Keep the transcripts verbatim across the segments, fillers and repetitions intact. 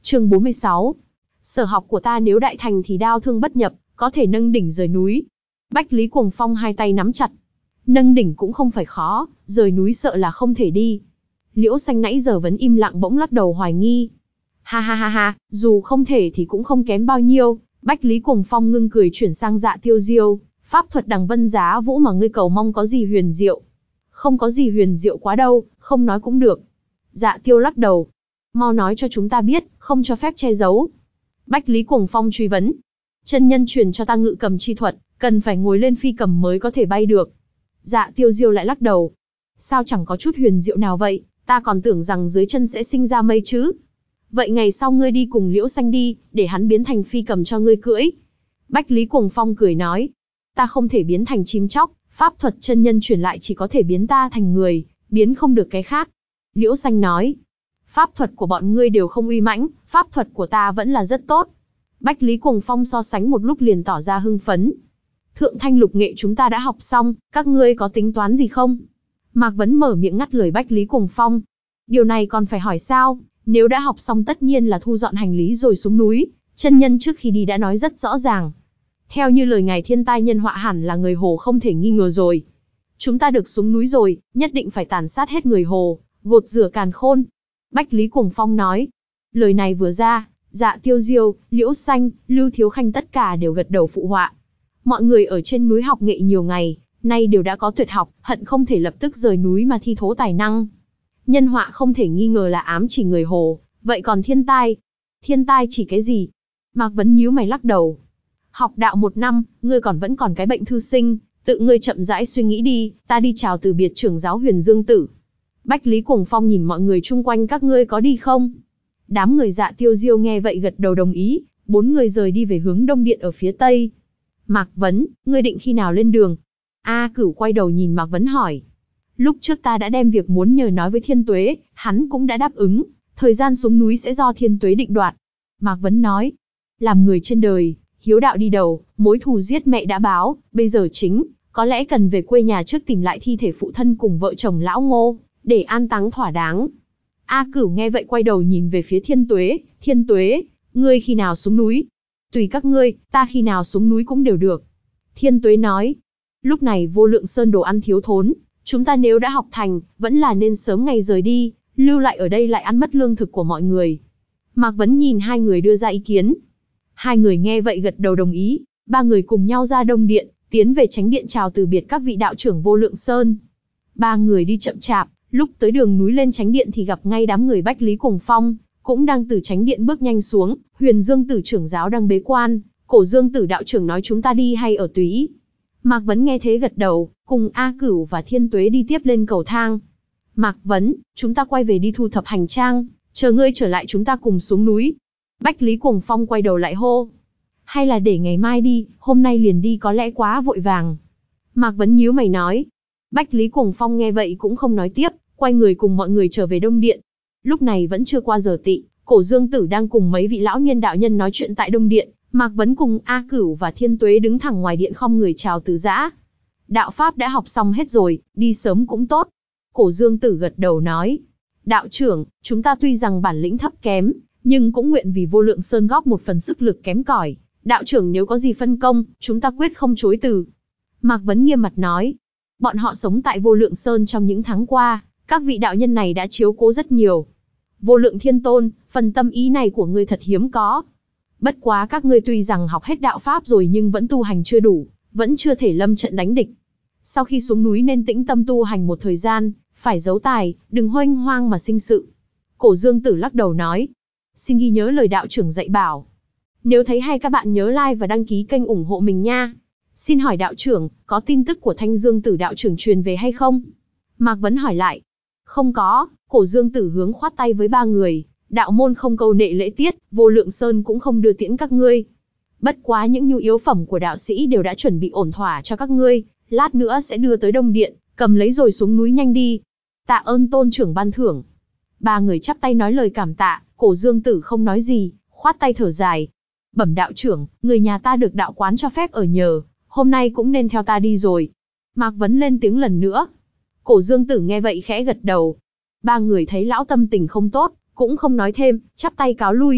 Chương bốn mươi sáu. Sở học của ta nếu đại thành thì đao thương bất nhập, có thể nâng đỉnh rời núi. Bách Lý Cuồng Phong hai tay nắm chặt. Nâng đỉnh cũng không phải khó, rời núi sợ là không thể đi. Liễu Xanh nãy giờ vẫn im lặng bỗng lắc đầu hoài nghi. Ha ha ha ha, dù không thể thì cũng không kém bao nhiêu. Bách Lý Cuồng Phong ngưng cười chuyển sang Dạ Tiêu Diêu. Pháp thuật đằng vân giá vũ mà ngươi cầu mong có gì huyền diệu? Không có gì huyền diệu quá đâu, không nói cũng được. Dạ Tiêu lắc đầu. Mau nói cho chúng ta biết, không cho phép che giấu. Bách Lý Cuồng Phong truy vấn. Chân nhân truyền cho ta ngự cầm chi thuật, cần phải ngồi lên phi cầm mới có thể bay được. Dạ Tiêu Diêu lại lắc đầu. Sao chẳng có chút huyền diệu nào vậy, ta còn tưởng rằng dưới chân sẽ sinh ra mây chứ. Vậy ngày sau ngươi đi cùng Liễu Xanh đi, để hắn biến thành phi cầm cho ngươi cưỡi. Bách Lý Cuồng Phong cười nói. Ta không thể biến thành chim chóc, pháp thuật chân nhân truyền lại chỉ có thể biến ta thành người, biến không được cái khác. Liễu Xanh nói. Pháp thuật của bọn ngươi đều không uy mãnh, pháp thuật của ta vẫn là rất tốt. Bách Lý Cuồng Phong so sánh một lúc liền tỏ ra hưng phấn. Thượng thanh lục nghệ chúng ta đã học xong, các ngươi có tính toán gì không? Mạc Vấn mở miệng ngắt lời Bách Lý Cuồng Phong. Điều này còn phải hỏi sao, nếu đã học xong tất nhiên là thu dọn hành lý rồi xuống núi, chân nhân trước khi đi đã nói rất rõ ràng. Theo như lời ngài thiên tai nhân họa hẳn là người Hồ không thể nghi ngờ rồi. Chúng ta được xuống núi rồi, nhất định phải tàn sát hết người Hồ, gột rửa càn khôn. Bách Lý Cuồng Phong nói. Lời này vừa ra, Dạ Tiêu Diêu, Liễu Xanh, Lưu Thiếu Khanh tất cả đều gật đầu phụ họa. Mọi người ở trên núi học nghệ nhiều ngày, nay đều đã có tuyệt học, hận không thể lập tức rời núi mà thi thố tài năng. Nhân họa không thể nghi ngờ là ám chỉ người Hồ, vậy còn thiên tai? Thiên tai chỉ cái gì? Mạc Vấn nhíu mày lắc đầu. Học đạo một năm, ngươi còn vẫn còn cái bệnh thư sinh, tự ngươi chậm rãi suy nghĩ đi, ta đi chào từ biệt trưởng giáo Huyền Dương Tử. Bách Lý Cuồng Phong nhìn mọi người chung quanh, các ngươi có đi không? Đám người Dạ Tiêu Diêu nghe vậy gật đầu đồng ý, bốn người rời đi về hướng đông điện ở phía tây. Mạc Vấn, ngươi định khi nào lên đường? A Cửu quay đầu nhìn Mạc Vấn hỏi. Lúc trước ta đã đem việc muốn nhờ nói với Thiên Tuế, hắn cũng đã đáp ứng, thời gian xuống núi sẽ do Thiên Tuế định đoạt. Mạc Vấn nói, làm người trên đời, hiếu đạo đi đầu, mối thù giết mẹ đã báo, bây giờ chính, có lẽ cần về quê nhà trước tìm lại thi thể phụ thân cùng vợ chồng lão Ngô, để an táng thỏa đáng. A Cửu nghe vậy quay đầu nhìn về phía Thiên Tuế, Thiên Tuế, ngươi khi nào xuống núi? Tùy các ngươi, ta khi nào xuống núi cũng đều được. Thiên Tuế nói, lúc này Vô Lượng Sơn đồ ăn thiếu thốn, chúng ta nếu đã học thành, vẫn là nên sớm ngày rời đi, lưu lại ở đây lại ăn mất lương thực của mọi người. Mạc Vấn nhìn hai người đưa ra ý kiến. Hai người nghe vậy gật đầu đồng ý, ba người cùng nhau ra đông điện, tiến về chánh điện chào từ biệt các vị đạo trưởng Vô Lượng Sơn. Ba người đi chậm chạp, lúc tới đường núi lên chánh điện thì gặp ngay đám người Bách Lý Cuồng Phong, cũng đang từ chánh điện bước nhanh xuống. Huyền Dương Tử trưởng giáo đang bế quan, Cổ Dương Tử đạo trưởng nói chúng ta đi hay ở tùy ý. Mạc Vấn nghe thế gật đầu, cùng A Cửu và Thiên Tuế đi tiếp lên cầu thang. Mạc Vấn, chúng ta quay về đi thu thập hành trang, chờ ngươi trở lại chúng ta cùng xuống núi. Bách Lý Cuồng Phong quay đầu lại hô. Hay là để ngày mai đi, hôm nay liền đi có lẽ quá vội vàng. Mạc Vấn nhíu mày nói. Bách Lý Cuồng Phong nghe vậy cũng không nói tiếp, quay người cùng mọi người trở về đông điện. Lúc này vẫn chưa qua giờ tị, Cổ Dương Tử đang cùng mấy vị lão niên đạo nhân nói chuyện tại đông điện. Mạc Vấn cùng A Cửu và Thiên Tuế đứng thẳng ngoài điện khom người chào từ giã. Đạo pháp đã học xong hết rồi, đi sớm cũng tốt. Cổ Dương Tử gật đầu nói. Đạo trưởng, chúng ta tuy rằng bản lĩnh thấp kém, nhưng cũng nguyện vì Vô Lượng Sơn góp một phần sức lực kém cỏi. Đạo trưởng nếu có gì phân công, chúng ta quyết không chối từ. Mạc Vấn nghiêm mặt nói. Bọn họ sống tại Vô Lượng Sơn trong những tháng qua, các vị đạo nhân này đã chiếu cố rất nhiều. Vô Lượng Thiên Tôn, phần tâm ý này của ngươi thật hiếm có. Bất quá các ngươi tuy rằng học hết đạo pháp rồi nhưng vẫn tu hành chưa đủ, vẫn chưa thể lâm trận đánh địch. Sau khi xuống núi nên tĩnh tâm tu hành một thời gian, phải giấu tài, đừng hoanh hoang mà sinh sự. Cổ Dương Tử lắc đầu nói. Xin ghi nhớ lời đạo trưởng dạy bảo. Nếu thấy hay các bạn nhớ like và đăng ký kênh ủng hộ mình nha. Xin hỏi đạo trưởng, có tin tức của Thanh Dương Tử đạo trưởng truyền về hay không? Mạc Vấn hỏi lại. Không có, Cổ Dương Tử hướng khoát tay với ba người. Đạo môn không câu nệ lễ tiết, Vô Lượng Sơn cũng không đưa tiễn các ngươi. Bất quá những nhu yếu phẩm của đạo sĩ đều đã chuẩn bị ổn thỏa cho các ngươi, lát nữa sẽ đưa tới đông điện, cầm lấy rồi xuống núi nhanh đi. Tạ ơn tôn trưởng ban thưởng. Ba người chắp tay nói lời cảm tạ, Cổ Dương Tử không nói gì, khoát tay thở dài. Bẩm đạo trưởng, người nhà ta được đạo quán cho phép ở nhờ, hôm nay cũng nên theo ta đi rồi. Mạc Vấn lên tiếng lần nữa. Cổ Dương Tử nghe vậy khẽ gật đầu. Ba người thấy lão tâm tình không tốt, cũng không nói thêm, chắp tay cáo lui.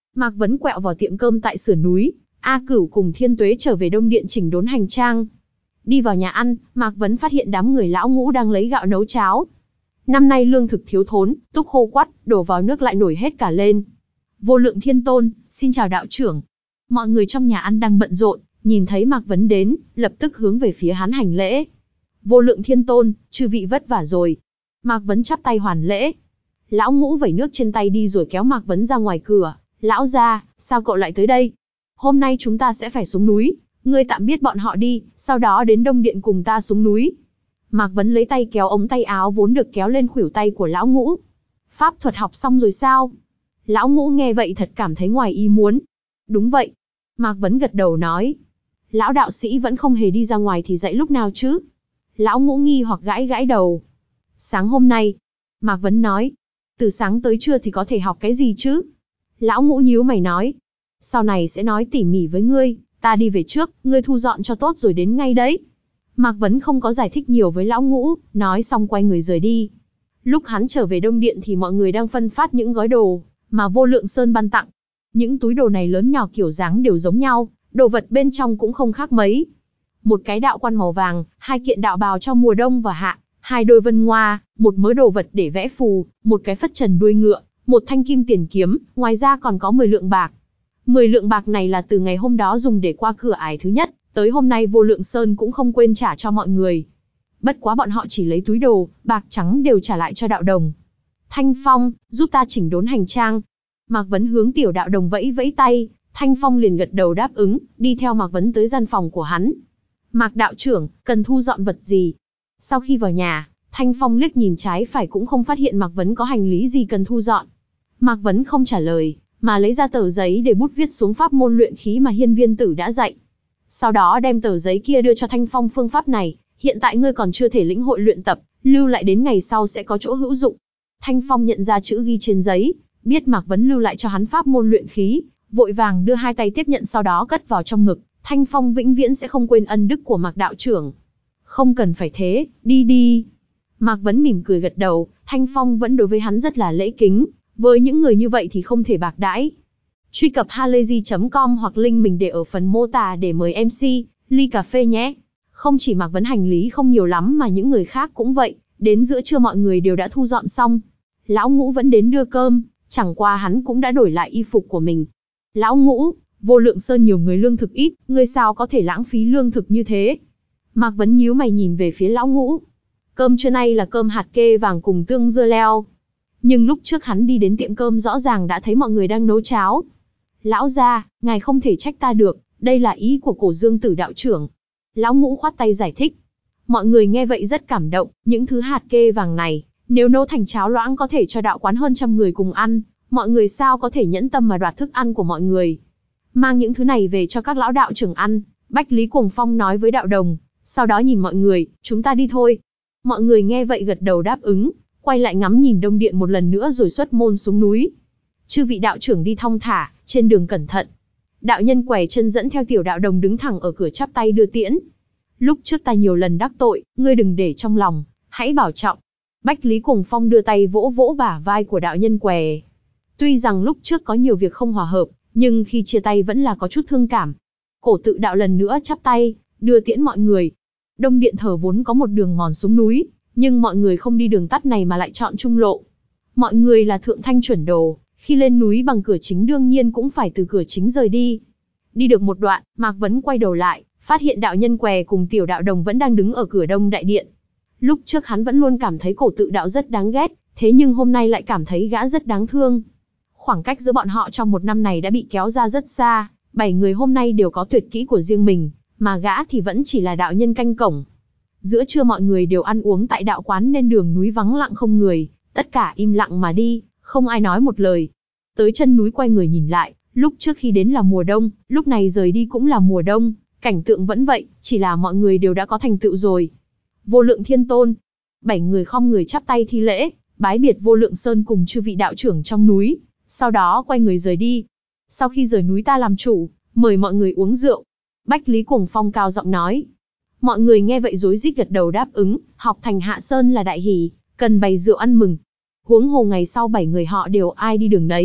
Mạc Vấn quẹo vào tiệm cơm tại sườn núi, A Cửu cùng Thiên Tuế trở về Đông Điện chỉnh đốn hành trang. Đi vào nhà ăn, Mạc Vấn phát hiện đám người lão ngũ đang lấy gạo nấu cháo. Năm nay lương thực thiếu thốn, túc khô quắt, đổ vào nước lại nổi hết cả lên. Vô Lượng Thiên Tôn, xin chào đạo trưởng. Mọi người trong nhà ăn đang bận rộn, nhìn thấy Mạc Vấn đến, lập tức hướng về phía hắn hành lễ. Vô Lượng Thiên Tôn, chư vị vất vả rồi. Mạc Vấn chắp tay hoàn lễ. Lão ngũ vẩy nước trên tay đi rồi kéo Mạc Vấn ra ngoài cửa. Lão gia, sao cậu lại tới đây? Hôm nay chúng ta sẽ phải xuống núi, ngươi tạm biết bọn họ đi, sau đó đến Đông Điện cùng ta xuống núi. Mạc Vấn lấy tay kéo ống tay áo vốn được kéo lên khuỷu tay của lão ngũ. Pháp thuật học xong rồi sao? Lão ngũ nghe vậy thật cảm thấy ngoài ý muốn. Đúng vậy. Mạc Vấn gật đầu nói. Lão đạo sĩ vẫn không hề đi ra ngoài thì dạy lúc nào chứ? Lão ngũ nghi hoặc gãi gãi đầu. Sáng hôm nay. Mạc Vấn nói. Từ sáng tới trưa thì có thể học cái gì chứ? Lão ngũ nhíu mày nói. Sau này sẽ nói tỉ mỉ với ngươi, ta đi về trước, ngươi thu dọn cho tốt rồi đến ngay đấy. Mạc Vấn không có giải thích nhiều với lão ngũ, nói xong quay người rời đi. Lúc hắn trở về Đông Điện thì mọi người đang phân phát những gói đồ mà Vô Lượng Sơn ban tặng. Những túi đồ này lớn nhỏ kiểu dáng đều giống nhau, đồ vật bên trong cũng không khác mấy. Một cái đạo quan màu vàng, hai kiện đạo bào cho mùa đông và hạ, hai đôi vân ngoa, một mớ đồ vật để vẽ phù, một cái phất trần đuôi ngựa, một thanh kim tiền kiếm, ngoài ra còn có mười lượng bạc. mười lượng bạc này là từ ngày hôm đó dùng để qua cửa ải thứ nhất, tới hôm nay Vô Lượng Sơn cũng không quên trả cho mọi người. Bất quá bọn họ chỉ lấy túi đồ, bạc trắng đều trả lại cho đạo đồng. Thanh Phong, giúp ta chỉnh đốn hành trang. Mạc Vấn hướng tiểu đạo đồng vẫy vẫy tay, Thanh Phong liền gật đầu đáp ứng, đi theo Mạc Vấn tới gian phòng của hắn. Mạc đạo trưởng, cần thu dọn vật gì? Sau khi vào nhà, Thanh Phong liếc nhìn trái phải cũng không phát hiện Mạc Vấn có hành lý gì cần thu dọn. Mạc Vấn không trả lời, mà lấy ra tờ giấy để bút viết xuống pháp môn luyện khí mà Hiên Viên Tử đã dạy. Sau đó đem tờ giấy kia đưa cho Thanh Phong phương pháp này, hiện tại ngươi còn chưa thể lĩnh hội luyện tập, lưu lại đến ngày sau sẽ có chỗ hữu dụng. Thanh Phong nhận ra chữ ghi trên giấy, biết Mạc Vấn lưu lại cho hắn pháp môn luyện khí, vội vàng đưa hai tay tiếp nhận sau đó cất vào trong ngực. Thanh Phong vĩnh viễn sẽ không quên ân đức của Mạc đạo trưởng. Không cần phải thế, đi đi. Mạc Vấn mỉm cười gật đầu, Thanh Phong vẫn đối với hắn rất là lễ kính, với những người như vậy thì không thể bạc đãi. Truy cập halayzi chấm com hoặc link mình để ở phần mô tả để mời em xê, ly cà phê nhé. Không chỉ Mạc Vấn hành lý không nhiều lắm mà những người khác cũng vậy, đến giữa trưa mọi người đều đã thu dọn xong. Lão Ngũ vẫn đến đưa cơm, chẳng qua hắn cũng đã đổi lại y phục của mình. Lão Ngũ, Vô Lượng Sơn nhiều người lương thực ít, ngươi sao có thể lãng phí lương thực như thế? Mạc Vấn nhíu mày nhìn về phía Lão Ngũ. Cơm trưa nay là cơm hạt kê vàng cùng tương dưa leo. Nhưng lúc trước hắn đi đến tiệm cơm rõ ràng đã thấy mọi người đang nấu cháo. Lão gia, ngài không thể trách ta được, đây là ý của Cổ Dương Tử đạo trưởng. Lão Ngũ khoát tay giải thích. Mọi người nghe vậy rất cảm động, những thứ hạt kê vàng này, nếu nấu thành cháo loãng có thể cho đạo quán hơn trăm người cùng ăn, mọi người sao có thể nhẫn tâm mà đoạt thức ăn của mọi người. Mang những thứ này về cho các lão đạo trưởng ăn, Bách Lý Cuồng Phong nói với đạo đồng, sau đó nhìn mọi người, chúng ta đi thôi. Mọi người nghe vậy gật đầu đáp ứng, quay lại ngắm nhìn Đông Điện một lần nữa rồi xuất môn xuống núi. Chư vị đạo trưởng đi thong thả, trên đường cẩn thận. Đạo nhân quẻ chân dẫn theo tiểu đạo đồng đứng thẳng ở cửa chắp tay đưa tiễn. Lúc trước ta nhiều lần đắc tội, ngươi đừng để trong lòng, hãy bảo trọng. Bách Lý Cuồng Phong đưa tay vỗ vỗ bả vai của đạo nhân què. Tuy rằng lúc trước có nhiều việc không hòa hợp, nhưng khi chia tay vẫn là có chút thương cảm. Cổ Tự đạo lần nữa chắp tay, đưa tiễn mọi người. Đông Điện thờ vốn có một đường mòn xuống núi, nhưng mọi người không đi đường tắt này mà lại chọn trung lộ. Mọi người là thượng thanh chuẩn đồ, khi lên núi bằng cửa chính đương nhiên cũng phải từ cửa chính rời đi. Đi được một đoạn, Mạc Vấn quay đầu lại, phát hiện đạo nhân què cùng tiểu đạo đồng vẫn đang đứng ở cửa Đông Đại Điện. Lúc trước hắn vẫn luôn cảm thấy Cổ Tự đạo rất đáng ghét, thế nhưng hôm nay lại cảm thấy gã rất đáng thương. Khoảng cách giữa bọn họ trong một năm này đã bị kéo ra rất xa, bảy người hôm nay đều có tuyệt kỹ của riêng mình, mà gã thì vẫn chỉ là đạo nhân canh cổng. Giữa trưa mọi người đều ăn uống tại đạo quán nên đường núi vắng lặng không người, tất cả im lặng mà đi, không ai nói một lời. Tới chân núi quay người nhìn lại, lúc trước khi đến là mùa đông, lúc này rời đi cũng là mùa đông, cảnh tượng vẫn vậy, chỉ là mọi người đều đã có thành tựu rồi. Vô Lượng Thiên Tôn, bảy người khom người chắp tay thi lễ, bái biệt Vô Lượng Sơn cùng chư vị đạo trưởng trong núi, sau đó quay người rời đi. Sau khi rời núi ta làm chủ, mời mọi người uống rượu. Bách Lý Cuồng Phong cao giọng nói. Mọi người nghe vậy rối rít gật đầu đáp ứng, học thành Hạ Sơn là đại hỷ, cần bày rượu ăn mừng. Huống hồ ngày sau bảy người họ đều ai đi đường đấy,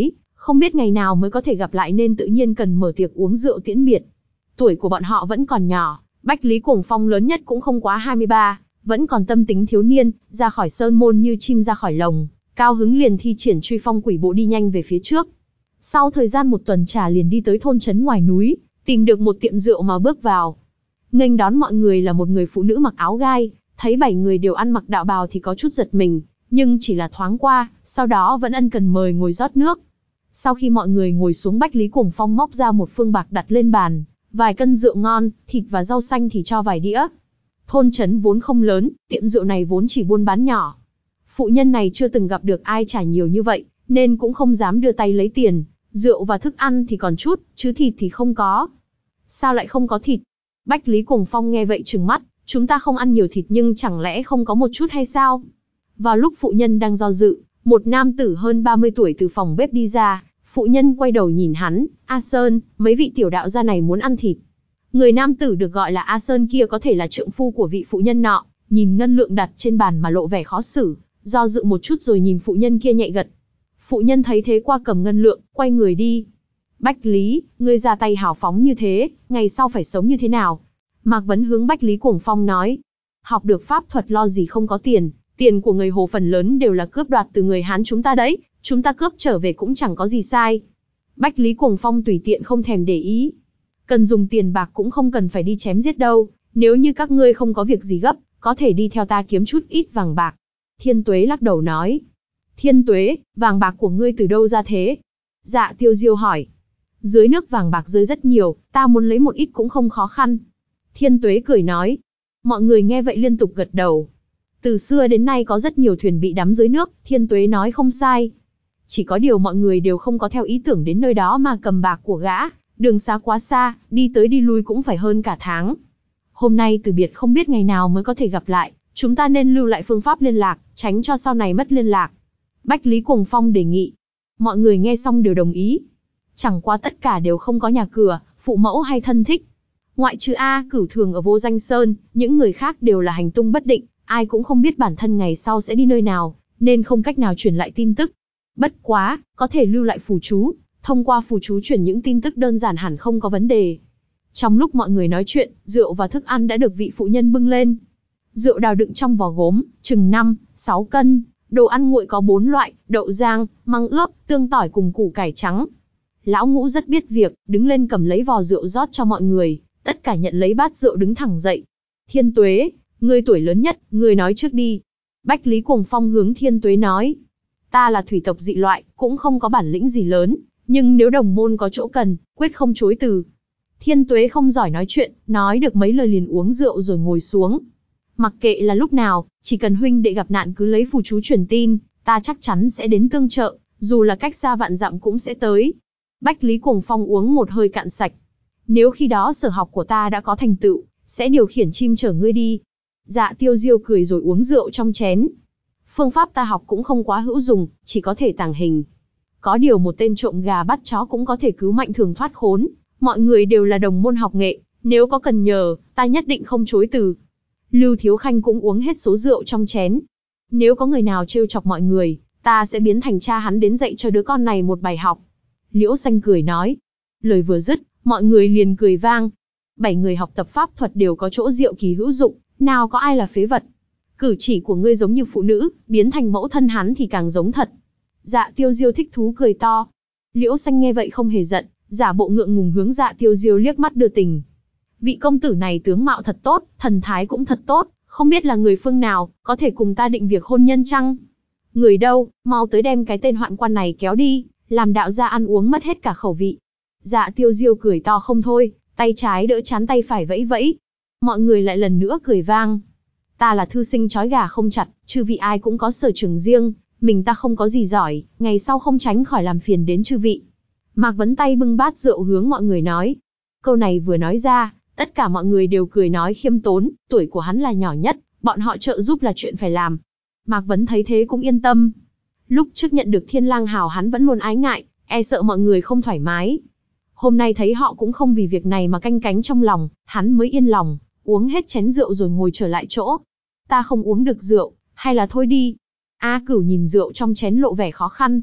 không biết ngày nào mới có thể gặp lại nên tự nhiên cần mở tiệc uống rượu tiễn biệt. Tuổi của bọn họ vẫn còn nhỏ, Bách Lý Cuồng Phong lớn nhất cũng không quá hai mươi ba, vẫn còn tâm tính thiếu niên, ra khỏi sơn môn như chim ra khỏi lồng, cao hứng liền thi triển truy phong quỷ bộ đi nhanh về phía trước. Sau thời gian một tuần trà liền đi tới thôn trấn ngoài núi, tìm được một tiệm rượu mà bước vào. Nghênh đón mọi người là một người phụ nữ mặc áo gai, thấy bảy người đều ăn mặc đạo bào thì có chút giật mình, nhưng chỉ là thoáng qua, sau đó vẫn ân cần mời ngồi rót nước. Sau khi mọi người ngồi xuống, Bách Lý Cuồng Phong móc ra một phương bạc đặt lên bàn, vài cân rượu ngon, thịt và rau xanh thì cho vài đĩa. Thôn trấn vốn không lớn, tiệm rượu này vốn chỉ buôn bán nhỏ. Phụ nhân này chưa từng gặp được ai trả nhiều như vậy, nên cũng không dám đưa tay lấy tiền. Rượu và thức ăn thì còn chút, chứ thịt thì không có. Sao lại không có thịt? Bách Lý Cuồng Phong nghe vậy trừng mắt, chúng ta không ăn nhiều thịt nhưng chẳng lẽ không có một chút hay sao? Vào lúc phụ nhân đang do dự, một nam tử hơn ba mươi tuổi từ phòng bếp đi ra, phụ nhân quay đầu nhìn hắn, A Sơn, mấy vị tiểu đạo gia này muốn ăn thịt. Người nam tử được gọi là A Sơn kia có thể là trượng phu của vị phụ nhân nọ, nhìn ngân lượng đặt trên bàn mà lộ vẻ khó xử, do dự một chút rồi nhìn phụ nhân kia nhẹ gật. Phụ nhân thấy thế qua cầm ngân lượng, quay người đi. Bách Lý, ngươi ra tay hào phóng như thế, ngày sau phải sống như thế nào? Mạc Vấn hướng Bách Lý Cuồng Phong nói. Học được pháp thuật lo gì không có tiền, tiền của người Hồ phần lớn đều là cướp đoạt từ người Hán chúng ta đấy, chúng ta cướp trở về cũng chẳng có gì sai. Bách Lý Cuồng Phong tùy tiện không thèm để ý. Cần dùng tiền bạc cũng không cần phải đi chém giết đâu, nếu như các ngươi không có việc gì gấp, có thể đi theo ta kiếm chút ít vàng bạc. Thiên Tuế lắc đầu nói. Thiên Tuế, vàng bạc của ngươi từ đâu ra thế? Dạ Tiêu Diêu hỏi. Dưới nước vàng bạc rơi rất nhiều, ta muốn lấy một ít cũng không khó khăn. Thiên Tuế cười nói. Mọi người nghe vậy liên tục gật đầu. Từ xưa đến nay có rất nhiều thuyền bị đắm dưới nước, Thiên Tuế nói không sai. Chỉ có điều mọi người đều không có theo ý tưởng đến nơi đó mà cầm bạc của gã, đường xá quá xa, đi tới đi lui cũng phải hơn cả tháng. Hôm nay từ biệt không biết ngày nào mới có thể gặp lại, chúng ta nên lưu lại phương pháp liên lạc, tránh cho sau này mất liên lạc. Bách Lý Cuồng Phong đề nghị. Mọi người nghe xong đều đồng ý. Chẳng qua tất cả đều không có nhà cửa, phụ mẫu hay thân thích. Ngoại trừ A Cửu Thường ở Vô Danh Sơn, những người khác đều là hành tung bất định, ai cũng không biết bản thân ngày sau sẽ đi nơi nào, nên không cách nào truyền lại tin tức. Bất quá, có thể lưu lại phù chú, thông qua phù chú truyền những tin tức đơn giản hẳn không có vấn đề. Trong lúc mọi người nói chuyện, rượu và thức ăn đã được vị phụ nhân bưng lên. Rượu đào đựng trong vò gốm, chừng năm, sáu cân, đồ ăn nguội có bốn loại, đậu rang, măng ướp, tương tỏi cùng củ cải trắng. Lão Ngũ rất biết việc, đứng lên cầm lấy vò rượu rót cho mọi người, tất cả nhận lấy bát rượu đứng thẳng dậy. Thiên Tuế, ngươi tuổi lớn nhất, ngươi nói trước đi. Bách Lý Cuồng Phong hướng Thiên Tuế nói. Ta là thủy tộc dị loại, cũng không có bản lĩnh gì lớn, nhưng nếu đồng môn có chỗ cần, quyết không chối từ. Thiên Tuế không giỏi nói chuyện, nói được mấy lời liền uống rượu rồi ngồi xuống. Mặc kệ là lúc nào, chỉ cần huynh đệ gặp nạn cứ lấy phù chú truyền tin, ta chắc chắn sẽ đến tương trợ, dù là cách xa vạn dặm cũng sẽ tới. Bách Lý Cuồng Phong uống một hơi cạn sạch. Nếu khi đó sở học của ta đã có thành tựu, sẽ điều khiển chim chở ngươi đi. Dạ Tiêu Diêu cười rồi uống rượu trong chén. Phương pháp ta học cũng không quá hữu dụng, chỉ có thể tàng hình. Có điều một tên trộm gà bắt chó cũng có thể cứu Mạnh Thường thoát khốn. Mọi người đều là đồng môn học nghệ, nếu có cần nhờ, ta nhất định không chối từ. Lưu Thiếu Khanh cũng uống hết số rượu trong chén. Nếu có người nào trêu chọc mọi người, ta sẽ biến thành cha hắn đến dạy cho đứa con này một bài học. Liễu Xanh cười nói. Lời vừa dứt, mọi người liền cười vang. Bảy người học tập pháp thuật đều có chỗ diệu kỳ hữu dụng, nào có ai là phế vật. Cử chỉ của ngươi giống như phụ nữ, biến thành mẫu thân hắn thì càng giống thật. Dạ Tiêu Diêu thích thú cười to. Liễu Xanh nghe vậy không hề giận, giả bộ ngượng ngùng hướng Dạ Tiêu Diêu liếc mắt đưa tình. Vị công tử này tướng mạo thật tốt, thần thái cũng thật tốt, không biết là người phương nào, có thể cùng ta định việc hôn nhân chăng? Người đâu, mau tới đem cái tên hoạn quan này kéo đi, làm đạo gia ăn uống mất hết cả khẩu vị. Dạ Tiêu Diêu cười to không thôi, tay trái đỡ chán tay phải vẫy vẫy. Mọi người lại lần nữa cười vang. Ta là thư sinh trói gà không chặt, chư vị ai cũng có sở trường riêng, mình ta không có gì giỏi, ngày sau không tránh khỏi làm phiền đến chư vị. Mạc Vấn tay bưng bát rượu hướng mọi người nói. Câu này vừa nói ra, tất cả mọi người đều cười nói khiêm tốn, tuổi của hắn là nhỏ nhất, bọn họ trợ giúp là chuyện phải làm. Mạc Vấn thấy thế cũng yên tâm. Lúc trước nhận được Thiên Lang Hào hắn vẫn luôn ái ngại, e sợ mọi người không thoải mái. Hôm nay thấy họ cũng không vì việc này mà canh cánh trong lòng, hắn mới yên lòng, uống hết chén rượu rồi ngồi trở lại chỗ. Ta không uống được rượu, hay là thôi đi. A Cửu nhìn rượu trong chén lộ vẻ khó khăn.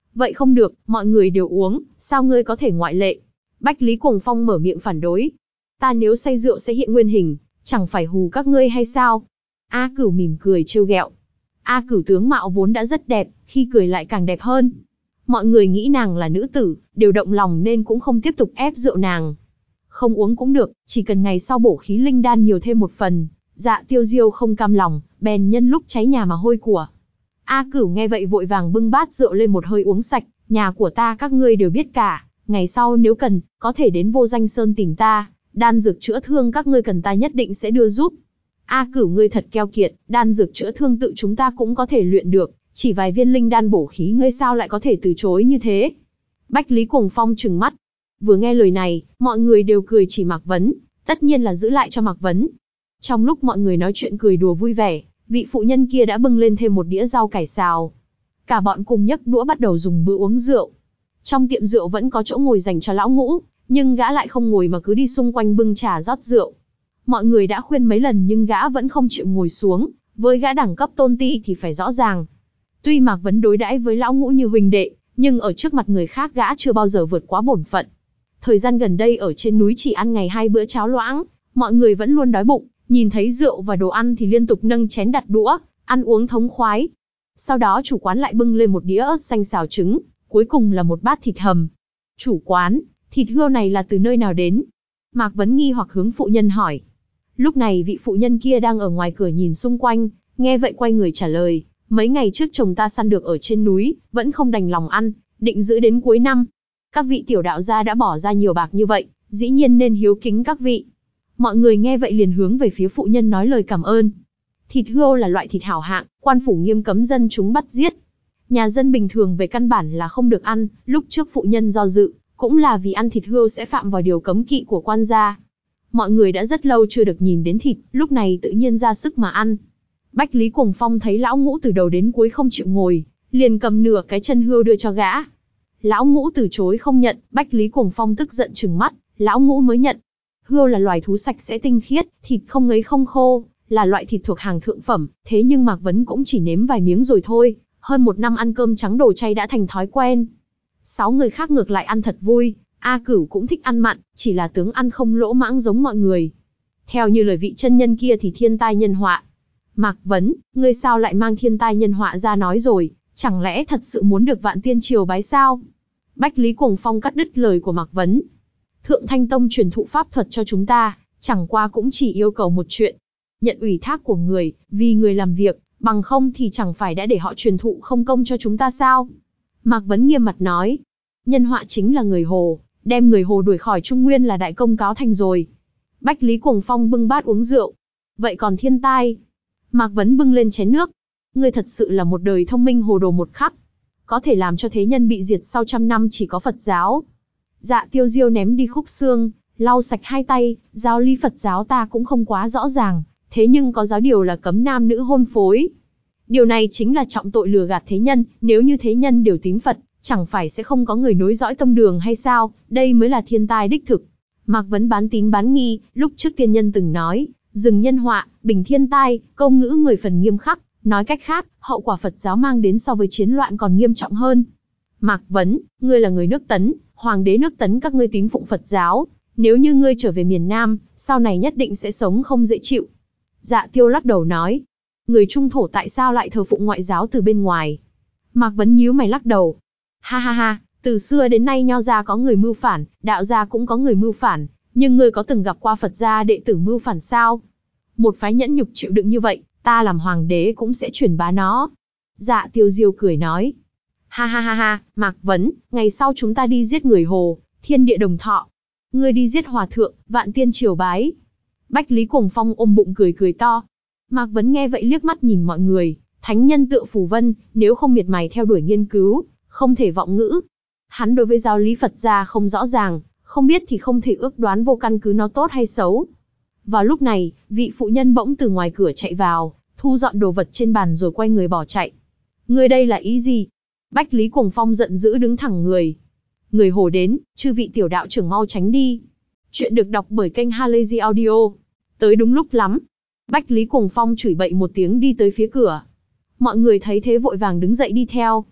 Vậy không được, mọi người đều uống, sao ngươi có thể ngoại lệ? Bách Lý Cuồng Phong mở miệng phản đối. Ta nếu say rượu sẽ hiện nguyên hình, chẳng phải hù các ngươi hay sao? A Cửu mỉm cười trêu ghẹo. A Cửu tướng mạo vốn đã rất đẹp, khi cười lại càng đẹp hơn. Mọi người nghĩ nàng là nữ tử, đều động lòng nên cũng không tiếp tục ép rượu nàng. Không uống cũng được, chỉ cần ngày sau bổ khí linh đan nhiều thêm một phần. Dạ Tiêu Diêu không cam lòng, bèn nhân lúc cháy nhà mà hôi của. A Cửu nghe vậy vội vàng bưng bát rượu lên một hơi uống sạch, nhà của ta các ngươi đều biết cả, ngày sau nếu cần, có thể đến Vô Danh Sơn tìm ta, đan dược chữa thương các ngươi cần ta nhất định sẽ đưa giúp. A Cửu ngươi thật keo kiệt, đan dược chữa thương tự chúng ta cũng có thể luyện được, chỉ vài viên linh đan bổ khí ngươi sao lại có thể từ chối như thế? Bách Lý Cuồng Phong trừng mắt. Vừa nghe lời này, mọi người đều cười chỉ Mạc Vấn, tất nhiên là giữ lại cho Mạc Vấn. Trong lúc mọi người nói chuyện cười đùa vui vẻ, vị phụ nhân kia đã bưng lên thêm một đĩa rau cải xào. Cả bọn cùng nhấc đũa bắt đầu dùng bữa uống rượu. Trong tiệm rượu vẫn có chỗ ngồi dành cho lão Ngũ, nhưng gã lại không ngồi mà cứ đi xung quanh bưng trà rót rượu. Mọi người đã khuyên mấy lần nhưng gã vẫn không chịu ngồi xuống, với gã đẳng cấp tôn ti thì phải rõ ràng. Tuy Mạc Vấn đối đãi với lão Ngũ như huynh đệ, nhưng ở trước mặt người khác gã chưa bao giờ vượt quá bổn phận. Thời gian gần đây ở trên núi chỉ ăn ngày hai bữa cháo loãng, mọi người vẫn luôn đói bụng, nhìn thấy rượu và đồ ăn thì liên tục nâng chén đặt đũa, ăn uống thống khoái. Sau đó chủ quán lại bưng lên một đĩa ớt xanh xào trứng, cuối cùng là một bát thịt hầm. Chủ quán, thịt hươu này là từ nơi nào đến? Mạc Vấn nghi hoặc hướng phụ nhân hỏi. Lúc này vị phụ nhân kia đang ở ngoài cửa nhìn xung quanh, nghe vậy quay người trả lời, mấy ngày trước chồng ta săn được ở trên núi, vẫn không đành lòng ăn, định giữ đến cuối năm. Các vị tiểu đạo gia đã bỏ ra nhiều bạc như vậy, dĩ nhiên nên hiếu kính các vị. Mọi người nghe vậy liền hướng về phía phụ nhân nói lời cảm ơn. Thịt hươu là loại thịt hảo hạng, quan phủ nghiêm cấm dân chúng bắt giết. Nhà dân bình thường về căn bản là không được ăn, lúc trước phụ nhân do dự, cũng là vì ăn thịt hươu sẽ phạm vào điều cấm kỵ của quan gia. Mọi người đã rất lâu chưa được nhìn đến thịt, lúc này tự nhiên ra sức mà ăn. Bách Lý Cuồng Phong thấy lão Ngũ từ đầu đến cuối không chịu ngồi, liền cầm nửa cái chân hươu đưa cho gã. Lão Ngũ từ chối không nhận, Bách Lý Cuồng Phong tức giận trừng mắt, lão Ngũ mới nhận. Hươu là loài thú sạch sẽ tinh khiết, thịt không ngấy không khô, là loại thịt thuộc hàng thượng phẩm, thế nhưng Mạc Vấn cũng chỉ nếm vài miếng rồi thôi, hơn một năm ăn cơm trắng đồ chay đã thành thói quen. Sáu người khác ngược lại ăn thật vui, A Cửu cũng thích ăn mặn, chỉ là tướng ăn không lỗ mãng giống mọi người. Theo như lời vị chân nhân kia thì thiên tai nhân họa. Mạc Vấn, ngươi sao lại mang thiên tai nhân họa ra nói rồi, chẳng lẽ thật sự muốn được Vạn Tiên Triều bái sao? Bách Lý Cuồng Phong cắt đứt lời của Mạc Vấn. Thượng Thanh Tông truyền thụ pháp thuật cho chúng ta, chẳng qua cũng chỉ yêu cầu một chuyện. Nhận ủy thác của người, vì người làm việc, bằng không thì chẳng phải đã để họ truyền thụ không công cho chúng ta sao? Mạc Vấn nghiêm mặt nói. Nhân họa chính là người Hồ, đem người Hồ đuổi khỏi Trung Nguyên là đại công cáo thành rồi. Bách Lý Cuồng Phong bưng bát uống rượu. Vậy còn thiên tai? Mạc Vấn bưng lên chén nước. Ngươi thật sự là một đời thông minh hồ đồ một khắc. Có thể làm cho thế nhân bị diệt sau trăm năm chỉ có Phật giáo. Dạ Tiêu Diêu ném đi khúc xương, lau sạch hai tay, giáo lý Phật giáo ta cũng không quá rõ ràng, thế nhưng có giáo điều là cấm nam nữ hôn phối. Điều này chính là trọng tội lừa gạt thế nhân, nếu như thế nhân đều tín Phật, chẳng phải sẽ không có người nối dõi tông đường hay sao, đây mới là thiên tai đích thực. Mạc Vấn bán tín bán nghi, lúc trước tiên nhân từng nói, dừng nhân họa, bình thiên tai, câu ngữ mười phần nghiêm khắc, nói cách khác, hậu quả Phật giáo mang đến so với chiến loạn còn nghiêm trọng hơn. Mạc Vấn, ngươi là người nước Tấn, hoàng đế nước Tấn các ngươi tín phụng Phật giáo, nếu như ngươi trở về miền Nam, sau này nhất định sẽ sống không dễ chịu. Dạ Tiêu lắc đầu nói, người Trung Thổ tại sao lại thờ phụng ngoại giáo từ bên ngoài? Mạc Vấn nhíu mày lắc đầu. Ha ha ha, từ xưa đến nay Nho gia có người mưu phản, Đạo gia cũng có người mưu phản, nhưng ngươi có từng gặp qua Phật gia đệ tử mưu phản sao? Một phái nhẫn nhục chịu đựng như vậy, ta làm hoàng đế cũng sẽ truyền bá nó. Dạ Tiêu Diêu cười nói. Ha ha ha ha, Mạc Vấn, ngày sau chúng ta đi giết người Hồ, thiên địa đồng thọ. Ngươi đi giết hòa thượng, Vạn Tiên Triều bái. Bách Lý Cuồng Phong ôm bụng cười cười to. Mạc Vấn nghe vậy liếc mắt nhìn mọi người, thánh nhân tựa phù vân, nếu không miệt mài theo đuổi nghiên cứu, không thể vọng ngữ. Hắn đối với giáo lý Phật gia không rõ ràng, không biết thì không thể ước đoán vô căn cứ nó tốt hay xấu. Vào lúc này, vị phụ nhân bỗng từ ngoài cửa chạy vào, thu dọn đồ vật trên bàn rồi quay người bỏ chạy. Người đây là ý gì? Bách Lý Cuồng Phong giận dữ đứng thẳng người. Người Hồ đến, chư vị tiểu đạo trưởng mau tránh đi. Chuyện được đọc bởi kênh Halazy Audio. Tới đúng lúc lắm. Bách Lý Cuồng Phong chửi bậy một tiếng đi tới phía cửa. Mọi người thấy thế vội vàng đứng dậy đi theo.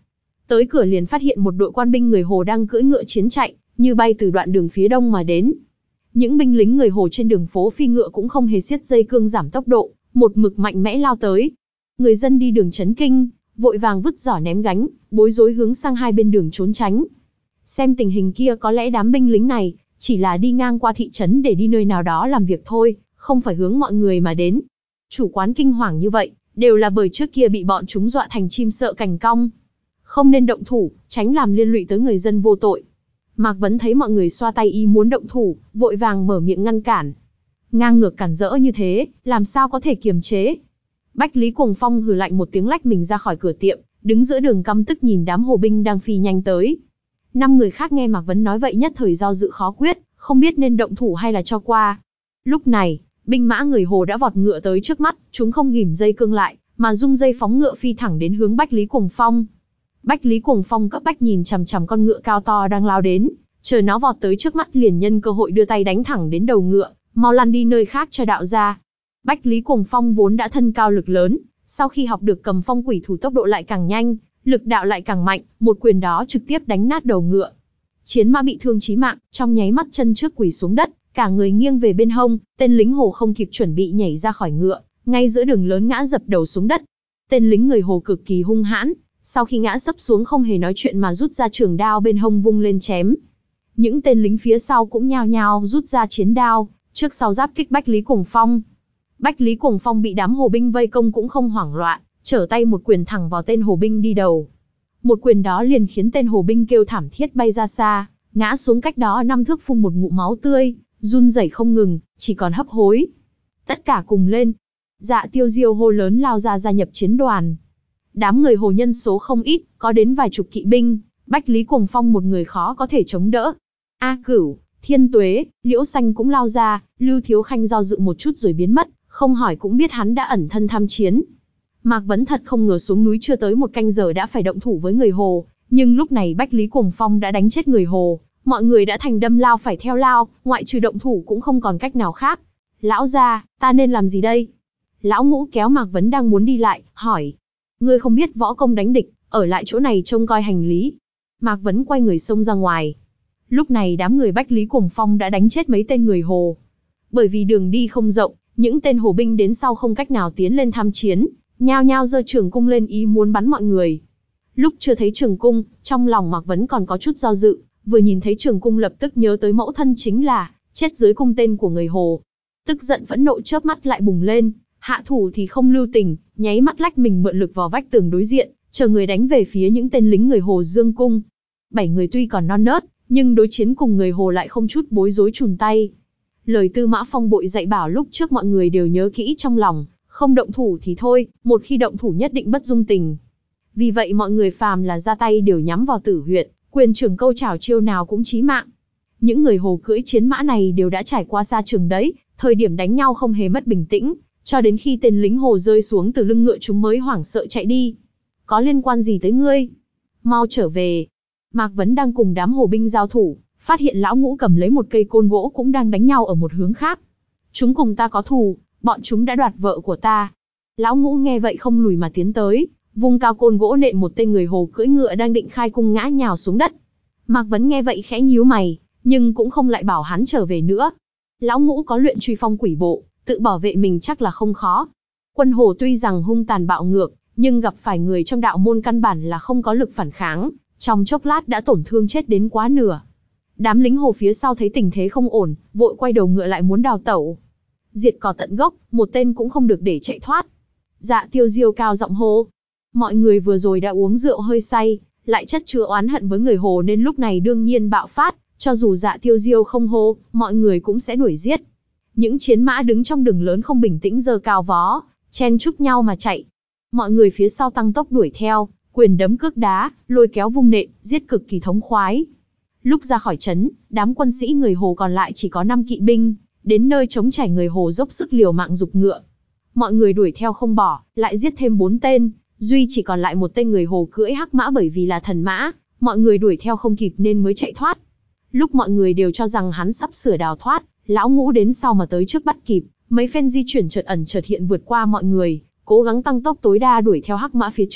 Tới cửa liền phát hiện một đội quan binh người Hồ đang cưỡi ngựa chiến chạy, như bay từ đoạn đường phía đông mà đến. Những binh lính người Hồ trên đường phố phi ngựa cũng không hề siết dây cương giảm tốc độ, một mực mạnh mẽ lao tới. Người dân đi đường chấn kinh, vội vàng vứt giỏ ném gánh, bối rối hướng sang hai bên đường trốn tránh. Xem tình hình kia có lẽ đám binh lính này chỉ là đi ngang qua thị trấn để đi nơi nào đó làm việc thôi, không phải hướng mọi người mà đến. Chủ quán kinh hoàng như vậy, đều là bởi trước kia bị bọn chúng dọa thành chim sợ cành cong. Không nên động thủ, tránh làm liên lụy tới người dân vô tội. Mạc Vấn thấy mọi người xoa tay ý muốn động thủ, vội vàng mở miệng ngăn cản. Ngang ngược cản rỡ như thế, làm sao có thể kiềm chế. Bách Lý Cuồng Phong hừ lạnh một tiếng lách mình ra khỏi cửa tiệm, đứng giữa đường căm tức nhìn đám hồ binh đang phi nhanh tới. Năm người khác nghe Mạc Vấn nói vậy nhất thời do dự khó quyết, không biết nên động thủ hay là cho qua. Lúc này, binh mã người Hồ đã vọt ngựa tới trước mắt, chúng không ghìm dây cương lại, mà rung dây phóng ngựa phi thẳng đến hướng Bách Lý Cuồng Phong. Bách Lý Cuồng Phong cấp bách nhìn chằm chằm con ngựa cao to đang lao đến, chờ nó vọt tới trước mắt liền nhân cơ hội đưa tay đánh thẳng đến đầu ngựa, mau lăn đi nơi khác cho đạo ra. Bách Lý Cuồng Phong vốn đã thân cao lực lớn, sau khi học được cầm phong quỷ thủ tốc độ lại càng nhanh, lực đạo lại càng mạnh, một quyền đó trực tiếp đánh nát đầu ngựa. Chiến mã bị thương chí mạng, trong nháy mắt chân trước quỳ xuống đất, cả người nghiêng về bên hông, tên lính Hồ không kịp chuẩn bị nhảy ra khỏi ngựa, ngay giữa đường lớn ngã dập đầu xuống đất. Tên lính người Hồ cực kỳ hung hãn, sau khi ngã sấp xuống không hề nói chuyện mà rút ra trường đao bên hông vung lên chém. Những tên lính phía sau cũng nhao nhao rút ra chiến đao, trước sau giáp kích Bách Lý Cuồng Phong. Bách Lý Cuồng Phong bị đám hồ binh vây công cũng không hoảng loạn, trở tay một quyền thẳng vào tên hồ binh đi đầu. Một quyền đó liền khiến tên hồ binh kêu thảm thiết bay ra xa, ngã xuống cách đó năm thước phun một ngụm máu tươi, run rẩy không ngừng, chỉ còn hấp hối. Tất cả cùng lên. Dạ Tiêu Diêu hô lớn lao ra gia nhập chiến đoàn. Đám người Hồ nhân số không ít, có đến vài chục kỵ binh, Bách Lý Cuồng Phong một người khó có thể chống đỡ. A Cửu, Thiên Tuế, Liễu Xanh cũng lao ra, Lưu Thiếu Khanh do dự một chút rồi biến mất, không hỏi cũng biết hắn đã ẩn thân tham chiến. Mạc Vấn thật không ngờ xuống núi chưa tới một canh giờ đã phải động thủ với người Hồ, nhưng lúc này Bách Lý Cuồng Phong đã đánh chết người Hồ, mọi người đã thành đâm lao phải theo lao, ngoại trừ động thủ cũng không còn cách nào khác. Lão gia, ta nên làm gì đây? Lão Ngũ kéo Mạc Vấn đang muốn đi lại, hỏi. Ngươi không biết võ công đánh địch, ở lại chỗ này trông coi hành lý. Mạc Vấn quay người xông ra ngoài. Lúc này đám người Bách Lý Cuồng Phong đã đánh chết mấy tên người Hồ. Bởi vì đường đi không rộng, những tên Hồ binh đến sau không cách nào tiến lên tham chiến, nhao nhao giơ trường cung lên ý muốn bắn mọi người. Lúc chưa thấy trường cung, trong lòng Mạc Vấn còn có chút do dự, vừa nhìn thấy trường cung lập tức nhớ tới mẫu thân chính là chết dưới cung tên của người Hồ. Tức giận phẫn nộ chớp mắt lại bùng lên, hạ thủ thì không lưu tình, nháy mắt lách mình mượn lực vào vách tường đối diện, chờ người đánh về phía những tên lính người Hồ dương cung. Bảy người tuy còn non nớt, nhưng đối chiến cùng người Hồ lại không chút bối rối chùn tay. Lời Tư Mã Phong bội dạy bảo lúc trước mọi người đều nhớ kỹ trong lòng, không động thủ thì thôi, một khi động thủ nhất định bất dung tình. Vì vậy mọi người phàm là ra tay đều nhắm vào tử huyệt, quyền trưởng câu chảo chiêu nào cũng chí mạng. Những người Hồ cưỡi chiến mã này đều đã trải qua xa trường đấy, thời điểm đánh nhau không hề mất bình tĩnh, cho đến khi tên lính Hồ rơi xuống từ lưng ngựa chúng mới hoảng sợ chạy đi. Có liên quan gì tới ngươi? Mau trở về. Mạc Vấn đang cùng đám Hồ binh giao thủ, phát hiện Lão Ngũ cầm lấy một cây côn gỗ cũng đang đánh nhau ở một hướng khác. Chúng cùng ta có thù, bọn chúng đã đoạt vợ của ta. Lão Ngũ nghe vậy không lùi mà tiến tới, vung cao côn gỗ nện một tên người Hồ cưỡi ngựa đang định khai cung ngã nhào xuống đất. Mạc Vấn nghe vậy khẽ nhíu mày, nhưng cũng không lại bảo hắn trở về nữa. Lão Ngũ có luyện truy phong quỷ bộ, tự bảo vệ mình chắc là không khó. Quân Hồ tuy rằng hung tàn bạo ngược, nhưng gặp phải người trong đạo môn căn bản là không có lực phản kháng, trong chốc lát đã tổn thương chết đến quá nửa. Đám lính Hồ phía sau thấy tình thế không ổn, vội quay đầu ngựa lại muốn đào tẩu. Diệt cỏ tận gốc, một tên cũng không được để chạy thoát. Dạ Tiêu Diêu cao giọng hô. Mọi người vừa rồi đã uống rượu hơi say, lại chất chứa oán hận với người Hồ nên lúc này đương nhiên bạo phát, cho dù Dạ Tiêu Diêu không hô, mọi người cũng sẽ đuổi giết. Những chiến mã đứng trong đường lớn không bình tĩnh giơ cao vó, chen chúc nhau mà chạy. Mọi người phía sau tăng tốc đuổi theo, quyền đấm cước đá, lôi kéo vung nện, giết cực kỳ thống khoái. Lúc ra khỏi trấn, đám quân sĩ người Hồ còn lại chỉ có năm kỵ binh, đến nơi trống trải người Hồ dốc sức liều mạng giục ngựa. Mọi người đuổi theo không bỏ, lại giết thêm bốn tên, duy chỉ còn lại một tên người Hồ cưỡi hắc mã bởi vì là thần mã, mọi người đuổi theo không kịp nên mới chạy thoát. Lúc mọi người đều cho rằng hắn sắp sửa đào thoát, Lão Ngũ đến sau mà tới trước bắt kịp, mấy phen di chuyển chợt ẩn chợt hiện vượt qua mọi người, cố gắng tăng tốc tối đa đuổi theo hắc mã phía trước,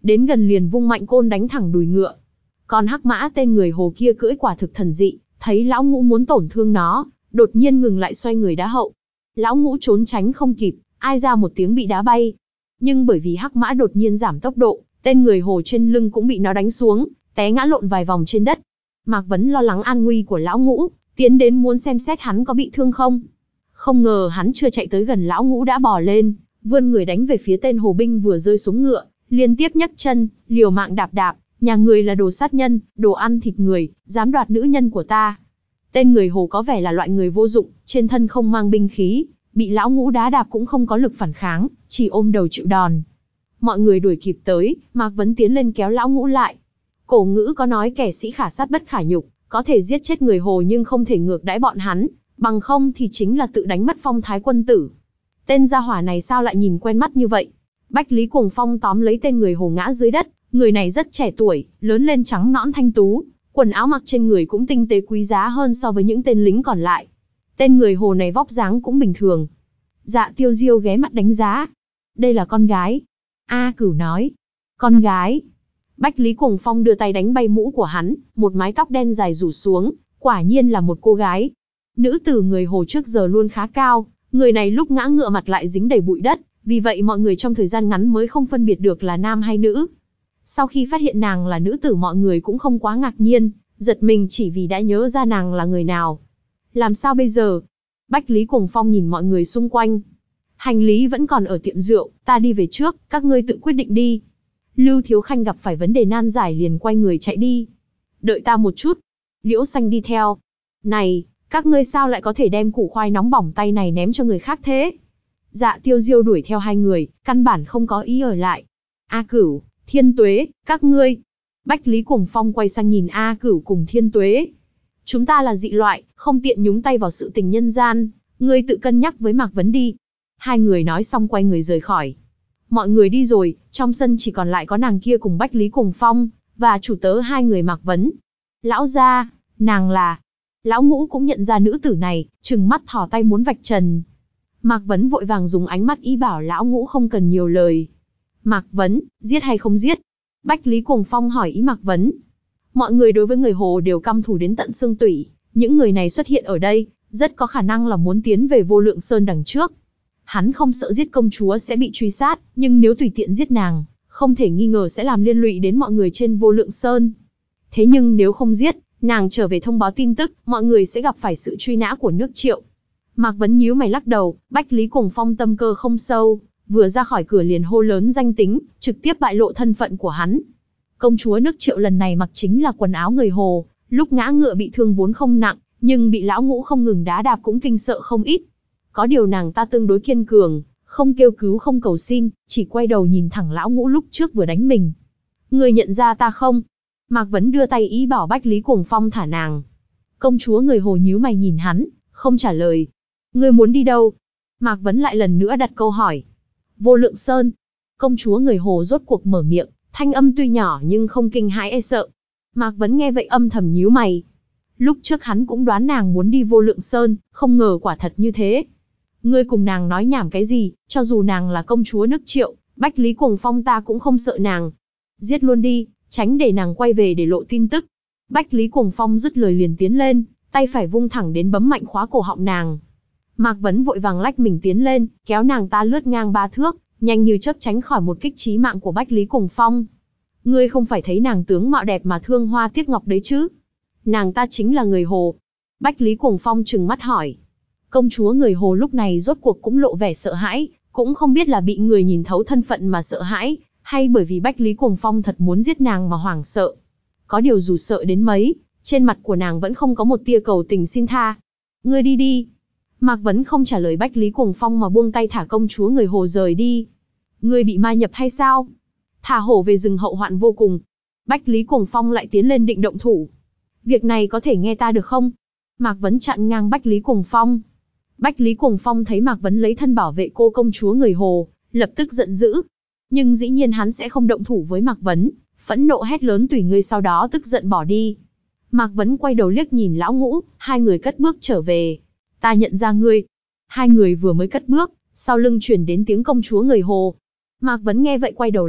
đến gần liền vung mạnh côn đánh thẳng đùi ngựa. Còn hắc mã tên người Hồ kia cưỡi quả thực thần dị, thấy lão ngũ muốn tổn thương nó, đột nhiên ngừng lại xoay người đá hậu. Lão ngũ trốn tránh không kịp, ai ra một tiếng bị đá bay. Nhưng bởi vì hắc mã đột nhiên giảm tốc độ, tên người Hồ trên lưng cũng bị nó đánh xuống, té ngã lộn vài vòng trên đất. Mạc Vấn lo lắng an nguy của lão ngũ, tiến đến muốn xem xét hắn có bị thương không. Không ngờ hắn chưa chạy tới gần lão ngũ đã bò lên, vươn người đánh về phía tên Hồ binh vừa rơi xuống ngựa, liên tiếp nhấc chân, liều mạng đạp đạp, nhà người là đồ sát nhân, đồ ăn thịt người, dám đoạt nữ nhân của ta. Tên người Hồ có vẻ là loại người vô dụng, trên thân không mang binh khí, bị lão ngũ đá đạp cũng không có lực phản kháng, chỉ ôm đầu chịu đòn. Mọi người đuổi kịp tới, Mạc Vấn tiến lên kéo lão ngũ lại. Cổ ngữ có nói kẻ sĩ khả sát bất khả nhục, có thể giết chết người Hồ nhưng không thể ngược đãi bọn hắn, bằng không thì chính là tự đánh mất phong thái quân tử. Tên gia hỏa này sao lại nhìn quen mắt như vậy? Bách Lý Cuồng Phong tóm lấy tên người Hồ ngã dưới đất, người này rất trẻ tuổi, lớn lên trắng nõn thanh tú, quần áo mặc trên người cũng tinh tế quý giá hơn so với những tên lính còn lại. Tên người Hồ này vóc dáng cũng bình thường. Dạ Tiêu Diêu ghé mắt đánh giá. Đây là con gái. A Cửu nói. Con gái. Bách Lý Cuồng Phong đưa tay đánh bay mũ của hắn, một mái tóc đen dài rủ xuống, quả nhiên là một cô gái. Nữ tử người Hồ trước giờ luôn khá cao, người này lúc ngã ngựa mặt lại dính đầy bụi đất, vì vậy mọi người trong thời gian ngắn mới không phân biệt được là nam hay nữ. Sau khi phát hiện nàng là nữ tử mọi người cũng không quá ngạc nhiên, giật mình chỉ vì đã nhớ ra nàng là người nào. Làm sao bây giờ? Bách Lý Cuồng Phong nhìn mọi người xung quanh. Hành lý vẫn còn ở tiệm rượu, ta đi về trước, các ngươi tự quyết định đi. Lưu Thiếu Khanh gặp phải vấn đề nan giải liền quay người chạy đi. Đợi ta một chút. Liễu Xanh đi theo. Này, các ngươi sao lại có thể đem củ khoai nóng bỏng tay này ném cho người khác thế? Dạ Tiêu Diêu đuổi theo hai người, căn bản không có ý ở lại. A Cửu, Thiên Tuế, các ngươi. Bách Lý Cuồng Phong quay sang nhìn A Cửu cùng Thiên Tuế. Chúng ta là dị loại, không tiện nhúng tay vào sự tình nhân gian, ngươi tự cân nhắc với Mạc Vấn đi. Hai người nói xong quay người rời khỏi. Mọi người đi rồi, trong sân chỉ còn lại có nàng kia cùng Bách Lý Cuồng Phong, và chủ tớ hai người Mạc Vấn. Lão gia, nàng là... Lão Ngũ cũng nhận ra nữ tử này, trừng mắt thò tay muốn vạch trần. Mạc Vấn vội vàng dùng ánh mắt ý bảo Lão Ngũ không cần nhiều lời. Mạc Vấn, giết hay không giết? Bách Lý Cuồng Phong hỏi ý Mạc Vấn. Mọi người đối với người Hồ đều căm thù đến tận xương tủy, những người này xuất hiện ở đây, rất có khả năng là muốn tiến về Vô Lượng Sơn đằng trước. Hắn không sợ giết công chúa sẽ bị truy sát, nhưng nếu tùy tiện giết nàng, không thể nghi ngờ sẽ làm liên lụy đến mọi người trên Vô Lượng Sơn. Thế nhưng nếu không giết, nàng trở về thông báo tin tức, mọi người sẽ gặp phải sự truy nã của nước Triệu. Mạc Vấn nhíu mày lắc đầu, Bách Lý Cuồng Phong tâm cơ không sâu, vừa ra khỏi cửa liền hô lớn danh tính, trực tiếp bại lộ thân phận của hắn. Công chúa nước Triệu lần này mặc chính là quần áo người Hồ, lúc ngã ngựa bị thương vốn không nặng, nhưng bị Lão Ngũ không ngừng đá đạp cũng kinh sợ không ít. Có điều nàng ta tương đối kiên cường, không kêu cứu không cầu xin, chỉ quay đầu nhìn thẳng Lão Ngũ lúc trước vừa đánh mình. Người nhận ra ta không? Mạc Vấn đưa tay ý bảo Bách Lý Cuồng Phong thả nàng. Công chúa người Hồ nhíu mày nhìn hắn, không trả lời. Ngươi muốn đi đâu? Mạc Vấn lại lần nữa đặt câu hỏi. Vô Lượng Sơn. Công chúa người Hồ rốt cuộc mở miệng, thanh âm tuy nhỏ nhưng không kinh hãi e sợ. Mạc Vấn nghe vậy âm thầm nhíu mày. Lúc trước hắn cũng đoán nàng muốn đi Vô Lượng Sơn, không ngờ quả thật như thế. Ngươi cùng nàng nói nhảm cái gì, cho dù nàng là công chúa nước Triệu, Bách Lý Cuồng Phong ta cũng không sợ nàng. Giết luôn đi, tránh để nàng quay về để lộ tin tức. Bách Lý Cuồng Phong dứt lời liền tiến lên, tay phải vung thẳng đến bấm mạnh khóa cổ họng nàng. Mạc Vấn vội vàng lách mình tiến lên, kéo nàng ta lướt ngang ba thước, nhanh như chớp tránh khỏi một kích chí mạng của Bách Lý Cuồng Phong. Ngươi không phải thấy nàng tướng mạo đẹp mà thương hoa tiếc ngọc đấy chứ? Nàng ta chính là người Hồ. Bách Lý Cuồng Phong trừng mắt hỏi. Công chúa người Hồ lúc này rốt cuộc cũng lộ vẻ sợ hãi, cũng không biết là bị người nhìn thấu thân phận mà sợ hãi, hay bởi vì Bách Lý Cuồng Phong thật muốn giết nàng mà hoảng sợ. Có điều dù sợ đến mấy, trên mặt của nàng vẫn không có một tia cầu tình xin tha. Ngươi đi đi. Mạc Vấn không trả lời Bách Lý Cuồng Phong mà buông tay thả công chúa người Hồ rời đi. Ngươi bị ma nhập hay sao? Thả hổ về rừng hậu hoạn vô cùng. Bách Lý Cuồng Phong lại tiến lên định động thủ. Việc này có thể nghe ta được không? Mạc Vấn chặn ngang Bách Lý Cuồng Phong. Bách Lý Cuồng Phong thấy Mạc Vấn lấy thân bảo vệ cô công chúa người Hồ, lập tức giận dữ. Nhưng dĩ nhiên hắn sẽ không động thủ với Mạc Vấn, phẫn nộ hét lớn tùy ngươi, sau đó tức giận bỏ đi. Mạc Vấn quay đầu liếc nhìn Lão Ngũ, hai người cất bước trở về. Ta nhận ra ngươi. Hai người vừa mới cất bước, sau lưng truyền đến tiếng công chúa người Hồ. Mạc Vấn nghe vậy quay đầu lại,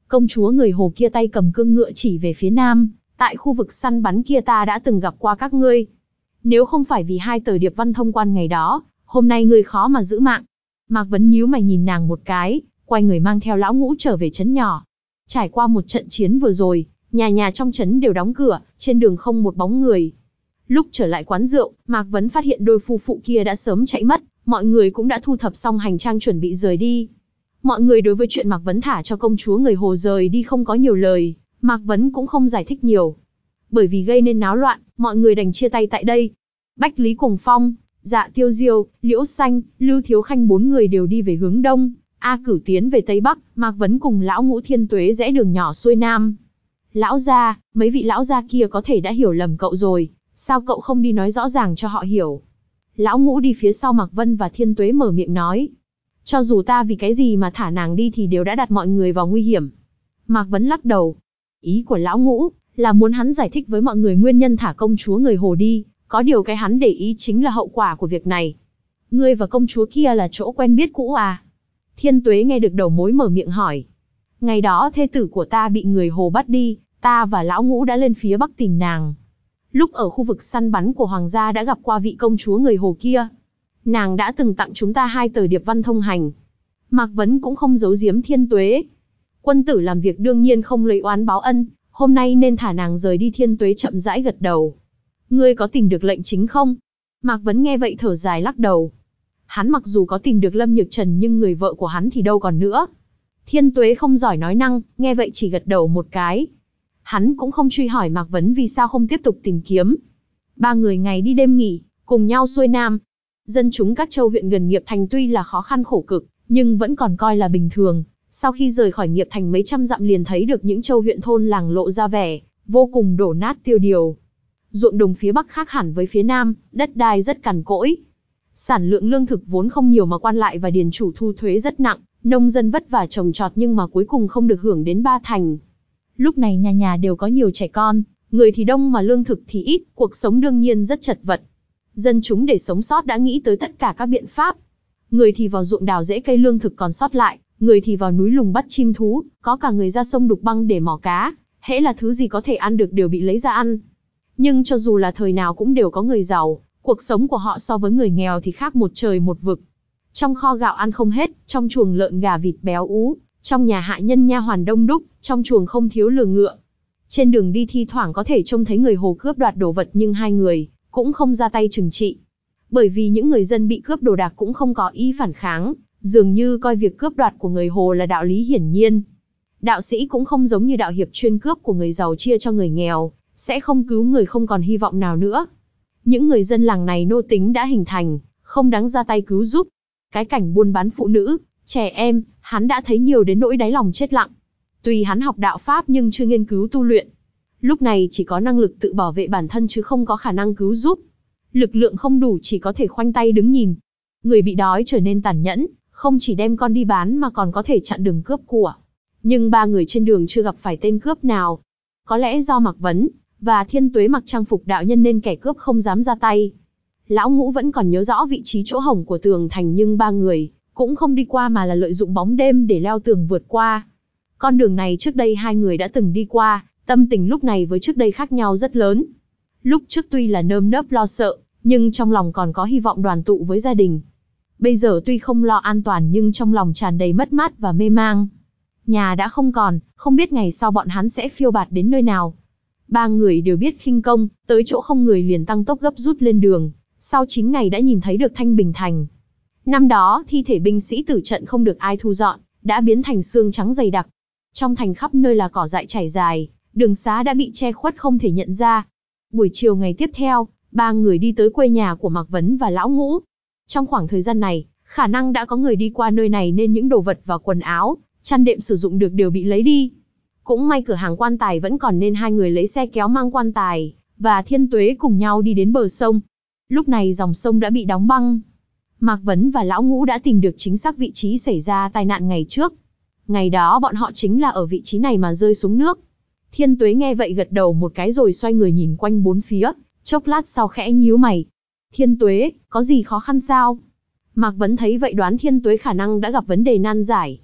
Công chúa người Hồ kia tay cầm cương ngựa chỉ về phía nam, tại khu vực săn bắn kia ta đã từng gặp qua các ngươi. Nếu không phải vì hai tờ điệp văn thông quan ngày đó, hôm nay ngươi khó mà giữ mạng. Mạc Vấn nhíu mày nhìn nàng một cái, quay người mang theo lão ngũ trở về trấn nhỏ. Trải qua một trận chiến vừa rồi, nhà nhà trong trấn đều đóng cửa, trên đường không một bóng người. Lúc trở lại quán rượu, Mạc Vấn phát hiện đôi phu phụ kia đã sớm chạy mất, mọi người cũng đã thu thập xong hành trang chuẩn bị rời đi. Mọi người đối với chuyện Mạc Vấn thả cho công chúa người Hồ rời đi không có nhiều lời, Mạc Vấn cũng không giải thích nhiều. Bởi vì gây nên náo loạn, mọi người đành chia tay tại đây. Bách Lý Cuồng Phong, Dạ Tiêu Diêu, Liễu Xanh, Lưu Thiếu Khanh bốn người đều đi về hướng đông, A Cửu tiến về tây bắc, Mạc Vấn cùng lão ngũ Thiên Tuế rẽ đường nhỏ xuôi nam. Lão gia, mấy vị lão gia kia có thể đã hiểu lầm cậu rồi, sao cậu không đi nói rõ ràng cho họ hiểu? Lão ngũ đi phía sau Mạc Vân và Thiên Tuế mở miệng nói. Cho dù ta vì cái gì mà thả nàng đi thì đều đã đặt mọi người vào nguy hiểm. Mạc Vấn lắc đầu. Ý của lão ngũ là muốn hắn giải thích với mọi người nguyên nhân thả công chúa người Hồ đi, có điều cái hắn để ý chính là hậu quả của việc này. Ngươi và công chúa kia là chỗ quen biết cũ à? Thiên Tuế nghe được đầu mối mở miệng hỏi. Ngày đó thê tử của ta bị người Hồ bắt đi, ta và lão ngũ đã lên phía bắc tìm nàng. Lúc ở khu vực săn bắn của hoàng gia đã gặp qua vị công chúa người Hồ kia. Nàng đã từng tặng chúng ta hai tờ điệp văn thông hành. Mạc Vấn cũng không giấu giếm Thiên Tuế. Quân tử làm việc đương nhiên không lấy oán báo ân, hôm nay nên thả nàng rời đi. Thiên Tuế chậm rãi gật đầu. Ngươi có tìm được lệnh chính không? Mạc Vấn nghe vậy thở dài lắc đầu. Hắn mặc dù có tìm được Lâm Nhược Trần nhưng người vợ của hắn thì đâu còn nữa. Thiên Tuế không giỏi nói năng, nghe vậy chỉ gật đầu một cái. Hắn cũng không truy hỏi Mạc Vấn vì sao không tiếp tục tìm kiếm. Ba người ngày đi đêm nghỉ, cùng nhau xuôi nam. Dân chúng các châu huyện gần Nghiệp Thành tuy là khó khăn khổ cực, nhưng vẫn còn coi là bình thường. Sau khi rời khỏi Nghiệp Thành mấy trăm dặm liền thấy được những châu huyện thôn làng lộ ra vẻ vô cùng đổ nát tiêu điều. Ruộng đồng phía bắc khác hẳn với phía nam, đất đai rất cằn cỗi. Sản lượng lương thực vốn không nhiều mà quan lại và điền chủ thu thuế rất nặng, nông dân vất vả trồng trọt nhưng mà cuối cùng không được hưởng đến ba thành. Lúc này nhà nhà đều có nhiều trẻ con, người thì đông mà lương thực thì ít, cuộc sống đương nhiên rất chật vật. Dân chúng để sống sót đã nghĩ tới tất cả các biện pháp. Người thì vào ruộng đào rễ cây lương thực còn sót lại, người thì vào núi lùng bắt chim thú, có cả người ra sông đục băng để mò cá, hễ là thứ gì có thể ăn được đều bị lấy ra ăn. Nhưng cho dù là thời nào cũng đều có người giàu, cuộc sống của họ so với người nghèo thì khác một trời một vực. Trong kho gạo ăn không hết, trong chuồng lợn gà vịt béo ú, trong nhà hạ nhân nha hoàn đông đúc, trong chuồng không thiếu lừa ngựa. Trên đường đi thi thoảng có thể trông thấy người Hồ cướp đoạt đồ vật nhưng hai người cũng không ra tay trừng trị. Bởi vì những người dân bị cướp đồ đạc cũng không có ý phản kháng, dường như coi việc cướp đoạt của người Hồ là đạo lý hiển nhiên. Đạo sĩ cũng không giống như đạo hiệp chuyên cướp của người giàu chia cho người nghèo, sẽ không cứu người không còn hy vọng nào nữa. Những người dân làng này nô tính đã hình thành, không đáng ra tay cứu giúp. Cái cảnh buôn bán phụ nữ, trẻ em, hắn đã thấy nhiều đến nỗi đáy lòng chết lặng. Tuy hắn học đạo Pháp nhưng chưa nghiên cứu tu luyện. Lúc này chỉ có năng lực tự bảo vệ bản thân chứ không có khả năng cứu giúp. Lực lượng không đủ chỉ có thể khoanh tay đứng nhìn. Người bị đói trở nên tàn nhẫn, không chỉ đem con đi bán mà còn có thể chặn đường cướp của. Nhưng ba người trên đường chưa gặp phải tên cướp nào. Có lẽ do Mạc Vấn và Thiên Tuế mặc trang phục đạo nhân nên kẻ cướp không dám ra tay. Lão Ngũ vẫn còn nhớ rõ vị trí chỗ hổng của tường thành nhưng ba người cũng không đi qua mà là lợi dụng bóng đêm để leo tường vượt qua. Con đường này trước đây hai người đã từng đi qua, tâm tình lúc này với trước đây khác nhau rất lớn. Lúc trước tuy là nơm nớp lo sợ, nhưng trong lòng còn có hy vọng đoàn tụ với gia đình. Bây giờ tuy không lo an toàn nhưng trong lòng tràn đầy mất mát và mê mang. Nhà đã không còn, không biết ngày sau bọn hắn sẽ phiêu bạt đến nơi nào. Ba người đều biết khinh công, tới chỗ không người liền tăng tốc gấp rút lên đường. Sau chín ngày đã nhìn thấy được Thanh Bình Thành. Năm đó, thi thể binh sĩ tử trận không được ai thu dọn, đã biến thành xương trắng dày đặc. Trong thành khắp nơi là cỏ dại trải dài, đường xá đã bị che khuất không thể nhận ra. Buổi chiều ngày tiếp theo, ba người đi tới quê nhà của Mạc Vấn và Lão Ngũ. Trong khoảng thời gian này, khả năng đã có người đi qua nơi này nên những đồ vật và quần áo, chăn đệm sử dụng được đều bị lấy đi. Cũng may cửa hàng quan tài vẫn còn nên hai người lấy xe kéo mang quan tài, và Thiên Tuế cùng nhau đi đến bờ sông. Lúc này dòng sông đã bị đóng băng. Mạc Vấn và Lão Ngũ đã tìm được chính xác vị trí xảy ra tai nạn ngày trước. Ngày đó bọn họ chính là ở vị trí này mà rơi xuống nước. Thiên Tuế nghe vậy gật đầu một cái rồi xoay người nhìn quanh bốn phía, chốc lát sau khẽ nhíu mày. Thiên Tuế, có gì khó khăn sao? Mạc Vấn thấy vậy đoán Thiên Tuế khả năng đã gặp vấn đề nan giải.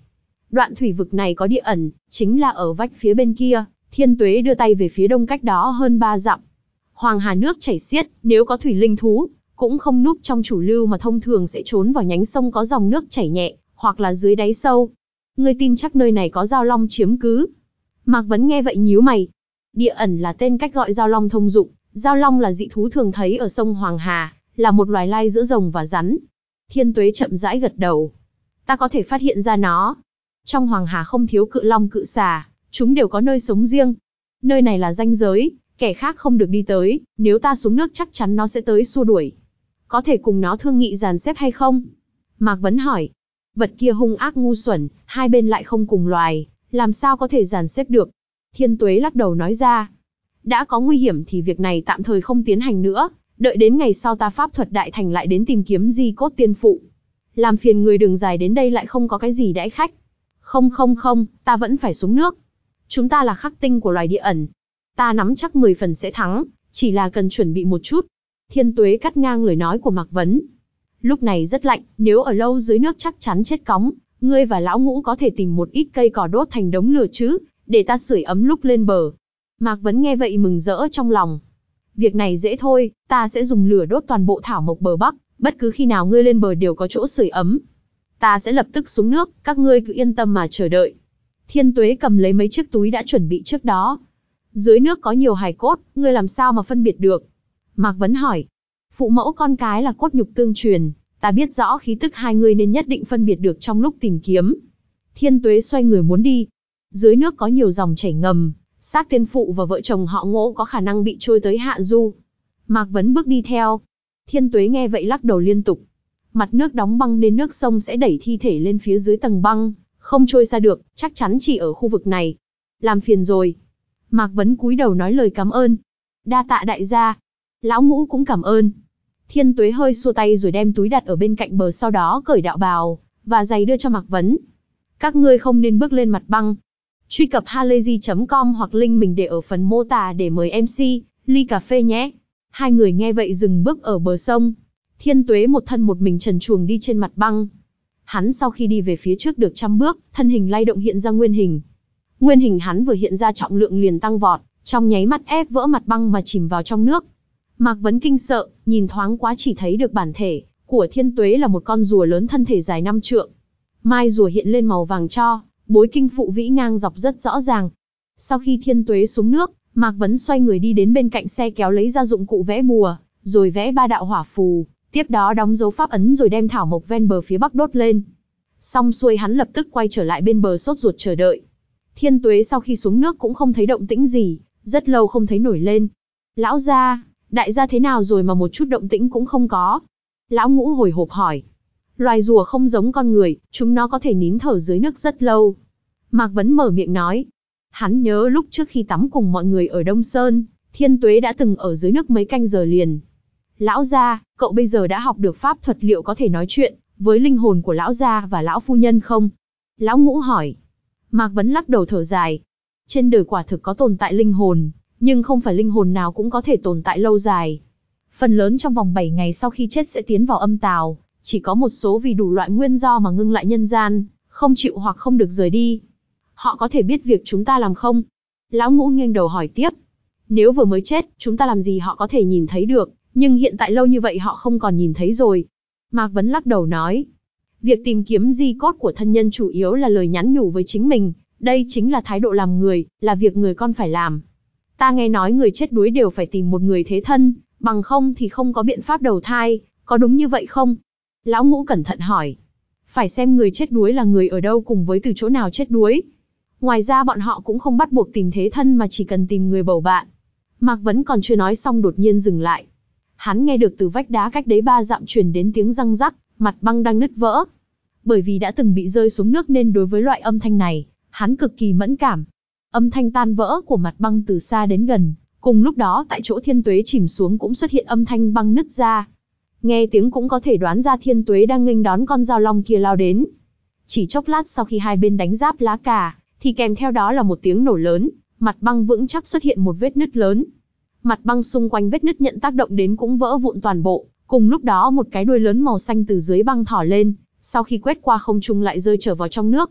Đoạn thủy vực này có địa ẩn, chính là ở vách phía bên kia. Thiên Tuế đưa tay về phía đông cách đó hơn ba dặm. Hoàng hà nước chảy xiết, nếu có thủy linh thú, cũng không núp trong chủ lưu mà thông thường sẽ trốn vào nhánh sông có dòng nước chảy nhẹ, hoặc là dưới đáy sâu. Ngươi tin chắc nơi này có Dao Long chiếm cứ? Mạc Vấn nghe vậy nhíu mày. Địa ẩn là tên cách gọi Dao Long thông dụng. Dao Long là dị thú thường thấy ở sông Hoàng Hà, là một loài lai giữa rồng và rắn. Thiên Tuế chậm rãi gật đầu. Ta có thể phát hiện ra nó. Trong Hoàng Hà không thiếu cự long cự xà, chúng đều có nơi sống riêng. Nơi này là ranh giới, kẻ khác không được đi tới, nếu ta xuống nước chắc chắn nó sẽ tới xua đuổi. Có thể cùng nó thương nghị dàn xếp hay không? Mạc Vấn hỏi. Vật kia hung ác ngu xuẩn, hai bên lại không cùng loài, làm sao có thể dàn xếp được? Thiên Tuế lắc đầu nói ra. Đã có nguy hiểm thì việc này tạm thời không tiến hành nữa, đợi đến ngày sau ta pháp thuật đại thành lại đến tìm kiếm di cốt tiên phụ. Làm phiền người đường dài đến đây lại không có cái gì đãi khách. Không không không, ta vẫn phải xuống nước. Chúng ta là khắc tinh của loài địa ẩn. Ta nắm chắc mười phần sẽ thắng, chỉ là cần chuẩn bị một chút. Thiên Tuế cắt ngang lời nói của Mạc Vấn. Lúc này rất lạnh, nếu ở lâu dưới nước chắc chắn chết cóng. Ngươi và lão Ngũ có thể tìm một ít cây cỏ đốt thành đống lửa chứ, để ta sưởi ấm lúc lên bờ. Mạc Vấn nghe vậy mừng rỡ trong lòng. Việc này dễ thôi, ta sẽ dùng lửa đốt toàn bộ thảo mộc bờ bắc, bất cứ khi nào ngươi lên bờ đều có chỗ sưởi ấm. Ta sẽ lập tức xuống nước, các ngươi cứ yên tâm mà chờ đợi. Thiên Tuế cầm lấy mấy chiếc túi đã chuẩn bị trước đó. Dưới nước có nhiều hài cốt, ngươi làm sao mà phân biệt được? Mạc Vấn hỏi. Phụ mẫu con cái là cốt nhục tương truyền, ta biết rõ khí tức hai người nên nhất định phân biệt được trong lúc tìm kiếm. Thiên Tuế xoay người muốn đi. Dưới nước có nhiều dòng chảy ngầm, xác tiên phụ và vợ chồng họ Ngỗ có khả năng bị trôi tới hạ du. Mạc Vấn bước đi theo. Thiên Tuế nghe vậy lắc đầu liên tục. Mặt nước đóng băng nên nước sông sẽ đẩy thi thể lên phía dưới tầng băng, không trôi xa được, chắc chắn chỉ ở khu vực này. Làm phiền rồi. Mạc Vấn cúi đầu nói lời cảm ơn. Đa tạ đại gia. Lão Ngũ cũng cảm ơn. Thiên Tuế hơi xua tay rồi đem túi đặt ở bên cạnh bờ, sau đó cởi đạo bào và giày đưa cho Mạc Vấn. Các ngươi không nên bước lên mặt băng. Truy cập halayzi chấm com hoặc link mình để ở phần mô tả để mời em xê ly cà phê nhé. Hai người nghe vậy dừng bước ở bờ sông. Thiên Tuế một thân một mình trần truồng đi trên mặt băng. Hắn sau khi đi về phía trước được trăm bước, thân hình lay động hiện ra nguyên hình. Nguyên hình hắn vừa hiện ra trọng lượng liền tăng vọt, trong nháy mắt ép vỡ mặt băng mà chìm vào trong nước. Mạc Vấn kinh sợ, nhìn thoáng quá chỉ thấy được bản thể của Thiên Tuế là một con rùa lớn thân thể dài năm trượng. Mai rùa hiện lên màu vàng tro, bối kinh phụ vĩ ngang dọc rất rõ ràng. Sau khi Thiên Tuế xuống nước, Mạc Vấn xoay người đi đến bên cạnh xe kéo lấy ra dụng cụ vẽ bùa, rồi vẽ ba đạo hỏa phù, tiếp đó đóng dấu pháp ấn rồi đem thảo mộc ven bờ phía bắc đốt lên. Xong xuôi hắn lập tức quay trở lại bên bờ sốt ruột chờ đợi. Thiên Tuế sau khi xuống nước cũng không thấy động tĩnh gì, rất lâu không thấy nổi lên. Lão gia, đại gia thế nào rồi mà một chút động tĩnh cũng không có? Lão Ngũ hồi hộp hỏi. Loài rùa không giống con người, chúng nó có thể nín thở dưới nước rất lâu. Mạc Vấn mở miệng nói. Hắn nhớ lúc trước khi tắm cùng mọi người ở Đông Sơn, Thiên Tuế đã từng ở dưới nước mấy canh giờ liền. Lão gia, cậu bây giờ đã học được pháp thuật, liệu có thể nói chuyện với linh hồn của lão gia và lão phu nhân không? Lão Ngũ hỏi. Mạc Vấn lắc đầu thở dài. Trên đời quả thực có tồn tại linh hồn, nhưng không phải linh hồn nào cũng có thể tồn tại lâu dài. Phần lớn trong vòng bảy ngày sau khi chết sẽ tiến vào âm tào, chỉ có một số vì đủ loại nguyên do mà ngưng lại nhân gian, không chịu hoặc không được rời đi. Họ có thể biết việc chúng ta làm không? Lão Ngũ nghiêng đầu hỏi tiếp. Nếu vừa mới chết, chúng ta làm gì họ có thể nhìn thấy được, nhưng hiện tại lâu như vậy họ không còn nhìn thấy rồi. Mạc Vấn lắc đầu nói. Việc tìm kiếm di cốt của thân nhân chủ yếu là lời nhắn nhủ với chính mình, đây chính là thái độ làm người, là việc người con phải làm. Ta nghe nói người chết đuối đều phải tìm một người thế thân, bằng không thì không có biện pháp đầu thai, có đúng như vậy không? Lão Ngũ cẩn thận hỏi. Phải xem người chết đuối là người ở đâu cùng với từ chỗ nào chết đuối. Ngoài ra bọn họ cũng không bắt buộc tìm thế thân mà chỉ cần tìm người bầu bạn. Mạc Vấn còn chưa nói xong đột nhiên dừng lại. Hắn nghe được từ vách đá cách đấy ba dặm truyền đến tiếng răng rắc, mặt băng đang nứt vỡ. Bởi vì đã từng bị rơi xuống nước nên đối với loại âm thanh này, hắn cực kỳ mẫn cảm. Âm thanh tan vỡ của mặt băng từ xa đến gần, cùng lúc đó tại chỗ Thiên Tuế chìm xuống cũng xuất hiện âm thanh băng nứt ra. Nghe tiếng cũng có thể đoán ra Thiên Tuế đang nghênh đón con dao long kia lao đến. Chỉ chốc lát sau khi hai bên đánh giáp lá cà, thì kèm theo đó là một tiếng nổ lớn, mặt băng vững chắc xuất hiện một vết nứt lớn. Mặt băng xung quanh vết nứt nhận tác động đến cũng vỡ vụn toàn bộ, cùng lúc đó một cái đuôi lớn màu xanh từ dưới băng thỏ lên, sau khi quét qua không trung lại rơi trở vào trong nước.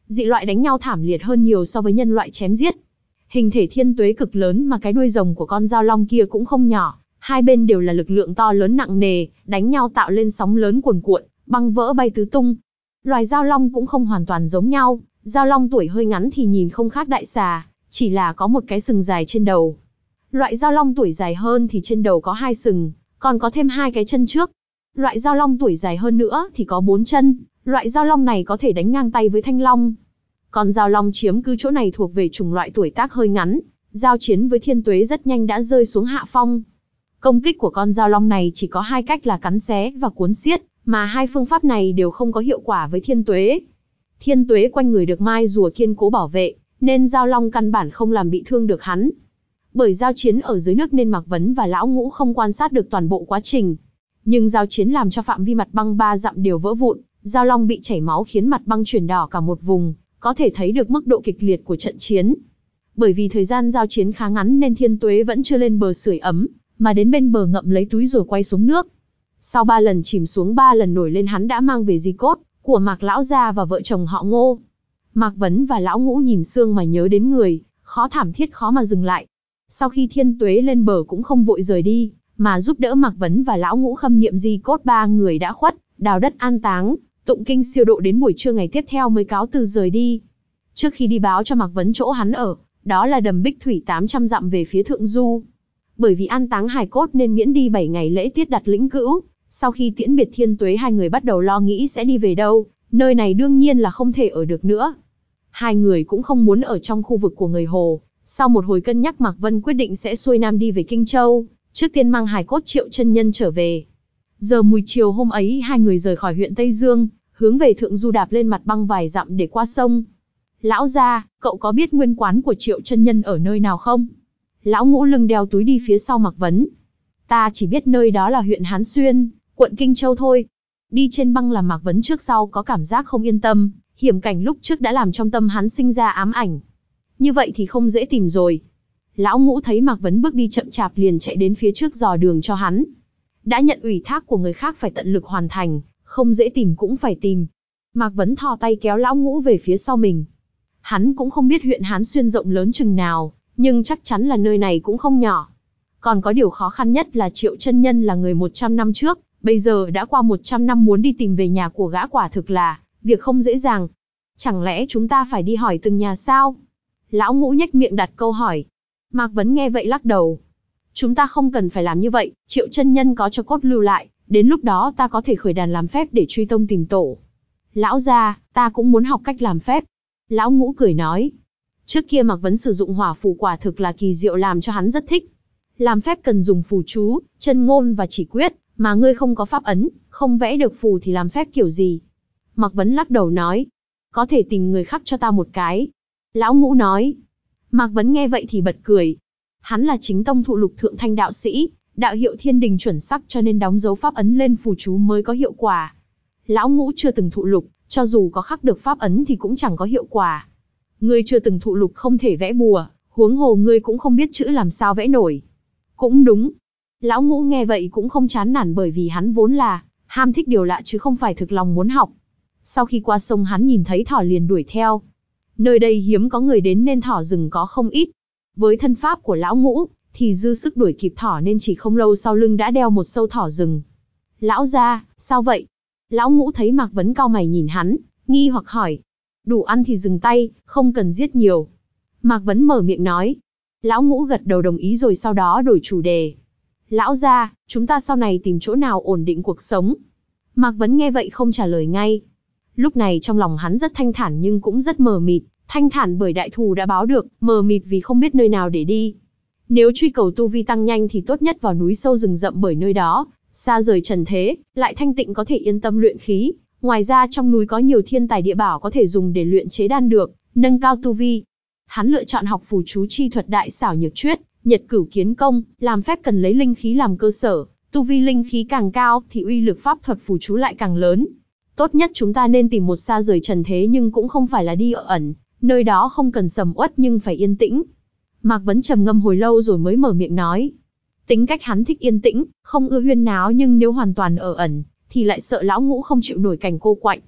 dị loại đánh nhau thảm liệt hơn nhiều so với nhân loại chém giết. Hình thể thiên tuế cực lớn mà cái đuôi rồng của con dao long kia cũng không nhỏ, hai bên đều là lực lượng to lớn nặng nề, đánh nhau tạo lên sóng lớn cuồn cuộn, băng vỡ bay tứ tung. Loài dao long cũng không hoàn toàn giống nhau, dao long tuổi hơi ngắn thì nhìn không khác đại xà, chỉ là có một cái sừng dài trên đầu. Loại dao long tuổi dài hơn thì trên đầu có hai sừng, còn có thêm hai cái chân trước. Loại dao long tuổi dài hơn nữa thì có bốn chân, loại dao long này có thể đánh ngang tay với thanh long. Con dao long chiếm cứ chỗ này thuộc về chủng loại tuổi tác hơi ngắn, giao chiến với thiên tuế rất nhanh đã rơi xuống hạ phong. Công kích của con dao long này chỉ có hai cách là cắn xé và cuốn xiết, mà hai phương pháp này đều không có hiệu quả với thiên tuế. Thiên tuế quanh người được mai rùa kiên cố bảo vệ, nên dao long căn bản không làm bị thương được hắn. Bởi giao chiến ở dưới nước nên Mạc Vấn và Lão Ngũ không quan sát được toàn bộ quá trình. Nhưng giao chiến làm cho phạm vi mặt băng ba dặm đều vỡ vụn, dao long bị chảy máu khiến mặt băng chuyển đỏ cả một vùng, có thể thấy được mức độ kịch liệt của trận chiến. Bởi vì thời gian giao chiến khá ngắn nên thiên tuế vẫn chưa lên bờ sưởi ấm, mà đến bên bờ ngậm lấy túi rồi quay xuống nước. Sau ba lần chìm xuống ba lần nổi lên hắn đã mang về di cốt của Mạc lão gia và vợ chồng họ Ngô. Mạc Vấn và Lão Ngũ nhìn xương mà nhớ đến người, khó thảm thiết khó mà dừng lại. Sau khi thiên tuế lên bờ cũng không vội rời đi, mà giúp đỡ Mạc Vấn và Lão Ngũ khâm niệm di cốt ba người đã khuất, đào đất an táng, tụng kinh siêu độ đến buổi trưa ngày tiếp theo mới cáo từ rời đi. Trước khi đi báo cho Mạc Vấn chỗ hắn ở, đó là đầm Bích Thủy tám trăm dặm về phía thượng du. Bởi vì an táng hài cốt nên miễn đi bảy ngày lễ tiết đặt lĩnh cữu. Sau khi tiễn biệt thiên tuế hai người bắt đầu lo nghĩ sẽ đi về đâu, nơi này đương nhiên là không thể ở được nữa. Hai người cũng không muốn ở trong khu vực của người Hồ. Sau một hồi cân nhắc Mạc Vân quyết định sẽ xuôi nam đi về Kinh Châu, trước tiên mang hài cốt Triệu chân nhân trở về. Giờ mùi chiều hôm ấy hai người rời khỏi huyện Tây Dương, hướng về thượng du đạp lên mặt băng vài dặm để qua sông. Lão gia, cậu có biết nguyên quán của Triệu chân nhân ở nơi nào không? Lão Ngũ lưng đeo túi đi phía sau Mạc Vấn. Ta chỉ biết nơi đó là huyện Hán Xuyên, quận Kinh Châu thôi. Đi trên băng làm Mạc Vấn trước sau có cảm giác không yên tâm, hiểm cảnh lúc trước đã làm trong tâm hắn sinh ra ám ảnh. Như vậy thì không dễ tìm rồi. Lão Ngũ thấy Mạc Vấn bước đi chậm chạp liền chạy đến phía trước dò đường cho hắn. Đã nhận ủy thác của người khác phải tận lực hoàn thành, không dễ tìm cũng phải tìm. Mạc Vấn thò tay kéo Lão Ngũ về phía sau mình. Hắn cũng không biết huyện Hán Xuyên rộng lớn chừng nào, nhưng chắc chắn là nơi này cũng không nhỏ. Còn có điều khó khăn nhất là Triệu chân nhân là người một trăm năm trước, bây giờ đã qua một trăm năm muốn đi tìm về nhà của gã quả thực là việc không dễ dàng. Chẳng lẽ chúng ta phải đi hỏi từng nhà sao? Lão Ngũ nhếch miệng đặt câu hỏi. Mạc Vấn nghe vậy lắc đầu. Chúng ta không cần phải làm như vậy, Triệu chân nhân có cho cốt lưu lại, đến lúc đó ta có thể khởi đàn làm phép để truy tông tìm tổ. Lão gia, ta cũng muốn học cách làm phép. Lão Ngũ cười nói. Trước kia Mạc Vấn sử dụng hỏa phù quả thực là kỳ diệu làm cho hắn rất thích. Làm phép cần dùng phù chú, chân ngôn và chỉ quyết, mà ngươi không có pháp ấn, không vẽ được phù thì làm phép kiểu gì? Mạc Vấn lắc đầu nói. Có thể tìm người khắc cho ta một cái. Lão Ngũ nói. Mạc Vấn nghe vậy thì bật cười. Hắn là chính tông thụ lục thượng thanh đạo sĩ, đạo hiệu thiên đình chuẩn sắc cho nên đóng dấu pháp ấn lên phù chú mới có hiệu quả. Lão Ngũ chưa từng thụ lục, cho dù có khắc được pháp ấn thì cũng chẳng có hiệu quả. Ngươi chưa từng thụ lục không thể vẽ bùa, huống hồ ngươi cũng không biết chữ làm sao vẽ nổi. Cũng đúng. Lão Ngũ nghe vậy cũng không chán nản bởi vì hắn vốn là ham thích điều lạ chứ không phải thực lòng muốn học. Sau khi qua sông hắn nhìn thấy thỏ liền đuổi theo. Nơi đây hiếm có người đến nên thỏ rừng có không ít. Với thân pháp của Lão Ngũ thì dư sức đuổi kịp thỏ nên chỉ không lâu sau lưng đã đeo một sâu thỏ rừng. Lão gia, sao vậy? Lão Ngũ thấy Mạc Vấn cau mày nhìn hắn, nghi hoặc hỏi. Đủ ăn thì dừng tay, không cần giết nhiều. Mạc Vấn mở miệng nói. Lão Ngũ gật đầu đồng ý rồi sau đó đổi chủ đề. Lão gia, chúng ta sau này tìm chỗ nào ổn định cuộc sống? Mạc Vấn nghe vậy không trả lời ngay. Lúc này trong lòng hắn rất thanh thản nhưng cũng rất mờ mịt. Thanh thản bởi đại thù đã báo được, mờ mịt vì không biết nơi nào để đi. Nếu truy cầu tu vi tăng nhanh thì tốt nhất vào núi sâu rừng rậm bởi nơi đó, xa rời trần thế, lại thanh tịnh có thể yên tâm luyện khí. Ngoài ra trong núi có nhiều thiên tài địa bảo có thể dùng để luyện chế đan được, nâng cao tu vi. Hắn lựa chọn học phù chú chi thuật đại xảo nhược chuyết, nhật cửu kiến công, làm phép cần lấy linh khí làm cơ sở, tu vi linh khí càng cao thì uy lực pháp thuật phù chú lại càng lớn. Tốt nhất chúng ta nên tìm một xa rời trần thế nhưng cũng không phải là đi ở ẩn, nơi đó không cần sầm uất nhưng phải yên tĩnh. Mạc Vấn trầm ngâm hồi lâu rồi mới mở miệng nói. Tính cách hắn thích yên tĩnh, không ưa huyên náo nhưng nếu hoàn toàn ở ẩn, thì lại sợ Lão Ngũ không chịu nổi cảnh cô quạnh.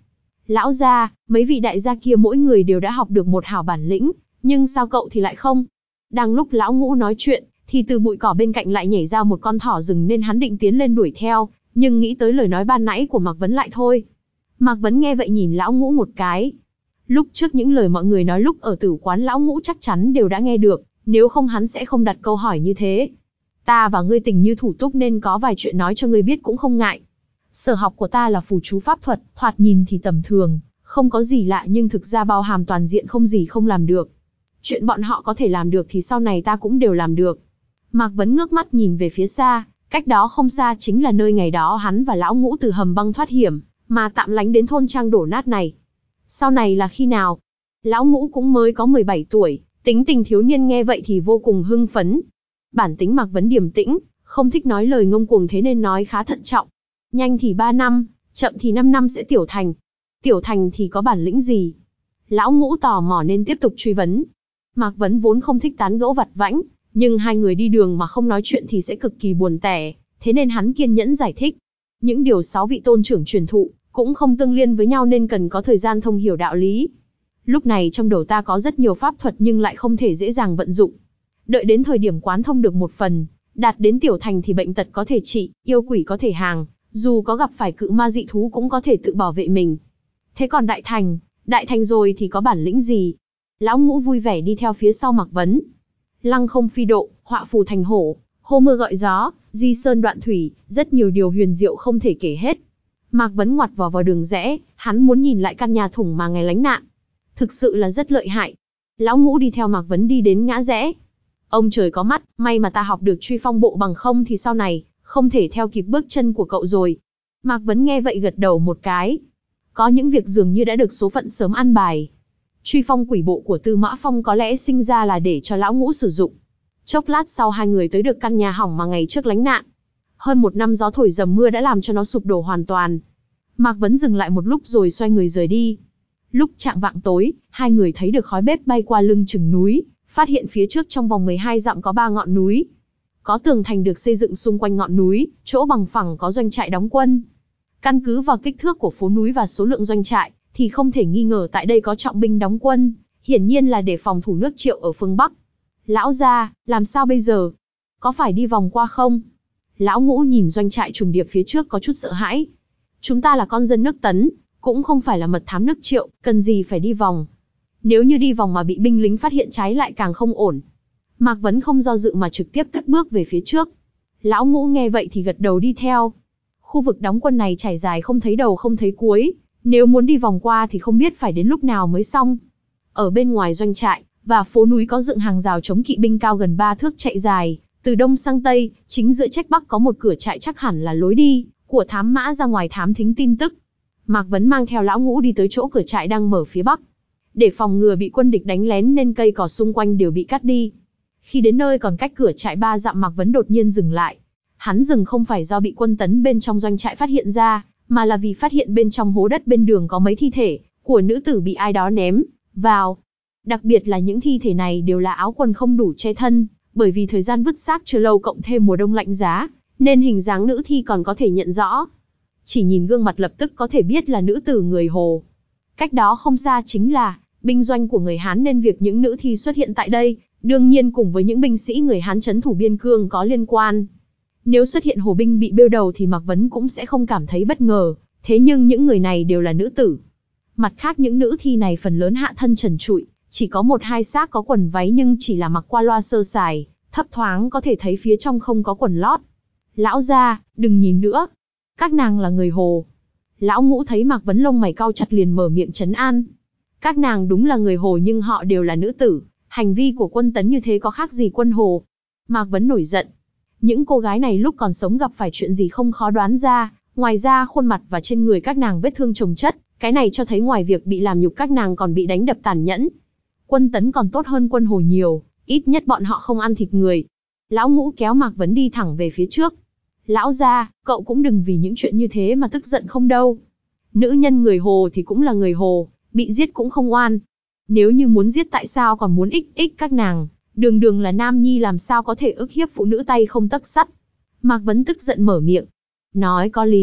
Lão gia, mấy vị đại gia kia mỗi người đều đã học được một hảo bản lĩnh, nhưng sao cậu thì lại không? Đang lúc lão Ngũ nói chuyện, thì từ bụi cỏ bên cạnh lại nhảy ra một con thỏ rừng nên hắn định tiến lên đuổi theo, nhưng nghĩ tới lời nói ban nãy của Mạc Vấn lại thôi. Mạc Vấn nghe vậy nhìn lão Ngũ một cái. Lúc trước những lời mọi người nói lúc ở tử quán lão Ngũ chắc chắn đều đã nghe được, nếu không hắn sẽ không đặt câu hỏi như thế. Ta và ngươi tình như thủ túc nên có vài chuyện nói cho ngươi biết cũng không ngại. Sở học của ta là phù chú pháp thuật, thoạt nhìn thì tầm thường, không có gì lạ nhưng thực ra bao hàm toàn diện không gì không làm được. Chuyện bọn họ có thể làm được thì sau này ta cũng đều làm được. Mạc Vấn ngước mắt nhìn về phía xa, cách đó không xa chính là nơi ngày đó hắn và lão Ngũ từ hầm băng thoát hiểm, mà tạm lánh đến thôn trang đổ nát này. Sau này là khi nào? Lão Ngũ cũng mới có mười bảy tuổi, tính tình thiếu niên nghe vậy thì vô cùng hưng phấn. Bản tính Mạc Vấn điềm tĩnh, không thích nói lời ngông cuồng thế nên nói khá thận trọng. Nhanh thì ba năm, chậm thì năm năm sẽ tiểu thành. Tiểu thành thì có bản lĩnh gì? Lão Ngũ tò mò nên tiếp tục truy vấn. Mạc Vấn vốn không thích tán gẫu vặt vãnh, nhưng hai người đi đường mà không nói chuyện thì sẽ cực kỳ buồn tẻ, thế nên hắn kiên nhẫn giải thích. Những điều sáu vị tôn trưởng truyền thụ, cũng không tương liên với nhau nên cần có thời gian thông hiểu đạo lý. Lúc này trong đầu ta có rất nhiều pháp thuật nhưng lại không thể dễ dàng vận dụng. Đợi đến thời điểm quán thông được một phần, đạt đến tiểu thành thì bệnh tật có thể trị, yêu quỷ có thể hàng, dù có gặp phải cự ma dị thú cũng có thể tự bảo vệ mình. Thế còn đại thành, đại thành rồi thì có bản lĩnh gì? Lão Ngũ vui vẻ đi theo phía sau Mạc Vấn. Lăng không phi độ, họa phù thành hổ, hô mưa gọi gió, di sơn đoạn thủy, rất nhiều điều huyền diệu không thể kể hết. Mạc Vấn ngoặt vào vào đường rẽ, hắn muốn nhìn lại căn nhà thủng mà ngày lánh nạn. Thực sự là rất lợi hại. Lão Ngũ đi theo Mạc Vấn đi đến ngã rẽ. Ông trời có mắt, may mà ta học được truy phong bộ, bằng không thì sau này không thể theo kịp bước chân của cậu rồi. Mạc Vấn nghe vậy gật đầu một cái. Có những việc dường như đã được số phận sớm an bài. Truy phong quỷ bộ của Tư Mã Phong có lẽ sinh ra là để cho lão Ngũ sử dụng. Chốc lát sau hai người tới được căn nhà hỏng mà ngày trước lánh nạn. Hơn một năm gió thổi dầm mưa đã làm cho nó sụp đổ hoàn toàn. Mạc Vấn dừng lại một lúc rồi xoay người rời đi. Lúc chạng vạng tối, hai người thấy được khói bếp bay qua lưng chừng núi, phát hiện phía trước trong vòng mười hai dặm có ba ngọn núi. Có tường thành được xây dựng xung quanh ngọn núi, chỗ bằng phẳng có doanh trại đóng quân. Căn cứ vào kích thước của phố núi và số lượng doanh trại, thì không thể nghi ngờ tại đây có trọng binh đóng quân, hiển nhiên là để phòng thủ nước Triệu ở phương Bắc. Lão gia, làm sao bây giờ? Có phải đi vòng qua không? Lão Ngũ nhìn doanh trại trùng điệp phía trước có chút sợ hãi. Chúng ta là con dân nước Tấn, cũng không phải là mật thám nước Triệu, cần gì phải đi vòng. Nếu như đi vòng mà bị binh lính phát hiện trái lại càng không ổn. Mạc Vấn không do dự mà trực tiếp cất bước về phía trước. Lão Ngũ nghe vậy thì gật đầu đi theo. Khu vực đóng quân này trải dài không thấy đầu không thấy cuối, nếu muốn đi vòng qua thì không biết phải đến lúc nào mới xong. Ở bên ngoài doanh trại và phố núi có dựng hàng rào chống kỵ binh cao gần ba thước chạy dài, từ đông sang tây, chính giữa trách bắc có một cửa trại chắc hẳn là lối đi của thám mã ra ngoài thám thính tin tức. Mạc Vấn mang theo lão Ngũ đi tới chỗ cửa trại đang mở phía bắc. Để phòng ngừa bị quân địch đánh lén nên cây cỏ xung quanh đều bị cắt đi. Khi đến nơi còn cách cửa trại ba dặm, Mạc Vấn đột nhiên dừng lại. Hắn dừng không phải do bị quân Tấn bên trong doanh trại phát hiện ra, mà là vì phát hiện bên trong hố đất bên đường có mấy thi thể của nữ tử bị ai đó ném vào. Đặc biệt là những thi thể này đều là áo quần không đủ che thân, bởi vì thời gian vứt xác chưa lâu cộng thêm mùa đông lạnh giá, nên hình dáng nữ thi còn có thể nhận rõ. Chỉ nhìn gương mặt lập tức có thể biết là nữ tử người Hồ. Cách đó không xa chính là binh doanh của người Hán, nên việc những nữ thi xuất hiện tại đây, đương nhiên cùng với những binh sĩ người Hán trấn thủ biên cương có liên quan. Nếu xuất hiện Hồ binh bị bêu đầu thì Mạc Vấn cũng sẽ không cảm thấy bất ngờ, thế nhưng những người này đều là nữ tử. Mặt khác những nữ thi này phần lớn hạ thân trần trụi, chỉ có một hai xác có quần váy nhưng chỉ là mặc qua loa sơ sài, thấp thoáng có thể thấy phía trong không có quần lót. Lão gia, đừng nhìn nữa. Các nàng là người Hồ. Lão Ngũ thấy Mạc Vấn lông mày cau chặt liền mở miệng trấn an. Các nàng đúng là người Hồ nhưng họ đều là nữ tử, hành vi của quân Tấn như thế có khác gì quân Hồ. Mạc Vấn nổi giận. Những cô gái này lúc còn sống gặp phải chuyện gì không khó đoán ra, ngoài ra khuôn mặt và trên người các nàng vết thương chồng chất, cái này cho thấy ngoài việc bị làm nhục các nàng còn bị đánh đập tàn nhẫn. Quân Tấn còn tốt hơn quân Hồ nhiều, ít nhất bọn họ không ăn thịt người. Lão Ngũ kéo Mạc Vấn đi thẳng về phía trước. Lão gia, cậu cũng đừng vì những chuyện như thế mà tức giận không đâu. Nữ nhân người Hồ thì cũng là người Hồ, bị giết cũng không oan. Nếu như muốn giết tại sao còn muốn ích ích các nàng, đường đường là nam nhi làm sao có thể ức hiếp phụ nữ tay không tấc sắt. Mạc Vấn tức giận mở miệng. Nói có lý,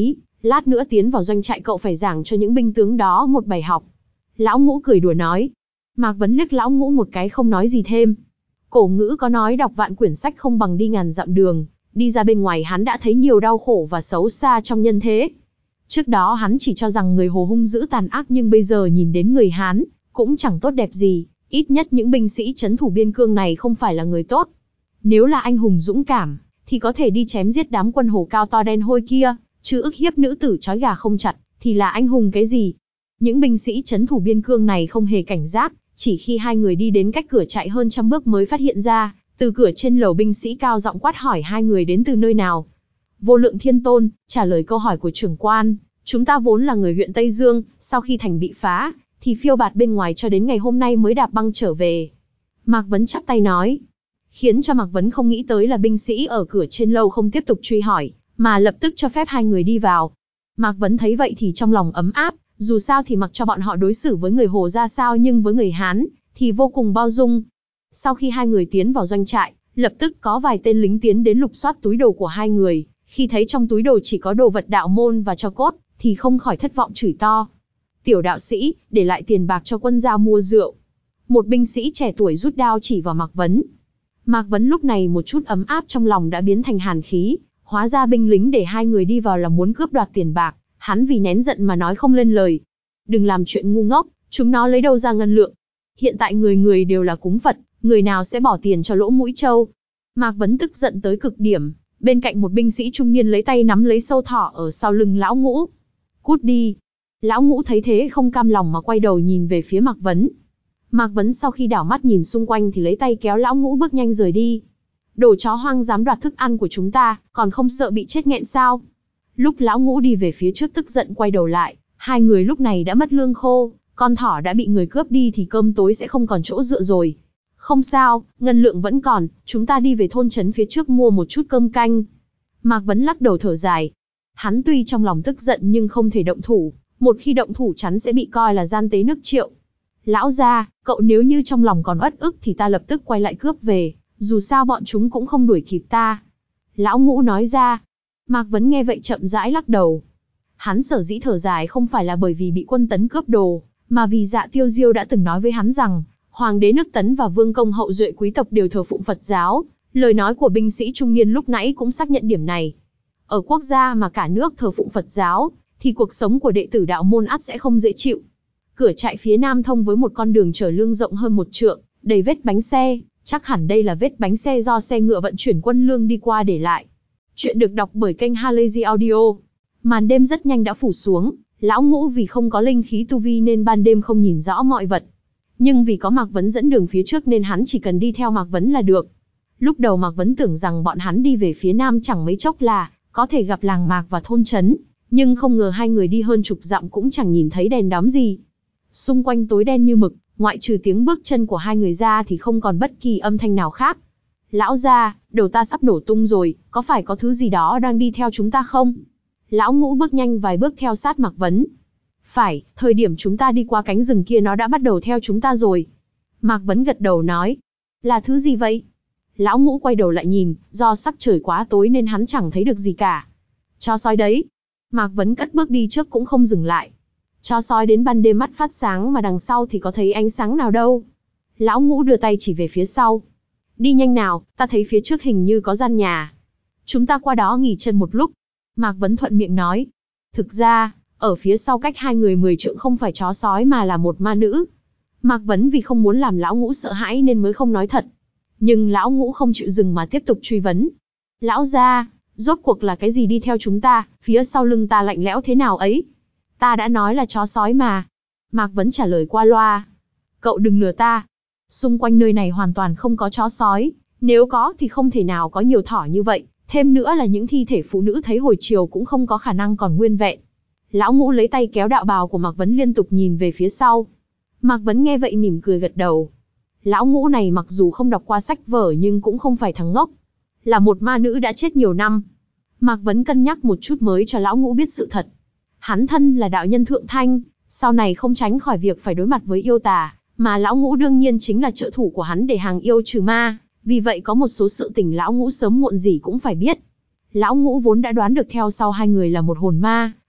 Lát nữa tiến vào doanh trại cậu phải giảng cho những binh tướng đó một bài học. Lão Ngũ cười đùa nói. Mạc Vấn liếc Lão Ngũ một cái không nói gì thêm. Cổ ngữ có nói đọc vạn quyển sách không bằng đi ngàn dặm đường. Đi ra bên ngoài hắn đã thấy nhiều đau khổ và xấu xa trong nhân thế. Trước đó hắn chỉ cho rằng người Hồ hung dữ tàn ác, nhưng bây giờ nhìn đến người Hán cũng chẳng tốt đẹp gì. Ít nhất những binh sĩ trấn thủ biên cương này không phải là người tốt. Nếu là anh hùng dũng cảm, thì có thể đi chém giết đám quân Hồ cao to đen hôi kia, chứ ức hiếp nữ tử trói gà không chặt, thì là anh hùng cái gì? Những binh sĩ trấn thủ biên cương này không hề cảnh giác, chỉ khi hai người đi đến cách cửa trại hơn trăm bước mới phát hiện ra, từ cửa trên lầu binh sĩ cao giọng quát hỏi hai người đến từ nơi nào. Vô Lượng Thiên Tôn trả lời câu hỏi của trưởng quan, chúng ta vốn là người huyện Tây Dương, sau khi thành bị phá, thì phiêu bạt bên ngoài cho đến ngày hôm nay mới đạp băng trở về. Mạc Vấn chắp tay nói, khiến cho Mạc Vấn không nghĩ tới là binh sĩ ở cửa trên lâu không tiếp tục truy hỏi, mà lập tức cho phép hai người đi vào. Mạc Vấn thấy vậy thì trong lòng ấm áp, dù sao thì mặc cho bọn họ đối xử với người Hồ ra sao, nhưng với người Hán thì vô cùng bao dung. Sau khi hai người tiến vào doanh trại, lập tức có vài tên lính tiến đến lục soát túi đồ của hai người, khi thấy trong túi đồ chỉ có đồ vật đạo môn và tro cốt, thì không khỏi thất vọng chửi to. Tiểu đạo sĩ, để lại tiền bạc cho quân giao mua rượu. Một binh sĩ trẻ tuổi rút đao chỉ vào Mạc Vấn. Mạc Vấn lúc này một chút ấm áp trong lòng đã biến thành hàn khí, hóa ra binh lính để hai người đi vào là muốn cướp đoạt tiền bạc, hắn vì nén giận mà nói không lên lời. Đừng làm chuyện ngu ngốc, chúng nó lấy đâu ra ngân lượng. Hiện tại người người đều là cúng Phật, người nào sẽ bỏ tiền cho lỗ mũi trâu. Mạc Vấn tức giận tới cực điểm, bên cạnh một binh sĩ trung niên lấy tay nắm lấy sâu thỏ ở sau lưng Lão Ngũ. Cút đi. Lão Ngũ thấy thế không cam lòng mà quay đầu nhìn về phía Mạc Vấn. Mạc Vấn sau khi đảo mắt nhìn xung quanh thì lấy tay kéo Lão Ngũ bước nhanh rời đi. Đồ chó hoang dám đoạt thức ăn của chúng ta, còn không sợ bị chết nghẹn sao? Lúc Lão Ngũ đi về phía trước tức giận quay đầu lại, hai người lúc này đã mất lương khô, con thỏ đã bị người cướp đi thì cơm tối sẽ không còn chỗ dựa rồi. Không sao, ngân lượng vẫn còn, chúng ta đi về thôn trấn phía trước mua một chút cơm canh. Mạc Vấn lắc đầu thở dài. Hắn tuy trong lòng tức giận nhưng không thể động thủ, một khi động thủ chắn sẽ bị coi là gian tế nước Triệu. Lão gia, cậu nếu như trong lòng còn uất ức thì ta lập tức quay lại cướp về, dù sao bọn chúng cũng không đuổi kịp ta. Lão Ngũ nói ra. Mạc Vấn nghe vậy chậm rãi lắc đầu. Hắn sở dĩ thở dài không phải là bởi vì bị quân Tấn cướp đồ, mà vì Dạ Tiêu Diêu đã từng nói với hắn rằng, Hoàng đế nước Tấn và vương công hậu duệ quý tộc đều thờ phụng Phật giáo. Lời nói của binh sĩ trung niên lúc nãy cũng xác nhận điểm này. Ở quốc gia mà cả nước thờ phụng Phật giáo, thì cuộc sống của đệ tử đạo môn ắt sẽ không dễ chịu. Cửa trại phía nam thông với một con đường chở lương rộng hơn một trượng, đầy vết bánh xe, chắc hẳn đây là vết bánh xe do xe ngựa vận chuyển quân lương đi qua để lại. Chuyện được đọc bởi kênh Halazy Audio. Màn đêm rất nhanh đã phủ xuống, Lão Ngũ vì không có linh khí tu vi nên ban đêm không nhìn rõ mọi vật. Nhưng vì có Mạc Vấn dẫn đường phía trước nên hắn chỉ cần đi theo Mạc Vấn là được. Lúc đầu Mạc Vấn tưởng rằng bọn hắn đi về phía nam chẳng mấy chốc là có thể gặp làng mạc và thôn trấn, nhưng không ngờ hai người đi hơn chục dặm cũng chẳng nhìn thấy đèn đóm gì. Xung quanh tối đen như mực, ngoại trừ tiếng bước chân của hai người ra thì không còn bất kỳ âm thanh nào khác. Lão gia, đầu ta sắp nổ tung rồi, có phải có thứ gì đó đang đi theo chúng ta không? Lão Ngũ bước nhanh vài bước theo sát Mạc Vấn. Phải, thời điểm chúng ta đi qua cánh rừng kia nó đã bắt đầu theo chúng ta rồi. Mạc Vấn gật đầu nói. Là thứ gì vậy? Lão Ngũ quay đầu lại nhìn, do sắc trời quá tối nên hắn chẳng thấy được gì cả. Chó sói đấy. Mạc Vấn cất bước đi trước cũng không dừng lại. Chó sói đến ban đêm mắt phát sáng mà đằng sau thì có thấy ánh sáng nào đâu. Lão Ngũ đưa tay chỉ về phía sau. Đi nhanh nào, ta thấy phía trước hình như có gian nhà. Chúng ta qua đó nghỉ chân một lúc. Mạc Vấn thuận miệng nói. Thực ra, ở phía sau cách hai người mười trượng không phải chó sói mà là một ma nữ. Mạc Vấn vì không muốn làm Lão Ngũ sợ hãi nên mới không nói thật. Nhưng Lão Ngũ không chịu dừng mà tiếp tục truy vấn. Lão gia, rốt cuộc là cái gì đi theo chúng ta, phía sau lưng ta lạnh lẽo thế nào ấy? Ta đã nói là chó sói mà. Mạc Vấn trả lời qua loa. Cậu đừng lừa ta. Xung quanh nơi này hoàn toàn không có chó sói, nếu có thì không thể nào có nhiều thỏ như vậy, thêm nữa là những thi thể phụ nữ thấy hồi chiều cũng không có khả năng còn nguyên vẹn. Lão Ngũ lấy tay kéo đạo bào của Mạc Vấn liên tục nhìn về phía sau. Mạc Vấn nghe vậy mỉm cười gật đầu. Lão Ngũ này mặc dù không đọc qua sách vở nhưng cũng không phải thằng ngốc, là một ma nữ đã chết nhiều năm. Mạc Vấn cân nhắc một chút mới cho Lão Ngũ biết sự thật. Hắn thân là đạo nhân thượng thanh, sau này không tránh khỏi việc phải đối mặt với yêu tà, mà Lão Ngũ đương nhiên chính là trợ thủ của hắn để hàng yêu trừ ma, vì vậy có một số sự tình Lão Ngũ sớm muộn gì cũng phải biết. Lão Ngũ vốn đã đoán được theo sau hai người là một hồn ma,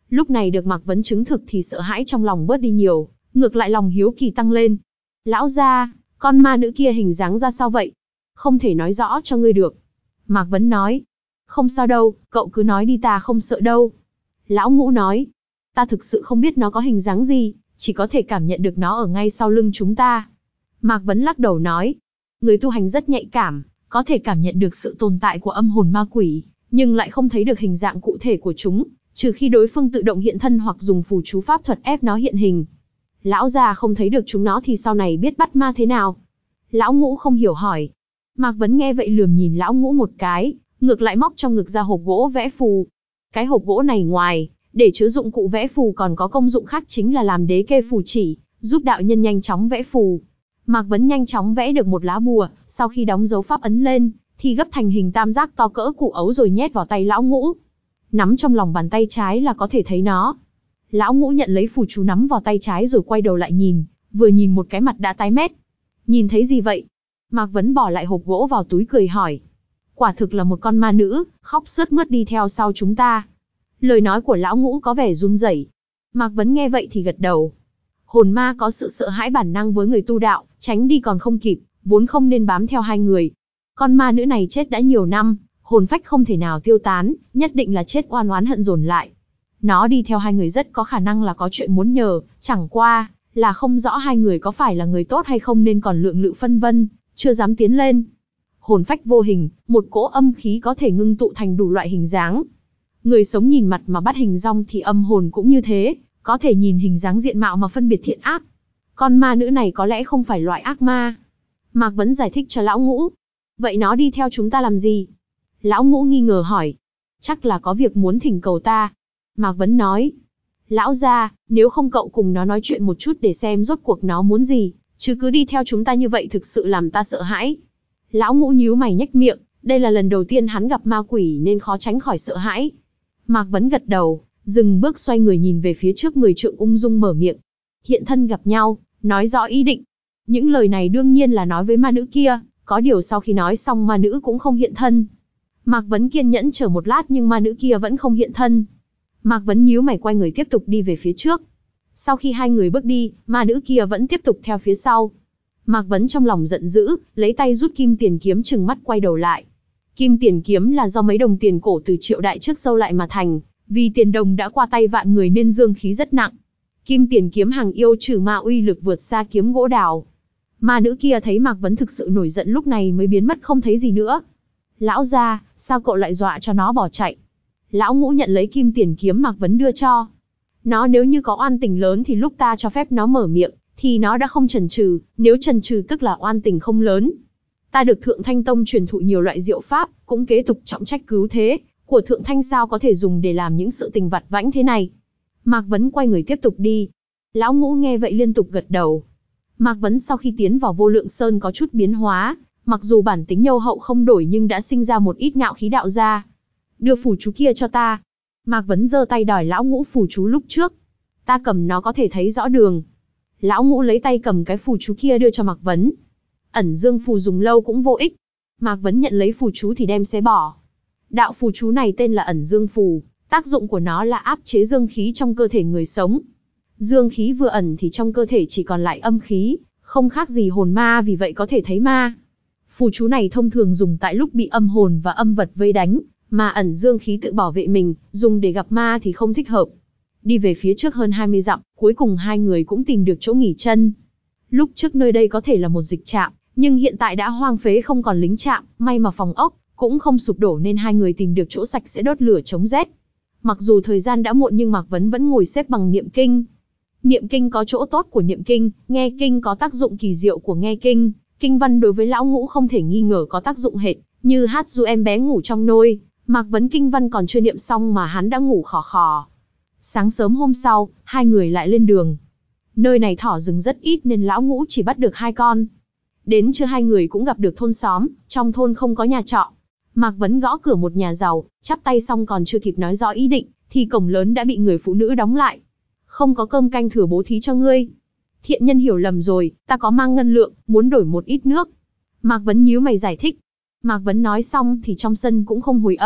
Lúc này được Mạc Vấn chứng thực thì sợ hãi trong lòng bớt đi nhiều, ngược lại lòng hiếu kỳ tăng lên. Lão gia, con ma nữ kia hình dáng ra sao vậy? Không thể nói rõ cho ngươi được. Mạc Vấn nói. Không sao đâu, cậu cứ nói đi, ta không sợ đâu. Lão Ngũ nói. Ta thực sự không biết nó có hình dáng gì, chỉ có thể cảm nhận được nó ở ngay sau lưng chúng ta. Mạc Vấn lắc đầu nói. Người tu hành rất nhạy cảm, có thể cảm nhận được sự tồn tại của âm hồn ma quỷ, nhưng lại không thấy được hình dạng cụ thể của chúng, trừ khi đối phương tự động hiện thân hoặc dùng phù chú pháp thuật ép nó hiện hình. Lão già không thấy được chúng nó thì sau này biết bắt ma thế nào? Lão Ngũ không hiểu hỏi. Mạc Vấn nghe vậy lườm nhìn Lão Ngũ một cái, ngược lại móc trong ngực ra hộp gỗ vẽ phù. Cái hộp gỗ này ngoài để chứa dụng cụ vẽ phù còn có công dụng khác, chính là làm đế kê phù chỉ, giúp đạo nhân nhanh chóng vẽ phù. Mạc Vấn nhanh chóng vẽ được một lá bùa, sau khi đóng dấu pháp ấn lên, thì gấp thành hình tam giác to cỡ củ ấu rồi nhét vào tay Lão Ngũ. Nắm trong lòng bàn tay trái là có thể thấy nó. Lão Ngũ nhận lấy phù chú nắm vào tay trái rồi quay đầu lại nhìn, vừa nhìn một cái mặt đã tái mét. Nhìn thấy gì vậy? Mạc Vấn bỏ lại hộp gỗ vào túi cười hỏi. Quả thực là một con ma nữ, khóc sướt mướt đi theo sau chúng ta. Lời nói của Lão Ngũ có vẻ run rẩy. Mạc Vấn nghe vậy thì gật đầu. Hồn ma có sự sợ hãi bản năng với người tu đạo, tránh đi còn không kịp, vốn không nên bám theo hai người. Con ma nữ này chết đã nhiều năm, hồn phách không thể nào tiêu tán, nhất định là chết oan oán hận dồn lại. Nó đi theo hai người rất có khả năng là có chuyện muốn nhờ, chẳng qua là không rõ hai người có phải là người tốt hay không nên còn lượng lự phân vân, chưa dám tiến lên. Hồn phách vô hình, một cỗ âm khí có thể ngưng tụ thành đủ loại hình dáng. Người sống nhìn mặt mà bắt hình dong thì âm hồn cũng như thế, có thể nhìn hình dáng diện mạo mà phân biệt thiện ác. Con ma nữ này có lẽ không phải loại ác ma. Mạc Vấn giải thích cho Lão Ngũ. Vậy nó đi theo chúng ta làm gì? Lão Ngũ nghi ngờ hỏi. Chắc là có việc muốn thỉnh cầu ta. Mạc Vấn nói. Lão gia, nếu không cậu cùng nó nói chuyện một chút để xem rốt cuộc nó muốn gì, chứ cứ đi theo chúng ta như vậy thực sự làm ta sợ hãi. Lão Ngũ nhíu mày nhếch miệng, đây là lần đầu tiên hắn gặp ma quỷ nên khó tránh khỏi sợ hãi. Mạc Vấn gật đầu, dừng bước xoay người nhìn về phía trước người trượng ung dung mở miệng. Hiện thân gặp nhau, nói rõ ý định. Những lời này đương nhiên là nói với ma nữ kia, có điều sau khi nói xong ma nữ cũng không hiện thân. Mạc Vấn kiên nhẫn chờ một lát nhưng ma nữ kia vẫn không hiện thân. Mạc Vấn nhíu mày quay người tiếp tục đi về phía trước. Sau khi hai người bước đi, ma nữ kia vẫn tiếp tục theo phía sau. Mạc Vấn trong lòng giận dữ, lấy tay rút kim tiền kiếm trừng mắt quay đầu lại. Kim tiền kiếm là do mấy đồng tiền cổ từ triệu đại trước sâu lại mà thành, vì tiền đồng đã qua tay vạn người nên dương khí rất nặng. Kim tiền kiếm hàng yêu trừ ma uy lực vượt xa kiếm gỗ đào. Ma nữ kia thấy Mạc Vấn thực sự nổi giận lúc này mới biến mất không thấy gì nữa. Lão gia, sao cậu lại dọa cho nó bỏ chạy? Lão Ngũ nhận lấy kim tiền kiếm Mạc Vấn đưa cho. Nó nếu như có oan tình lớn thì lúc ta cho phép nó mở miệng, thì nó đã không chần chừ, nếu chần chừ tức là oan tình không lớn. Ta được Thượng Thanh Tông truyền thụ nhiều loại diệu pháp, cũng kế tục trọng trách cứu thế của Thượng Thanh sao có thể dùng để làm những sự tình vặt vãnh thế này. Mạc Vấn quay người tiếp tục đi. Lão Ngũ nghe vậy liên tục gật đầu. Mạc Vấn sau khi tiến vào Vô Lượng Sơn có chút biến hóa, mặc dù bản tính nhâu hậu không đổi nhưng đã sinh ra một ít ngạo khí đạo gia. Đưa phù chú kia cho ta. Mạc Vấn giơ tay đòi Lão Ngũ phù chú lúc trước. Ta cầm nó có thể thấy rõ đường. Lão Ngũ lấy tay cầm cái phù chú kia đưa cho Mạc Vấn. Ẩn dương phù dùng lâu cũng vô ích. Mạc Vấn nhận lấy phù chú thì đem xé bỏ. Đạo phù chú này tên là ẩn dương phù, tác dụng của nó là áp chế dương khí trong cơ thể người sống. Dương khí vừa ẩn thì trong cơ thể chỉ còn lại âm khí, không khác gì hồn ma, vì vậy có thể thấy ma. Phù chú này thông thường dùng tại lúc bị âm hồn và âm vật vây đánh, mà ẩn dương khí tự bảo vệ mình, dùng để gặp ma thì không thích hợp. Đi về phía trước hơn hai mươi dặm, cuối cùng hai người cũng tìm được chỗ nghỉ chân. Lúc trước nơi đây có thể là một dịch trạm, nhưng hiện tại đã hoang phế không còn lính trạm, may mà phòng ốc cũng không sụp đổ nên hai người tìm được chỗ sạch sẽ đốt lửa chống rét. Mặc dù thời gian đã muộn nhưng Mạc Vấn vẫn ngồi xếp bằng niệm kinh. Niệm kinh có chỗ tốt của niệm kinh, nghe kinh có tác dụng kỳ diệu của nghe kinh. Kinh văn đối với Lão Ngũ không thể nghi ngờ có tác dụng hệt như hát du em bé ngủ trong nôi. Mạc Vấn kinh văn còn chưa niệm xong mà hắn đã ngủ khò khò. Sáng sớm hôm sau, hai người lại lên đường. Nơi này thỏ rừng rất ít nên Lão Ngũ chỉ bắt được hai con. Đến trưa hai người cũng gặp được thôn xóm, trong thôn không có nhà trọ. Mạc Vấn gõ cửa một nhà giàu, chắp tay xong còn chưa kịp nói rõ ý định, thì cổng lớn đã bị người phụ nữ đóng lại. Không có cơm canh thừa bố thí cho ngươi. Thiện nhân hiểu lầm rồi, ta có mang ngân lượng, muốn đổi một ít nước. Mạc Vấn nhíu mày giải thích. Mạc Vấn nói xong thì trong sân cũng không hồi âm,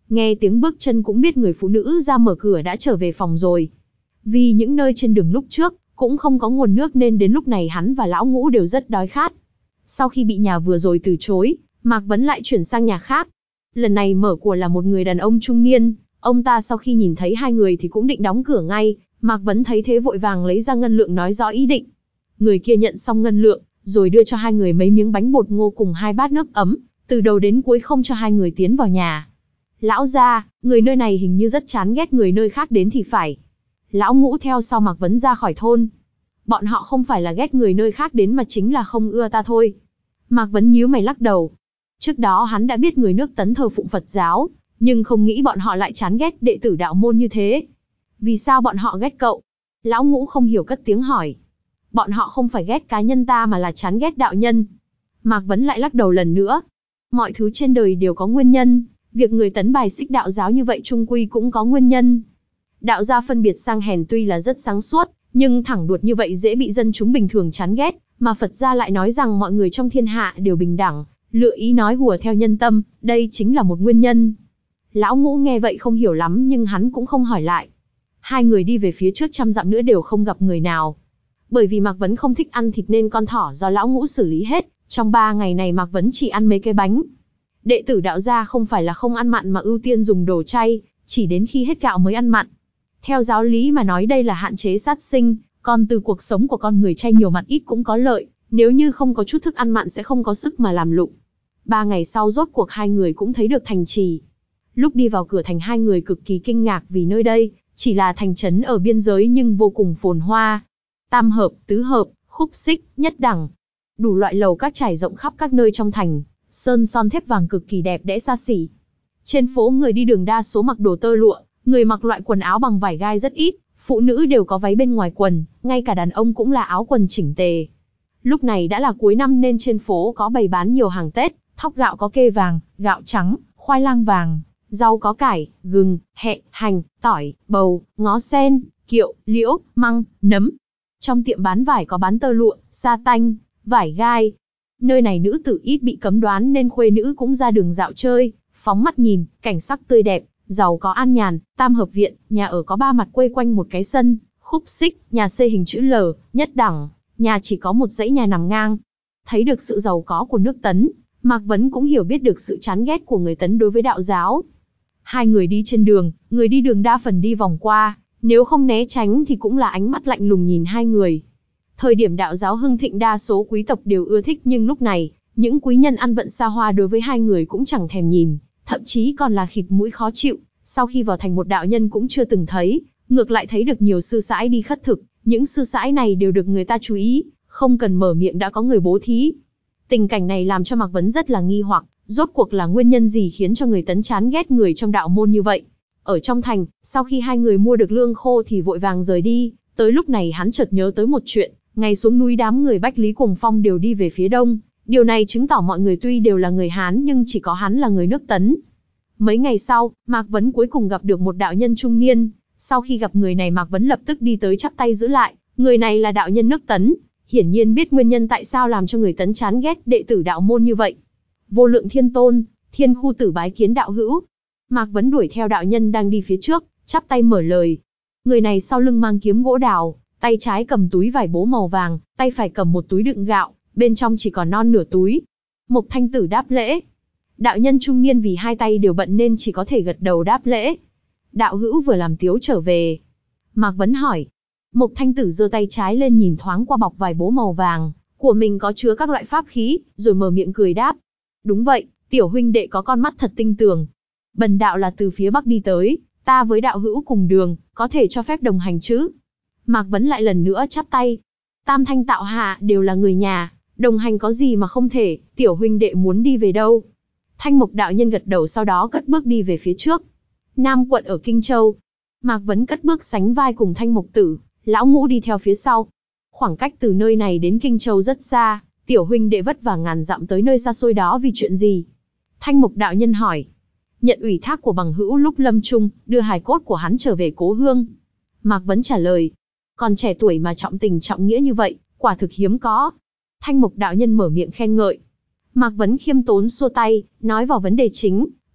Nghe tiếng bước chân cũng biết người phụ nữ ra mở cửa đã trở về phòng rồi. Vì những nơi trên đường lúc trước cũng không có nguồn nước nên đến lúc này hắn và lão Ngũ đều rất đói khát. Sau khi bị nhà vừa rồi từ chối, Mạc Vấn lại chuyển sang nhà khác. Lần này mở của là một người đàn ông trung niên, ông ta sau khi nhìn thấy hai người thì cũng định đóng cửa ngay, Mạc Vấn thấy thế vội vàng lấy ra ngân lượng nói rõ ý định. Người kia nhận xong ngân lượng, rồi đưa cho hai người mấy miếng bánh bột ngô cùng hai bát nước ấm, từ đầu đến cuối không cho hai người tiến vào nhà. Lão gia, người nơi này hình như rất chán ghét người nơi khác đến thì phải. Lão Ngũ theo sau Mạc Vấn ra khỏi thôn. Bọn họ không phải là ghét người nơi khác đến mà chính là không ưa ta thôi. Mạc Vấn nhíu mày lắc đầu. Trước đó hắn đã biết người nước Tấn thờ phụng Phật giáo, nhưng không nghĩ bọn họ lại chán ghét đệ tử đạo môn như thế. Vì sao bọn họ ghét cậu? Lão Ngũ không hiểu cất tiếng hỏi. Bọn họ không phải ghét cá nhân ta mà là chán ghét đạo nhân. Mạc Vấn lại lắc đầu lần nữa. Mọi thứ trên đời đều có nguyên nhân, việc người Tấn bài xích đạo giáo như vậy chung quy cũng có nguyên nhân. Đạo gia phân biệt sang hèn tuy là rất sáng suốt, nhưng thẳng đuột như vậy dễ bị dân chúng bình thường chán ghét, mà Phật gia lại nói rằng mọi người trong thiên hạ đều bình đẳng, lựa ý nói hùa theo nhân tâm, đây chính là một nguyên nhân. Lão Ngũ nghe vậy không hiểu lắm nhưng hắn cũng không hỏi lại. Hai người đi về phía trước trăm dặm nữa đều không gặp người nào. Bởi vì Mạc Vấn không thích ăn thịt nên con thỏ do Lão Ngũ xử lý hết, trong ba ngày này Mạc Vấn chỉ ăn mấy cái bánh. Đệ tử đạo gia không phải là không ăn mặn mà ưu tiên dùng đồ chay, chỉ đến khi hết gạo mới ăn mặn. Theo giáo lý mà nói đây là hạn chế sát sinh, còn từ cuộc sống của con người chay nhiều mặn ít cũng có lợi, nếu như không có chút thức ăn mặn sẽ không có sức mà làm lụng. Ba ngày sau rốt cuộc hai người cũng thấy được thành trì. Lúc đi vào cửa thành hai người cực kỳ kinh ngạc vì nơi đây chỉ là thành trấn ở biên giới nhưng vô cùng phồn hoa. Tam hợp, tứ hợp, khúc xích, nhất đẳng. Đủ loại lầu các trải rộng khắp các nơi trong thành, sơn son thép vàng cực kỳ đẹp đẽ xa xỉ. Trên phố người đi đường đa số mặc đồ tơ lụa, người mặc loại quần áo bằng vải gai rất ít, phụ nữ đều có váy bên ngoài quần, ngay cả đàn ông cũng là áo quần chỉnh tề. Lúc này đã là cuối năm nên trên phố có bày bán nhiều hàng Tết, thóc gạo có kê vàng, gạo trắng, khoai lang vàng, rau có cải, gừng, hẹ, hành, tỏi, bầu, ngó sen, kiệu, liễu, măng, nấm. Trong tiệm bán vải có bán tơ lụa, sa tanh, vải gai. Nơi này nữ tử ít bị cấm đoán nên khuê nữ cũng ra đường dạo chơi, phóng mắt nhìn, cảnh sắc tươi đẹp, giàu có an nhàn. Tam hợp viện, nhà ở có ba mặt quây quanh một cái sân. Khúc xích, nhà xây hình chữ L, nhất đẳng, nhà chỉ có một dãy nhà nằm ngang. Thấy được sự giàu có của nước Tấn, Mạc Vấn cũng hiểu biết được sự chán ghét của người Tấn đối với đạo giáo. Hai người đi trên đường, người đi đường đa phần đi vòng qua, nếu không né tránh thì cũng là ánh mắt lạnh lùng nhìn hai người. Thời điểm đạo giáo hưng thịnh đa số quý tộc đều ưa thích nhưng lúc này, những quý nhân ăn vận xa hoa đối với hai người cũng chẳng thèm nhìn, thậm chí còn là khịt mũi khó chịu. Sau khi vào thành một đạo nhân cũng chưa từng thấy, ngược lại thấy được nhiều sư sãi đi khất thực, những sư sãi này đều được người ta chú ý, không cần mở miệng đã có người bố thí. Tình cảnh này làm cho Mạc Vấn rất là nghi hoặc, rốt cuộc là nguyên nhân gì khiến cho người Tấn chán ghét người trong đạo môn như vậy. Ở trong thành, sau khi hai người mua được lương khô thì vội vàng rời đi, tới lúc này hắn chợt nhớ tới một chuyện, ngày xuống núi đám người Bách Lý Cuồng Phong đều đi về phía đông, điều này chứng tỏ mọi người tuy đều là người Hán nhưng chỉ có hắn là người nước Tấn. Mấy ngày sau, Mạc Vấn cuối cùng gặp được một đạo nhân trung niên, sau khi gặp người này Mạc Vấn lập tức đi tới chắp tay giữ lại, người này là đạo nhân nước Tấn, hiển nhiên biết nguyên nhân tại sao làm cho người Tấn chán ghét đệ tử đạo môn như vậy. Vô Lượng Thiên Tôn, Thiên Khu Tử bái kiến đạo hữu. Mạc Vấn đuổi theo đạo nhân đang đi phía trước, chắp tay mở lời. Người này sau lưng mang kiếm gỗ đào, tay trái cầm túi vải bố màu vàng, tay phải cầm một túi đựng gạo, bên trong chỉ còn non nửa túi. Mộc Thanh Tử đáp lễ. Đạo nhân trung niên vì hai tay đều bận nên chỉ có thể gật đầu đáp lễ. Đạo hữu vừa làm tiếu trở về. Mạc Vấn hỏi. Mộc Thanh Tử giơ tay trái lên nhìn thoáng qua bọc vải bố màu vàng, của mình có chứa các loại pháp khí, rồi mở miệng cười đáp. Đúng vậy, tiểu huynh đệ có con mắt thật tinh tường. Bần đạo là từ phía Bắc đi tới, ta với đạo hữu cùng đường, có thể cho phép đồng hành chứ? Mạc Vấn lại lần nữa chắp tay. Tam Thanh Tạo Hạ đều là người nhà, đồng hành có gì mà không thể, tiểu huynh đệ muốn đi về đâu? Thanh Mộc đạo nhân gật đầu sau đó cất bước đi về phía trước. Nam quận ở Kinh Châu. Mạc Vấn cất bước sánh vai cùng Thanh Mộc Tử, lão Ngũ đi theo phía sau. Khoảng cách từ nơi này đến Kinh Châu rất xa, tiểu huynh đệ vất vả ngàn dặm tới nơi xa xôi đó vì chuyện gì? Thanh Mộc đạo nhân hỏi. Nhận ủy thác của bằng hữu lúc lâm chung, đưa hài cốt của hắn trở về cố hương. Mạc Vấn trả lời. Còn trẻ tuổi mà trọng tình trọng nghĩa như vậy, quả thực hiếm có. Thanh Mộc đạo nhân mở miệng khen ngợi. Mạc Vấn khiêm tốn xua tay, nói vào vấn đề chính.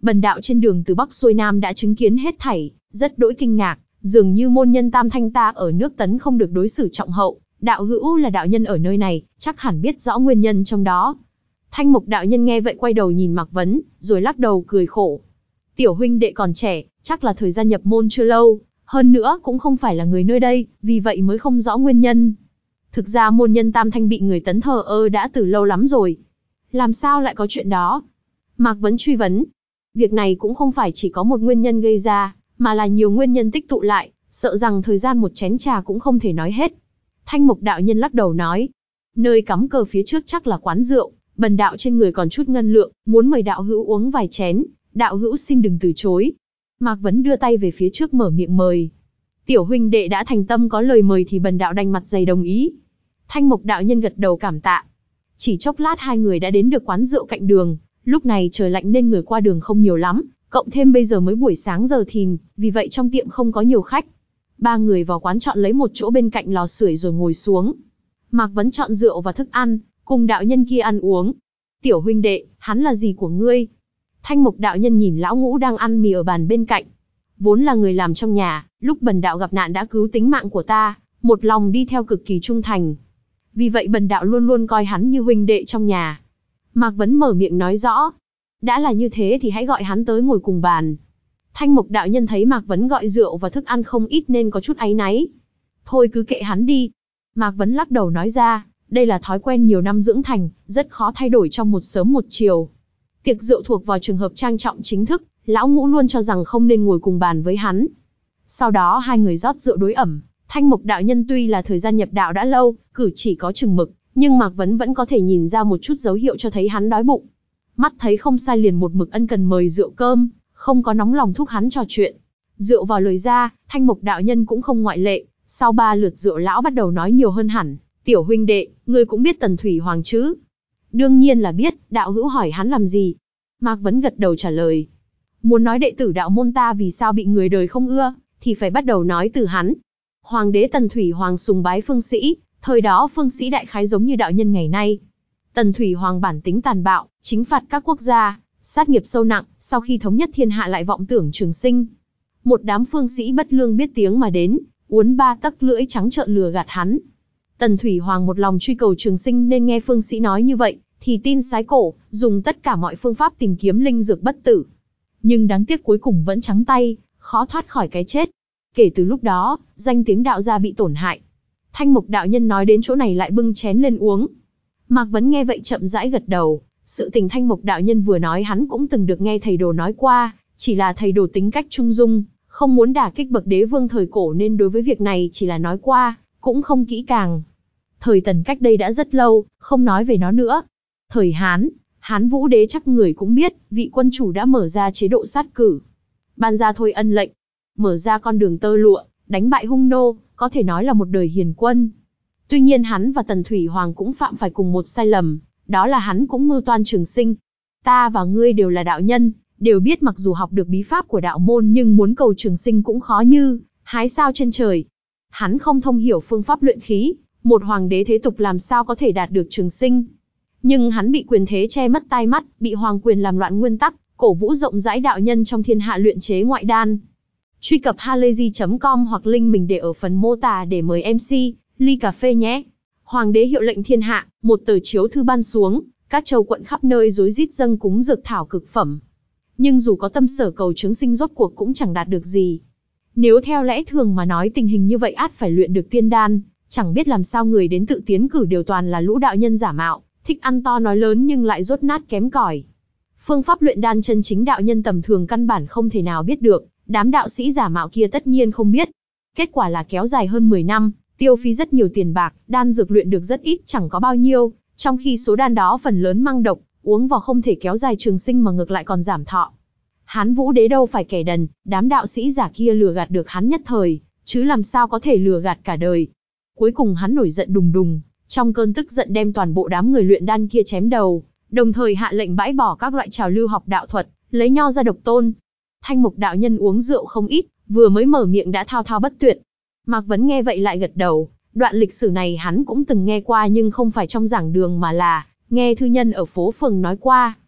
Bần đạo trên đường từ Bắc xuôi Nam đã chứng kiến hết thảy, rất đỗi kinh ngạc, dường như môn nhân Tam Thanh ta ở nước Tấn không được đối xử trọng hậu, đạo hữu là đạo nhân ở nơi này, chắc hẳn biết rõ nguyên nhân trong đó. Thanh Mục đạo nhân nghe vậy quay đầu nhìn Mạc Vấn, rồi lắc đầu cười khổ. Tiểu huynh đệ còn trẻ, chắc là thời gian nhập môn chưa lâu, hơn nữa cũng không phải là người nơi đây, vì vậy mới không rõ nguyên nhân. Thực ra môn nhân Tam Thanh bị người Tấn thờ ơ đã từ lâu lắm rồi. Làm sao lại có chuyện đó? Mạc Vấn truy vấn. Việc này cũng không phải chỉ có một nguyên nhân gây ra, mà là nhiều nguyên nhân tích tụ lại, sợ rằng thời gian một chén trà cũng không thể nói hết. Thanh Mục đạo nhân lắc đầu nói. Nơi cắm cờ phía trước chắc là quán rượu, bần đạo trên người còn chút ngân lượng, muốn mời đạo hữu uống vài chén, đạo hữu xin đừng từ chối. Mạc Vấn đưa tay về phía trước mở miệng mời. Tiểu huynh đệ đã thành tâm có lời mời thì bần đạo đành mặt dày đồng ý. Thanh Mục đạo nhân gật đầu cảm tạ. Chỉ chốc lát hai người đã đến được quán rượu cạnh đường, lúc này trời lạnh nên người qua đường không nhiều lắm, cộng thêm bây giờ mới buổi sáng giờ thìn, vì vậy trong tiệm không có nhiều khách. Ba người vào quán chọn lấy một chỗ bên cạnh lò sưởi rồi ngồi xuống. Mạc Vấn chọn rượu và thức ăn, cùng đạo nhân kia ăn uống. Tiểu huynh đệ, hắn là gì của ngươi? Thanh Mục đạo nhân nhìn lão ngũ đang ăn mì ở bàn bên cạnh. Vốn là người làm trong nhà, lúc bần đạo gặp nạn đã cứu tính mạng của ta, một lòng đi theo cực kỳ trung thành. Vì vậy bần đạo luôn luôn coi hắn như huynh đệ trong nhà. Mạc Vấn mở miệng nói rõ. Đã là như thế thì hãy gọi hắn tới ngồi cùng bàn. Thanh Mục đạo nhân thấy Mạc Vấn gọi rượu và thức ăn không ít nên có chút áy náy. Thôi cứ kệ hắn đi. Mạc Vấn lắc đầu nói ra, đây là thói quen nhiều năm dưỡng thành, rất khó thay đổi trong một sớm một chiều. Tiệc rượu thuộc vào trường hợp trang trọng chính thức, lão ngũ luôn cho rằng không nên ngồi cùng bàn với hắn. Sau đó hai người rót rượu đối ẩm. Thanh Mục đạo nhân tuy là thời gian nhập đạo đã lâu, cử chỉ có chừng mực, nhưng Mạc Vấn vẫn có thể nhìn ra một chút dấu hiệu cho thấy hắn đói bụng. Mắt thấy không sai liền một mực ân cần mời rượu cơm, không có nóng lòng thúc hắn trò chuyện. Rượu vào lời ra, Thanh Mục đạo nhân cũng không ngoại lệ, sau ba lượt rượu lão bắt đầu nói nhiều hơn hẳn. Tiểu huynh đệ, ngươi cũng biết Tần Thủy Hoàng chứ? Đương nhiên là biết, đạo hữu hỏi hắn làm gì? Mạc Vấn gật đầu trả lời. Muốn nói đệ tử đạo môn ta vì sao bị người đời không ưa, thì phải bắt đầu nói từ hắn. Hoàng đế Tần Thủy Hoàng sùng bái phương sĩ, thời đó phương sĩ đại khái giống như đạo nhân ngày nay. Tần Thủy Hoàng bản tính tàn bạo, chính phạt các quốc gia, sát nghiệp sâu nặng, sau khi thống nhất thiên hạ lại vọng tưởng trường sinh. Một đám phương sĩ bất lương biết tiếng mà đến, uốn ba tấc lưỡi trắng trợn lừa gạt hắn. Tần Thủy Hoàng một lòng truy cầu trường sinh nên nghe phương sĩ nói như vậy, thì tin sái cổ, dùng tất cả mọi phương pháp tìm kiếm linh dược bất tử. Nhưng đáng tiếc cuối cùng vẫn trắng tay, khó thoát khỏi cái chết. Kể từ lúc đó, danh tiếng đạo gia bị tổn hại. Thanh Mục đạo nhân nói đến chỗ này lại bưng chén lên uống. Mạc Vấn nghe vậy chậm rãi gật đầu. Sự tình Thanh Mục đạo nhân vừa nói hắn cũng từng được nghe thầy đồ nói qua, chỉ là thầy đồ tính cách trung dung, không muốn đả kích bậc đế vương thời cổ nên đối với việc này chỉ là nói qua, cũng không kỹ càng. Thời Tần cách đây đã rất lâu, không nói về nó nữa. Thời Hán, Hán Vũ đế chắc người cũng biết, vị quân chủ đã mở ra chế độ sát cử. Ban ra thôi ân lệnh, mở ra con đường tơ lụa, đánh bại hung nô, có thể nói là một đời hiền quân. Tuy nhiên hắn và Tần Thủy Hoàng cũng phạm phải cùng một sai lầm, đó là hắn cũng mưu toan trường sinh. Ta và ngươi đều là đạo nhân, đều biết mặc dù học được bí pháp của đạo môn nhưng muốn cầu trường sinh cũng khó như hái sao trên trời. Hắn không thông hiểu phương pháp luyện khí, một hoàng đế thế tục làm sao có thể đạt được trường sinh. Nhưng hắn bị quyền thế che mất tai mắt, bị hoàng quyền làm loạn nguyên tắc, cổ vũ rộng rãi đạo nhân trong thiên hạ luyện chế ngoại đan. Truy cập halayzi chấm com hoặc link mình để ở phần mô tả để mời em xê, ly cà phê nhé. Hoàng đế hiệu lệnh thiên hạ, một tờ chiếu thư ban xuống, các châu quận khắp nơi rối rít dâng cúng dược thảo cực phẩm. Nhưng dù có tâm sở cầu trường sinh rốt cuộc cũng chẳng đạt được gì. Nếu theo lẽ thường mà nói tình hình như vậy át phải luyện được tiên đan, chẳng biết làm sao người đến tự tiến cử đều toàn là lũ đạo nhân giả mạo, thích ăn to nói lớn nhưng lại dốt nát kém cỏi. Phương pháp luyện đan chân chính đạo nhân tầm thường căn bản không thể nào biết được, đám đạo sĩ giả mạo kia tất nhiên không biết. Kết quả là kéo dài hơn mười năm, tiêu phí rất nhiều tiền bạc, đan dược luyện được rất ít chẳng có bao nhiêu, trong khi số đan đó phần lớn mang độc, uống vào không thể kéo dài trường sinh mà ngược lại còn giảm thọ. Hán Vũ đế đâu phải kẻ đần, đám đạo sĩ giả kia lừa gạt được hắn nhất thời, chứ làm sao có thể lừa gạt cả đời. Cuối cùng hắn nổi giận đùng đùng, trong cơn tức giận đem toàn bộ đám người luyện đan kia chém đầu, đồng thời hạ lệnh bãi bỏ các loại trào lưu học đạo thuật, lấy nho ra độc tôn. Thanh Mục đạo nhân uống rượu không ít, vừa mới mở miệng đã thao thao bất tuyệt. Mạc Vấn nghe vậy lại gật đầu, đoạn lịch sử này hắn cũng từng nghe qua nhưng không phải trong giảng đường mà là nghe thư nhân ở phố phường nói qua.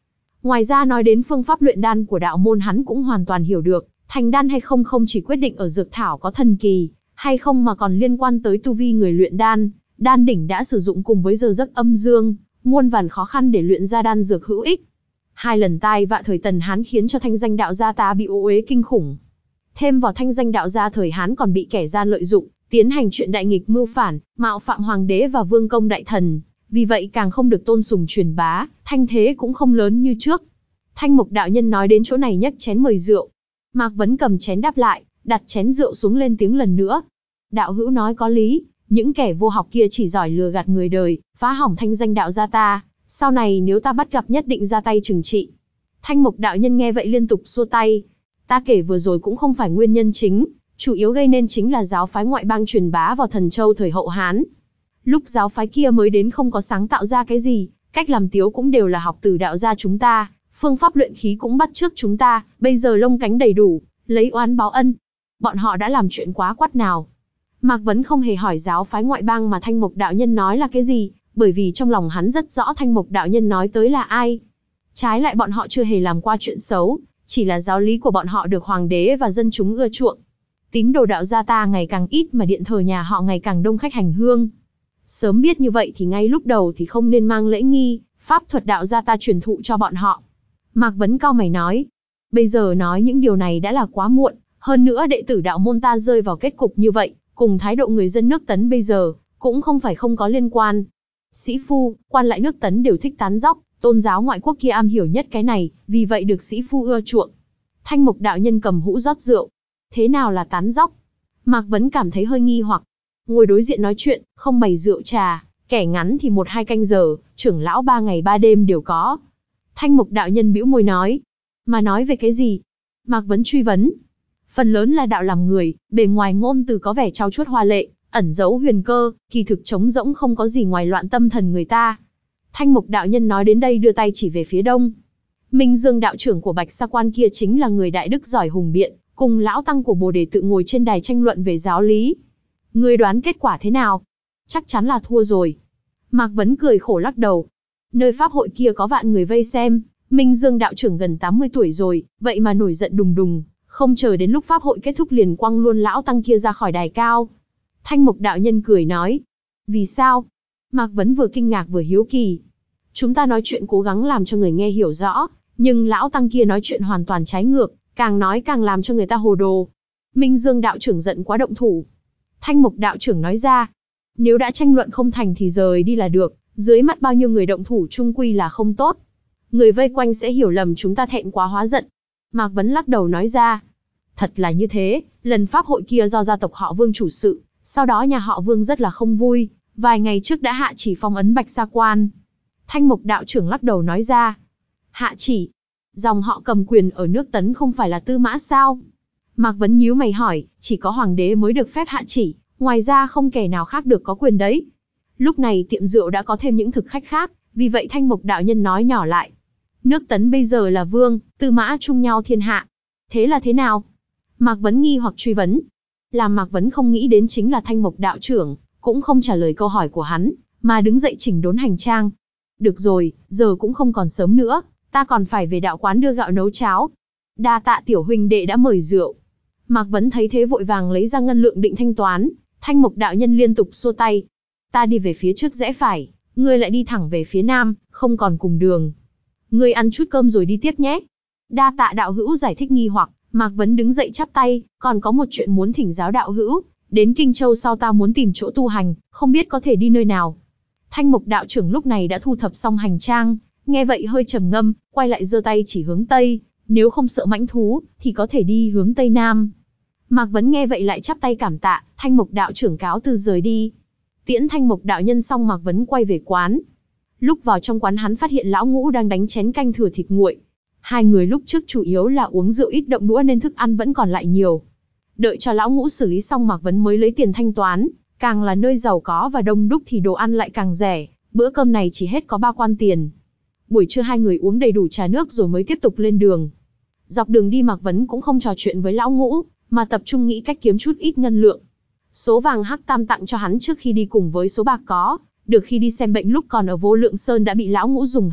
Ngoài ra nói đến phương pháp luyện đan của đạo môn hắn cũng hoàn toàn hiểu được, thành đan hay không không chỉ quyết định ở dược thảo có thần kỳ, hay không mà còn liên quan tới tu vi người luyện đan. Đan đỉnh đã sử dụng cùng với giờ giấc âm dương, muôn vàn khó khăn để luyện ra đan dược hữu ích. Hai lần tai vạ thời Tần Hán khiến cho thanh danh đạo gia ta bị ô uế kinh khủng. Thêm vào thanh danh đạo gia thời Hán còn bị kẻ gian lợi dụng, tiến hành chuyện đại nghịch mưu phản, mạo phạm hoàng đế và vương công đại thần, vì vậy càng không được tôn sùng truyền bá, thanh thế cũng không lớn như trước. Thanh Mục đạo nhân nói đến chỗ này nhấc chén mời rượu. Mạc Vấn cầm chén đáp lại, đặt chén rượu xuống lên tiếng lần nữa. Đạo hữu nói có lý, những kẻ vô học kia chỉ giỏi lừa gạt người đời, phá hỏng thanh danh đạo gia ta, sau này nếu ta bắt gặp nhất định ra tay trừng trị. Thanh Mục đạo nhân nghe vậy liên tục xua tay. Ta kể vừa rồi cũng không phải nguyên nhân chính, chủ yếu gây nên chính là giáo phái ngoại bang truyền bá vào Thần Châu thời hậu Hán. Lúc giáo phái kia mới đến không có sáng tạo ra cái gì, cách làm tiếu cũng đều là học từ đạo gia chúng ta, phương pháp luyện khí cũng bắt chước chúng ta, bây giờ lông cánh đầy đủ, lấy oán báo ân. Bọn họ đã làm chuyện quá quắt nào. Mạc Vấn không hề hỏi giáo phái ngoại bang mà Thanh Mục đạo nhân nói là cái gì, bởi vì trong lòng hắn rất rõ Thanh Mục đạo nhân nói tới là ai. Trái lại bọn họ chưa hề làm qua chuyện xấu, chỉ là giáo lý của bọn họ được hoàng đế và dân chúng ưa chuộng. Tín đồ đạo gia ta ngày càng ít mà điện thờ nhà họ ngày càng đông khách hành hương. Sớm biết như vậy thì ngay lúc đầu thì không nên mang lễ nghi, pháp thuật đạo gia ta truyền thụ cho bọn họ. Mạc Vấn cau mày nói, bây giờ nói những điều này đã là quá muộn, hơn nữa đệ tử đạo môn ta rơi vào kết cục như vậy, cùng thái độ người dân nước Tấn bây giờ, cũng không phải không có liên quan. Sĩ phu, quan lại nước Tấn đều thích tán dóc, tôn giáo ngoại quốc kia am hiểu nhất cái này, vì vậy được sĩ phu ưa chuộng. Thanh Mục đạo nhân cầm hũ rót rượu. Thế nào là tán dóc? Mạc Vấn cảm thấy hơi nghi hoặc. Ngồi đối diện nói chuyện, không bày rượu trà, kẻ ngắn thì một hai canh giờ, trưởng lão ba ngày ba đêm đều có. Thanh Mục đạo nhân bĩu môi nói. Mà nói về cái gì? Mạc Vấn truy vấn. Phần lớn là đạo làm người, bề ngoài ngôn từ có vẻ trau chuốt hoa lệ, ẩn giấu huyền cơ, kỳ thực trống rỗng không có gì ngoài loạn tâm thần người ta. Thanh Mục đạo nhân nói đến đây đưa tay chỉ về phía đông. Minh Dương đạo trưởng của Bạch Sa Quan kia chính là người đại đức giỏi hùng biện, cùng lão tăng của Bồ Đề tự ngồi trên đài tranh luận về giáo lý. Ngươi đoán kết quả thế nào? Chắc chắn là thua rồi. Mạc Vấn cười khổ lắc đầu. Nơi pháp hội kia có vạn người vây xem, Minh Dương đạo trưởng gần tám mươi tuổi rồi, vậy mà nổi giận đùng đùng, không chờ đến lúc pháp hội kết thúc liền quăng luôn lão tăng kia ra khỏi đài cao. Thanh Mục đạo nhân cười nói. Vì sao? Mạc Vấn vừa kinh ngạc vừa hiếu kỳ. Chúng ta nói chuyện cố gắng làm cho người nghe hiểu rõ, nhưng lão tăng kia nói chuyện hoàn toàn trái ngược, càng nói càng làm cho người ta hồ đồ. Minh Dương đạo trưởng giận quá động thủ. Thanh Mục đạo trưởng nói ra, nếu đã tranh luận không thành thì rời đi là được, dưới mắt bao nhiêu người động thủ chung quy là không tốt. Người vây quanh sẽ hiểu lầm chúng ta thẹn quá hóa giận. Mạc Vấn lắc đầu nói ra, thật là như thế, lần pháp hội kia do gia tộc họ Vương chủ sự, sau đó nhà họ Vương rất là không vui, vài ngày trước đã hạ chỉ phong ấn Bạch Sa Quan. Thanh Mục đạo trưởng lắc đầu nói ra, hạ chỉ, dòng họ cầm quyền ở nước Tấn không phải là Tư Mã sao? Mạc Vấn nhíu mày hỏi, chỉ có hoàng đế mới được phép hạ chỉ, ngoài ra không kẻ nào khác được có quyền đấy. Lúc này tiệm rượu đã có thêm những thực khách khác, vì vậy Thanh Mục đạo nhân nói nhỏ lại. Nước Tấn bây giờ là Vương, Tư Mã chung nhau thiên hạ. Thế là thế nào? Mạc Vấn nghi hoặc truy vấn. Làm Mạc Vấn không nghĩ đến chính là Thanh Mục đạo trưởng, cũng không trả lời câu hỏi của hắn, mà đứng dậy chỉnh đốn hành trang. Được rồi, giờ cũng không còn sớm nữa, ta còn phải về đạo quán đưa gạo nấu cháo. Đa tạ tiểu huynh đệ đã mời rượu. Mạc Vấn thấy thế vội vàng lấy ra ngân lượng định thanh toán. Thanh Mục đạo nhân liên tục xua tay. Ta đi về phía trước rẽ phải, ngươi lại đi thẳng về phía nam, không còn cùng đường. Ngươi ăn chút cơm rồi đi tiếp nhé. Đa tạ đạo hữu giải thích nghi hoặc. Mạc Vấn đứng dậy chắp tay, còn có một chuyện muốn thỉnh giáo đạo hữu. Đến Kinh Châu sau ta muốn tìm chỗ tu hành, không biết có thể đi nơi nào. Thanh Mục đạo trưởng lúc này đã thu thập xong hành trang, nghe vậy hơi trầm ngâm, quay lại giơ tay chỉ hướng tây. Nếu không sợ mãnh thú, thì có thể đi hướng tây nam. Mạc Vấn nghe vậy lại chắp tay cảm tạ, Thanh Mục đạo trưởng cáo từ rời đi. Tiễn Thanh Mục đạo nhân xong Mạc Vấn quay về quán. Lúc vào trong quán hắn phát hiện lão Ngũ đang đánh chén canh thừa thịt nguội. Hai người lúc trước chủ yếu là uống rượu ít động đũa nên thức ăn vẫn còn lại nhiều. Đợi cho lão Ngũ xử lý xong Mạc Vấn mới lấy tiền thanh toán. Càng là nơi giàu có và đông đúc thì đồ ăn lại càng rẻ. Bữa cơm này chỉ hết có ba quan tiền. Buổi trưa hai người uống đầy đủ trà nước rồi mới tiếp tục lên đường. Dọc đường đi Mạc Vấn cũng không trò chuyện với lão Ngũ, mà tập trung nghĩ cách kiếm chút ít ngân lượng. Số vàng Hắc Tam tặng cho hắn trước khi đi cùng với số bạc có được khi đi xem bệnh lúc còn ở Vô Lượng Sơn đã bị lão Ngũ dùng hết,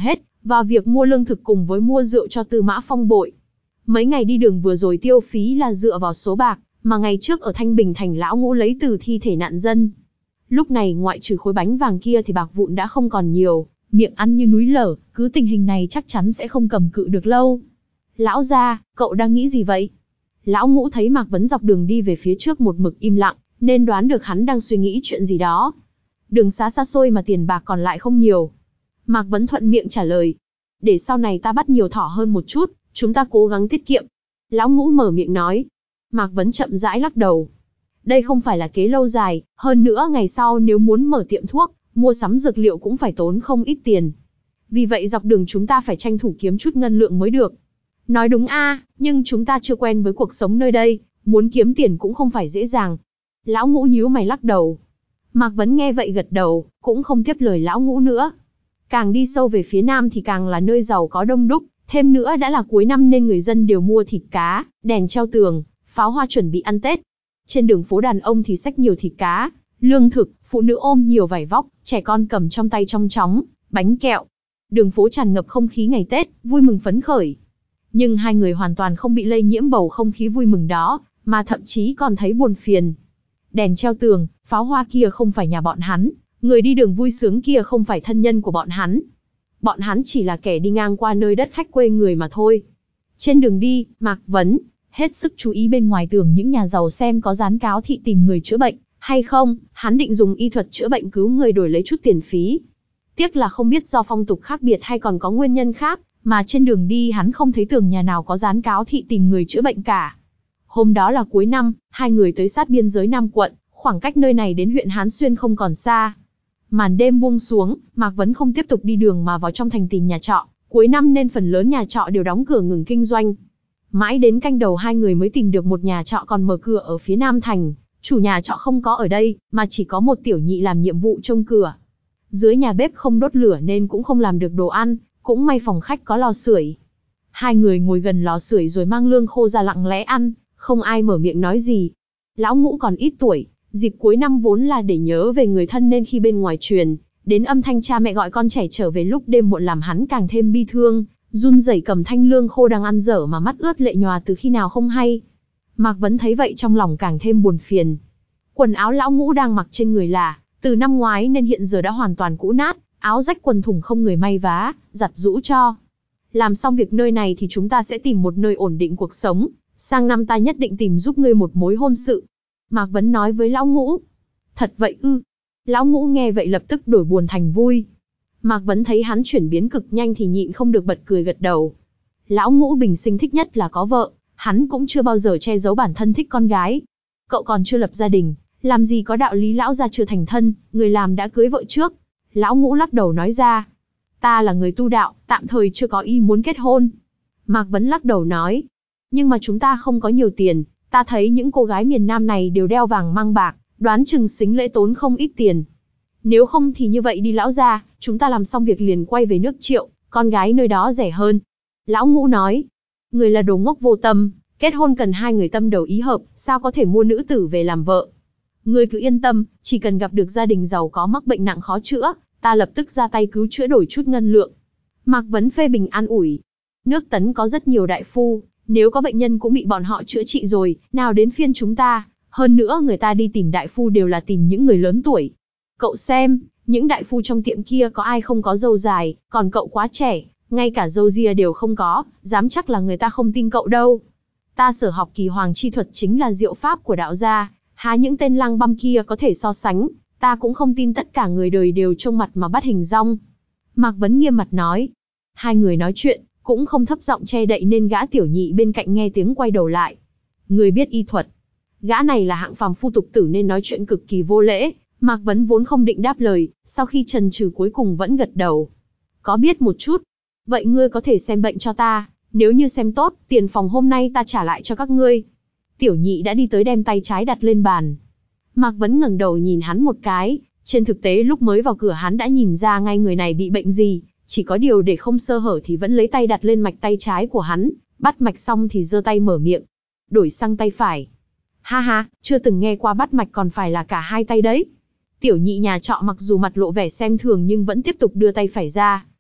và việc mua lương thực cùng với mua rượu cho Tư Mã Phong bội. Mấy ngày đi đường vừa rồi tiêu phí là dựa vào số bạc mà ngày trước ở Thanh Bình Thành lão ngũ lấy từ thi thể nạn dân. Lúc này ngoại trừ khối bánh vàng kia thì bạc vụn đã không còn nhiều, miệng ăn như núi lở, cứ tình hình này chắc chắn sẽ không cầm cự được lâu. Lão gia, cậu đang nghĩ gì vậy? Lão ngũ thấy Mạc Vấn dọc đường đi về phía trước một mực im lặng, nên đoán được hắn đang suy nghĩ chuyện gì đó. Đường xá xa xôi mà tiền bạc còn lại không nhiều. Mạc Vấn thuận miệng trả lời. Để sau này ta bắt nhiều thỏ hơn một chút, chúng ta cố gắng tiết kiệm. Lão ngũ mở miệng nói. Mạc Vấn chậm rãi lắc đầu. Đây không phải là kế lâu dài, hơn nữa ngày sau nếu muốn mở tiệm thuốc, mua sắm dược liệu cũng phải tốn không ít tiền. Vì vậy dọc đường chúng ta phải tranh thủ kiếm chút ngân lượng mới được. Nói đúng a, nhưng chúng ta chưa quen với cuộc sống nơi đây, muốn kiếm tiền cũng không phải dễ dàng. Lão ngũ nhíu mày lắc đầu. Mạc Vấn nghe vậy gật đầu, cũng không tiếp lời lão ngũ nữa. Càng đi sâu về phía nam thì càng là nơi giàu có đông đúc, thêm nữa đã là cuối năm nên người dân đều mua thịt cá, đèn treo tường, pháo hoa chuẩn bị ăn Tết. Trên đường phố đàn ông thì xách nhiều thịt cá, lương thực, phụ nữ ôm nhiều vải vóc, trẻ con cầm trong tay trong chóng, bánh kẹo. Đường phố tràn ngập không khí ngày Tết, vui mừng phấn khởi. Nhưng hai người hoàn toàn không bị lây nhiễm bầu không khí vui mừng đó, mà thậm chí còn thấy buồn phiền. Đèn treo tường, pháo hoa kia không phải nhà bọn hắn, người đi đường vui sướng kia không phải thân nhân của bọn hắn. Bọn hắn chỉ là kẻ đi ngang qua nơi đất khách quê người mà thôi. Trên đường đi, Mạc Vấn hết sức chú ý bên ngoài tường những nhà giàu xem có dán cáo thị tìm người chữa bệnh hay không, hắn định dùng y thuật chữa bệnh cứu người đổi lấy chút tiền phí. Tiếc là không biết do phong tục khác biệt hay còn có nguyên nhân khác, mà trên đường đi hắn không thấy tường nhà nào có dán cáo thị tìm người chữa bệnh cả. Hôm đó là cuối năm, hai người tới sát biên giới Nam quận, khoảng cách nơi này đến huyện Hán Xuyên không còn xa. Màn đêm buông xuống, Mạc Vấn không tiếp tục đi đường mà vào trong thành tìm nhà trọ, cuối năm nên phần lớn nhà trọ đều đóng cửa ngừng kinh doanh. Mãi đến canh đầu hai người mới tìm được một nhà trọ còn mở cửa ở phía Nam thành, chủ nhà trọ không có ở đây, mà chỉ có một tiểu nhị làm nhiệm vụ trông cửa. Dưới nhà bếp không đốt lửa nên cũng không làm được đồ ăn, cũng may phòng khách có lò sưởi. Hai người ngồi gần lò sưởi rồi mang lương khô ra lặng lẽ ăn, không ai mở miệng nói gì. Lão ngũ còn ít tuổi, dịp cuối năm vốn là để nhớ về người thân nên khi bên ngoài truyền đến âm thanh cha mẹ gọi con trẻ trở về lúc đêm muộn làm hắn càng thêm bi thương, run rẩy cầm thanh lương khô đang ăn dở mà mắt ướt lệ nhòa từ khi nào không hay. Mạc Vấn thấy vậy trong lòng càng thêm buồn phiền. Quần áo lão ngũ đang mặc trên người là từ năm ngoái nên hiện giờ đã hoàn toàn cũ nát, áo rách quần thủng không người may vá, giặt giũ cho. Làm xong việc nơi này thì chúng ta sẽ tìm một nơi ổn định cuộc sống, sang năm ta nhất định tìm giúp ngươi một mối hôn sự. Mạc Vấn nói với lão ngũ. Thật vậy ư? Lão ngũ nghe vậy lập tức đổi buồn thành vui. Mạc Vấn thấy hắn chuyển biến cực nhanh thì nhịn không được bật cười gật đầu. Lão ngũ bình sinh thích nhất là có vợ, hắn cũng chưa bao giờ che giấu bản thân thích con gái. Cậu còn chưa lập gia đình, làm gì có đạo lý lão gia chưa thành thân, người làm đã cưới vợ trước. Lão ngũ lắc đầu nói ra. Ta là người tu đạo, tạm thời chưa có ý muốn kết hôn. Mạc Vấn lắc đầu nói. Nhưng mà chúng ta không có nhiều tiền, ta thấy những cô gái miền Nam này đều đeo vàng mang bạc, đoán chừng sính lễ tốn không ít tiền. Nếu không thì như vậy đi lão gia, chúng ta làm xong việc liền quay về nước Triệu, con gái nơi đó rẻ hơn. Lão ngũ nói. Người là đồ ngốc vô tâm, kết hôn cần hai người tâm đầu ý hợp, sao có thể mua nữ tử về làm vợ. Ngươi cứ yên tâm, chỉ cần gặp được gia đình giàu có mắc bệnh nặng khó chữa, ta lập tức ra tay cứu chữa đổi chút ngân lượng. Mạc Vấn phê bình an ủi. Nước Tấn có rất nhiều đại phu, nếu có bệnh nhân cũng bị bọn họ chữa trị rồi, nào đến phiên chúng ta. Hơn nữa người ta đi tìm đại phu đều là tìm những người lớn tuổi. Cậu xem, những đại phu trong tiệm kia có ai không có râu dài, còn cậu quá trẻ, ngay cả râu ria đều không có, dám chắc là người ta không tin cậu đâu. Ta sở học kỳ hoàng chi thuật chính là diệu pháp của đạo gia, há những tên lang băm kia có thể so sánh, ta cũng không tin tất cả người đời đều trông mặt mà bắt hình dong. Mạc Vấn nghiêm mặt nói. Hai người nói chuyện, cũng không thấp giọng che đậy nên gã tiểu nhị bên cạnh nghe tiếng quay đầu lại. Người biết y thuật. Gã này là hạng phàm phu tục tử nên nói chuyện cực kỳ vô lễ, Mạc Vấn vốn không định đáp lời, sau khi chần chừ cuối cùng vẫn gật đầu. Có biết một chút. Vậy ngươi có thể xem bệnh cho ta, nếu như xem tốt, tiền phòng hôm nay ta trả lại cho các ngươi. Tiểu nhị đã đi tới đem tay trái đặt lên bàn. Mạc Vấn ngẩng đầu nhìn hắn một cái, trên thực tế lúc mới vào cửa hắn đã nhìn ra ngay người này bị bệnh gì, chỉ có điều để không sơ hở thì vẫn lấy tay đặt lên mạch tay trái của hắn, bắt mạch xong thì giơ tay mở miệng, đổi sang tay phải. Ha ha, chưa từng nghe qua bắt mạch còn phải là cả hai tay đấy. Tiểu nhị nhà trọ mặc dù mặt lộ vẻ xem thường nhưng vẫn tiếp tục đưa tay phải ra.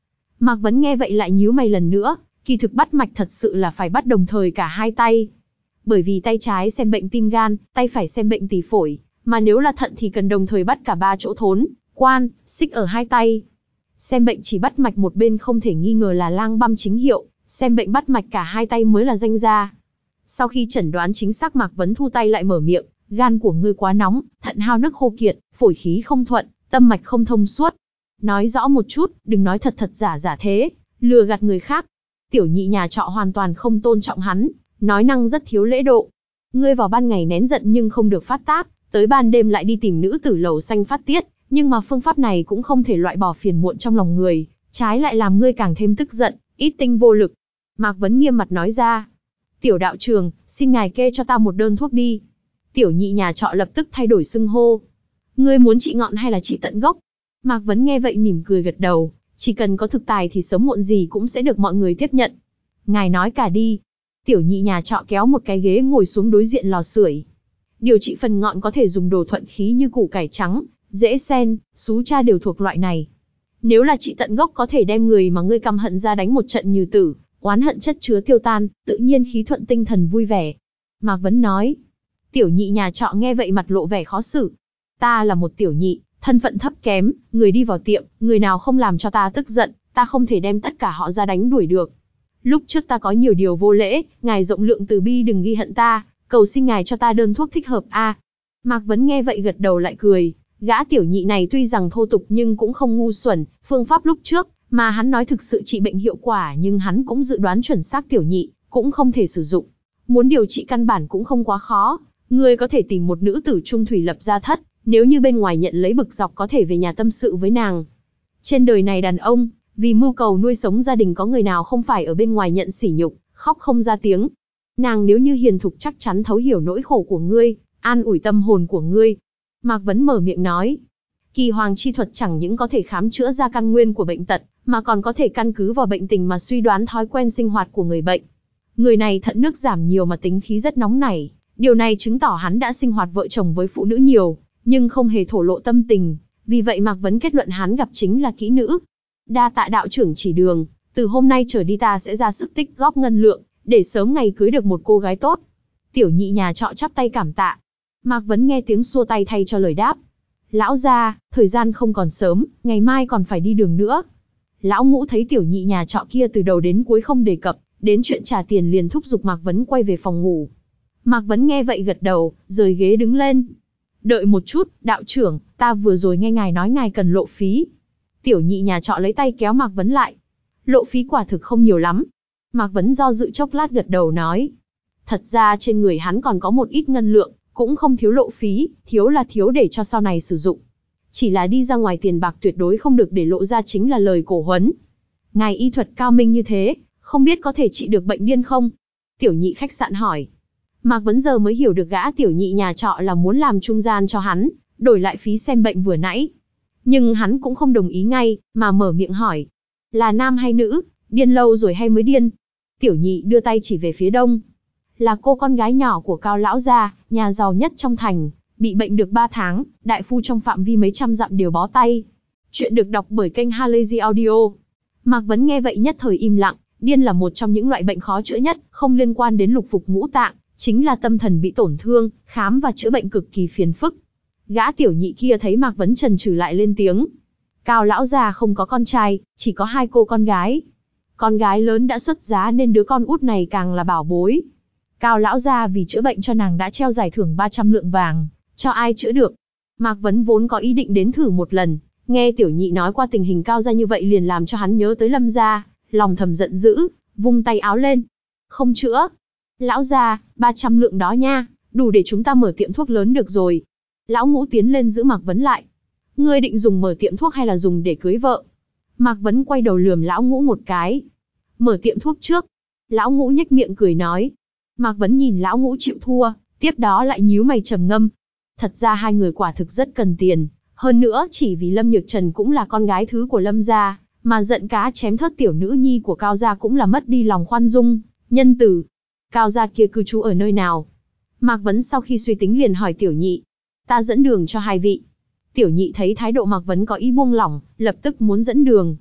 Mạc Vấn nghe vậy lại nhíu mày lần nữa, kỳ thực bắt mạch thật sự là phải bắt đồng thời cả hai tay. Bởi vì tay trái xem bệnh tim gan, tay phải xem bệnh tỳ phổi, mà nếu là thận thì cần đồng thời bắt cả ba chỗ thốn, quan, xích ở hai tay. Xem bệnh chỉ bắt mạch một bên không thể nghi ngờ là lang băm chính hiệu, xem bệnh bắt mạch cả hai tay mới là danh gia. Sau khi chẩn đoán chính xác, Mạc Vấn thu tay lại mở miệng, gan của ngươi quá nóng, thận hao nước khô kiệt, phổi khí không thuận, tâm mạch không thông suốt. Nói rõ một chút, đừng nói thật thật giả giả thế, lừa gạt người khác. Tiểu nhị nhà trọ hoàn toàn không tôn trọng hắn, nói năng rất thiếu lễ độ. Ngươi vào ban ngày nén giận nhưng không được phát tác, tới ban đêm lại đi tìm nữ tử lầu xanh phát tiết, nhưng mà phương pháp này cũng không thể loại bỏ phiền muộn trong lòng người, trái lại làm ngươi càng thêm tức giận, ít tinh vô lực. Mạc Vấn nghiêm mặt nói ra. Tiểu đạo trường, xin ngài kê cho ta một đơn thuốc đi. Tiểu nhị nhà trọ lập tức thay đổi xưng hô. Ngươi muốn trị ngọn hay là trị tận gốc? Mạc Vấn nghe vậy mỉm cười gật đầu, chỉ cần có thực tài thì sớm muộn gì cũng sẽ được mọi người tiếp nhận. Ngài nói cả đi. Tiểu nhị nhà trọ kéo một cái ghế ngồi xuống đối diện lò sưởi. Điều trị phần ngọn có thể dùng đồ thuận khí như củ cải trắng, rễ sen, sú cha đều thuộc loại này. Nếu là trị tận gốc có thể đem người mà ngươi căm hận ra đánh một trận như tử, oán hận chất chứa tiêu tan, tự nhiên khí thuận tinh thần vui vẻ. Mạc Vấn nói. Tiểu nhị nhà trọ nghe vậy mặt lộ vẻ khó xử. Ta là một tiểu nhị, thân phận thấp kém, người đi vào tiệm, người nào không làm cho ta tức giận, ta không thể đem tất cả họ ra đánh đuổi được. Lúc trước ta có nhiều điều vô lễ, ngài rộng lượng từ bi đừng ghi hận ta, cầu xin ngài cho ta đơn thuốc thích hợp a. À, Mạc Vấn nghe vậy gật đầu lại cười, gã tiểu nhị này tuy rằng thô tục nhưng cũng không ngu xuẩn, phương pháp lúc trước mà hắn nói thực sự trị bệnh hiệu quả, nhưng hắn cũng dự đoán chuẩn xác tiểu nhị cũng không thể sử dụng. Muốn điều trị căn bản cũng không quá khó, ngươi có thể tìm một nữ tử trung thủy lập gia thất, nếu như bên ngoài nhận lấy bực dọc có thể về nhà tâm sự với nàng. Trên đời này đàn ông, vì mưu cầu nuôi sống gia đình có người nào không phải ở bên ngoài nhận sỉ nhục, khóc không ra tiếng. Nàng nếu như hiền thục chắc chắn thấu hiểu nỗi khổ của ngươi, an ủi tâm hồn của ngươi. Mạc Vấn mở miệng nói. Kỳ hoàng chi thuật chẳng những có thể khám chữa ra căn nguyên của bệnh tật, mà còn có thể căn cứ vào bệnh tình mà suy đoán thói quen sinh hoạt của người bệnh. Người này thận nước giảm nhiều mà tính khí rất nóng nảy, điều này chứng tỏ hắn đã sinh hoạt vợ chồng với phụ nữ nhiều, nhưng không hề thổ lộ tâm tình, vì vậy Mạc Vấn kết luận hắn gặp chính là kỹ nữ. Đa tạ đạo trưởng chỉ đường, từ hôm nay trở đi ta sẽ ra sức tích góp ngân lượng, để sớm ngày cưới được một cô gái tốt. Tiểu nhị nhà trọ chắp tay cảm tạ. Mạc Vấn nghe tiếng xua tay thay cho lời đáp. Lão gia, thời gian không còn sớm, ngày mai còn phải đi đường nữa. Lão Ngũ thấy tiểu nhị nhà trọ kia từ đầu đến cuối không đề cập đến chuyện trả tiền, liền thúc giục Mạc Vấn quay về phòng ngủ. Mạc Vấn nghe vậy gật đầu, rời ghế đứng lên. Đợi một chút, đạo trưởng, ta vừa rồi nghe ngài nói ngài cần lộ phí. Tiểu nhị nhà trọ lấy tay kéo Mạc Vấn lại. Lộ phí quả thực không nhiều lắm. Mạc Vấn do dự chốc lát gật đầu nói. Thật ra trên người hắn còn có một ít ngân lượng, cũng không thiếu lộ phí, thiếu là thiếu để cho sau này sử dụng. Chỉ là đi ra ngoài tiền bạc tuyệt đối không được để lộ ra chính là lời cổ huấn. Ngài y thuật cao minh như thế, không biết có thể trị được bệnh điên không? Tiểu nhị khách sạn hỏi. Mạc Vấn giờ mới hiểu được gã tiểu nhị nhà trọ là muốn làm trung gian cho hắn, đổi lại phí xem bệnh vừa nãy. Nhưng hắn cũng không đồng ý ngay, mà mở miệng hỏi. Là nam hay nữ, điên lâu rồi hay mới điên? Tiểu nhị đưa tay chỉ về phía đông. Là cô con gái nhỏ của Cao lão gia, nhà giàu nhất trong thành, bị bệnh được ba tháng, đại phu trong phạm vi mấy trăm dặm đều bó tay. Chuyện được đọc bởi kênh Halazy Audio. Mạc Vấn nghe vậy nhất thời im lặng, điên là một trong những loại bệnh khó chữa nhất, không liên quan đến lục phục ngũ tạng, chính là tâm thần bị tổn thương, khám và chữa bệnh cực kỳ phiền phức. Gã tiểu nhị kia thấy Mạc Vấn chần chừ lại lên tiếng. Cao lão già không có con trai, chỉ có hai cô con gái. Con gái lớn đã xuất giá nên đứa con út này càng là bảo bối. Cao lão gia vì chữa bệnh cho nàng đã treo giải thưởng ba trăm lượng vàng, cho ai chữa được. Mạc Vấn vốn có ý định đến thử một lần, nghe tiểu nhị nói qua tình hình Cao gia như vậy liền làm cho hắn nhớ tới Lâm gia, lòng thầm giận dữ, vung tay áo lên. Không chữa. Lão gia, ba trăm lượng đó nha, đủ để chúng ta mở tiệm thuốc lớn được rồi. Lão Ngũ tiến lên giữ Mạc Vấn lại. Ngươi định dùng mở tiệm thuốc hay là dùng để cưới vợ? Mạc Vấn quay đầu lườm Lão Ngũ một cái. Mở tiệm thuốc trước. Lão Ngũ nhếch miệng cười nói. Mạc Vấn nhìn Lão Ngũ chịu thua, tiếp đó lại nhíu mày trầm ngâm. Thật ra hai người quả thực rất cần tiền, hơn nữa chỉ vì Lâm Nhược Trần cũng là con gái thứ của Lâm gia, mà giận cá chém thớt tiểu nữ nhi của Cao gia cũng là mất đi lòng khoan dung, nhân từ. Cao gia kia cư trú ở nơi nào? Mạc Vấn sau khi suy tính liền hỏi tiểu nhị. Ta dẫn đường cho hai vị. Tiểu nhị thấy thái độ Mạc Vấn có ý buông lỏng, lập tức muốn dẫn đường.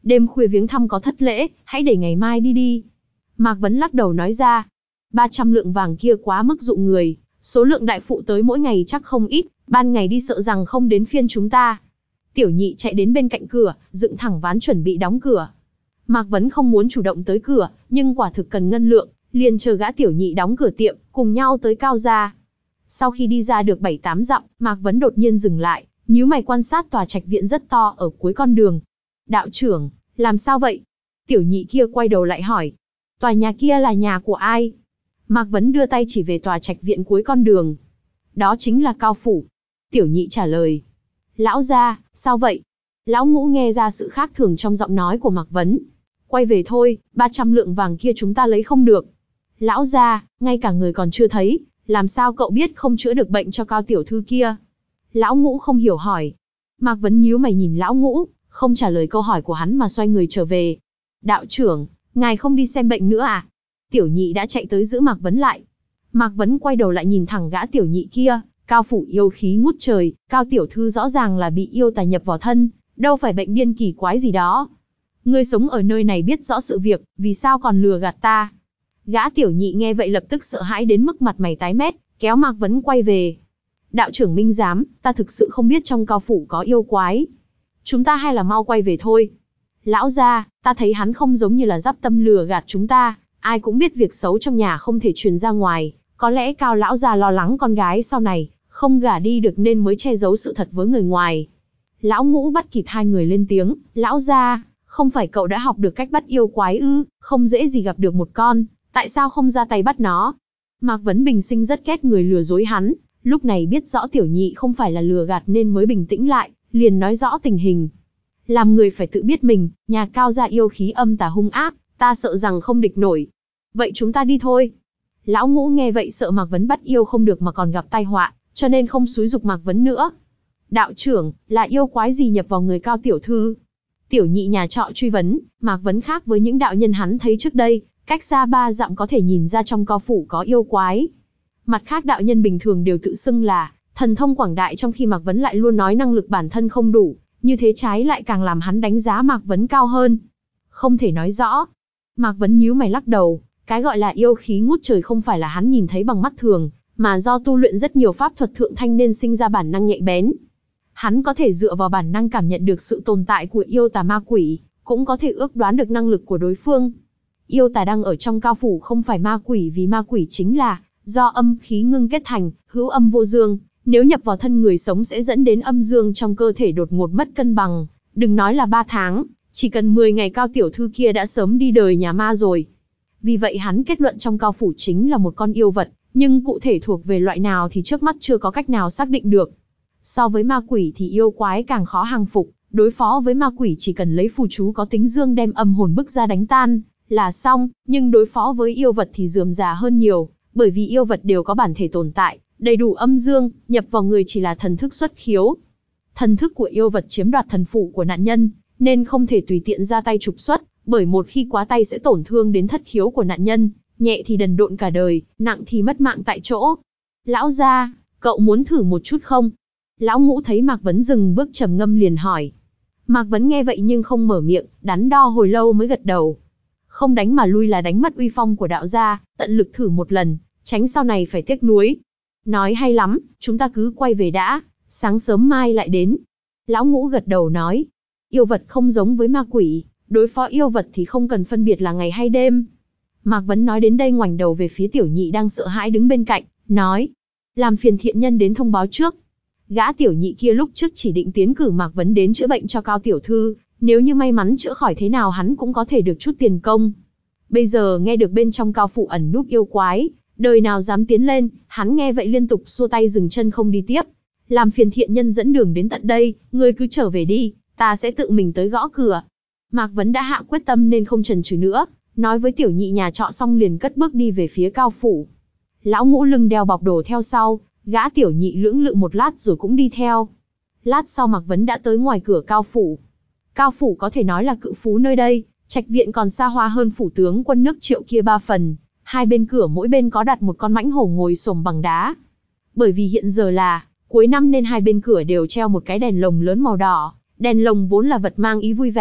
Đêm khuya viếng thăm có thất lễ, hãy để ngày mai đi đi. Mạc Vấn lắc đầu nói ra, ba trăm lượng vàng kia quá mức dụ người, số lượng đại phụ tới mỗi ngày chắc không ít, ban ngày đi sợ rằng không đến phiên chúng ta. Tiểu nhị chạy đến bên cạnh cửa, dựng thẳng ván chuẩn bị đóng cửa. Mạc Vấn không muốn chủ động tới cửa, nhưng quả thực cần ngân lượng, liền chờ gã tiểu nhị đóng cửa tiệm, cùng nhau tới Cao gia. Sau khi đi ra được bảy tám dặm, Mạc Vấn đột nhiên dừng lại, nhíu mày quan sát tòa trạch viện rất to ở cuối con đường. Đạo trưởng, làm sao vậy? Tiểu nhị kia quay đầu lại hỏi. Tòa nhà kia là nhà của ai? Mạc Vấn đưa tay chỉ về tòa trạch viện cuối con đường. Đó chính là Cao phủ. Tiểu nhị trả lời. Lão gia, sao vậy? Lão Ngũ nghe ra sự khác thường trong giọng nói của Mạc Vấn. Quay về thôi, ba trăm lượng vàng kia chúng ta lấy không được. Lão gia, ngay cả người còn chưa thấy, làm sao cậu biết không chữa được bệnh cho Cao tiểu thư kia? Lão Ngũ không hiểu hỏi. Mạc Vấn nhíu mày nhìn Lão Ngũ, không trả lời câu hỏi của hắn mà xoay người trở về. Đạo trưởng, ngài không đi xem bệnh nữa à? Tiểu nhị đã chạy tới giữ Mạc Vấn lại. Mạc Vấn quay đầu lại nhìn thẳng gã tiểu nhị kia, Cao phủ yêu khí ngút trời, Cao tiểu thư rõ ràng là bị yêu tà nhập vào thân, đâu phải bệnh điên kỳ quái gì đó. Ngươi sống ở nơi này biết rõ sự việc, vì sao còn lừa gạt ta? Gã tiểu nhị nghe vậy lập tức sợ hãi đến mức mặt mày tái mét, kéo Mạc Vấn quay về. Đạo trưởng minh giám, ta thực sự không biết trong Cao phủ có yêu quái. Chúng ta hay là mau quay về thôi. Lão gia, ta thấy hắn không giống như là dắp tâm lừa gạt chúng ta, ai cũng biết việc xấu trong nhà không thể truyền ra ngoài, có lẽ Cao lão gia lo lắng con gái sau này không gả đi được nên mới che giấu sự thật với người ngoài. Lão Ngũ bắt kịp hai người lên tiếng, lão gia, không phải cậu đã học được cách bắt yêu quái ư? Không dễ gì gặp được một con, tại sao không ra tay bắt nó? Mạc Vấn bình sinh rất ghét người lừa dối hắn, lúc này biết rõ tiểu nhị không phải là lừa gạt nên mới bình tĩnh lại, liền nói rõ tình hình. Làm người phải tự biết mình, nhà Cao gia yêu khí âm tà hung ác, ta sợ rằng không địch nổi. Vậy chúng ta đi thôi. Lão Ngũ nghe vậy sợ Mạc Vấn bắt yêu không được mà còn gặp tai họa, cho nên không xúi giục Mạc Vấn nữa. Đạo trưởng, là yêu quái gì nhập vào người Cao tiểu thư? Tiểu nhị nhà trọ truy vấn. Mạc Vấn khác với những đạo nhân hắn thấy trước đây, cách xa ba dặm có thể nhìn ra trong Cao phủ có yêu quái. Mặt khác đạo nhân bình thường đều tự xưng là thần thông quảng đại, trong khi Mạc Vấn lại luôn nói năng lực bản thân không đủ, như thế trái lại càng làm hắn đánh giá Mạc Vấn cao hơn. Không thể nói rõ. Mạc Vấn nhíu mày lắc đầu, cái gọi là yêu khí ngút trời không phải là hắn nhìn thấy bằng mắt thường, mà do tu luyện rất nhiều pháp thuật thượng thanh nên sinh ra bản năng nhạy bén. Hắn có thể dựa vào bản năng cảm nhận được sự tồn tại của yêu tà ma quỷ, cũng có thể ước đoán được năng lực của đối phương. Yêu tà đang ở trong Cao phủ không phải ma quỷ, vì ma quỷ chính là do âm khí ngưng kết thành, hữu âm vô dương, nếu nhập vào thân người sống sẽ dẫn đến âm dương trong cơ thể đột ngột mất cân bằng, đừng nói là ba tháng, chỉ cần mười ngày Cao tiểu thư kia đã sớm đi đời nhà ma rồi. Vì vậy hắn kết luận trong Cao phủ chính là một con yêu vật, nhưng cụ thể thuộc về loại nào thì trước mắt chưa có cách nào xác định được. So với ma quỷ thì yêu quái càng khó hàng phục, đối phó với ma quỷ chỉ cần lấy phù chú có tính dương đem âm hồn bức ra đánh tan là xong, nhưng đối phó với yêu vật thì rườm rà hơn nhiều, bởi vì yêu vật đều có bản thể tồn tại, đầy đủ âm dương, nhập vào người chỉ là thần thức xuất khiếu. Thần thức của yêu vật chiếm đoạt thần phụ của nạn nhân, nên không thể tùy tiện ra tay trục xuất, bởi một khi quá tay sẽ tổn thương đến thất khiếu của nạn nhân, nhẹ thì đần độn cả đời, nặng thì mất mạng tại chỗ. Lão gia, cậu muốn thử một chút không? Lão Ngũ thấy Mạc Vấn dừng bước trầm ngâm liền hỏi. Mạc Vấn nghe vậy nhưng không mở miệng, đắn đo hồi lâu mới gật đầu. Không đánh mà lui là đánh mất uy phong của đạo gia, tận lực thử một lần, tránh sau này phải tiếc nuối. Nói hay lắm, chúng ta cứ quay về đã, sáng sớm mai lại đến. Lão Ngũ gật đầu nói. Yêu vật không giống với ma quỷ, đối phó yêu vật thì không cần phân biệt là ngày hay đêm. Mạc Vấn nói đến đây ngoảnh đầu về phía tiểu nhị đang sợ hãi đứng bên cạnh, nói. Làm phiền thiện nhân đến thông báo trước. Gã tiểu nhị kia lúc trước chỉ định tiến cử Mạc Vấn đến chữa bệnh cho Cao tiểu thư, nếu như may mắn chữa khỏi thế nào hắn cũng có thể được chút tiền công. Bây giờ nghe được bên trong Cao phủ ẩn núp yêu quái, đời nào dám tiến lên, hắn nghe vậy liên tục xua tay dừng chân không đi tiếp. Làm phiền thiện nhân dẫn đường đến tận đây, ngươi cứ trở về đi, ta sẽ tự mình tới gõ cửa. Mạc Vấn đã hạ quyết tâm nên không chần chừ nữa, nói với tiểu nhị nhà trọ xong liền cất bước đi về phía Cao phủ. Lão Ngũ lưng đeo bọc đồ theo sau, gã tiểu nhị lưỡng lự một lát rồi cũng đi theo. Lát sau Mạc Vấn đã tới ngoài cửa Cao phủ. Cao phủ có thể nói là cự phú nơi đây, trạch viện còn xa hoa hơn phủ tướng quân nước Triệu kia ba phần. Hai bên cửa mỗi bên có đặt một con mãnh hổ ngồi xổm bằng đá. Bởi vì hiện giờ là cuối năm nên hai bên cửa đều treo một cái đèn lồng lớn màu đỏ. Đèn lồng vốn là vật mang ý vui vẻ,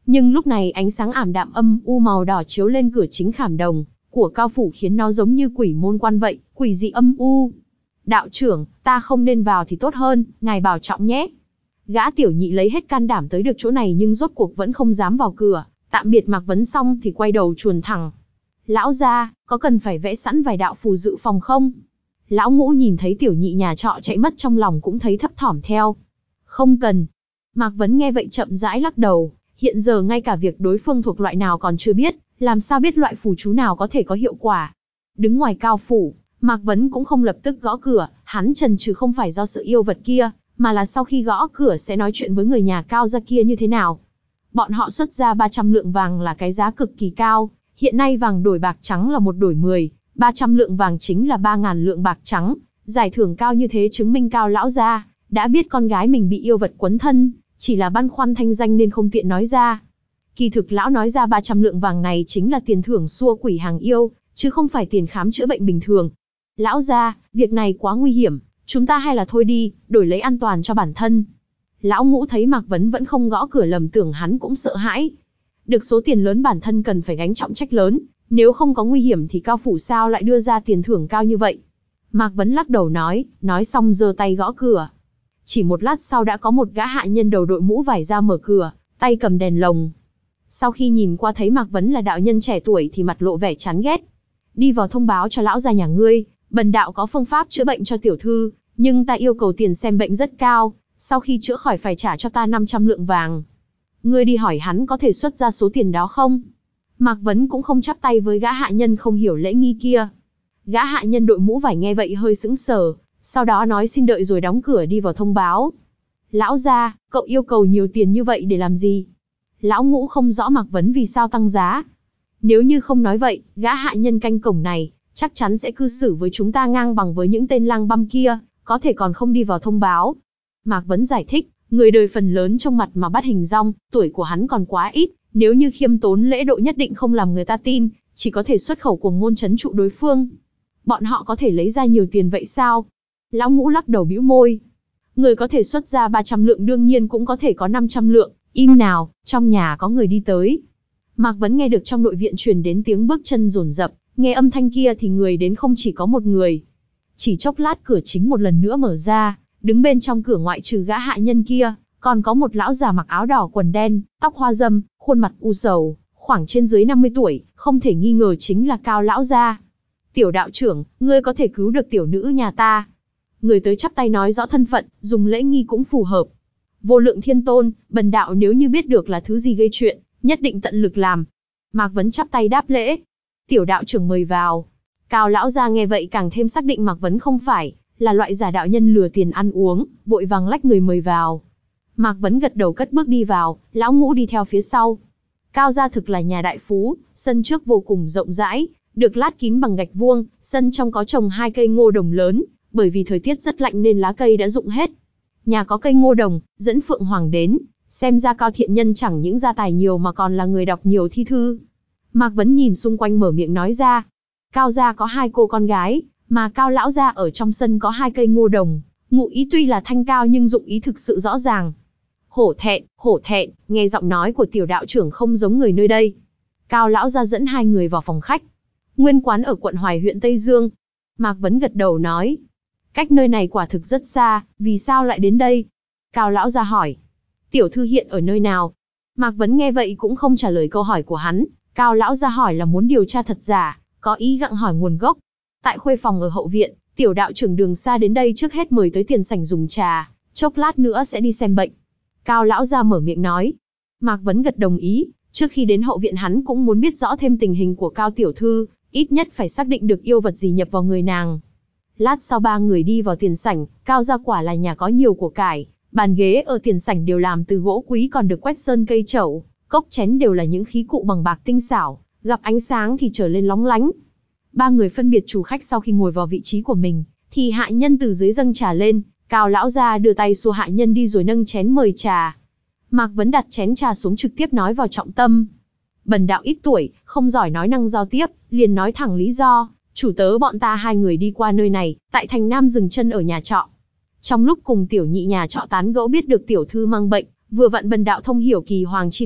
Nhưng lúc này ánh sáng ảm đạm âm u màu đỏ chiếu lên cửa chính khảm đồng của Cao phủ khiến nó giống như quỷ môn quan vậy, quỷ dị âm u. Đạo trưởng, ta không nên vào thì tốt hơn, ngài bảo trọng nhé. Gã tiểu nhị lấy hết can đảm tới được chỗ này nhưng rốt cuộc vẫn không dám vào cửa, tạm biệt Mạc Vấn xong thì quay đầu chuồn thẳng. Lão gia, có cần phải vẽ sẵn vài đạo phù dự phòng không? Lão Ngũ nhìn thấy tiểu nhị nhà trọ chạy mất trong lòng cũng thấy thấp thỏm theo. Không cần. Mạc Vấn nghe vậy chậm rãi lắc đầu, hiện giờ ngay cả việc đối phương thuộc loại nào còn chưa biết, làm sao biết loại phù chú nào có thể có hiệu quả. Đứng ngoài Cao phủ, Mạc Vấn cũng không lập tức gõ cửa, hắn chần chừ không phải do sự yêu vật kia, mà là sau khi gõ cửa sẽ nói chuyện với người nhà Cao gia kia như thế nào. Bọn họ xuất ra ba trăm lượng vàng là cái giá cực kỳ cao, hiện nay vàng đổi bạc trắng là một đổi mười, ba trăm lượng vàng chính là ba ngàn lượng bạc trắng, giải thưởng cao như thế chứng minh Cao lão gia đã biết con gái mình bị yêu vật quấn thân, chỉ là băn khoăn thanh danh nên không tiện nói ra. Kỳ thực lão nói ra ba trăm lượng vàng này chính là tiền thưởng xua quỷ hàng yêu, chứ không phải tiền khám chữa bệnh bình thường. Lão gia, việc này quá nguy hiểm, chúng ta hay là thôi đi, đổi lấy an toàn cho bản thân. Lão Ngũ thấy Mạc Vấn vẫn không gõ cửa lầm tưởng hắn cũng sợ hãi. Được số tiền lớn bản thân cần phải gánh trọng trách lớn, nếu không có nguy hiểm thì Cao phủ sao lại đưa ra tiền thưởng cao như vậy. Mạc Vấn lắc đầu nói, nói xong giơ tay gõ cửa. Chỉ một lát sau đã có một gã hạ nhân đầu đội mũ vải ra mở cửa, tay cầm đèn lồng. Sau khi nhìn qua thấy Mạc Vấn là đạo nhân trẻ tuổi thì mặt lộ vẻ chán ghét. Đi vào thông báo cho lão gia nhà ngươi, bần đạo có phương pháp chữa bệnh cho tiểu thư, nhưng ta yêu cầu tiền xem bệnh rất cao, sau khi chữa khỏi phải trả cho ta năm trăm lượng vàng. Ngươi đi hỏi hắn có thể xuất ra số tiền đó không? Mạc Vấn cũng không chắp tay với gã hạ nhân không hiểu lễ nghi kia. Gã hạ nhân đội mũ vải nghe vậy hơi sững sờ, sau đó nói xin đợi rồi đóng cửa đi vào thông báo. Lão gia, cậu yêu cầu nhiều tiền như vậy để làm gì? Lão Ngũ không rõ Mạc Vấn vì sao tăng giá. Nếu như không nói vậy, gã hạ nhân canh cổng này chắc chắn sẽ cư xử với chúng ta ngang bằng với những tên lang băm kia, có thể còn không đi vào thông báo. Mạc Vấn giải thích, người đời phần lớn trông mặt mà bắt hình dong, tuổi của hắn còn quá ít, nếu như khiêm tốn lễ độ nhất định không làm người ta tin, chỉ có thể xuất khẩu cuồng ngôn trấn trụ đối phương. Bọn họ có thể lấy ra nhiều tiền vậy sao? Lão Ngũ lắc đầu bĩu môi. Người có thể xuất ra ba trăm lượng đương nhiên cũng có thể có năm trăm lượng, im nào, trong nhà có người đi tới. Mạc Vấn nghe được trong nội viện truyền đến tiếng bước chân dồn dập, nghe âm thanh kia thì người đến không chỉ có một người. Chỉ chốc lát cửa chính một lần nữa mở ra, đứng bên trong cửa ngoại trừ gã hạ nhân kia, còn có một lão già mặc áo đỏ quần đen, tóc hoa râm, khuôn mặt u sầu, khoảng trên dưới năm mươi tuổi, không thể nghi ngờ chính là Cao lão gia. Tiểu đạo trưởng, ngươi có thể cứu được tiểu nữ nhà ta. Người tới chắp tay nói rõ thân phận, dùng lễ nghi cũng phù hợp. Vô lượng thiên tôn, bần đạo nếu như biết được là thứ gì gây chuyện, nhất định tận lực làm. Mạc Vấn chắp tay đáp lễ. Tiểu đạo trưởng mời vào. Cao lão gia nghe vậy càng thêm xác định Mạc Vấn không phải là loại giả đạo nhân lừa tiền ăn uống, vội vàng lách người mời vào. Mạc Vấn gật đầu cất bước đi vào, lão Ngũ đi theo phía sau. Cao gia thực là nhà đại phú, sân trước vô cùng rộng rãi, được lát kín bằng gạch vuông, sân trong có trồng hai cây ngô đồng lớn, bởi vì thời tiết rất lạnh nên lá cây đã rụng hết. Nhà có cây ngô đồng, dẫn Phượng Hoàng đến, xem ra Cao thiện nhân chẳng những gia tài nhiều mà còn là người đọc nhiều thi thư. Mạc Vấn nhìn xung quanh mở miệng nói ra. Cao gia có hai cô con gái, mà Cao lão gia ở trong sân có hai cây ngô đồng, ngụ ý tuy là thanh cao nhưng dụng ý thực sự rõ ràng. Hổ thẹn, hổ thẹn, nghe giọng nói của tiểu đạo trưởng không giống người nơi đây. Cao lão gia dẫn hai người vào phòng khách. Nguyên quán ở quận Hoài huyện Tây Dương. Mạc Vấn gật đầu nói. Cách nơi này quả thực rất xa, vì sao lại đến đây? Cao lão gia hỏi. Tiểu thư hiện ở nơi nào? Mạc Vấn nghe vậy cũng không trả lời câu hỏi của hắn. Cao lão gia hỏi là muốn điều tra thật giả, có ý gặng hỏi nguồn gốc. Tại khuê phòng ở hậu viện, tiểu đạo trưởng đường xa đến đây trước hết mời tới tiền sảnh dùng trà, chốc lát nữa sẽ đi xem bệnh. Cao lão gia mở miệng nói. Mạc Vấn gật đồng ý, trước khi đến hậu viện hắn cũng muốn biết rõ thêm tình hình của Cao tiểu thư, ít nhất phải xác định được yêu vật gì nhập vào người nàng. Lát sau ba người đi vào tiền sảnh, Cao gia quả là nhà có nhiều của cải, bàn ghế ở tiền sảnh đều làm từ gỗ quý còn được quét sơn cây trậu, cốc chén đều là những khí cụ bằng bạc tinh xảo, gặp ánh sáng thì trở lên lóng lánh. Ba người phân biệt chủ khách sau khi ngồi vào vị trí của mình, thì hạ nhân từ dưới dâng trà lên, Cao lão gia đưa tay xua hạ nhân đi rồi nâng chén mời trà. Mạc Vấn đặt chén trà xuống trực tiếp nói vào trọng tâm. Bần đạo ít tuổi, không giỏi nói năng giao tiếp, liền nói thẳng lý do. Chủ tớ bọn ta hai người đi qua nơi này, tại thành Nam dừng chân ở nhà trọ. Trong lúc cùng tiểu nhị nhà trọ tán gẫu biết được tiểu thư mang bệnh, vừa vặn bần đạo thông hiểu kỳ hoàng chi thuật,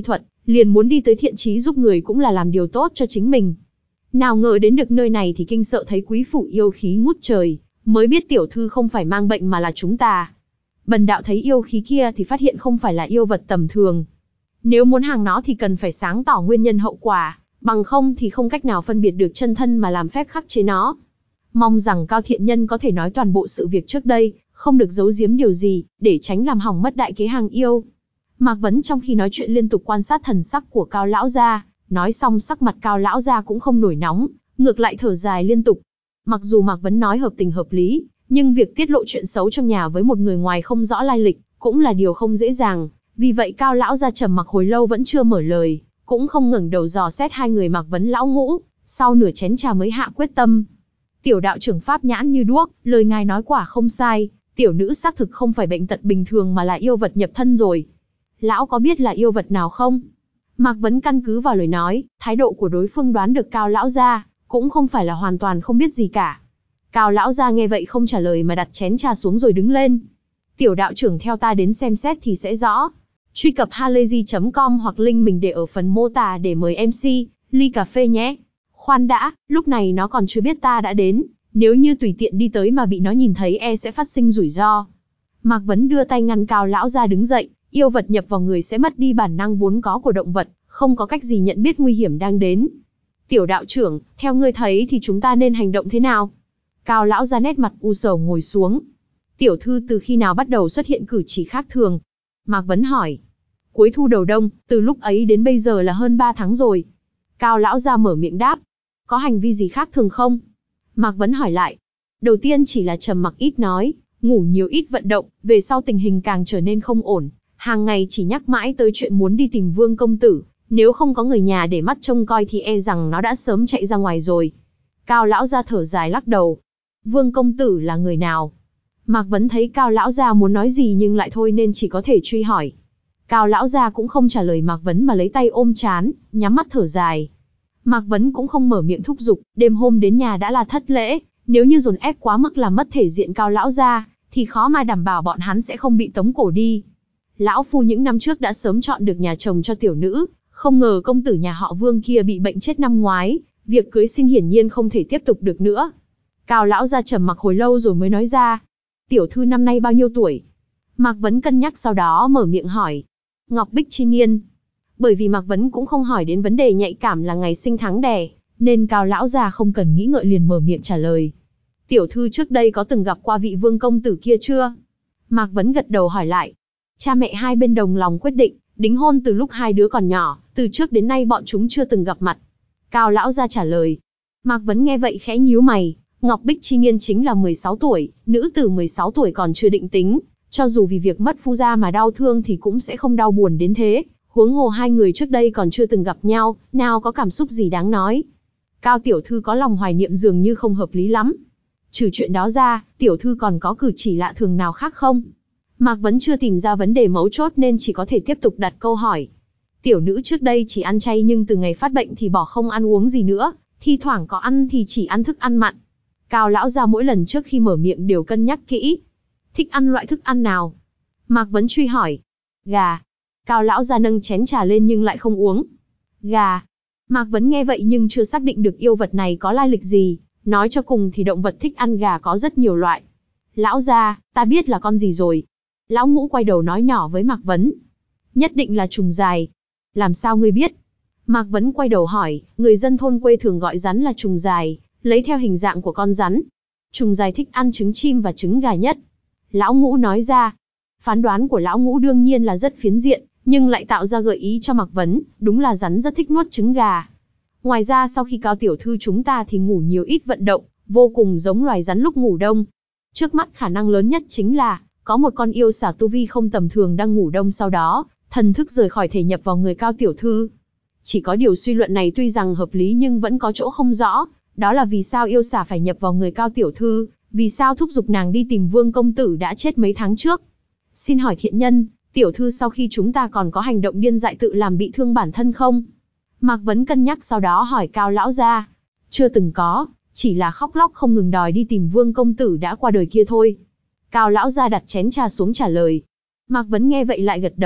liền muốn đi tới thiện chí giúp người cũng là làm điều tốt cho chính mình. Nào ngờ đến được nơi này thì kinh sợ thấy quý phủ yêu khí ngút trời, mới biết tiểu thư không phải mang bệnh mà là chúng ta. Bần đạo thấy yêu khí kia thì phát hiện không phải là yêu vật tầm thường. Nếu muốn hàng nó thì cần phải sáng tỏ nguyên nhân hậu quả, bằng không thì không cách nào phân biệt được chân thân mà làm phép khắc chế nó. Mong rằng Cao thiện nhân có thể nói toàn bộ sự việc trước đây, không được giấu giếm điều gì, để tránh làm hỏng mất đại kế hàng yêu. Mạc Vấn trong khi nói chuyện liên tục quan sát thần sắc của Cao lão gia, nói xong sắc mặt Cao lão gia cũng không nổi nóng, ngược lại thở dài liên tục. Mặc dù Mạc Vấn nói hợp tình hợp lý, nhưng việc tiết lộ chuyện xấu trong nhà với một người ngoài không rõ lai lịch, cũng là điều không dễ dàng. Vì vậy Cao lão gia trầm mặc hồi lâu vẫn chưa mở lời, cũng không ngẩng đầu dò xét hai người Mạc Vấn lão ngũ, sau nửa chén trà mới hạ quyết tâm. Tiểu đạo trưởng pháp nhãn như đuốc, lời ngài nói quả không sai, tiểu nữ xác thực không phải bệnh tật bình thường mà là yêu vật nhập thân rồi. Lão có biết là yêu vật nào không? Mạc Vấn căn cứ vào lời nói, thái độ của đối phương đoán được Cao lão gia cũng không phải là hoàn toàn không biết gì cả. Cao lão gia nghe vậy không trả lời mà đặt chén trà xuống rồi đứng lên. Tiểu đạo trưởng theo ta đến xem xét thì sẽ rõ. Truy cập halayzi chấm com hoặc link mình để ở phần mô tả để mời em xê, ly cà phê nhé. Khoan đã, lúc này nó còn chưa biết ta đã đến, nếu như tùy tiện đi tới mà bị nó nhìn thấy e sẽ phát sinh rủi ro. Mạc Vấn đưa tay ngăn Cao lão gia đứng dậy, yêu vật nhập vào người sẽ mất đi bản năng vốn có của động vật, không có cách gì nhận biết nguy hiểm đang đến. Tiểu đạo trưởng, theo ngươi thấy thì chúng ta nên hành động thế nào? Cao lão gia nét mặt u sầu ngồi xuống. Tiểu thư từ khi nào bắt đầu xuất hiện cử chỉ khác thường? Mạc Vấn hỏi. Cuối thu đầu đông, từ lúc ấy đến bây giờ là hơn ba tháng rồi. Cao lão gia mở miệng đáp. Có hành vi gì khác thường không? Mạc Vấn hỏi lại. Đầu tiên chỉ là trầm mặc ít nói, ngủ nhiều ít vận động, về sau tình hình càng trở nên không ổn. Hàng ngày chỉ nhắc mãi tới chuyện muốn đi tìm Vương công tử, nếu không có người nhà để mắt trông coi thì e rằng nó đã sớm chạy ra ngoài rồi. Cao lão gia thở dài lắc đầu. Vương công tử là người nào? Mạc Vấn thấy Cao lão gia muốn nói gì nhưng lại thôi nên chỉ có thể truy hỏi. Cao lão gia cũng không trả lời Mạc Vấn mà lấy tay ôm trán, nhắm mắt thở dài. Mạc Vấn cũng không mở miệng thúc giục, đêm hôm đến nhà đã là thất lễ, nếu như dồn ép quá mức làm mất thể diện Cao lão gia, thì khó mà đảm bảo bọn hắn sẽ không bị tống cổ đi. Lão phu những năm trước đã sớm chọn được nhà chồng cho tiểu nữ, không ngờ công tử nhà họ Vương kia bị bệnh chết năm ngoái, việc cưới xin hiển nhiên không thể tiếp tục được nữa. Cao lão gia trầm mặc hồi lâu rồi mới nói ra. Tiểu thư năm nay bao nhiêu tuổi? Mạc Vấn cân nhắc sau đó mở miệng hỏi. Ngọc Bích chi niên. Bởi vì Mạc Vấn cũng không hỏi đến vấn đề nhạy cảm là ngày sinh tháng đẻ, nên Cao lão gia không cần nghĩ ngợi liền mở miệng trả lời. Tiểu thư trước đây có từng gặp qua vị Vương công tử kia chưa? Mạc Vấn gật đầu hỏi lại. Cha mẹ hai bên đồng lòng quyết định, đính hôn từ lúc hai đứa còn nhỏ, từ trước đến nay bọn chúng chưa từng gặp mặt. Cao lão gia trả lời. Mạc Vấn nghe vậy khẽ nhíu mày, Ngọc Bích chi niên chính là mười sáu tuổi, nữ tử mười sáu tuổi còn chưa định tính, cho dù vì việc mất phu gia mà đau thương thì cũng sẽ không đau buồn đến thế, huống hồ hai người trước đây còn chưa từng gặp nhau, nào có cảm xúc gì đáng nói. Cao tiểu thư có lòng hoài niệm dường như không hợp lý lắm. Trừ chuyện đó ra, tiểu thư còn có cử chỉ lạ thường nào khác không? Mạc Vấn chưa tìm ra vấn đề mấu chốt nên chỉ có thể tiếp tục đặt câu hỏi. Tiểu nữ trước đây chỉ ăn chay nhưng từ ngày phát bệnh thì bỏ không ăn uống gì nữa, thi thoảng có ăn thì chỉ ăn thức ăn mặn. Cao lão gia mỗi lần trước khi mở miệng đều cân nhắc kỹ. Thích ăn loại thức ăn nào? Mạc Vấn truy hỏi. Gà. Cao lão gia nâng chén trà lên nhưng lại không uống. Gà. Mạc Vấn nghe vậy nhưng chưa xác định được yêu vật này có lai lịch gì, nói cho cùng thì động vật thích ăn gà có rất nhiều loại. Lão gia, ta biết là con gì rồi. Lão ngũ quay đầu nói nhỏ với Mạc Vấn. Nhất định là trùng dài. Làm sao ngươi biết? Mạc Vấn quay đầu hỏi, người dân thôn quê thường gọi rắn là trùng dài, lấy theo hình dạng của con rắn. Trùng dài thích ăn trứng chim và trứng gà nhất. Lão ngũ nói ra. Phán đoán của lão ngũ đương nhiên là rất phiến diện, nhưng lại tạo ra gợi ý cho Mạc Vấn, đúng là rắn rất thích nuốt trứng gà. Ngoài ra sau khi Cao tiểu thư chúng ta thì ngủ nhiều ít vận động, vô cùng giống loài rắn lúc ngủ đông. Trước mắt khả năng lớn nhất chính là, có một con yêu xà tu vi không tầm thường đang ngủ đông sau đó, thần thức rời khỏi thể nhập vào người Cao tiểu thư. Chỉ có điều suy luận này tuy rằng hợp lý nhưng vẫn có chỗ không rõ, đó là vì sao yêu xà phải nhập vào người Cao tiểu thư, vì sao thúc giục nàng đi tìm Vương công tử đã chết mấy tháng trước. Xin hỏi thiện nhân, tiểu thư sau khi chúng ta còn có hành động điên dại tự làm bị thương bản thân không? Mạc Vấn cân nhắc sau đó hỏi Cao lão gia. Chưa từng có, chỉ là khóc lóc không ngừng đòi đi tìm Vương công tử đã qua đời kia thôi. Cao lão gia đặt chén trà xuống trả lời. Mạc Vấn nghe vậy lại gật đầu,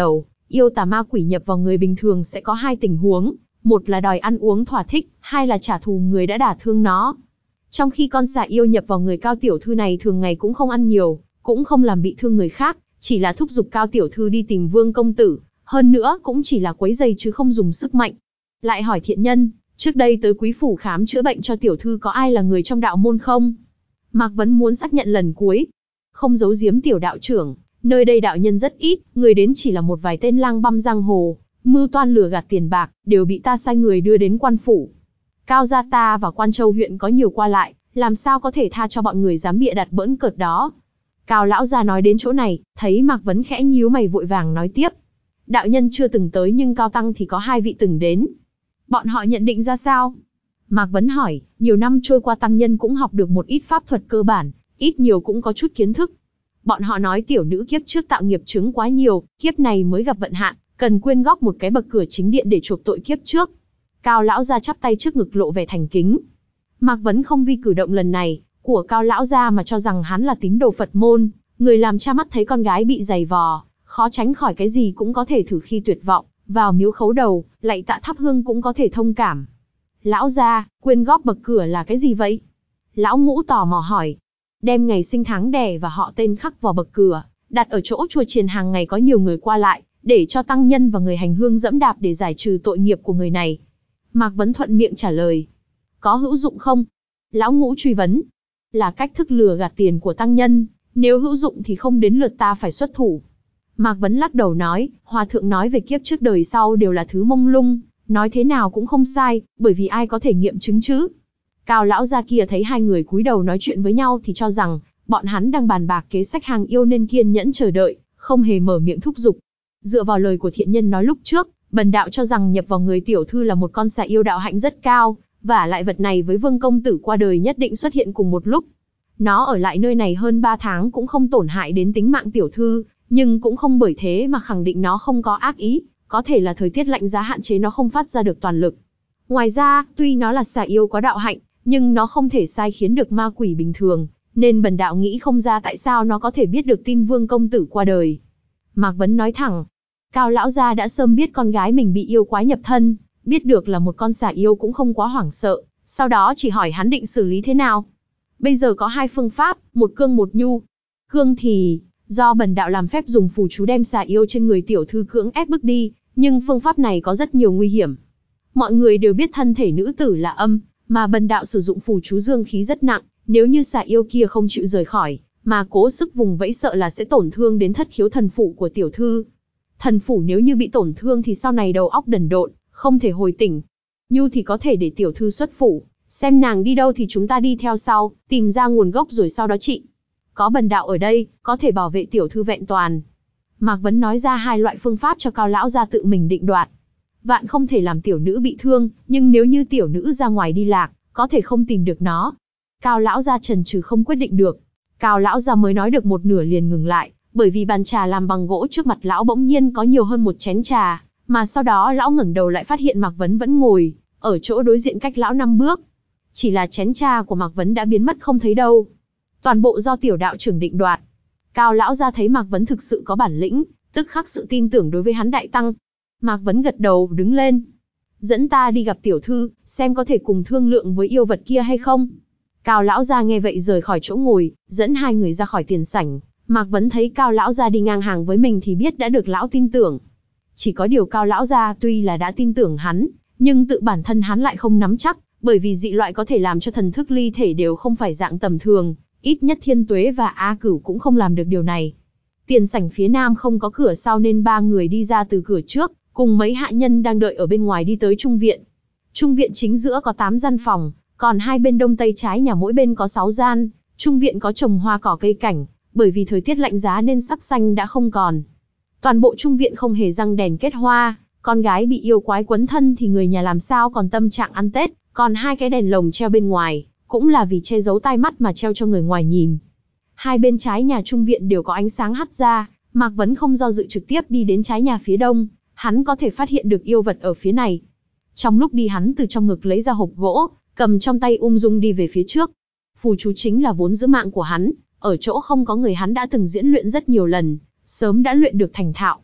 Yêu tà ma quỷ nhập vào người bình thường sẽ có hai tình huống, một là đòi ăn uống thỏa thích, hai là trả thù người đã đả thương nó. Trong khi con xà yêu nhập vào người Cao tiểu thư này thường ngày cũng không ăn nhiều, cũng không làm bị thương người khác, chỉ là thúc giục Cao tiểu thư đi tìm Vương công tử, hơn nữa cũng chỉ là quấy giày chứ không dùng sức mạnh. Lại hỏi thiện nhân, trước đây tới quý phủ khám chữa bệnh cho tiểu thư có ai là người trong đạo môn không? Mạc Vấn muốn xác nhận lần cuối. Không giấu giếm tiểu đạo trưởng, nơi đây đạo nhân rất ít, người đến chỉ là một vài tên lang băm giang hồ, mưu toan lừa gạt tiền bạc, đều bị ta sai người đưa đến quan phủ. Cao gia ta và Quan Châu huyện có nhiều qua lại, làm sao có thể tha cho bọn người dám bịa đặt bỡn cợt đó. Cao lão gia nói đến chỗ này, thấy Mạc Vấn khẽ nhíu mày vội vàng nói tiếp. Đạo nhân chưa từng tới nhưng Cao tăng thì có hai vị từng đến. Bọn họ nhận định ra sao? Mạc Vấn hỏi, nhiều năm trôi qua tăng nhân cũng học được một ít pháp thuật cơ bản, ít nhiều cũng có chút kiến thức. Bọn họ nói tiểu nữ kiếp trước tạo nghiệp chướng quá nhiều, kiếp này mới gặp vận hạn, cần quyên góp một cái bậc cửa chính điện để chuộc tội kiếp trước. Cao lão gia chắp tay trước ngực lộ vẻ thành kính. Mạc Vấn không vì cử động lần này của Cao lão gia mà cho rằng hắn là tín đồ Phật môn, người làm cha mắt thấy con gái bị giày vò, khó tránh khỏi cái gì cũng có thể thử khi tuyệt vọng, vào miếu khấu đầu, lạy tạ thắp hương cũng có thể thông cảm. Lão gia, quyên góp bậc cửa là cái gì vậy? Lão Ngũ tò mò hỏi. Đem ngày sinh tháng đẻ và họ tên khắc vào bậc cửa, đặt ở chỗ chùa chiền hàng ngày có nhiều người qua lại, để cho tăng nhân và người hành hương dẫm đạp để giải trừ tội nghiệp của người này. Mạc Vấn thuận miệng trả lời. Có hữu dụng không? Lão Ngũ truy vấn. Là cách thức lừa gạt tiền của tăng nhân, nếu hữu dụng thì không đến lượt ta phải xuất thủ. Mạc Vấn lắc đầu nói, Hòa thượng nói về kiếp trước đời sau đều là thứ mông lung, nói thế nào cũng không sai, bởi vì ai có thể nghiệm chứng chứ. Cao lão gia kia thấy hai người cúi đầu nói chuyện với nhau thì cho rằng, bọn hắn đang bàn bạc kế sách hàng yêu nên kiên nhẫn chờ đợi, không hề mở miệng thúc giục. Dựa vào lời của thiện nhân nói lúc trước, bần đạo cho rằng nhập vào người tiểu thư là một con xà yêu đạo hạnh rất cao, và lại vật này với Vương công tử qua đời nhất định xuất hiện cùng một lúc. Nó ở lại nơi này hơn ba tháng cũng không tổn hại đến tính mạng tiểu thư, nhưng cũng không bởi thế mà khẳng định nó không có ác ý, có thể là thời tiết lạnh giá hạn chế nó không phát ra được toàn lực. Ngoài ra, tuy nó là xà yêu có đạo hạnh, nhưng nó không thể sai khiến được ma quỷ bình thường, nên bần đạo nghĩ không ra tại sao nó có thể biết được tin Vương công tử qua đời. Mạc Vấn nói thẳng, Cao lão gia đã sớm biết con gái mình bị yêu quái nhập thân, biết được là một con xà yêu cũng không quá hoảng sợ, sau đó chỉ hỏi hắn định xử lý thế nào. Bây giờ có hai phương pháp, một cương một nhu. Cương thì, do bần đạo làm phép dùng phù chú đem xà yêu trên người tiểu thư cưỡng ép bước đi, nhưng phương pháp này có rất nhiều nguy hiểm. Mọi người đều biết thân thể nữ tử là âm, mà bần đạo sử dụng phù chú dương khí rất nặng, nếu như xà yêu kia không chịu rời khỏi, mà cố sức vùng vẫy sợ là sẽ tổn thương đến thất khiếu thần phủ của tiểu thư. Thần phủ nếu như bị tổn thương thì sau này đầu óc đần độn, không thể hồi tỉnh. Nhu thì có thể để tiểu thư xuất phủ, xem nàng đi đâu thì chúng ta đi theo sau, tìm ra nguồn gốc rồi sau đó trị. Có bần đạo ở đây, có thể bảo vệ tiểu thư vẹn toàn. Mạc Vấn nói ra hai loại phương pháp cho Cao lão gia tự mình định đoạt. Vạn không thể làm tiểu nữ bị thương, nhưng nếu như tiểu nữ ra ngoài đi lạc, có thể không tìm được nó. Cao lão gia chần chừ không quyết định được. Cao lão gia mới nói được một nửa liền ngừng lại, bởi vì bàn trà làm bằng gỗ trước mặt lão bỗng nhiên có nhiều hơn một chén trà, mà sau đó lão ngẩng đầu lại phát hiện Mạc Vấn vẫn ngồi ở chỗ đối diện cách lão năm bước. Chỉ là chén trà của Mạc Vấn đã biến mất không thấy đâu. Toàn bộ do tiểu đạo trưởng định đoạt. Cao lão gia thấy Mạc Vấn thực sự có bản lĩnh, tức khắc sự tin tưởng đối với hắn đại tăng. Mạc Vấn gật đầu đứng lên. Dẫn ta đi gặp tiểu thư, xem có thể cùng thương lượng với yêu vật kia hay không. Cao lão gia nghe vậy rời khỏi chỗ ngồi, dẫn hai người ra khỏi tiền sảnh. Mạc Vấn thấy Cao lão gia đi ngang hàng với mình thì biết đã được lão tin tưởng. Chỉ có điều Cao lão gia tuy là đã tin tưởng hắn, nhưng tự bản thân hắn lại không nắm chắc, bởi vì dị loại có thể làm cho thần thức ly thể đều không phải dạng tầm thường, ít nhất Thiên Tuế và A Cửu cũng không làm được điều này. Tiền sảnh phía nam không có cửa sau nên ba người đi ra từ cửa trước, cùng mấy hạ nhân đang đợi ở bên ngoài đi tới trung viện. Trung viện chính giữa có tám gian phòng, còn hai bên đông tây trái nhà mỗi bên có sáu gian. Trung viện có trồng hoa cỏ cây cảnh, bởi vì thời tiết lạnh giá nên sắc xanh đã không còn. Toàn bộ trung viện không hề răng đèn kết hoa, con gái bị yêu quái quấn thân thì người nhà làm sao còn tâm trạng ăn Tết, còn hai cái đèn lồng treo bên ngoài, cũng là vì che giấu tai mắt mà treo cho người ngoài nhìn. Hai bên trái nhà trung viện đều có ánh sáng hắt ra, Mạc Vấn không do dự trực tiếp đi đến trái nhà phía đông, hắn có thể phát hiện được yêu vật ở phía này. Trong lúc đi hắn từ trong ngực lấy ra hộp gỗ, cầm trong tay ung dung đi về phía trước. Phù chú chính là vốn giữ mạng của hắn, ở chỗ không có người hắn đã từng diễn luyện rất nhiều lần, sớm đã luyện được thành thạo.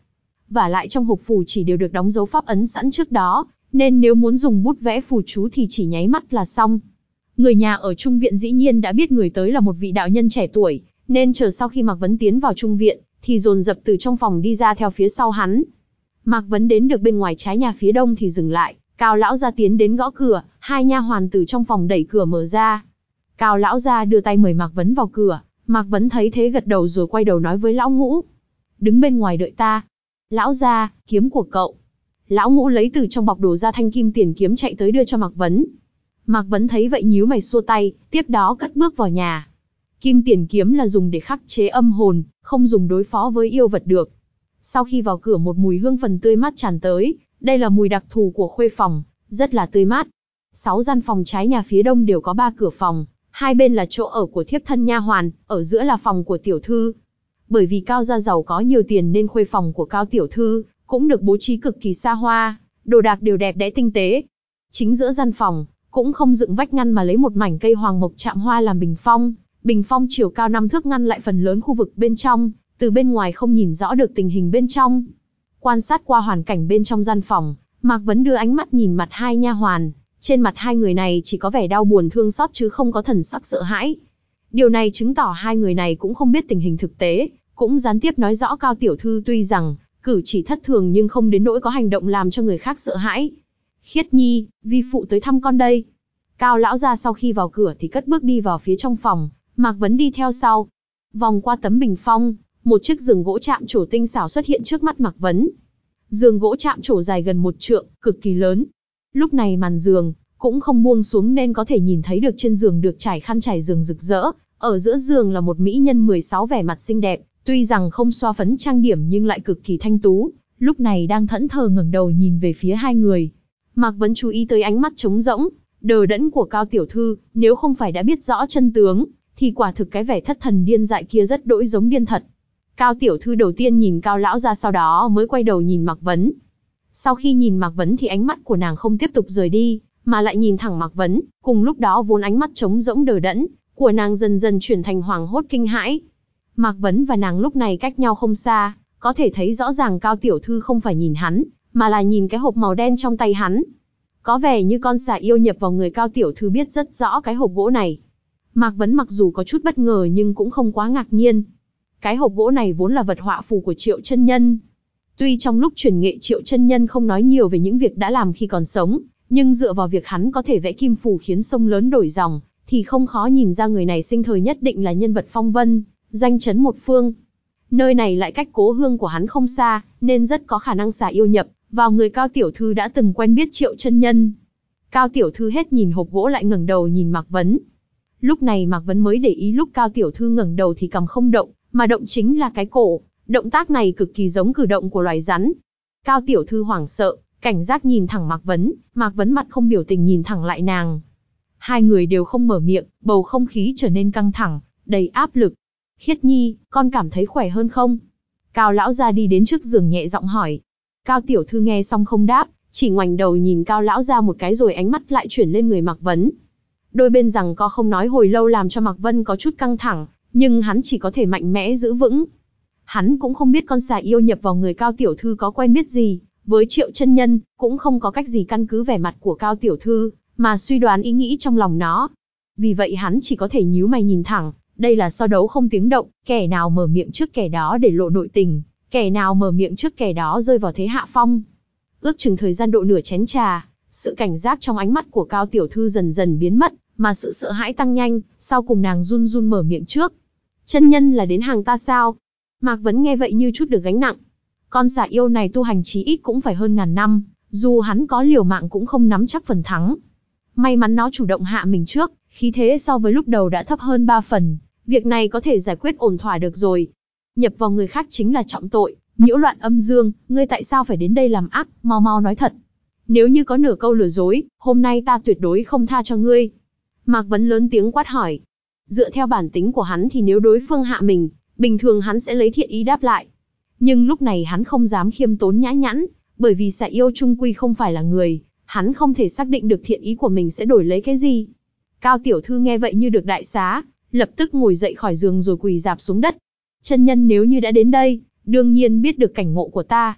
và lại trong hộp phù chỉ đều được đóng dấu pháp ấn sẵn trước đó, nên nếu muốn dùng bút vẽ phù chú thì chỉ nháy mắt là xong. Người nhà ở Trung viện dĩ nhiên đã biết người tới là một vị đạo nhân trẻ tuổi, nên chờ sau khi Mạc Vấn tiến vào Trung viện, thì dồn dập từ trong phòng đi ra theo phía sau hắn. Mạc Vấn đến được bên ngoài trái nhà phía đông thì dừng lại, Cao lão gia tiến đến gõ cửa, hai nha hoàn từ trong phòng đẩy cửa mở ra. Cao lão gia đưa tay mời Mạc Vấn vào cửa, Mạc Vấn thấy thế gật đầu rồi quay đầu nói với lão Ngũ. Đứng bên ngoài đợi ta. Lão gia, kiếm của cậu. Lão Ngũ lấy từ trong bọc đồ ra thanh kim tiền kiếm chạy tới đưa cho Mạc Vấn. Mạc Vấn thấy vậy nhíu mày xua tay, tiếp đó cất bước vào nhà. Kim tiền kiếm là dùng để khắc chế âm hồn, không dùng đối phó với yêu vật được. Sau khi vào cửa một mùi hương phần tươi mát tràn tới, đây là mùi đặc thù của khuê phòng, rất là tươi mát. Sáu gian phòng trái nhà phía đông đều có ba cửa phòng, hai bên là chỗ ở của thiếp thân nha hoàn, ở giữa là phòng của tiểu thư. Bởi vì Cao gia giàu có nhiều tiền nên khuê phòng của Cao tiểu thư cũng được bố trí cực kỳ xa hoa, đồ đạc đều đẹp đẽ tinh tế. Chính giữa gian phòng cũng không dựng vách ngăn mà lấy một mảnh cây hoàng mộc chạm hoa làm bình phong, bình phong chiều cao năm thước ngăn lại phần lớn khu vực bên trong, từ bên ngoài không nhìn rõ được tình hình bên trong. Quan sát qua hoàn cảnh bên trong gian phòng, Mạc Vấn đưa ánh mắt nhìn mặt hai nha hoàn, trên mặt hai người này chỉ có vẻ đau buồn thương xót chứ không có thần sắc sợ hãi. Điều này chứng tỏ hai người này cũng không biết tình hình thực tế, cũng gián tiếp nói rõ Cao tiểu thư tuy rằng cử chỉ thất thường nhưng không đến nỗi có hành động làm cho người khác sợ hãi. Khiết Nhi, vi phụ tới thăm con đây. Cao lão gia sau khi vào cửa thì cất bước đi vào phía trong phòng, Mạc Vấn đi theo sau. Vòng qua tấm bình phong, một chiếc giường gỗ chạm trổ tinh xảo xuất hiện trước mắt Mạc Vấn. Giường gỗ chạm trổ dài gần một trượng, cực kỳ lớn. Lúc này màn giường cũng không buông xuống nên có thể nhìn thấy được trên giường được trải khăn trải giường rực rỡ. Ở giữa giường là một mỹ nhân mười sáu vẻ mặt xinh đẹp, tuy rằng không xoa phấn trang điểm nhưng lại cực kỳ thanh tú, lúc này đang thẫn thờ ngẩng đầu nhìn về phía hai người. Mạc Vấn chú ý tới ánh mắt trống rỗng, đờ đẫn của Cao tiểu thư, nếu không phải đã biết rõ chân tướng, thì quả thực cái vẻ thất thần điên dại kia rất đỗi giống điên thật. Cao tiểu thư đầu tiên nhìn Cao lão gia, sau đó mới quay đầu nhìn Mạc Vấn. Sau khi nhìn Mạc Vấn thì ánh mắt của nàng không tiếp tục rời đi, mà lại nhìn thẳng Mạc Vấn, cùng lúc đó vốn ánh mắt trống rỗng đờ đẫn của nàng dần dần chuyển thành hoảng hốt kinh hãi. Mạc Vấn và nàng lúc này cách nhau không xa, có thể thấy rõ ràng Cao tiểu thư không phải nhìn hắn, mà là nhìn cái hộp màu đen trong tay hắn. Có vẻ như con xà yêu nhập vào người Cao tiểu thư biết rất rõ cái hộp gỗ này. Mạc Vấn mặc dù có chút bất ngờ nhưng cũng không quá ngạc nhiên. Cái hộp gỗ này vốn là vật họa phù của Triệu chân nhân. Tuy trong lúc truyền nghệ Triệu chân nhân không nói nhiều về những việc đã làm khi còn sống, nhưng dựa vào việc hắn có thể vẽ kim phù khiến sông lớn đổi dòng, thì không khó nhìn ra người này sinh thời nhất định là nhân vật phong vân, danh chấn một phương. Nơi này lại cách cố hương của hắn không xa, nên rất có khả năng xà yêu nhập vào người Cao tiểu thư đã từng quen biết Triệu chân nhân. Cao tiểu thư hết nhìn hộp gỗ lại ngẩng đầu nhìn Mạc Vấn. Lúc này Mạc Vấn mới để ý lúc Cao tiểu thư ngẩng đầu thì cằm không động, mà động chính là cái cổ. Động tác này cực kỳ giống cử động của loài rắn. Cao tiểu thư hoảng sợ, cảnh giác nhìn thẳng Mạc Vấn, Mạc Vấn mặt không biểu tình nhìn thẳng lại nàng. Hai người đều không mở miệng, bầu không khí trở nên căng thẳng, đầy áp lực. Khiết Nhi, con cảm thấy khỏe hơn không? Cao lão gia đi đến trước giường nhẹ giọng hỏi. Cao tiểu thư nghe xong không đáp, chỉ ngoảnh đầu nhìn Cao lão gia một cái rồi ánh mắt lại chuyển lên người Mạc Vấn. Đôi bên rằng co không nói hồi lâu làm cho Mạc Vân có chút căng thẳng, nhưng hắn chỉ có thể mạnh mẽ giữ vững. Hắn cũng không biết con xà yêu nhập vào người Cao tiểu thư có quen biết gì với Triệu chân nhân, cũng không có cách gì căn cứ vẻ mặt của Cao tiểu thư mà suy đoán ý nghĩ trong lòng nó. Vì vậy hắn chỉ có thể nhíu mày nhìn thẳng, đây là so đấu không tiếng động, kẻ nào mở miệng trước kẻ đó để lộ nội tình, kẻ nào mở miệng trước kẻ đó rơi vào thế hạ phong. Ước chừng thời gian độ nửa chén trà, sự cảnh giác trong ánh mắt của Cao tiểu thư dần dần biến mất, mà sự sợ hãi tăng nhanh, sau cùng nàng run run mở miệng trước. Chân nhân là đến hàng ta sao? Mạc Vấn nghe vậy như chút được gánh nặng. Con xà yêu này tu hành chí ít cũng phải hơn ngàn năm, dù hắn có liều mạng cũng không nắm chắc phần thắng. May mắn nó chủ động hạ mình trước, khí thế so với lúc đầu đã thấp hơn ba phần, việc này có thể giải quyết ổn thỏa được rồi. Nhập vào người khác chính là trọng tội, nhiễu loạn âm dương, ngươi tại sao phải đến đây làm ác, mau mau nói thật. Nếu như có nửa câu lừa dối, hôm nay ta tuyệt đối không tha cho ngươi. Mạc Vấn lớn tiếng quát hỏi. Dựa theo bản tính của hắn thì nếu đối phương hạ mình, bình thường hắn sẽ lấy thiện ý đáp lại. Nhưng lúc này hắn không dám khiêm tốn nhã nhặn, bởi vì xà yêu chung quy không phải là người, hắn không thể xác định được thiện ý của mình sẽ đổi lấy cái gì. Cao tiểu thư nghe vậy như được đại xá, lập tức ngồi dậy khỏi giường rồi quỳ rạp xuống đất. Chân nhân nếu như đã đến đây, đương nhiên biết được cảnh ngộ của ta.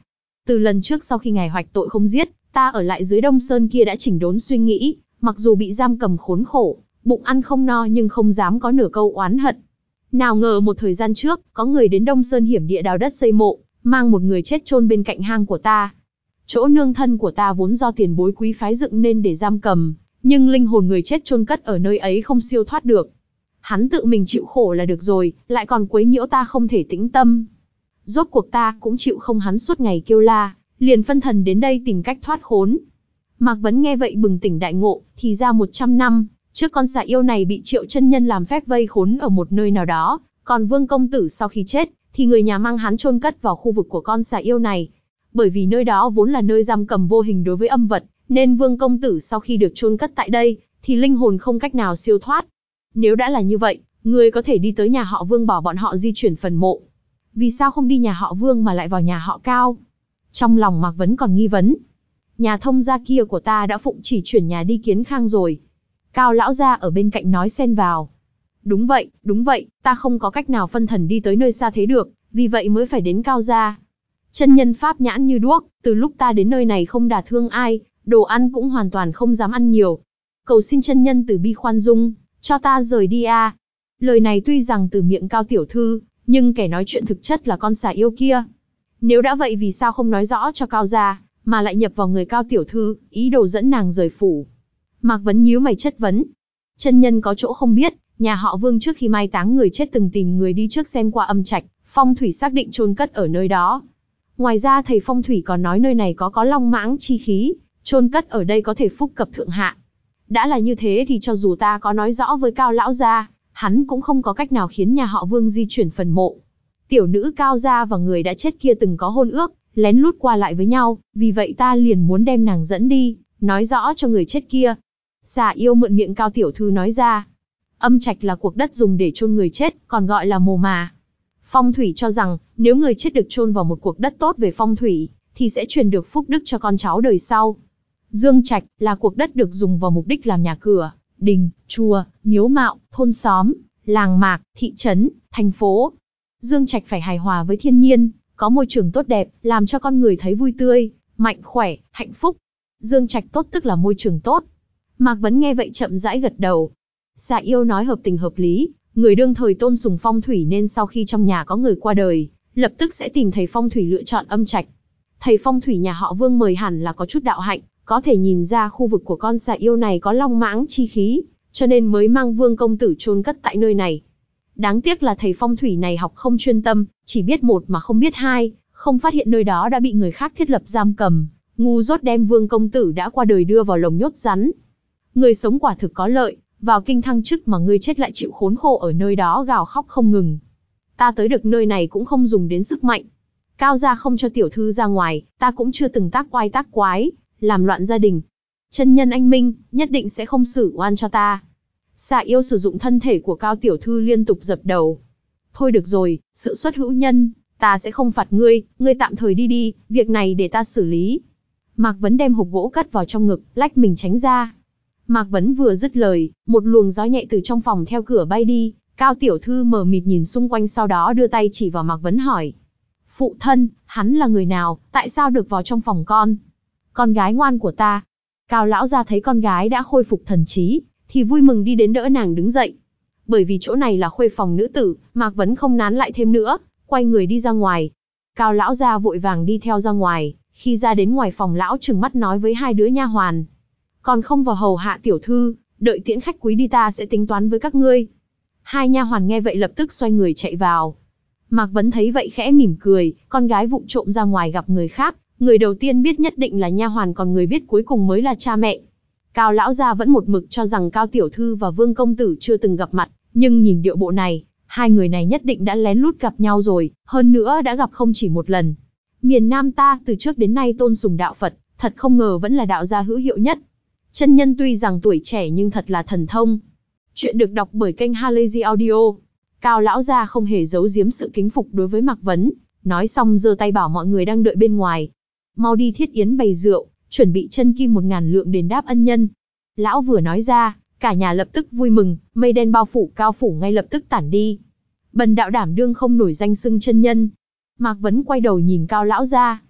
Từ lần trước sau khi ngài hoạch tội không giết, ta ở lại dưới Đông Sơn kia đã chỉnh đốn suy nghĩ, mặc dù bị giam cầm khốn khổ, bụng ăn không no nhưng không dám có nửa câu oán hận. Nào ngờ một thời gian trước, có người đến Đông Sơn hiểm địa đào đất xây mộ, mang một người chết chôn bên cạnh hang của ta. Chỗ nương thân của ta vốn do tiền bối quý phái dựng nên để giam cầm, nhưng linh hồn người chết chôn cất ở nơi ấy không siêu thoát được. Hắn tự mình chịu khổ là được rồi, lại còn quấy nhiễu ta không thể tĩnh tâm. Rốt cuộc ta cũng chịu không hắn suốt ngày kêu la, liền phân thần đến đây tìm cách thoát khốn. Mạc Vấn nghe vậy bừng tỉnh đại ngộ, thì ra một trăm năm trước con xà yêu này bị Triệu chân nhân làm phép vây khốn ở một nơi nào đó, còn Vương công tử sau khi chết, thì người nhà mang hắn chôn cất vào khu vực của con xà yêu này. Bởi vì nơi đó vốn là nơi giam cầm vô hình đối với âm vật, nên Vương công tử sau khi được chôn cất tại đây, thì linh hồn không cách nào siêu thoát. Nếu đã là như vậy, người có thể đi tới nhà họ Vương bảo bọn họ di chuyển phần mộ. Vì sao không đi nhà họ Vương mà lại vào nhà họ Cao? Trong lòng Mạc Vấn còn nghi vấn. Nhà thông gia kia của ta đã phụng chỉ chuyển nhà đi Kiến Khang rồi. Cao lão gia ở bên cạnh nói xen vào. Đúng vậy, đúng vậy, ta không có cách nào phân thần đi tới nơi xa thế được, vì vậy mới phải đến Cao gia. Chân nhân pháp nhãn như đuốc, từ lúc ta đến nơi này không đả thương ai, đồ ăn cũng hoàn toàn không dám ăn nhiều. Cầu xin chân nhân từ bi khoan dung, cho ta rời đi a. Lời này tuy rằng từ miệng Cao tiểu thư, nhưng kẻ nói chuyện thực chất là con xà yêu kia. Nếu đã vậy vì sao không nói rõ cho Cao gia, mà lại nhập vào người Cao tiểu thư, ý đồ dẫn nàng rời phủ. Mạc Vấn nhíu mày chất vấn. Chân nhân có chỗ không biết, nhà họ Vương trước khi mai táng người chết từng tìm người đi trước xem qua âm trạch, phong thủy xác định chôn cất ở nơi đó. Ngoài ra thầy phong thủy còn nói nơi này có có long mãng chi khí, chôn cất ở đây có thể phúc cập thượng hạ. Đã là như thế thì cho dù ta có nói rõ với Cao lão gia, hắn cũng không có cách nào khiến nhà họ Vương di chuyển phần mộ. Tiểu nữ Cao gia và người đã chết kia từng có hôn ước, lén lút qua lại với nhau, vì vậy ta liền muốn đem nàng dẫn đi, nói rõ cho người chết kia. Xà yêu mượn miệng Cao tiểu thư nói ra. Âm trạch là cuộc đất dùng để chôn người chết, còn gọi là mồ mà. Phong thủy cho rằng, nếu người chết được chôn vào một cuộc đất tốt về phong thủy, thì sẽ truyền được phúc đức cho con cháu đời sau. Dương trạch là cuộc đất được dùng vào mục đích làm nhà cửa, đình, chùa, miếu mạo, thôn xóm, làng mạc, thị trấn, thành phố. Dương trạch phải hài hòa với thiên nhiên, có môi trường tốt đẹp, làm cho con người thấy vui tươi, mạnh khỏe, hạnh phúc. Dương trạch tốt tức là môi trường tốt. Mạc Vấn nghe vậy chậm rãi gật đầu. Xà yêu nói hợp tình hợp lý, người đương thời tôn sùng phong thủy nên sau khi trong nhà có người qua đời, lập tức sẽ tìm thầy phong thủy lựa chọn âm trạch. Thầy phong thủy nhà họ Vương mời hẳn là có chút đạo hạnh, có thể nhìn ra khu vực của con xà yêu này có long mãng chi khí, cho nên mới mang Vương công tử chôn cất tại nơi này. Đáng tiếc là thầy phong thủy này học không chuyên tâm, chỉ biết một mà không biết hai, không phát hiện nơi đó đã bị người khác thiết lập giam cầm, ngu dốt đem Vương công tử đã qua đời đưa vào lồng nhốt rắn. Người sống quả thực có lợi, vào kinh thăng chức mà người chết lại chịu khốn khổ ở nơi đó gào khóc không ngừng. Ta tới được nơi này cũng không dùng đến sức mạnh. Cao gia không cho tiểu thư ra ngoài, ta cũng chưa từng tác oai tác quái, làm loạn gia đình. Chân nhân anh minh, nhất định sẽ không xử oan cho ta. Xà yêu sử dụng thân thể của Cao tiểu thư liên tục dập đầu. Thôi được rồi, sự xuất hữu nhân, ta sẽ không phạt ngươi, ngươi tạm thời đi đi, việc này để ta xử lý. Mạc Vấn đem hộp gỗ cất vào trong ngực, lách mình tránh ra. Mạc Vấn vừa dứt lời, một luồng gió nhẹ từ trong phòng theo cửa bay đi, Cao tiểu thư mờ mịt nhìn xung quanh sau đó đưa tay chỉ vào Mạc Vấn hỏi. Phụ thân, hắn là người nào, tại sao được vào trong phòng con? Con gái ngoan của ta. Cao lão gia thấy con gái đã khôi phục thần trí, thì vui mừng đi đến đỡ nàng đứng dậy. Bởi vì chỗ này là khuê phòng nữ tử, Mạc Vấn không nán lại thêm nữa, quay người đi ra ngoài. Cao lão gia vội vàng đi theo ra ngoài, khi ra đến ngoài phòng lão trừng mắt nói với hai đứa nha hoàn. Còn không vào hầu hạ tiểu thư, đợi tiễn khách quý đi ta sẽ tính toán với các ngươi. Hai nha hoàn nghe vậy lập tức xoay người chạy vào. Mạc Vấn thấy vậy khẽ mỉm cười, con gái vụng trộm ra ngoài gặp người khác, người đầu tiên biết nhất định là nha hoàn còn người biết cuối cùng mới là cha mẹ. Cao lão gia vẫn một mực cho rằng Cao tiểu thư và Vương công tử chưa từng gặp mặt, nhưng nhìn điệu bộ này, hai người này nhất định đã lén lút gặp nhau rồi, hơn nữa đã gặp không chỉ một lần. Miền Nam ta từ trước đến nay tôn sùng đạo Phật, thật không ngờ vẫn là đạo gia hữu hiệu nhất. Chân nhân tuy rằng tuổi trẻ nhưng thật là thần thông. Chuyện được đọc bởi kênh Halazy Audio. Cao lão gia không hề giấu giếm sự kính phục đối với Mạc Vấn, nói xong giơ tay bảo mọi người đang đợi bên ngoài. Mau đi thiết yến bày rượu, chuẩn bị chân kim một ngàn lượng đền đáp ân nhân. Lão vừa nói ra, cả nhà lập tức vui mừng, mây đen bao phủ Cao phủ ngay lập tức tản đi. Bần đạo đảm đương không nổi danh xưng chân nhân. Mạc Vấn quay đầu nhìn Cao lão gia.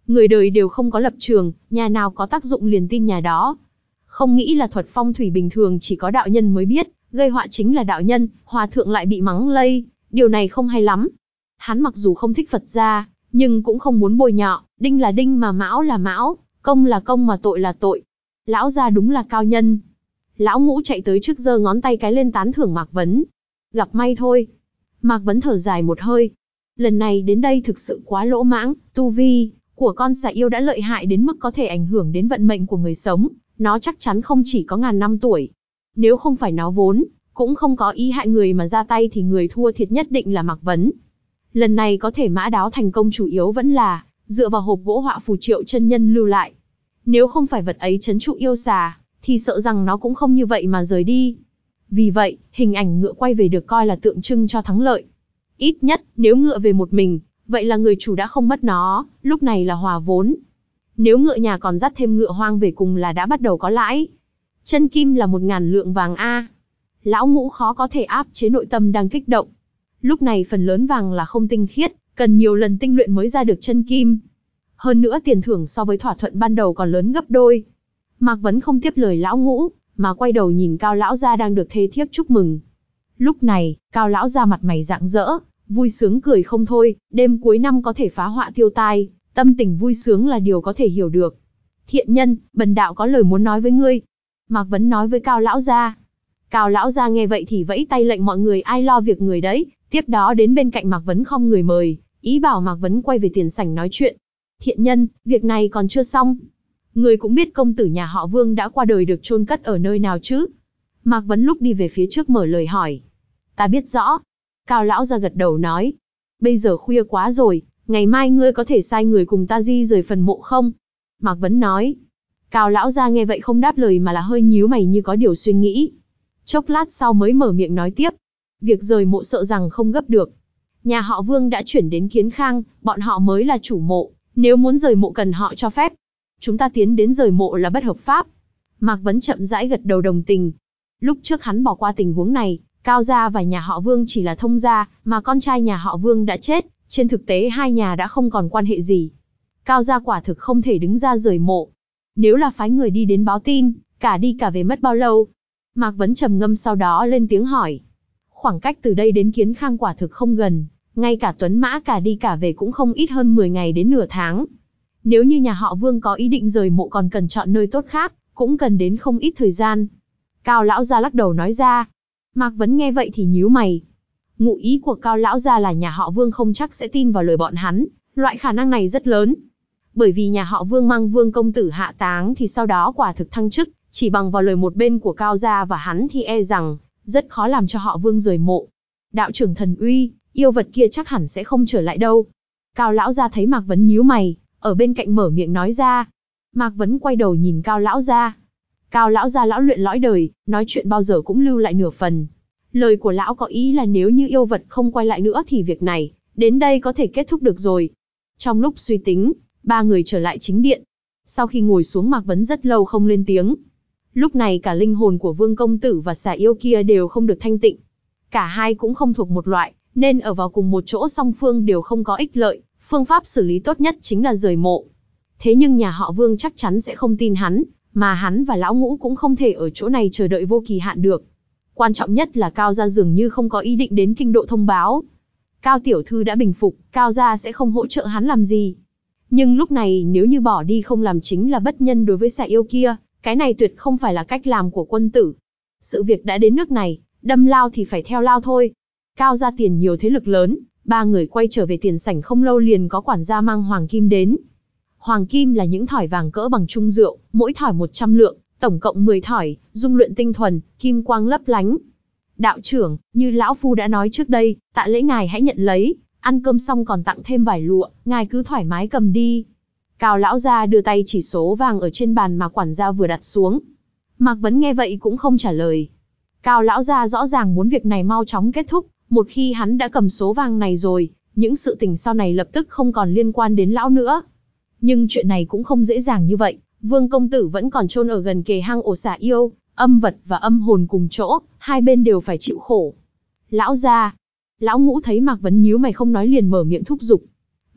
Người đời đều không có lập trường, nhà nào có tác dụng liền tin nhà đó. Không nghĩ là thuật phong thủy bình thường chỉ có đạo nhân mới biết, gây họa chính là đạo nhân, hòa thượng lại bị mắng lây, điều này không hay lắm. Hắn mặc dù không thích Phật gia, nhưng cũng không muốn bôi nhọ, đinh là đinh mà mão là mão, công là công mà tội là tội. Lão gia đúng là cao nhân. Lão Ngũ chạy tới trước giơ ngón tay cái lên tán thưởng Mạc Vấn. Gặp may thôi. Mạc Vấn thở dài một hơi. Lần này đến đây thực sự quá lỗ mãng, tu vi của con xà yêu đã lợi hại đến mức có thể ảnh hưởng đến vận mệnh của người sống, nó chắc chắn không chỉ có ngàn năm tuổi. Nếu không phải nó vốn cũng không có ý hại người mà ra tay thì người thua thiệt nhất định là Mạc Vấn. Lần này có thể mã đáo thành công chủ yếu vẫn là dựa vào hộp gỗ họa phù Triệu chân nhân lưu lại. Nếu không phải vật ấy trấn trụ yêu xà, thì sợ rằng nó cũng không như vậy mà rời đi. Vì vậy, hình ảnh ngựa quay về được coi là tượng trưng cho thắng lợi. Ít nhất, nếu ngựa về một mình, vậy là người chủ đã không mất nó, lúc này là hòa vốn. Nếu ngựa nhà còn dắt thêm ngựa hoang về cùng là đã bắt đầu có lãi. Chân kim là một ngàn lượng vàng A. Lão Ngũ khó có thể áp chế nội tâm đang kích động. Lúc này phần lớn vàng là không tinh khiết, cần nhiều lần tinh luyện mới ra được chân kim. Hơn nữa tiền thưởng so với thỏa thuận ban đầu còn lớn gấp đôi. Mạc Vấn không tiếp lời Lão Ngũ, mà quay đầu nhìn Cao lão gia đang được thê thiếp chúc mừng. Lúc này, Cao lão gia mặt mày rạng rỡ, vui sướng cười không thôi, đêm cuối năm có thể phá họa tiêu tai, tâm tình vui sướng là điều có thể hiểu được. Thiện nhân, bần đạo có lời muốn nói với ngươi. Mạc Vấn nói với Cao lão gia. Cao lão gia nghe vậy thì vẫy tay lệnh mọi người ai lo việc người đấy, tiếp đó đến bên cạnh Mạc Vấn khom người mời, ý bảo Mạc Vấn quay về tiền sảnh nói chuyện. Thiện nhân, việc này còn chưa xong. Người cũng biết công tử nhà họ Vương đã qua đời được chôn cất ở nơi nào chứ? Mạc Vấn lúc đi về phía trước mở lời hỏi. Ta biết rõ. Cao lão gia gật đầu nói. Bây giờ khuya quá rồi, ngày mai ngươi có thể sai người cùng ta di rời phần mộ không? Mạc Vấn nói. Cao lão gia nghe vậy không đáp lời mà là hơi nhíu mày như có điều suy nghĩ. Chốc lát sau mới mở miệng nói tiếp. Việc rời mộ sợ rằng không gấp được. Nhà họ Vương đã chuyển đến Kiến Khang, bọn họ mới là chủ mộ, nếu muốn rời mộ cần họ cho phép. Chúng ta tiến đến rời mộ là bất hợp pháp. Mạc Vấn chậm rãi gật đầu đồng tình. Lúc trước hắn bỏ qua tình huống này, Cao gia và nhà họ Vương chỉ là thông gia, mà con trai nhà họ Vương đã chết, trên thực tế hai nhà đã không còn quan hệ gì. Cao gia quả thực không thể đứng ra rời mộ. Nếu là phái người đi đến báo tin, cả đi cả về mất bao lâu? Mạc Vấn trầm ngâm sau đó lên tiếng hỏi. Khoảng cách từ đây đến Kiến Khang quả thực không gần, ngay cả tuấn mã cả đi cả về cũng không ít hơn mười ngày đến nửa tháng. Nếu như nhà họ Vương có ý định rời mộ còn cần chọn nơi tốt khác, cũng cần đến không ít thời gian. Cao lão gia lắc đầu nói ra. Mạc Vấn nghe vậy thì nhíu mày. Ngụ ý của Cao lão gia là nhà họ Vương không chắc sẽ tin vào lời bọn hắn, loại khả năng này rất lớn. Bởi vì nhà họ Vương mang Vương công tử hạ táng thì sau đó quả thực thăng chức, chỉ bằng vào lời một bên của Cao gia và hắn thì e rằng rất khó làm cho họ Vương rời mộ. Đạo trưởng thần uy, yêu vật kia chắc hẳn sẽ không trở lại đâu. Cao lão gia thấy Mạc Vấn nhíu mày, ở bên cạnh mở miệng nói ra. Mạc Vấn quay đầu nhìn Cao lão gia. Cao lão gia lão luyện lõi đời, nói chuyện bao giờ cũng lưu lại nửa phần. Lời của lão có ý là nếu như yêu vật không quay lại nữa thì việc này, đến đây có thể kết thúc được rồi. Trong lúc suy tính, ba người trở lại chính điện. Sau khi ngồi xuống Mạc Vấn rất lâu không lên tiếng. Lúc này cả linh hồn của Vương công tử và xà yêu kia đều không được thanh tịnh. Cả hai cũng không thuộc một loại, nên ở vào cùng một chỗ song phương đều không có ích lợi. Phương pháp xử lý tốt nhất chính là rời mộ. Thế nhưng nhà họ Vương chắc chắn sẽ không tin hắn, mà hắn và Lão Ngũ cũng không thể ở chỗ này chờ đợi vô kỳ hạn được. Quan trọng nhất là Cao gia dường như không có ý định đến kinh độ thông báo. Cao tiểu thư đã bình phục, Cao gia sẽ không hỗ trợ hắn làm gì. Nhưng lúc này nếu như bỏ đi không làm chính là bất nhân đối với xà yêu kia, cái này tuyệt không phải là cách làm của quân tử. Sự việc đã đến nước này, đâm lao thì phải theo lao thôi. Cao gia tiền nhiều thế lực lớn, ba người quay trở về tiền sảnh không lâu liền có quản gia mang hoàng kim đến. Hoàng kim là những thỏi vàng cỡ bằng chung rượu, mỗi thỏi một trăm lượng, tổng cộng mười thỏi, dung luyện tinh thuần, kim quang lấp lánh. Đạo trưởng, như lão phu đã nói trước đây, tạ lễ ngài hãy nhận lấy, ăn cơm xong còn tặng thêm vải lụa, ngài cứ thoải mái cầm đi. Cao lão gia đưa tay chỉ số vàng ở trên bàn mà quản gia vừa đặt xuống. Mạc Vấn nghe vậy cũng không trả lời. Cao lão gia rõ ràng muốn việc này mau chóng kết thúc, một khi hắn đã cầm số vàng này rồi, những sự tình sau này lập tức không còn liên quan đến lão nữa. Nhưng chuyện này cũng không dễ dàng như vậy, Vương công tử vẫn còn chôn ở gần kề hang ổ xà yêu, âm vật và âm hồn cùng chỗ, hai bên đều phải chịu khổ. Lão gia, Lão Ngũ thấy Mạc Vấn nhíu mày không nói liền mở miệng thúc giục.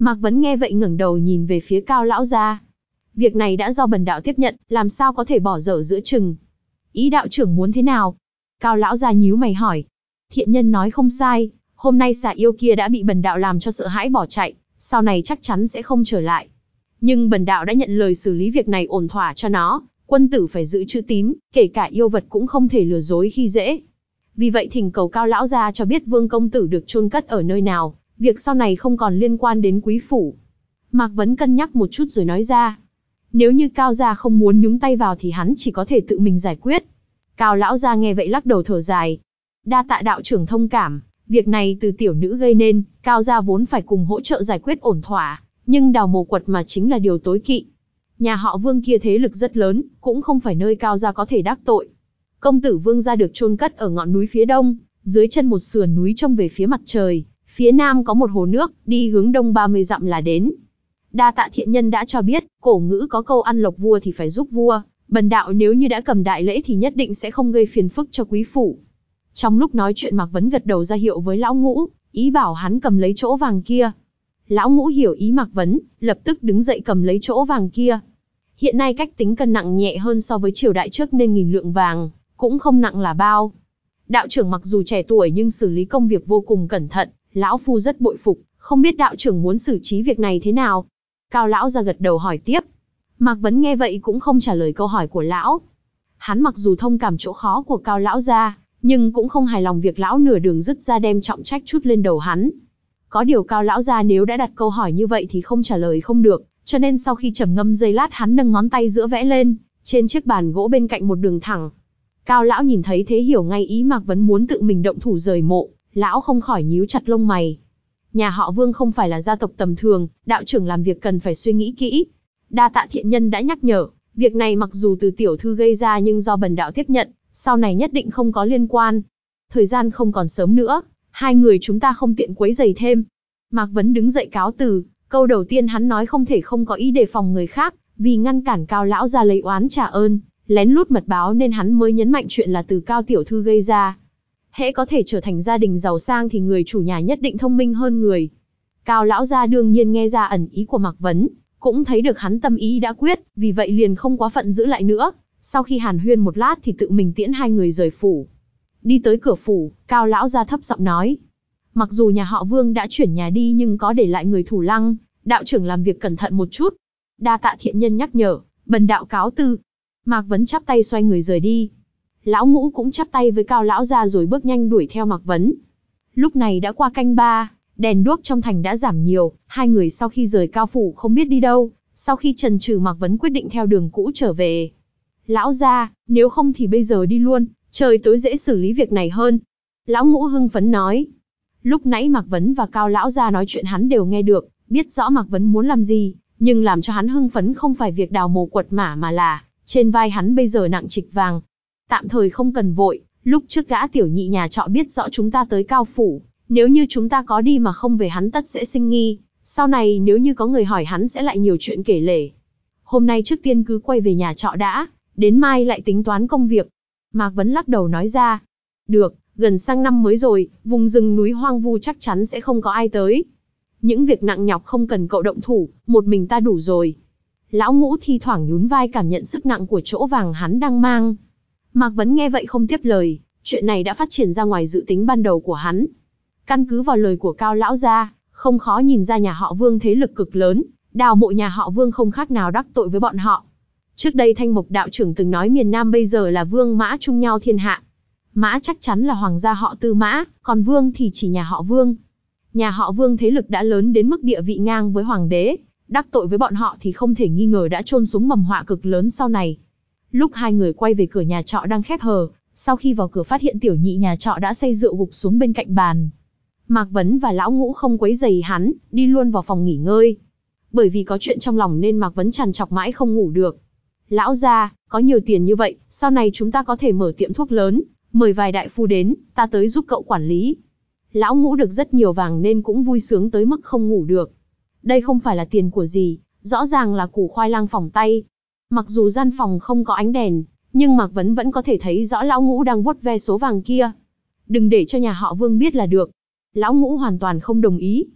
Mạc Vấn nghe vậy ngẩng đầu nhìn về phía Cao lão gia. Việc này đã do bần đạo tiếp nhận, làm sao có thể bỏ dở giữa chừng. Ý đạo trưởng muốn thế nào? Cao lão gia nhíu mày hỏi. Thiện nhân nói không sai, hôm nay xà yêu kia đã bị bần đạo làm cho sợ hãi bỏ chạy, sau này chắc chắn sẽ không trở lại. Nhưng bần đạo đã nhận lời xử lý việc này ổn thỏa cho nó, quân tử phải giữ chữ tín, kể cả yêu vật cũng không thể lừa dối khi dễ. Vì vậy thỉnh cầu Cao lão gia cho biết Vương công tử được chôn cất ở nơi nào, việc sau này không còn liên quan đến quý phủ. Mạc Vấn cân nhắc một chút rồi nói ra. Nếu như Cao gia không muốn nhúng tay vào thì hắn chỉ có thể tự mình giải quyết. Cao lão gia nghe vậy lắc đầu thở dài. Đa tạ đạo trưởng thông cảm, việc này từ tiểu nữ gây nên, Cao gia vốn phải cùng hỗ trợ giải quyết ổn thỏa, nhưng đào mồ quật mà chính là điều tối kỵ. Nhà họ Vương kia thế lực rất lớn, cũng không phải nơi Cao gia có thể đắc tội. Công tử Vương gia được chôn cất ở ngọn núi phía đông, dưới chân một sườn núi trông về phía mặt trời, phía nam có một hồ nước, đi hướng đông ba mươi dặm là đến. Đa tạ thiện nhân đã cho biết, cổ ngữ có câu ăn lộc vua thì phải giúp vua, bần đạo nếu như đã cầm đại lễ thì nhất định sẽ không gây phiền phức cho quý phủ. Trong lúc nói chuyện Mạc Vấn gật đầu ra hiệu với lão ngũ, ý bảo hắn cầm lấy chỗ vàng kia. Lão ngũ hiểu ý Mạc Vấn, lập tức đứng dậy cầm lấy chỗ vàng kia. Hiện nay cách tính cân nặng nhẹ hơn so với triều đại trước nên nghìn lượng vàng, cũng không nặng là bao. Đạo trưởng mặc dù trẻ tuổi nhưng xử lý công việc vô cùng cẩn thận, lão phu rất bội phục, không biết đạo trưởng muốn xử trí việc này thế nào. Cao lão ra gật đầu hỏi tiếp. Mạc Vấn nghe vậy cũng không trả lời câu hỏi của lão. Hắn mặc dù thông cảm chỗ khó của Cao lão ra, nhưng cũng không hài lòng việc lão nửa đường dứt ra đem trọng trách trút lên đầu hắn. Có điều Cao lão ra nếu đã đặt câu hỏi như vậy thì không trả lời không được, cho nên sau khi trầm ngâm giây lát hắn nâng ngón tay giữa vẽ lên, trên chiếc bàn gỗ bên cạnh một đường thẳng. Cao lão nhìn thấy thế hiểu ngay ý Mạc Vấn muốn tự mình động thủ rời mộ, lão không khỏi nhíu chặt lông mày. Nhà họ Vương không phải là gia tộc tầm thường, đạo trưởng làm việc cần phải suy nghĩ kỹ. Đa tạ thiện nhân đã nhắc nhở, việc này mặc dù từ tiểu thư gây ra nhưng do bần đạo tiếp nhận, sau này nhất định không có liên quan. Thời gian không còn sớm nữa, hai người chúng ta không tiện quấy rầy thêm. Mạc Vấn đứng dậy cáo từ, câu đầu tiên hắn nói không thể không có ý đề phòng người khác, vì ngăn cản Cao lão ra lấy oán trả ơn, lén lút mật báo nên hắn mới nhấn mạnh chuyện là từ Cao tiểu thư gây ra. Hễ có thể trở thành gia đình giàu sang thì người chủ nhà nhất định thông minh hơn người. Cao lão gia đương nhiên nghe ra ẩn ý của Mạc Vấn, cũng thấy được hắn tâm ý đã quyết, vì vậy liền không quá phận giữ lại nữa. Sau khi hàn huyên một lát thì tự mình tiễn hai người rời phủ. Đi tới cửa phủ, Cao lão gia thấp giọng nói. Mặc dù nhà họ Vương đã chuyển nhà đi nhưng có để lại người thủ lăng, đạo trưởng làm việc cẩn thận một chút. Đa tạ thiện nhân nhắc nhở, bần đạo cáo từ. Mạc Vấn chắp tay xoay người rời đi. Lão ngũ cũng chắp tay với Cao lão gia rồi bước nhanh đuổi theo Mạc Vấn. Lúc này đã qua canh ba, đèn đuốc trong thành đã giảm nhiều, hai người sau khi rời Cao phủ không biết đi đâu, sau khi chần chừ Mạc Vấn quyết định theo đường cũ trở về. Lão gia, nếu không thì bây giờ đi luôn, trời tối dễ xử lý việc này hơn. Lão ngũ hưng phấn nói. Lúc nãy Mạc Vấn và Cao lão gia nói chuyện hắn đều nghe được, biết rõ Mạc Vấn muốn làm gì, nhưng làm cho hắn hưng phấn không phải việc đào mồ quật mả mà là, trên vai hắn bây giờ nặng trịch vàng. Tạm thời không cần vội, lúc trước gã tiểu nhị nhà trọ biết rõ chúng ta tới Cao phủ, nếu như chúng ta có đi mà không về hắn tất sẽ sinh nghi, sau này nếu như có người hỏi hắn sẽ lại nhiều chuyện kể lể. Hôm nay trước tiên cứ quay về nhà trọ đã, đến mai lại tính toán công việc. Mạc Vấn lắc đầu nói ra. Được, gần sang năm mới rồi, vùng rừng núi hoang vu chắc chắn sẽ không có ai tới. Những việc nặng nhọc không cần cậu động thủ, một mình ta đủ rồi. Lão ngũ thi thoảng nhún vai cảm nhận sức nặng của chỗ vàng hắn đang mang. Mạc Vấn nghe vậy không tiếp lời, chuyện này đã phát triển ra ngoài dự tính ban đầu của hắn. Căn cứ vào lời của Cao lão gia, không khó nhìn ra nhà họ Vương thế lực cực lớn, đào mộ nhà họ Vương không khác nào đắc tội với bọn họ. Trước đây Thanh Mộc đạo trưởng từng nói miền Nam bây giờ là Vương Mã chung nhau thiên hạ. Mã chắc chắn là hoàng gia họ Tư Mã, còn Vương thì chỉ nhà họ Vương. Nhà họ Vương thế lực đã lớn đến mức địa vị ngang với hoàng đế, đắc tội với bọn họ thì không thể nghi ngờ đã chôn xuống mầm họa cực lớn sau này. Lúc hai người quay về cửa nhà trọ đang khép hờ, sau khi vào cửa phát hiện tiểu nhị nhà trọ đã say rượu gục xuống bên cạnh bàn. Mạc Vấn và lão ngũ không quấy rầy hắn, đi luôn vào phòng nghỉ ngơi. Bởi vì có chuyện trong lòng nên Mạc Vấn trằn trọc mãi không ngủ được. Lão gia, có nhiều tiền như vậy, sau này chúng ta có thể mở tiệm thuốc lớn, mời vài đại phu đến, ta tới giúp cậu quản lý. Lão ngũ được rất nhiều vàng nên cũng vui sướng tới mức không ngủ được. Đây không phải là tiền của gì, rõ ràng là củ khoai lang phỏng tay. Mặc dù gian phòng không có ánh đèn, nhưng Mạc Vấn vẫn có thể thấy rõ lão ngũ đang vuốt ve số vàng kia. Đừng để cho nhà họ Vương biết là được. Lão ngũ hoàn toàn không đồng ý.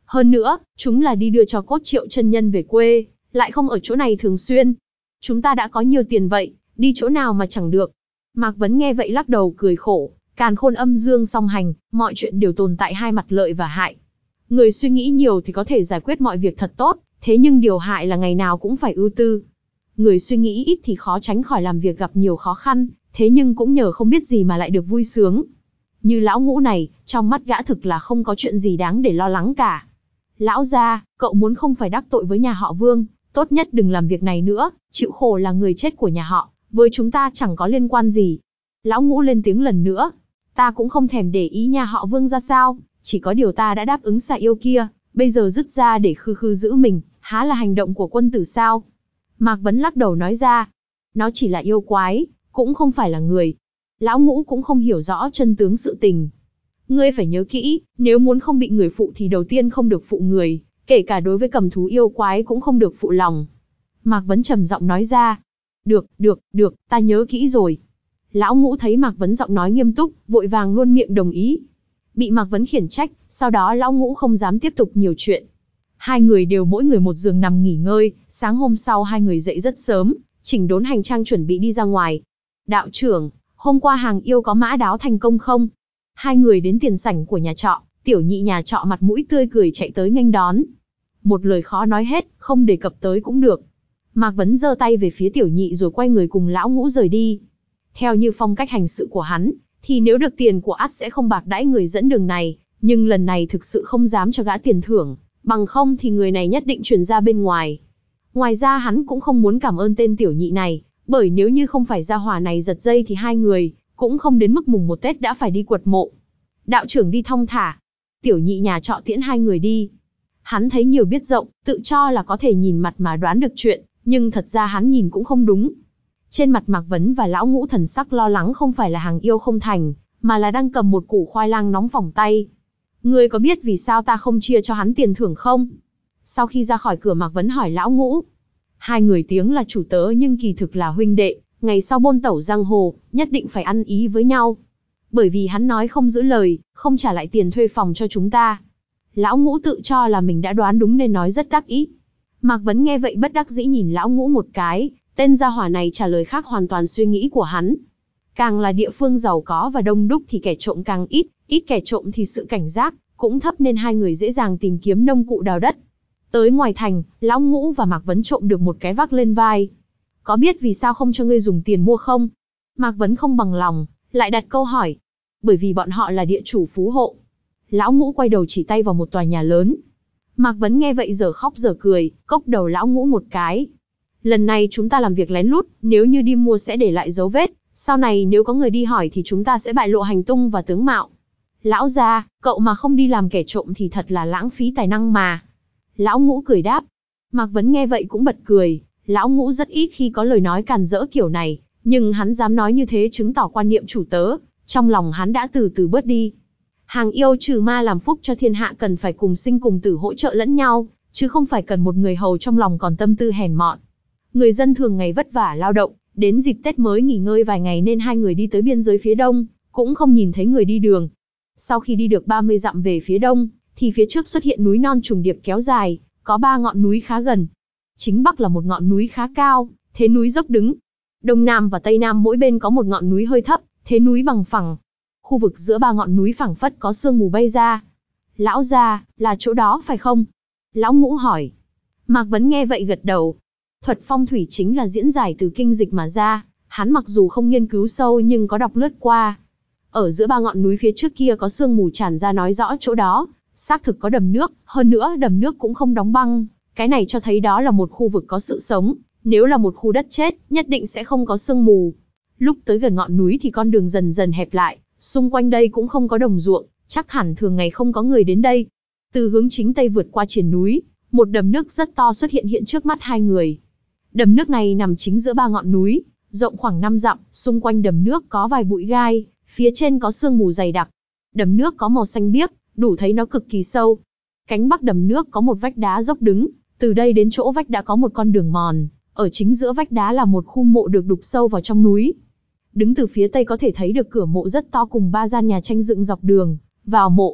Hơn nữa, chúng là đi đưa cho cốt Triệu chân nhân về quê, lại không ở chỗ này thường xuyên. Chúng ta đã có nhiều tiền vậy, đi chỗ nào mà chẳng được. Mạc Vấn nghe vậy lắc đầu cười khổ, càn khôn âm dương song hành, mọi chuyện đều tồn tại hai mặt lợi và hại. Người suy nghĩ nhiều thì có thể giải quyết mọi việc thật tốt, thế nhưng điều hại là ngày nào cũng phải ưu tư. Người suy nghĩ ít thì khó tránh khỏi làm việc gặp nhiều khó khăn, thế nhưng cũng nhờ không biết gì mà lại được vui sướng. Như lão Ngũ này, trong mắt gã thực là không có chuyện gì đáng để lo lắng cả. Lão gia, cậu muốn không phải đắc tội với nhà họ Vương, tốt nhất đừng làm việc này nữa, chịu khổ là người chết của nhà họ, với chúng ta chẳng có liên quan gì. Lão Ngũ lên tiếng lần nữa, ta cũng không thèm để ý nhà họ Vương ra sao, chỉ có điều ta đã đáp ứng xà yêu kia, bây giờ dứt ra để khư khư giữ mình, há là hành động của quân tử sao? Mạc Vấn lắc đầu nói ra, nó chỉ là yêu quái, cũng không phải là người. Lão Ngũ cũng không hiểu rõ chân tướng sự tình. Ngươi phải nhớ kỹ, nếu muốn không bị người phụ thì đầu tiên không được phụ người, kể cả đối với cầm thú yêu quái cũng không được phụ lòng. Mạc Vấn trầm giọng nói ra, được, được, được, ta nhớ kỹ rồi. Lão Ngũ thấy Mạc Vấn giọng nói nghiêm túc, vội vàng luôn miệng đồng ý. Bị Mạc Vấn khiển trách, sau đó Lão Ngũ không dám tiếp tục nhiều chuyện. Hai người đều mỗi người một giường nằm nghỉ ngơi, sáng hôm sau hai người dậy rất sớm, chỉnh đốn hành trang chuẩn bị đi ra ngoài. Đạo trưởng, hôm qua hàng yêu có mã đáo thành công không? Hai người đến tiền sảnh của nhà trọ, tiểu nhị nhà trọ mặt mũi tươi cười chạy tới nghênh đón. Một lời khó nói hết, không đề cập tới cũng được. Mạc Vấn giơ tay về phía tiểu nhị rồi quay người cùng Lão Ngũ rời đi. Theo như phong cách hành sự của hắn, thì nếu được tiền của ắt sẽ không bạc đãi người dẫn đường này, nhưng lần này thực sự không dám cho gã tiền thưởng, bằng không thì người này nhất định chuyển ra bên ngoài. Ngoài ra hắn cũng không muốn cảm ơn tên tiểu nhị này, bởi nếu như không phải gia hỏa này giật dây thì hai người cũng không đến mức mùng một Tết đã phải đi quật mộ. Đạo trưởng đi thong thả. Tiểu nhị nhà trọ tiễn hai người đi. Hắn thấy nhiều biết rộng, tự cho là có thể nhìn mặt mà đoán được chuyện, nhưng thật ra hắn nhìn cũng không đúng. Trên mặt Mạc Vấn và Lão Ngũ thần sắc lo lắng không phải là hàng yêu không thành, mà là đang cầm một củ khoai lang nóng phỏng tay. Ngươi có biết vì sao ta không chia cho hắn tiền thưởng không? Sau khi ra khỏi cửa Mạc Vấn hỏi Lão Ngũ. Hai người tiếng là chủ tớ nhưng kỳ thực là huynh đệ, ngày sau bôn tẩu giang hồ, nhất định phải ăn ý với nhau. Bởi vì hắn nói không giữ lời, không trả lại tiền thuê phòng cho chúng ta. Lão Ngũ tự cho là mình đã đoán đúng nên nói rất đắc ý. Mạc Vấn nghe vậy bất đắc dĩ nhìn Lão Ngũ một cái, tên gia hỏa này trả lời khác hoàn toàn suy nghĩ của hắn. Càng là địa phương giàu có và đông đúc thì kẻ trộm càng ít, ít kẻ trộm thì sự cảnh giác cũng thấp nên hai người dễ dàng tìm kiếm nông cụ đào đất. Tới ngoài thành, Lão Ngũ và Mạc Vấn trộm được một cái vác lên vai. Có biết vì sao không cho ngươi dùng tiền mua không? Mạc Vấn không bằng lòng, lại đặt câu hỏi. Bởi vì bọn họ là địa chủ phú hộ. Lão Ngũ quay đầu chỉ tay vào một tòa nhà lớn. Mạc Vấn nghe vậy giờ khóc giờ cười, cốc đầu Lão Ngũ một cái. Lần này chúng ta làm việc lén lút, nếu như đi mua sẽ để lại dấu vết, sau này nếu có người đi hỏi thì chúng ta sẽ bại lộ hành tung và tướng mạo. Lão gia, cậu mà không đi làm kẻ trộm thì thật là lãng phí tài năng mà. Lão Ngũ cười đáp. Mạc Vấn nghe vậy cũng bật cười, Lão Ngũ rất ít khi có lời nói càn rỡ kiểu này, nhưng hắn dám nói như thế chứng tỏ quan niệm chủ tớ, trong lòng hắn đã từ từ bớt đi. Hàng yêu trừ ma làm phúc cho thiên hạ cần phải cùng sinh cùng tử hỗ trợ lẫn nhau, chứ không phải cần một người hầu trong lòng còn tâm tư hèn mọn. Người dân thường ngày vất vả lao động, đến dịp Tết mới nghỉ ngơi vài ngày nên hai người đi tới biên giới phía đông, cũng không nhìn thấy người đi đường. Sau khi đi được ba mươi dặm về phía đông, thì phía trước xuất hiện núi non trùng điệp kéo dài, có ba ngọn núi khá gần. Chính bắc là một ngọn núi khá cao, thế núi dốc đứng. Đông nam và tây nam mỗi bên có một ngọn núi hơi thấp, thế núi bằng phẳng. Khu vực giữa ba ngọn núi phảng phất có sương mù bay ra. Lão gia, là chỗ đó phải không? Lão Ngũ hỏi. Mạc Vấn nghe vậy gật đầu. Thuật phong thủy chính là diễn giải từ kinh dịch mà ra, hắn mặc dù không nghiên cứu sâu nhưng có đọc lướt qua. Ở giữa ba ngọn núi phía trước kia có sương mù tràn ra nói rõ chỗ đó, xác thực có đầm nước, hơn nữa đầm nước cũng không đóng băng, cái này cho thấy đó là một khu vực có sự sống, nếu là một khu đất chết, nhất định sẽ không có sương mù. Lúc tới gần ngọn núi thì con đường dần dần hẹp lại, xung quanh đây cũng không có đồng ruộng, chắc hẳn thường ngày không có người đến đây. Từ hướng chính tây vượt qua triền núi, một đầm nước rất to xuất hiện hiện trước mắt hai người. Đầm nước này nằm chính giữa ba ngọn núi, rộng khoảng năm dặm, xung quanh đầm nước có vài bụi gai, phía trên có sương mù dày đặc. Đầm nước có màu xanh biếc, đủ thấy nó cực kỳ sâu. Cánh bắc đầm nước có một vách đá dốc đứng, từ đây đến chỗ vách đã có một con đường mòn, ở chính giữa vách đá là một khu mộ được đục sâu vào trong núi. Đứng từ phía tây có thể thấy được cửa mộ rất to cùng ba gian nhà tranh dựng dọc đường vào mộ.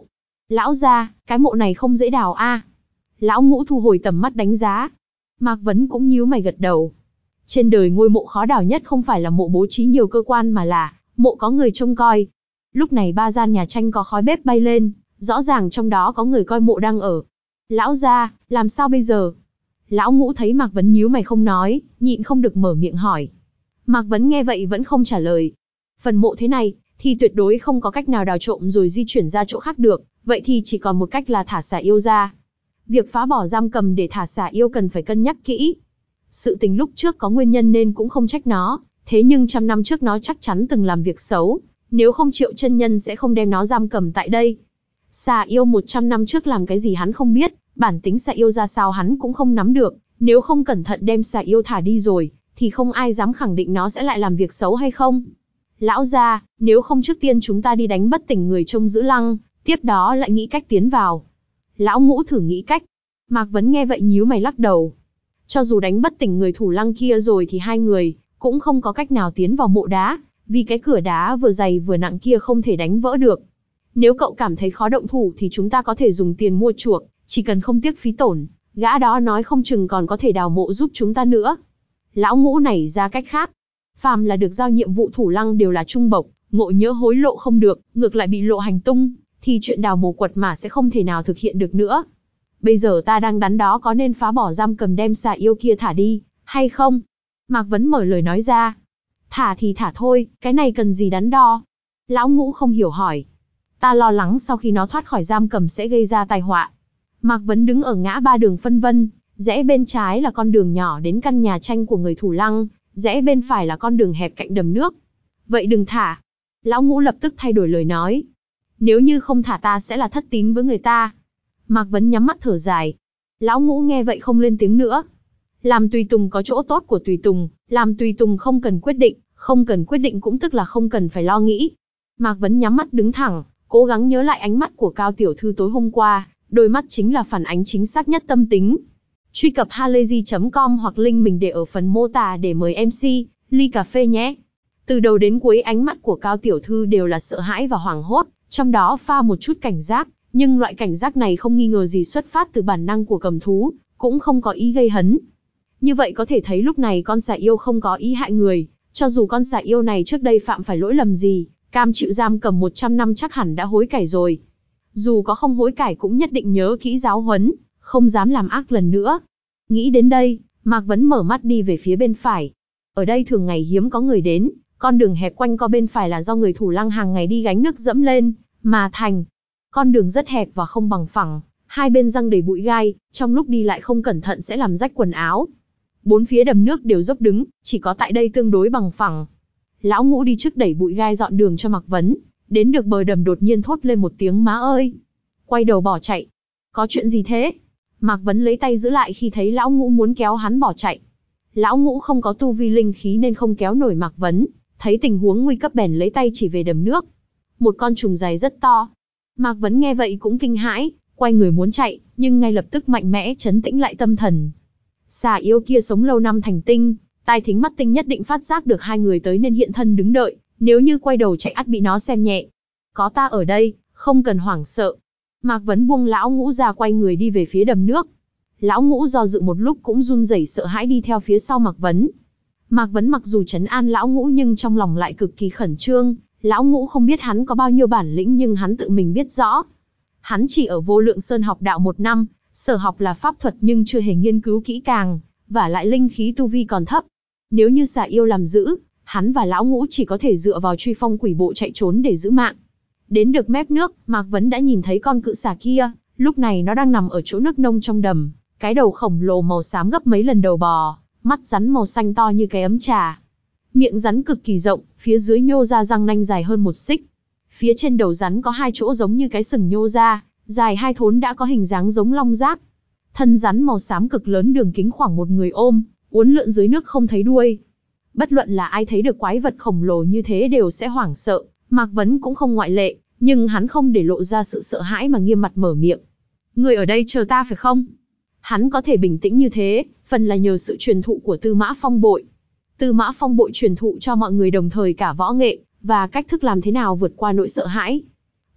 Lão gia, cái mộ này không dễ đào a. Lão Ngũ thu hồi tầm mắt đánh giá. Mạc Vấn cũng nhíu mày gật đầu. Trên đời ngôi mộ khó đào nhất không phải là mộ bố trí nhiều cơ quan mà là mộ có người trông coi. Lúc này ba gian nhà tranh có khói bếp bay lên, rõ ràng trong đó có người coi mộ đang ở. Lão gia, làm sao bây giờ? Lão Ngũ thấy Mạc Vấn nhíu mày không nói, nhịn không được mở miệng hỏi. Mạc Vấn nghe vậy vẫn không trả lời. Phần mộ thế này, thì tuyệt đối không có cách nào đào trộm rồi di chuyển ra chỗ khác được, vậy thì chỉ còn một cách là thả xà yêu ra. Việc phá bỏ giam cầm để thả xà yêu cần phải cân nhắc kỹ. Sự tình lúc trước có nguyên nhân nên cũng không trách nó, thế nhưng trăm năm trước nó chắc chắn từng làm việc xấu, nếu không Triệu chân nhân sẽ không đem nó giam cầm tại đây. Xà yêu một trăm năm trước làm cái gì hắn không biết, bản tính xà yêu ra sao hắn cũng không nắm được, nếu không cẩn thận đem xà yêu thả đi rồi, thì không ai dám khẳng định nó sẽ lại làm việc xấu hay không. Lão gia, nếu không trước tiên chúng ta đi đánh bất tỉnh người trông giữ lăng, tiếp đó lại nghĩ cách tiến vào. Lão Ngũ thử nghĩ cách. Mạc Vấn nghe vậy nhíu mày lắc đầu. Cho dù đánh bất tỉnh người thủ lăng kia rồi thì hai người cũng không có cách nào tiến vào mộ đá, vì cái cửa đá vừa dày vừa nặng kia không thể đánh vỡ được. Nếu cậu cảm thấy khó động thủ thì chúng ta có thể dùng tiền mua chuộc, chỉ cần không tiếc phí tổn, gã đó nói không chừng còn có thể đào mộ giúp chúng ta nữa. Lão Ngũ nảy ra cách khác. Phàm là được giao nhiệm vụ thủ lăng đều là trung bộc, ngộ nhỡ hối lộ không được, ngược lại bị lộ hành tung, thì chuyện đào mộ quật mà sẽ không thể nào thực hiện được nữa. Bây giờ ta đang đắn đó có nên phá bỏ giam cầm đem xà yêu kia thả đi, hay không? Mạc Vấn mở lời nói ra. Thả thì thả thôi, cái này cần gì đắn đo? Lão Ngũ không hiểu hỏi. Ta lo lắng sau khi nó thoát khỏi giam cầm sẽ gây ra tai họa. Mạc Vấn đứng ở ngã ba đường phân vân, rẽ bên trái là con đường nhỏ đến căn nhà tranh của người thủ lăng, rẽ bên phải là con đường hẹp cạnh đầm nước. Vậy đừng thả. Lão Ngũ lập tức thay đổi lời nói. Nếu như không thả ta sẽ là thất tín với người ta. Mạc Vấn nhắm mắt thở dài. Lão Ngũ nghe vậy không lên tiếng nữa. Làm tùy tùng có chỗ tốt của tùy tùng, làm tùy tùng không cần quyết định, không cần quyết định cũng tức là không cần phải lo nghĩ. Mạc Vấn nhắm mắt đứng thẳng, cố gắng nhớ lại ánh mắt của Cao tiểu thư tối hôm qua, đôi mắt chính là phản ánh chính xác nhất tâm tính. Truy cập halayzi chấm com hoặc link mình để ở phần mô tả để mời em xê, ly cà phê nhé. Từ đầu đến cuối ánh mắt của Cao tiểu thư đều là sợ hãi và hoảng hốt, trong đó pha một chút cảnh giác, nhưng loại cảnh giác này không nghi ngờ gì xuất phát từ bản năng của cầm thú, cũng không có ý gây hấn. Như vậy có thể thấy lúc này con xà yêu không có ý hại người, cho dù con xà yêu này trước đây phạm phải lỗi lầm gì, cam chịu giam cầm một trăm năm chắc hẳn đã hối cải rồi. Dù có không hối cải cũng nhất định nhớ kỹ giáo huấn, không dám làm ác lần nữa. Nghĩ đến đây, Mạc Vấn mở mắt đi về phía bên phải. Ở đây thường ngày hiếm có người đến, con đường hẹp quanh co bên phải là do người thủ lăng hàng ngày đi gánh nước dẫm lên, mà thành. Con đường rất hẹp và không bằng phẳng, hai bên răng đầy bụi gai, trong lúc đi lại không cẩn thận sẽ làm rách quần áo. Bốn phía đầm nước đều dốc đứng, chỉ có tại đây tương đối bằng phẳng. Lão Ngũ đi trước đẩy bụi gai dọn đường cho Mạc Vấn, đến được bờ đầm đột nhiên thốt lên một tiếng má ơi. Quay đầu bỏ chạy. Có chuyện gì thế? Mạc Vấn lấy tay giữ lại khi thấy Lão Ngũ muốn kéo hắn bỏ chạy. Lão Ngũ không có tu vi linh khí nên không kéo nổi Mạc Vấn, thấy tình huống nguy cấp bèn lấy tay chỉ về đầm nước. Một con trùng dài rất to. Mạc Vấn nghe vậy cũng kinh hãi, quay người muốn chạy, nhưng ngay lập tức mạnh mẽ trấn tĩnh lại tâm thần. Xà yêu kia sống lâu năm thành tinh, tai thính mắt tinh nhất định phát giác được hai người tới nên hiện thân đứng đợi, nếu như quay đầu chạy ắt bị nó xem nhẹ. Có ta ở đây, không cần hoảng sợ. Mạc Vấn buông Lão Ngũ ra quay người đi về phía đầm nước. Lão Ngũ do dự một lúc cũng run rẩy sợ hãi đi theo phía sau Mạc Vấn. Mạc Vấn mặc dù trấn an Lão Ngũ nhưng trong lòng lại cực kỳ khẩn trương. Lão Ngũ không biết hắn có bao nhiêu bản lĩnh nhưng hắn tự mình biết rõ. Hắn chỉ ở Vô Lượng Sơn học đạo một năm, sở học là pháp thuật nhưng chưa hề nghiên cứu kỹ càng, và lại linh khí tu vi còn thấp. Nếu như xà yêu làm giữ, hắn và Lão Ngũ chỉ có thể dựa vào truy phong quỷ bộ chạy trốn để giữ mạng. Đến được mép nước, Mạc Vấn đã nhìn thấy con cự xà kia, lúc này nó đang nằm ở chỗ nước nông trong đầm, cái đầu khổng lồ màu xám gấp mấy lần đầu bò, mắt rắn màu xanh to như cái ấm trà. Miệng rắn cực kỳ rộng, phía dưới nhô ra răng nanh dài hơn một xích. Phía trên đầu rắn có hai chỗ giống như cái sừng nhô ra, dài hai thốn đã có hình dáng giống long giác. Thân rắn màu xám cực lớn đường kính khoảng một người ôm, uốn lượn dưới nước không thấy đuôi. Bất luận là ai thấy được quái vật khổng lồ như thế đều sẽ hoảng sợ, Mạc Vấn cũng không ngoại lệ, nhưng hắn không để lộ ra sự sợ hãi mà nghiêm mặt mở miệng. Người ở đây chờ ta phải không? Hắn có thể bình tĩnh như thế, phần là nhờ sự truyền thụ của Tư Mã Phong Bội. Tư Mã Phong Bội truyền thụ cho mọi người đồng thời cả võ nghệ, và cách thức làm thế nào vượt qua nỗi sợ hãi.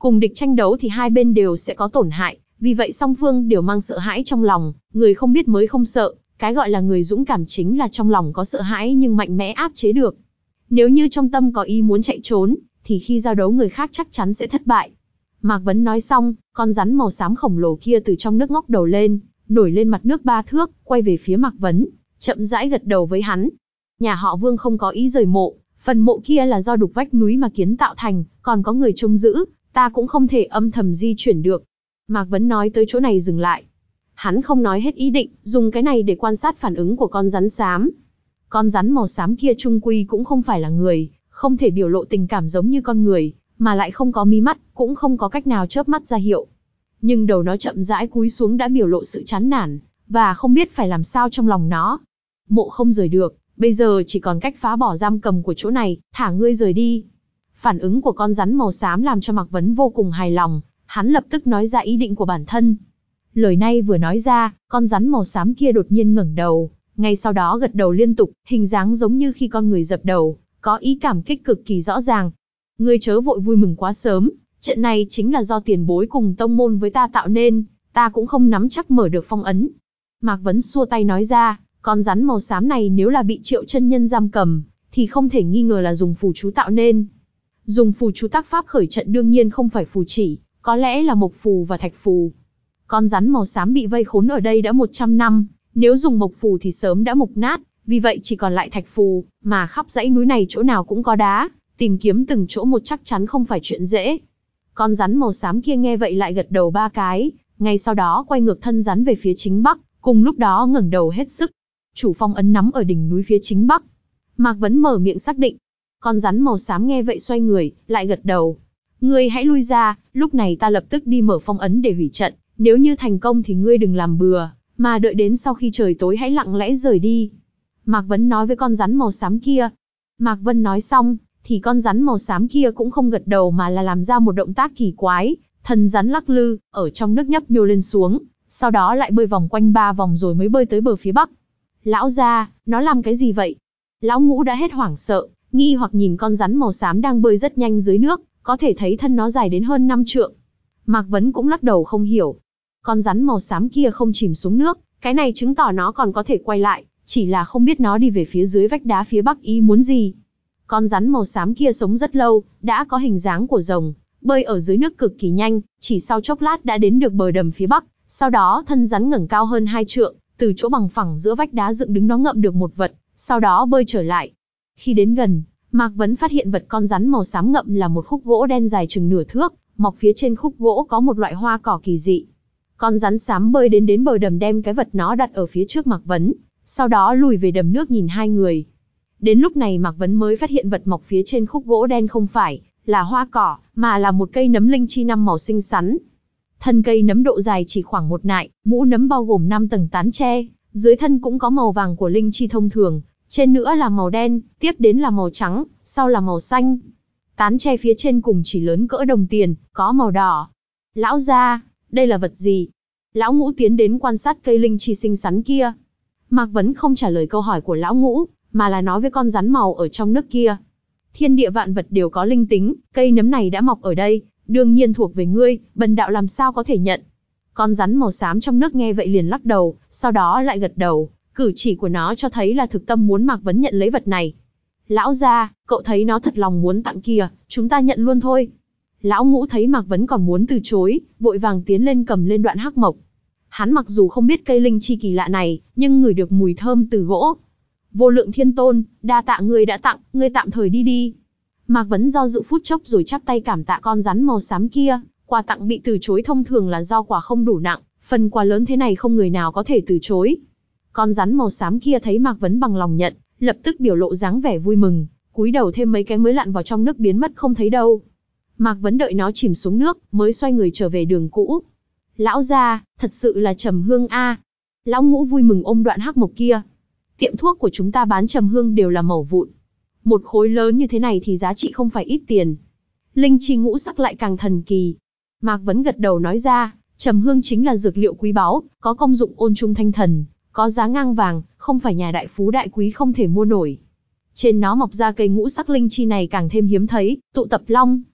Cùng địch tranh đấu thì hai bên đều sẽ có tổn hại, vì vậy song phương đều mang sợ hãi trong lòng, người không biết mới không sợ, cái gọi là người dũng cảm chính là trong lòng có sợ hãi nhưng mạnh mẽ áp chế được. Nếu như trong tâm có ý muốn chạy trốn, thì khi giao đấu người khác chắc chắn sẽ thất bại. Mạc Vấn nói xong, con rắn màu xám khổng lồ kia từ trong nước ngóc đầu lên, nổi lên mặt nước ba thước, quay về phía Mạc Vấn, chậm rãi gật đầu với hắn. Nhà họ Vương không có ý rời mộ, phần mộ kia là do đục vách núi mà kiến tạo thành, còn có người trông giữ, ta cũng không thể âm thầm di chuyển được. Mạc Vấn nói tới chỗ này dừng lại. Hắn không nói hết ý định, dùng cái này để quan sát phản ứng của con rắn xám. Con rắn màu xám kia chung quy cũng không phải là người, không thể biểu lộ tình cảm giống như con người, mà lại không có mí mắt, cũng không có cách nào chớp mắt ra hiệu. Nhưng đầu nó chậm rãi cúi xuống đã biểu lộ sự chán nản, và không biết phải làm sao trong lòng nó. Mộ không rời được, bây giờ chỉ còn cách phá bỏ giam cầm của chỗ này, thả ngươi rời đi. Phản ứng của con rắn màu xám làm cho Mạc Vấn vô cùng hài lòng, hắn lập tức nói ra ý định của bản thân. Lời này vừa nói ra, con rắn màu xám kia đột nhiên ngẩng đầu, ngay sau đó gật đầu liên tục, hình dáng giống như khi con người dập đầu, có ý cảm kích cực kỳ rõ ràng. Ngươi chớ vội vui mừng quá sớm, trận này chính là do tiền bối cùng tông môn với ta tạo nên, ta cũng không nắm chắc mở được phong ấn. Mạc Vấn xua tay nói ra, con rắn màu xám này nếu là bị Triệu chân nhân giam cầm, thì không thể nghi ngờ là dùng phù chú tạo nên. Dùng phù chú tác pháp khởi trận đương nhiên không phải phù chỉ, có lẽ là mộc phù và thạch phù. Con rắn màu xám bị vây khốn ở đây đã một trăm năm, nếu dùng mộc phù thì sớm đã mục nát, vì vậy chỉ còn lại thạch phù, mà khắp dãy núi này chỗ nào cũng có đá, tìm kiếm từng chỗ một chắc chắn không phải chuyện dễ. Con rắn màu xám kia nghe vậy lại gật đầu ba cái, ngay sau đó quay ngược thân rắn về phía chính bắc, cùng lúc đó ngẩng đầu hết sức. Chủ phong ấn nắm ở đỉnh núi phía chính bắc. Mạc Vấn mở miệng xác định. Con rắn màu xám nghe vậy xoay người, lại gật đầu. Ngươi hãy lui ra, lúc này ta lập tức đi mở phong ấn để hủy trận, nếu như thành công thì ngươi đừng làm bừa, mà đợi đến sau khi trời tối hãy lặng lẽ rời đi. Mạc Vấn nói với con rắn màu xám kia. Mạc Vân nói xong, thì con rắn màu xám kia cũng không gật đầu mà là làm ra một động tác kỳ quái, thân rắn lắc lư, ở trong nước nhấp nhô lên xuống, sau đó lại bơi vòng quanh ba vòng rồi mới bơi tới bờ phía bắc. Lão gia, nó làm cái gì vậy? Lão Ngũ đã hết hoảng sợ, nghi hoặc nhìn con rắn màu xám đang bơi rất nhanh dưới nước, có thể thấy thân nó dài đến hơn năm trượng. Mạc Vấn cũng lắc đầu không hiểu. Con rắn màu xám kia không chìm xuống nước, cái này chứng tỏ nó còn có thể quay lại, chỉ là không biết nó đi về phía dưới vách đá phía bắc ý muốn gì. Con rắn màu xám kia sống rất lâu, đã có hình dáng của rồng, bơi ở dưới nước cực kỳ nhanh, chỉ sau chốc lát đã đến được bờ đầm phía bắc, sau đó thân rắn ngẩng cao hơn hai trượng, từ chỗ bằng phẳng giữa vách đá dựng đứng nó ngậm được một vật, sau đó bơi trở lại. Khi đến gần, Mạc Vấn phát hiện vật con rắn màu xám ngậm là một khúc gỗ đen dài chừng nửa thước, mọc phía trên khúc gỗ có một loại hoa cỏ kỳ dị. Con rắn xám bơi đến đến bờ đầm đem cái vật nó đặt ở phía trước Mạc Vấn, sau đó lùi về đầm nước nhìn hai người. Đến lúc này Mạc Vấn mới phát hiện vật mọc phía trên khúc gỗ đen không phải là hoa cỏ, mà là một cây nấm linh chi năm màu xinh xắn. Thân cây nấm độ dài chỉ khoảng một nại, mũ nấm bao gồm năm tầng tán tre, dưới thân cũng có màu vàng của linh chi thông thường, trên nữa là màu đen, tiếp đến là màu trắng, sau là màu xanh. Tán tre phía trên cùng chỉ lớn cỡ đồng tiền, có màu đỏ. Lão gia, đây là vật gì? Lão Ngũ tiến đến quan sát cây linh chi xinh xắn kia. Mạc Vấn không trả lời câu hỏi của Lão Ngũ, mà là nói với con rắn màu ở trong nước kia. Thiên địa vạn vật đều có linh tính, cây nấm này đã mọc ở đây, đương nhiên thuộc về ngươi, bần đạo làm sao có thể nhận. Con rắn màu xám trong nước nghe vậy liền lắc đầu, sau đó lại gật đầu, cử chỉ của nó cho thấy là thực tâm muốn Mạc Vấn nhận lấy vật này. Lão gia, cậu thấy nó thật lòng muốn tặng kìa, chúng ta nhận luôn thôi. Lão Ngũ thấy Mạc Vấn còn muốn từ chối, vội vàng tiến lên cầm lên đoạn hắc mộc. Hắn mặc dù không biết cây linh chi kỳ lạ này, nhưng ngửi được mùi thơm từ gỗ. Vô Lượng Thiên Tôn, đa tạ ngươi đã tặng, ngươi tạm thời đi đi. Mạc Vấn do dự phút chốc rồi chắp tay cảm tạ con rắn màu xám kia, quà tặng bị từ chối thông thường là do quà không đủ nặng, phần quà lớn thế này không người nào có thể từ chối. Con rắn màu xám kia thấy Mạc Vấn bằng lòng nhận, lập tức biểu lộ dáng vẻ vui mừng, cúi đầu thêm mấy cái mới lặn vào trong nước biến mất không thấy đâu. Mạc Vấn đợi nó chìm xuống nước, mới xoay người trở về đường cũ. Lão gia, thật sự là trầm hương a. Lão Ngũ vui mừng ôm đoạn hắc mộc kia. Tiệm thuốc của chúng ta bán trầm hương đều là mẩu vụn. Một khối lớn như thế này thì giá trị không phải ít tiền. Linh chi ngũ sắc lại càng thần kỳ. Mạc Vấn gật đầu nói ra, trầm hương chính là dược liệu quý báu, có công dụng ôn trung thanh thần, có giá ngang vàng, không phải nhà đại phú đại quý không thể mua nổi. Trên nó mọc ra cây ngũ sắc linh chi này càng thêm hiếm thấy, tụ tập long,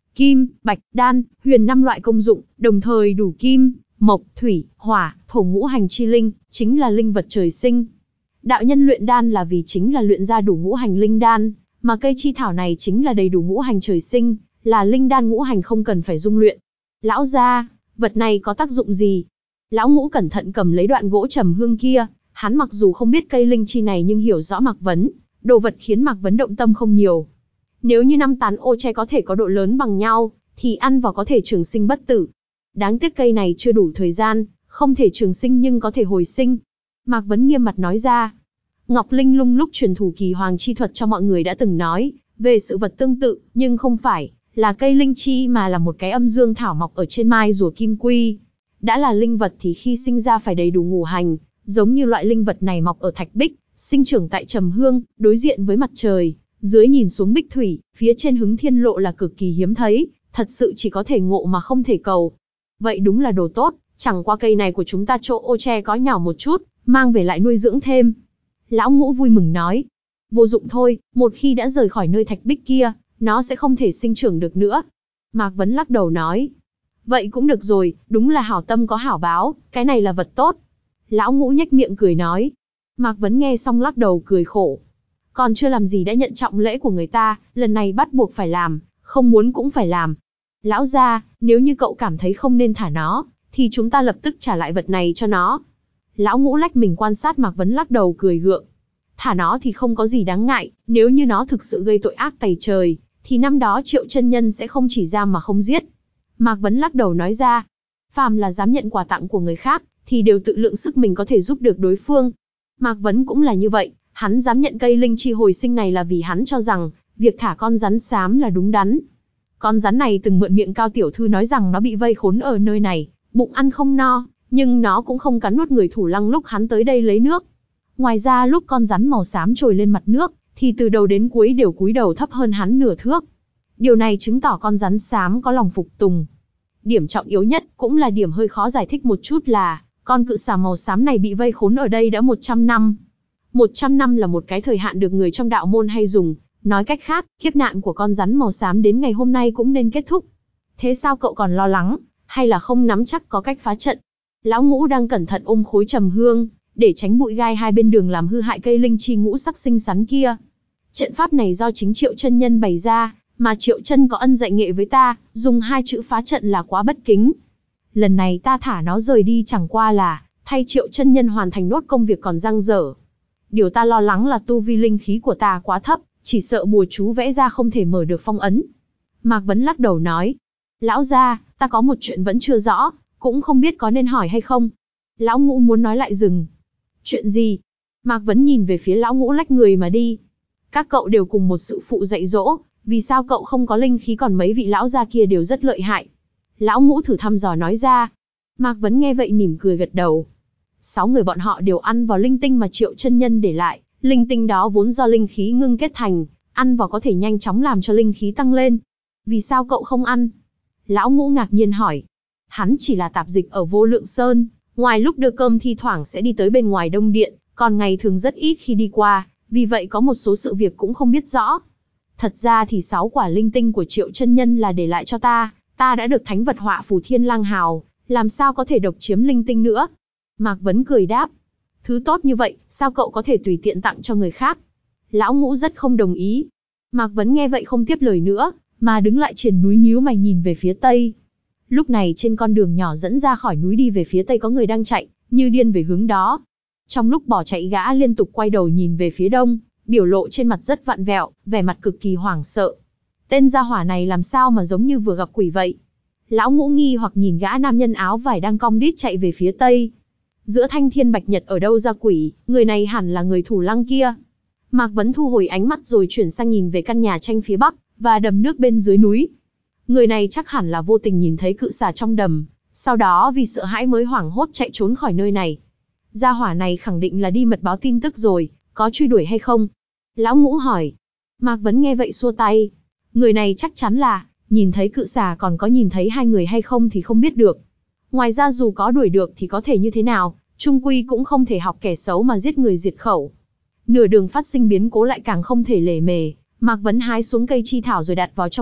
kim, bạch, đan, huyền năm loại công dụng, đồng thời đủ kim, mộc, thủy, hỏa, thổ ngũ hành chi linh, chính là linh vật trời sinh. Đạo nhân luyện đan là vì chính là luyện ra đủ ngũ hành linh đan, mà cây chi thảo này chính là đầy đủ ngũ hành trời sinh, là linh đan ngũ hành không cần phải dung luyện. Lão gia, vật này có tác dụng gì? Lão Ngũ cẩn thận cầm lấy đoạn gỗ trầm hương kia, hắn mặc dù không biết cây linh chi này nhưng hiểu rõ Mạc Vấn, đồ vật khiến Mạc Vấn động tâm không nhiều. Nếu như năm tán ô che có thể có độ lớn bằng nhau, thì ăn vào có thể trường sinh bất tử. Đáng tiếc cây này chưa đủ thời gian, không thể trường sinh nhưng có thể hồi sinh. Mạc Vấn nghiêm mặt nói ra. Ngọc Linh Lung lúc truyền thủ kỳ hoàng chi thuật cho mọi người đã từng nói về sự vật tương tự, nhưng không phải là cây linh chi mà là một cái âm dương thảo mọc ở trên mai rùa kim quy. Đã là linh vật thì khi sinh ra phải đầy đủ ngũ hành, giống như loại linh vật này mọc ở thạch bích, sinh trưởng tại trầm hương, đối diện với mặt trời, dưới nhìn xuống bích thủy, phía trên hứng thiên lộ là cực kỳ hiếm thấy, thật sự chỉ có thể ngộ mà không thể cầu. Vậy đúng là đồ tốt, chẳng qua cây này của chúng ta chỗ ô tre có nhỏ một chút, mang về lại nuôi dưỡng thêm. Lão Ngũ vui mừng nói, vô dụng thôi, một khi đã rời khỏi nơi thạch bích kia, nó sẽ không thể sinh trưởng được nữa. Mạc Vấn lắc đầu nói, vậy cũng được rồi, đúng là hảo tâm có hảo báo, cái này là vật tốt. Lão Ngũ nhếch miệng cười nói. Mạc Vấn nghe xong lắc đầu cười khổ. Còn chưa làm gì đã nhận trọng lễ của người ta, lần này bắt buộc phải làm, không muốn cũng phải làm. Lão gia, nếu như cậu cảm thấy không nên thả nó, thì chúng ta lập tức trả lại vật này cho nó. Lão Ngũ lách mình quan sát Mạc Vấn lắc đầu cười gượng. Thả nó thì không có gì đáng ngại, nếu như nó thực sự gây tội ác tày trời, thì năm đó Triệu chân nhân sẽ không chỉ giam mà không giết. Mạc Vấn lắc đầu nói ra, phàm là dám nhận quà tặng của người khác, thì đều tự lượng sức mình có thể giúp được đối phương. Mạc Vấn cũng là như vậy, hắn dám nhận cây linh chi hồi sinh này là vì hắn cho rằng, việc thả con rắn xám là đúng đắn. Con rắn này từng mượn miệng Cao tiểu thư nói rằng nó bị vây khốn ở nơi này, bụng ăn không no, nhưng nó cũng không cắn nuốt người thủ lăng lúc hắn tới đây lấy nước. Ngoài ra lúc con rắn màu xám trồi lên mặt nước, thì từ đầu đến cuối đều cúi đầu thấp hơn hắn nửa thước. Điều này chứng tỏ con rắn xám có lòng phục tùng. Điểm trọng yếu nhất, cũng là điểm hơi khó giải thích một chút là, con cự xà màu xám này bị vây khốn ở đây đã một trăm năm. một trăm năm là một cái thời hạn được người trong đạo môn hay dùng, nói cách khác, kiếp nạn của con rắn màu xám đến ngày hôm nay cũng nên kết thúc. Thế sao cậu còn lo lắng, hay là không nắm chắc có cách phá trận? Lão Ngũ đang cẩn thận ôm khối trầm hương, để tránh bụi gai hai bên đường làm hư hại cây linh chi ngũ sắc xinh xắn kia. Trận pháp này do chính Triệu chân nhân bày ra, mà Triệu chân có ân dạy nghệ với ta, dùng hai chữ phá trận là quá bất kính. Lần này ta thả nó rời đi chẳng qua là, thay Triệu chân nhân hoàn thành nốt công việc còn dang dở. Điều ta lo lắng là tu vi linh khí của ta quá thấp, chỉ sợ bùa chú vẽ ra không thể mở được phong ấn. Mạc Vấn lắc đầu nói, lão gia, ta có một chuyện vẫn chưa rõ, cũng không biết có nên hỏi hay không. Lão Ngũ muốn nói lại dừng. Chuyện gì? Mạc Vấn nhìn về phía Lão Ngũ lách người mà đi. Các cậu đều cùng một sự phụ dạy dỗ, vì sao cậu không có linh khí còn mấy vị lão gia kia đều rất lợi hại. Lão Ngũ thử thăm dò nói ra. Mạc Vấn nghe vậy mỉm cười gật đầu. Sáu người bọn họ đều ăn vào linh tinh mà Triệu chân nhân để lại, linh tinh đó vốn do linh khí ngưng kết thành, ăn vào có thể nhanh chóng làm cho linh khí tăng lên. Vì sao cậu không ăn? Lão Ngũ ngạc nhiên hỏi. Hắn chỉ là tạp dịch ở Vô Lượng Sơn, ngoài lúc đưa cơm thi thoảng sẽ đi tới bên ngoài Đông Điện, còn ngày thường rất ít khi đi qua, vì vậy có một số sự việc cũng không biết rõ. Thật ra thì sáu quả linh tinh của Triệu chân nhân là để lại cho ta, ta đã được thánh vật họa phù Thiên Lang Hào, làm sao có thể độc chiếm linh tinh nữa? Mạc Vấn cười đáp. Thứ tốt như vậy, sao cậu có thể tùy tiện tặng cho người khác? Lão Ngũ rất không đồng ý. Mạc Vấn nghe vậy không tiếp lời nữa, mà đứng lại triền núi nhíu mày nhìn về phía tây. Lúc này trên con đường nhỏ dẫn ra khỏi núi đi về phía tây có người đang chạy, như điên về hướng đó. Trong lúc bỏ chạy gã liên tục quay đầu nhìn về phía đông, biểu lộ trên mặt rất vặn vẹo, vẻ mặt cực kỳ hoảng sợ. Tên gia hỏa này làm sao mà giống như vừa gặp quỷ vậy? Lão Ngũ nghi hoặc nhìn gã nam nhân áo vải đang cong đít chạy về phía tây. Giữa thanh thiên bạch nhật ở đâu ra quỷ, người này hẳn là người thủ lăng kia. Mạc Vấn thu hồi ánh mắt rồi chuyển sang nhìn về căn nhà tranh phía bắc, và đầm nước bên dưới núi. Người này chắc hẳn là vô tình nhìn thấy cự xà trong đầm, sau đó vì sợ hãi mới hoảng hốt chạy trốn khỏi nơi này. Gia hỏa này khẳng định là đi mật báo tin tức rồi, có truy đuổi hay không? Lão Ngũ hỏi. Mạc Vấn nghe vậy xua tay. Người này chắc chắn là, nhìn thấy cự xà còn có nhìn thấy hai người hay không thì không biết được. Ngoài ra dù có đuổi được thì có thể như thế nào, chung quy cũng không thể học kẻ xấu mà giết người diệt khẩu. Nửa đường phát sinh biến cố lại càng không thể lề mề. Mạc Vấn hái xuống cây chi thảo rồi đặt vào trong ngực,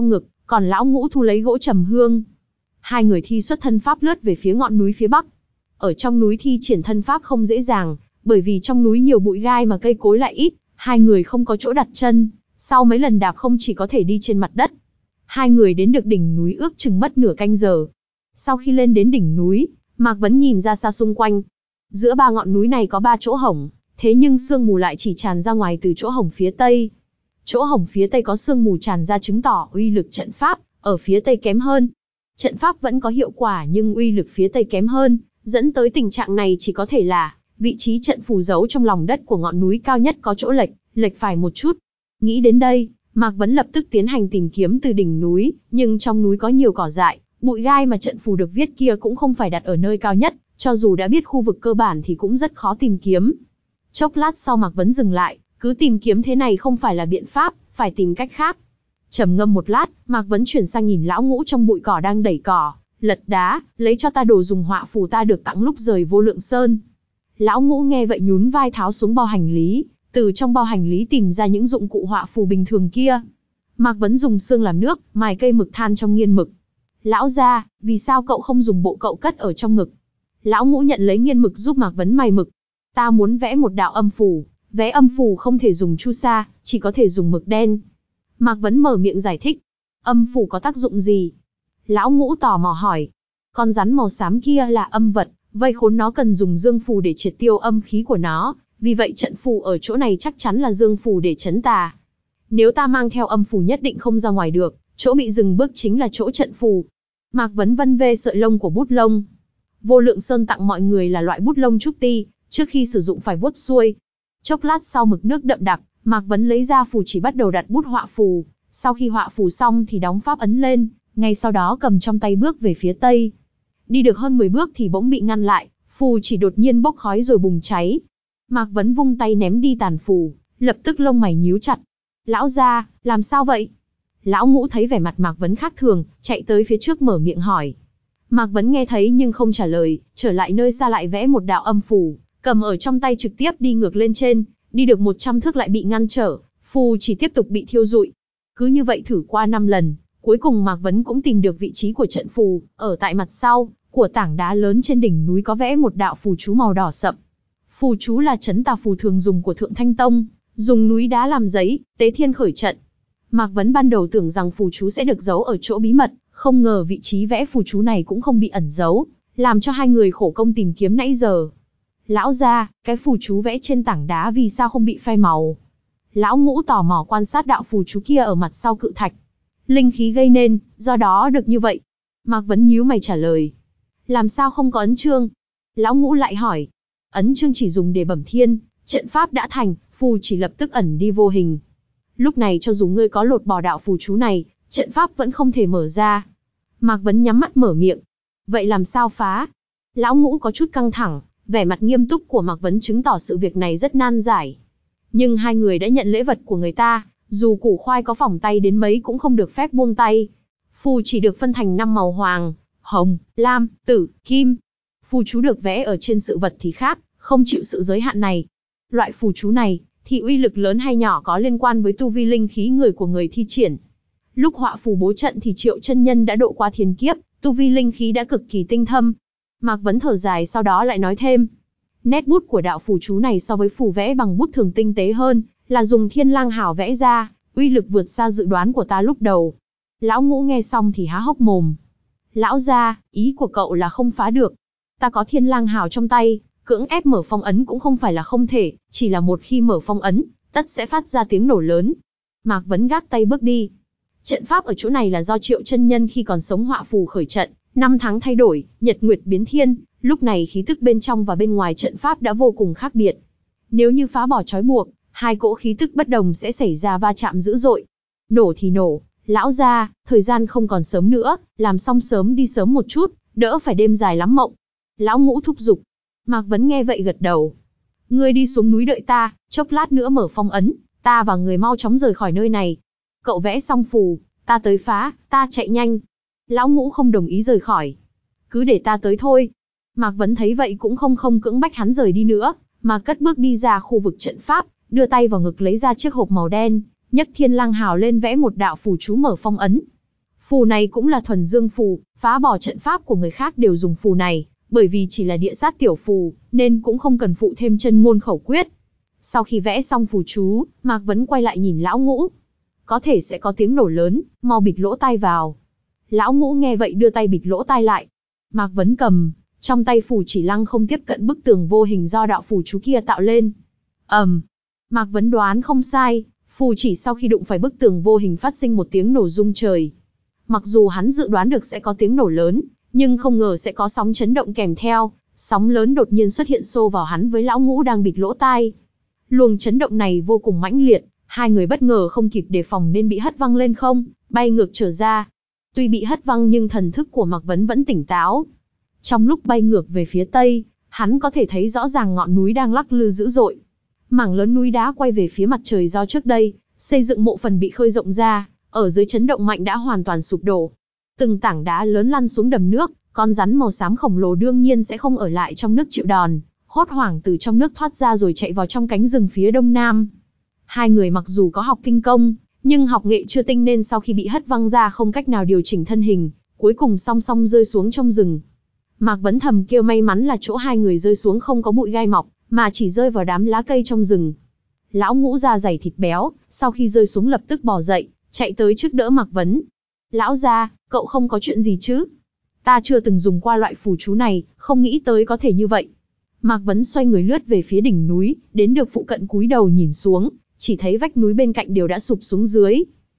còn lão Ngũ thu lấy gỗ trầm hương. Hai người thi xuất thân pháp lướt về phía ngọn núi phía bắc. Ở trong núi thi triển thân pháp không dễ dàng, bởi vì trong núi nhiều bụi gai mà cây cối lại ít, hai người không có chỗ đặt chân, sau mấy lần đạp không chỉ có thể đi trên mặt đất. Hai người đến được đỉnh núi ước chừng mất nửa canh giờ. Sau khi lên đến đỉnh núi, Mạc Vấn nhìn ra xa xung quanh. Giữa ba ngọn núi này có ba chỗ hổng, thế nhưng sương mù lại chỉ tràn ra ngoài từ chỗ hổng phía tây. Chỗ hổng phía tây có sương mù tràn ra chứng tỏ uy lực trận pháp ở phía tây kém hơn. Trận pháp vẫn có hiệu quả nhưng uy lực phía tây kém hơn, dẫn tới tình trạng này chỉ có thể là vị trí trận phù giấu trong lòng đất của ngọn núi cao nhất có chỗ lệch, lệch phải một chút. Nghĩ đến đây, Mạc Vấn lập tức tiến hành tìm kiếm từ đỉnh núi, nhưng trong núi có nhiều cỏ dại, bụi gai mà trận phù được viết kia cũng không phải đặt ở nơi cao nhất, cho dù đã biết khu vực cơ bản thì cũng rất khó tìm kiếm. Chốc lát sau Mạc Vấn dừng lại, cứ tìm kiếm thế này không phải là biện pháp, phải tìm cách khác. Trầm ngâm một lát, Mạc Vấn chuyển sang nhìn lão Ngũ trong bụi cỏ đang đẩy cỏ, lật đá, lấy cho ta đồ dùng họa phù ta được tặng lúc rời Vô Lượng Sơn. Lão Ngũ nghe vậy nhún vai tháo xuống bao hành lý, từ trong bao hành lý tìm ra những dụng cụ họa phù bình thường kia. Mạc Vấn dùng xương làm nước, mài cây mực than trong nghiên mực. Lão gia, vì sao cậu không dùng bộ cậu cất ở trong ngực? Lão Ngũ nhận lấy nghiên mực giúp Mạc Vấn mài mực. Ta muốn vẽ một đạo âm phù, vẽ âm phù không thể dùng chu sa, chỉ có thể dùng mực đen. Mạc Vấn mở miệng giải thích. Âm phù có tác dụng gì? Lão Ngũ tò mò hỏi. Con rắn màu xám kia là âm vật, vây khốn nó cần dùng dương phù để triệt tiêu âm khí của nó, vì vậy trận phù ở chỗ này chắc chắn là dương phù để trấn tà. Nếu ta mang theo âm phù nhất định không ra ngoài được, chỗ bị dừng bước chính là chỗ trận phù. Mạc Vấn vân vê sợi lông của bút lông. Vô Lượng Sơn tặng mọi người là loại bút lông trúc ti, trước khi sử dụng phải vuốt xuôi. Chốc lát sau mực nước đậm đặc, Mạc Vấn lấy ra phù chỉ bắt đầu đặt bút họa phù, sau khi họa phù xong thì đóng pháp ấn lên, ngay sau đó cầm trong tay bước về phía tây. Đi được hơn mười bước thì bỗng bị ngăn lại, phù chỉ đột nhiên bốc khói rồi bùng cháy. Mạc Vấn vung tay ném đi tàn phù, lập tức lông mày nhíu chặt. Lão gia, làm sao vậy? Lão Ngũ thấy vẻ mặt Mạc Vấn khác thường, chạy tới phía trước mở miệng hỏi. Mạc Vấn nghe thấy nhưng không trả lời, trở lại nơi xa lại vẽ một đạo âm phù, cầm ở trong tay trực tiếp đi ngược lên trên, đi được một trăm thước lại bị ngăn trở, phù chỉ tiếp tục bị thiêu rụi. Cứ như vậy thử qua năm lần, cuối cùng Mạc Vấn cũng tìm được vị trí của trận phù, ở tại mặt sau của tảng đá lớn trên đỉnh núi có vẽ một đạo phù chú màu đỏ sậm. Phù chú là trấn tà phù thường dùng của Thượng Thanh Tông, dùng núi đá làm giấy, tế thiên khởi trận. Mạc Vấn ban đầu tưởng rằng phù chú sẽ được giấu ở chỗ bí mật, không ngờ vị trí vẽ phù chú này cũng không bị ẩn giấu, làm cho hai người khổ công tìm kiếm nãy giờ. Lão gia, cái phù chú vẽ trên tảng đá vì sao không bị phai màu? Lão Ngũ tò mò quan sát đạo phù chú kia ở mặt sau cự thạch. Linh khí gây nên, do đó được như vậy. Mạc Vấn nhíu mày trả lời. Làm sao không có ấn chương? Lão Ngũ lại hỏi. Ấn chương chỉ dùng để bẩm thiên, trận pháp đã thành, phù chỉ lập tức ẩn đi vô hình. Lúc này cho dù ngươi có lột bỏ đạo phù chú này, trận pháp vẫn không thể mở ra. Mạc Vấn nhắm mắt mở miệng. Vậy làm sao phá? Lão Ngũ có chút căng thẳng, vẻ mặt nghiêm túc của Mạc Vấn chứng tỏ sự việc này rất nan giải. Nhưng hai người đã nhận lễ vật của người ta, dù củ khoai có phỏng tay đến mấy cũng không được phép buông tay. Phù chỉ được phân thành năm màu hoàng, hồng, lam, tử, kim. Phù chú được vẽ ở trên sự vật thì khác, không chịu sự giới hạn này. Loại phù chú này, thì uy lực lớn hay nhỏ có liên quan với tu vi linh khí người của người thi triển. Lúc họa phù bố trận thì Triệu chân nhân đã độ qua thiên kiếp, tu vi linh khí đã cực kỳ tinh thâm. Mạc Vấn thở dài sau đó lại nói thêm. Nét bút của đạo phù chú này so với phù vẽ bằng bút thường tinh tế hơn, là dùng thiên lang hào vẽ ra, uy lực vượt xa dự đoán của ta lúc đầu. Lão Ngũ nghe xong thì há hốc mồm. Lão gia, ý của cậu là không phá được. Ta có thiên lang hào trong tay, cưỡng ép mở phong ấn cũng không phải là không thể, chỉ là một khi mở phong ấn, tất sẽ phát ra tiếng nổ lớn. Mạc Vấn gác tay bước đi. Trận pháp ở chỗ này là do Triệu chân nhân khi còn sống họa phù khởi trận, năm tháng thay đổi, nhật nguyệt biến thiên, lúc này khí tức bên trong và bên ngoài trận pháp đã vô cùng khác biệt. Nếu như phá bỏ trói buộc, hai cỗ khí tức bất đồng sẽ xảy ra va chạm dữ dội. Nổ thì nổ, lão gia, thời gian không còn sớm nữa, làm xong sớm đi sớm một chút, đỡ phải đêm dài lắm mộng. Lão Ngũ thúc giục. Mạc Vấn nghe vậy gật đầu. Ngươi đi xuống núi đợi ta, chốc lát nữa mở phong ấn, ta và người mau chóng rời khỏi nơi này. Cậu vẽ xong phù, ta tới phá, ta chạy nhanh. Lão Ngũ không đồng ý rời khỏi. Cứ để ta tới thôi. Mạc Vấn thấy vậy cũng không không cưỡng bách hắn rời đi nữa, mà cất bước đi ra khu vực trận pháp, đưa tay vào ngực lấy ra chiếc hộp màu đen, nhấc thiên lang hào lên vẽ một đạo phù chú mở phong ấn. Phù này cũng là thuần dương phù, phá bỏ trận pháp của người khác đều dùng phù này, bởi vì chỉ là địa sát tiểu phù, nên cũng không cần phụ thêm chân ngôn khẩu quyết. Sau khi vẽ xong phù chú, Mạc Vấn quay lại nhìn lão Ngũ. Có thể sẽ có tiếng nổ lớn, mau bịt lỗ tai vào. Lão Ngũ nghe vậy đưa tay bịt lỗ tai lại. Mạc Vấn cầm trong tay phù chỉ lăng không tiếp cận bức tường vô hình do đạo phù chú kia tạo lên. ầm, um, Mạc Vấn đoán không sai, phù chỉ sau khi đụng phải bức tường vô hình phát sinh một tiếng nổ rung trời. Mặc dù hắn dự đoán được sẽ có tiếng nổ lớn, nhưng không ngờ sẽ có sóng chấn động kèm theo, sóng lớn đột nhiên xuất hiện xô vào hắn với lão Ngũ đang bịt lỗ tai. Luồng chấn động này vô cùng mãnh liệt, hai người bất ngờ không kịp đề phòng nên bị hất văng lên không, bay ngược trở ra. Tuy bị hất văng nhưng thần thức của Mạc Vấn vẫn tỉnh táo. Trong lúc bay ngược về phía tây, hắn có thể thấy rõ ràng ngọn núi đang lắc lư dữ dội. Mảng lớn núi đá quay về phía mặt trời do trước đây xây dựng mộ phần bị khơi rộng ra, ở dưới chấn động mạnh đã hoàn toàn sụp đổ. Từng tảng đá lớn lăn xuống đầm nước, con rắn màu xám khổng lồ đương nhiên sẽ không ở lại trong nước chịu đòn, hốt hoảng từ trong nước thoát ra rồi chạy vào trong cánh rừng phía đông nam. Hai người mặc dù có học kinh công, nhưng học nghệ chưa tinh nên sau khi bị hất văng ra không cách nào điều chỉnh thân hình, cuối cùng song song rơi xuống trong rừng. Mạc Vấn thầm kêu may mắn là chỗ hai người rơi xuống không có bụi gai mọc, mà chỉ rơi vào đám lá cây trong rừng. Lão Ngũ da dày thịt béo, sau khi rơi xuống lập tức bò dậy, chạy tới trước đỡ Mạc Vấn. Lão gia, cậu không có chuyện gì chứ? Ta chưa từng dùng qua loại phù chú này, không nghĩ tới có thể như vậy. Mạc Vấn xoay người lướt về phía đỉnh núi, đến được phụ cận cúi đầu nhìn xuống, chỉ thấy vách núi bên cạnh đều đã sụp xuống dưới.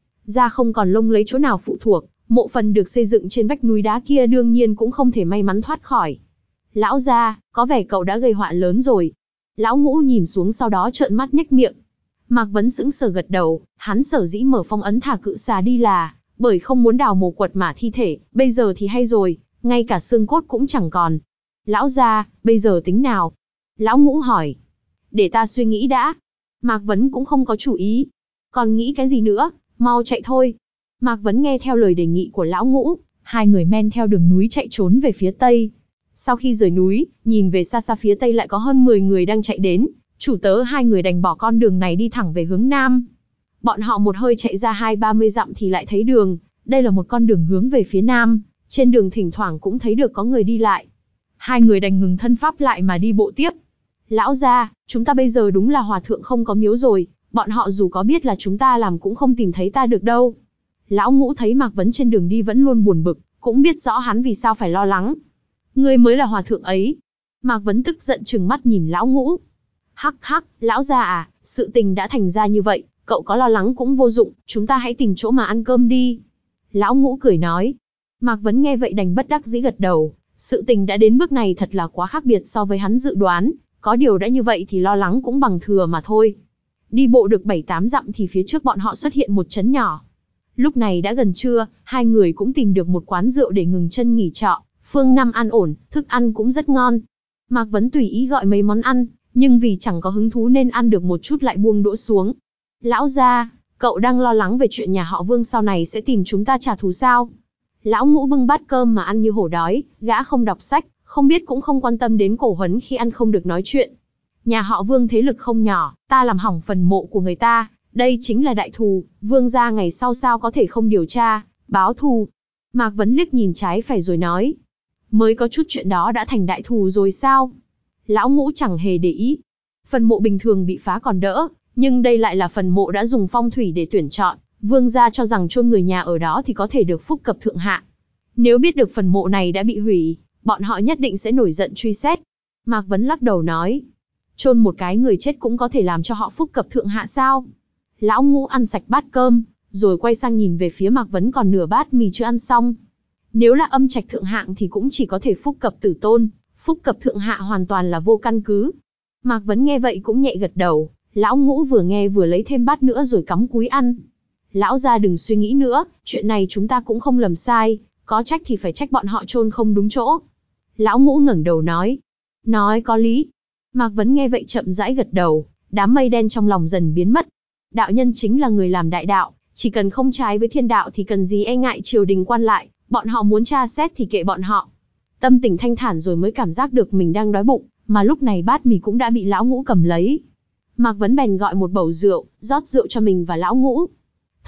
Da không còn lông lấy chỗ nào phụ thuộc, mộ phần được xây dựng trên vách núi đá kia đương nhiên cũng không thể may mắn thoát khỏi. Lão gia, có vẻ cậu đã gây họa lớn rồi. Lão Ngũ nhìn xuống sau đó trợn mắt nhếch miệng. Mạc Vấn sững sờ gật đầu, hắn sở dĩ mở phong ấn thả cự xà đi là bởi không muốn đào mồ quật mả thi thể, bây giờ thì hay rồi, ngay cả xương cốt cũng chẳng còn. Lão gia, bây giờ tính nào? Lão Ngũ hỏi. Để ta suy nghĩ đã. Mạc Vấn cũng không có chủ ý. Còn nghĩ cái gì nữa, mau chạy thôi. Mạc Vấn nghe theo lời đề nghị của Lão Ngũ, hai người men theo đường núi chạy trốn về phía tây. Sau khi rời núi, nhìn về xa xa phía tây lại có hơn mười người đang chạy đến, chủ tớ hai người đành bỏ con đường này đi thẳng về hướng nam. Bọn họ một hơi chạy ra hai ba mươi dặm thì lại thấy đường, đây là một con đường hướng về phía nam, trên đường thỉnh thoảng cũng thấy được có người đi lại. Hai người đành ngừng thân pháp lại mà đi bộ tiếp. Lão gia, chúng ta bây giờ đúng là hòa thượng không có miếu rồi, bọn họ dù có biết là chúng ta làm cũng không tìm thấy ta được đâu. Lão Ngũ thấy Mạc Vấn trên đường đi vẫn luôn buồn bực, cũng biết rõ hắn vì sao phải lo lắng. Ngươi mới là hòa thượng ấy. Mạc Vấn tức giận trừng mắt nhìn Lão Ngũ. Hắc hắc, lão gia à, sự tình đã thành ra như vậy, cậu có lo lắng cũng vô dụng, chúng ta hãy tìm chỗ mà ăn cơm đi. Lão Ngũ cười nói. Mạc Vấn nghe vậy đành bất đắc dĩ gật đầu, sự tình đã đến bước này thật là quá khác biệt so với hắn dự đoán, có điều đã như vậy thì lo lắng cũng bằng thừa mà thôi. Đi bộ được bảy tám dặm thì phía trước bọn họ xuất hiện một trấn nhỏ. Lúc này đã gần trưa, hai người cũng tìm được một quán rượu để ngừng chân nghỉ trọ, phương Nam an ổn, thức ăn cũng rất ngon. Mạc Vấn tùy ý gọi mấy món ăn, nhưng vì chẳng có hứng thú nên ăn được một chút lại buông đũa xuống. Lão gia, cậu đang lo lắng về chuyện nhà họ Vương sau này sẽ tìm chúng ta trả thù sao? Lão Ngũ bưng bát cơm mà ăn như hổ đói, gã không đọc sách, không biết cũng không quan tâm đến cổ huấn khi ăn không được nói chuyện. Nhà họ Vương thế lực không nhỏ, ta làm hỏng phần mộ của người ta, đây chính là đại thù, Vương gia ngày sau sao có thể không điều tra, báo thù. Mạc Vấn liếc nhìn trái phải rồi nói. Mới có chút chuyện đó đã thành đại thù rồi sao? Lão Ngũ chẳng hề để ý. Phần mộ bình thường bị phá còn đỡ, nhưng đây lại là phần mộ đã dùng phong thủy để tuyển chọn, Vương gia cho rằng chôn người nhà ở đó thì có thể được phúc cập thượng hạ. Nếu biết được phần mộ này đã bị hủy, bọn họ nhất định sẽ nổi giận truy xét. Mạc Vấn lắc đầu nói. Chôn một cái người chết cũng có thể làm cho họ phúc cập thượng hạ sao? Lão Ngũ ăn sạch bát cơm, rồi quay sang nhìn về phía Mạc Vấn còn nửa bát mì chưa ăn xong. Nếu là âm trạch thượng hạng thì cũng chỉ có thể phúc cập tử tôn, phúc cập thượng hạ hoàn toàn là vô căn cứ. Mạc Vấn nghe vậy cũng nhẹ gật đầu, Lão Ngũ vừa nghe vừa lấy thêm bát nữa rồi cắm cúi ăn. Lão gia đừng suy nghĩ nữa, chuyện này chúng ta cũng không lầm sai, có trách thì phải trách bọn họ chôn không đúng chỗ. Lão Ngũ ngẩng đầu nói. Nói có lý. Mạc Vấn nghe vậy chậm rãi gật đầu, đám mây đen trong lòng dần biến mất. Đạo nhân chính là người làm đại đạo, chỉ cần không trái với thiên đạo thì cần gì e ngại triều đình quan lại, bọn họ muốn tra xét thì kệ bọn họ. Tâm tình thanh thản rồi mới cảm giác được mình đang đói bụng, mà lúc này bát mì cũng đã bị Lão Ngũ cầm lấy. Mạc Vấn bèn gọi một bầu rượu, rót rượu cho mình và Lão Ngũ.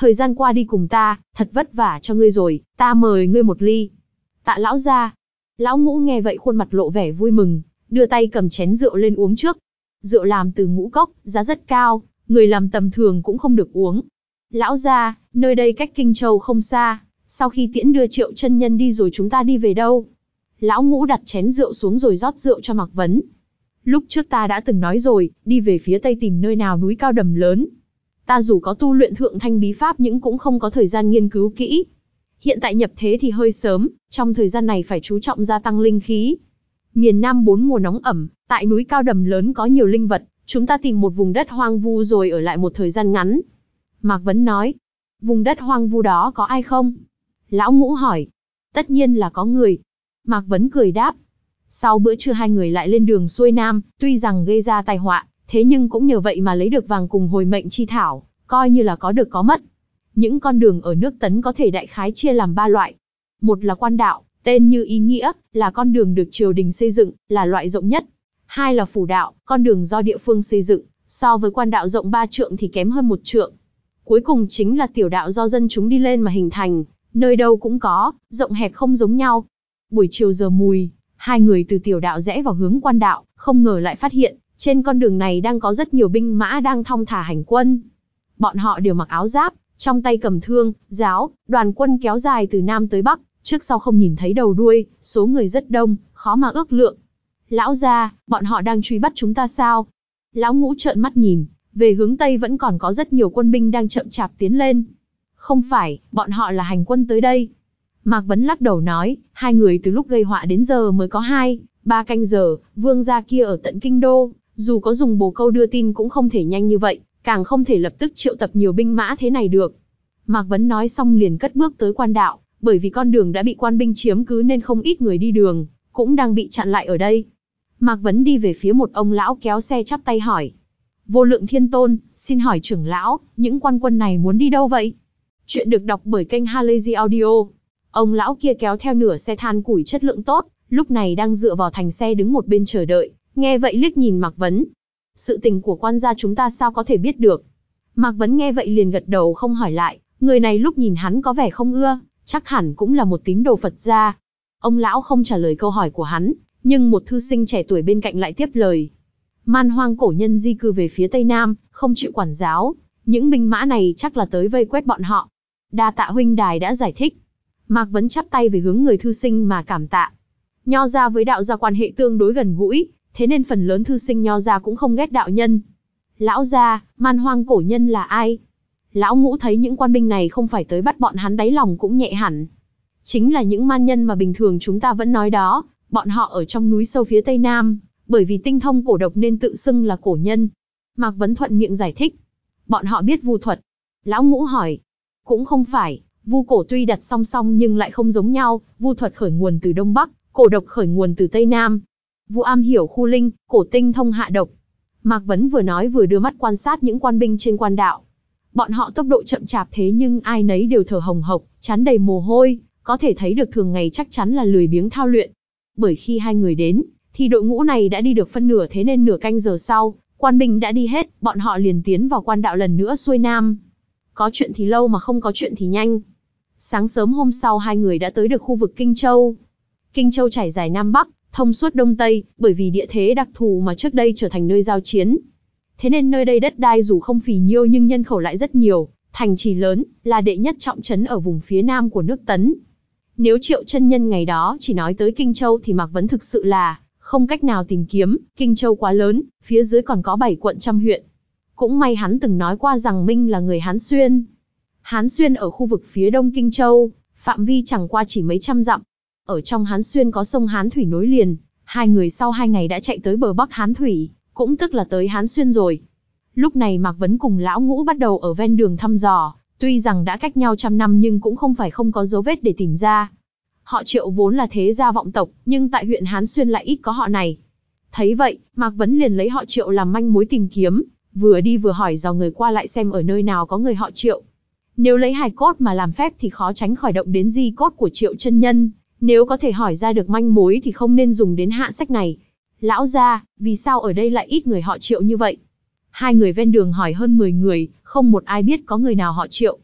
Thời gian qua đi cùng ta, thật vất vả cho ngươi rồi, ta mời ngươi một ly. Tạ lão gia. Lão Ngũ nghe vậy khuôn mặt lộ vẻ vui mừng, đưa tay cầm chén rượu lên uống trước. Rượu làm từ ngũ cốc, giá rất cao, người làm tầm thường cũng không được uống. Lão gia, nơi đây cách Kinh Châu không xa, sau khi tiễn đưa Triệu chân nhân đi rồi chúng ta đi về đâu? Lão Ngũ đặt chén rượu xuống rồi rót rượu cho Mạc Vấn. Lúc trước ta đã từng nói rồi, đi về phía tây tìm nơi nào núi cao đầm lớn. Ta dù có tu luyện thượng thanh bí pháp nhưng cũng không có thời gian nghiên cứu kỹ. Hiện tại nhập thế thì hơi sớm, trong thời gian này phải chú trọng gia tăng linh khí. Miền Nam bốn mùa nóng ẩm, tại núi cao đầm lớn có nhiều linh vật, chúng ta tìm một vùng đất hoang vu rồi ở lại một thời gian ngắn. Mạc Vấn nói, vùng đất hoang vu đó có ai không? Lão Ngũ hỏi, tất nhiên là có người. Mạc Vấn cười đáp. Sau bữa trưa hai người lại lên đường xuôi nam, tuy rằng gây ra tai họa, thế nhưng cũng nhờ vậy mà lấy được vàng cùng hồi mệnh chi thảo, coi như là có được có mất. Những con đường ở nước Tấn có thể đại khái chia làm ba loại. Một là quan đạo, tên như ý nghĩa, là con đường được triều đình xây dựng, là loại rộng nhất. Hai là phủ đạo, con đường do địa phương xây dựng, so với quan đạo rộng ba trượng thì kém hơn một trượng. Cuối cùng chính là tiểu đạo do dân chúng đi lên mà hình thành, nơi đâu cũng có, rộng hẹp không giống nhau. Buổi chiều giờ mùi, hai người từ tiểu đạo rẽ vào hướng quan đạo, không ngờ lại phát hiện, trên con đường này đang có rất nhiều binh mã đang thong thả hành quân. Bọn họ đều mặc áo giáp, trong tay cầm thương, giáo, đoàn quân kéo dài từ Nam tới Bắc, trước sau không nhìn thấy đầu đuôi, số người rất đông, khó mà ước lượng. Lão gia, bọn họ đang truy bắt chúng ta sao? Lão Ngũ trợn mắt nhìn, về hướng Tây vẫn còn có rất nhiều quân binh đang chậm chạp tiến lên. Không phải, bọn họ là hành quân tới đây. Mạc Vấn lắc đầu nói, hai người từ lúc gây họa đến giờ mới có hai, ba canh giờ, vương gia kia ở tận kinh đô, dù có dùng bồ câu đưa tin cũng không thể nhanh như vậy, càng không thể lập tức triệu tập nhiều binh mã thế này được. Mạc Vấn nói xong liền cất bước tới quan đạo, bởi vì con đường đã bị quan binh chiếm cứ nên không ít người đi đường, cũng đang bị chặn lại ở đây. Mạc Vấn đi về phía một ông lão kéo xe chắp tay hỏi. Vô Lượng Thiên Tôn, xin hỏi trưởng lão, những quan quân này muốn đi đâu vậy? Chuyện được đọc bởi kênh Halazy Audio. Ông lão kia kéo theo nửa xe than củi chất lượng tốt, lúc này đang dựa vào thành xe đứng một bên chờ đợi, nghe vậy liếc nhìn Mạc Vấn. Sự tình của quan gia chúng ta sao có thể biết được? Mạc Vấn nghe vậy liền gật đầu không hỏi lại, người này lúc nhìn hắn có vẻ không ưa, chắc hẳn cũng là một tín đồ Phật gia. Ông lão không trả lời câu hỏi của hắn, nhưng một thư sinh trẻ tuổi bên cạnh lại tiếp lời. Man Hoang cổ nhân di cư về phía Tây Nam, không chịu quản giáo, những binh mã này chắc là tới vây quét bọn họ. Đa tạ huynh đài đã giải thích. Mạc Vấn chắp tay về hướng người thư sinh mà cảm tạ. Nho gia với đạo gia quan hệ tương đối gần gũi, thế nên phần lớn thư sinh nho gia cũng không ghét đạo nhân. Lão gia, Man Hoang cổ nhân là ai? Lão Ngũ thấy những quan binh này không phải tới bắt bọn hắn, đáy lòng cũng nhẹ hẳn. Chính là những man nhân mà bình thường chúng ta vẫn nói đó, bọn họ ở trong núi sâu phía Tây Nam, bởi vì tinh thông cổ độc nên tự xưng là cổ nhân. Mạc Vấn thuận miệng giải thích. Bọn họ biết vu thuật. Lão Ngũ hỏi. Cũng không phải, vu cổ tuy đặt song song nhưng lại không giống nhau, vu thuật khởi nguồn từ Đông Bắc, cổ độc khởi nguồn từ Tây Nam. Vu am hiểu khu linh, cổ tinh thông hạ độc. Mạc Vấn vừa nói vừa đưa mắt quan sát những quan binh trên quan đạo. Bọn họ tốc độ chậm chạp thế nhưng ai nấy đều thở hồng hộc, trán đầy mồ hôi, có thể thấy được thường ngày chắc chắn là lười biếng thao luyện. Bởi khi hai người đến, thì đội ngũ này đã đi được phân nửa, thế nên nửa canh giờ sau, quan binh đã đi hết, bọn họ liền tiến vào quan đạo lần nữa xuôi nam. Có chuyện thì lâu mà không có chuyện thì nhanh. Sáng sớm hôm sau hai người đã tới được khu vực Kinh Châu. Kinh Châu trải dài Nam Bắc, thông suốt Đông Tây, bởi vì địa thế đặc thù mà trước đây trở thành nơi giao chiến. Thế nên nơi đây đất đai dù không phì nhiêu nhưng nhân khẩu lại rất nhiều, thành trì lớn, là đệ nhất trọng trấn ở vùng phía nam của nước Tấn. Nếu Triệu chân nhân ngày đó chỉ nói tới Kinh Châu thì Mạc Vấn thực sự là không cách nào tìm kiếm, Kinh Châu quá lớn, phía dưới còn có bảy quận trăm huyện. Cũng may hắn từng nói qua rằng Minh là người Hán Xuyên. Hán Xuyên ở khu vực phía đông Kinh Châu, phạm vi chẳng qua chỉ mấy trăm dặm. Ở trong Hán Xuyên có sông Hán Thủy nối liền, hai người sau hai ngày đã chạy tới bờ Bắc Hán Thủy, cũng tức là tới Hán Xuyên rồi. Lúc này Mạc Vấn cùng Lão Ngũ bắt đầu ở ven đường thăm dò, tuy rằng đã cách nhau trăm năm nhưng cũng không phải không có dấu vết để tìm ra. Họ Triệu vốn là thế gia vọng tộc, nhưng tại huyện Hán Xuyên lại ít có họ này. Thấy vậy, Mạc Vấn liền lấy họ Triệu làm manh mối tìm kiếm, vừa đi vừa hỏi dò người qua lại xem ở nơi nào có người họ Triệu. Nếu lấy hài cốt mà làm phép thì khó tránh khỏi động đến di cốt của Triệu chân nhân, nếu có thể hỏi ra được manh mối thì không nên dùng đến hạ sách này. Lão gia, vì sao ở đây lại ít người họ Triệu như vậy? Hai người ven đường hỏi hơn mười người, không một ai biết có người nào họ Triệu.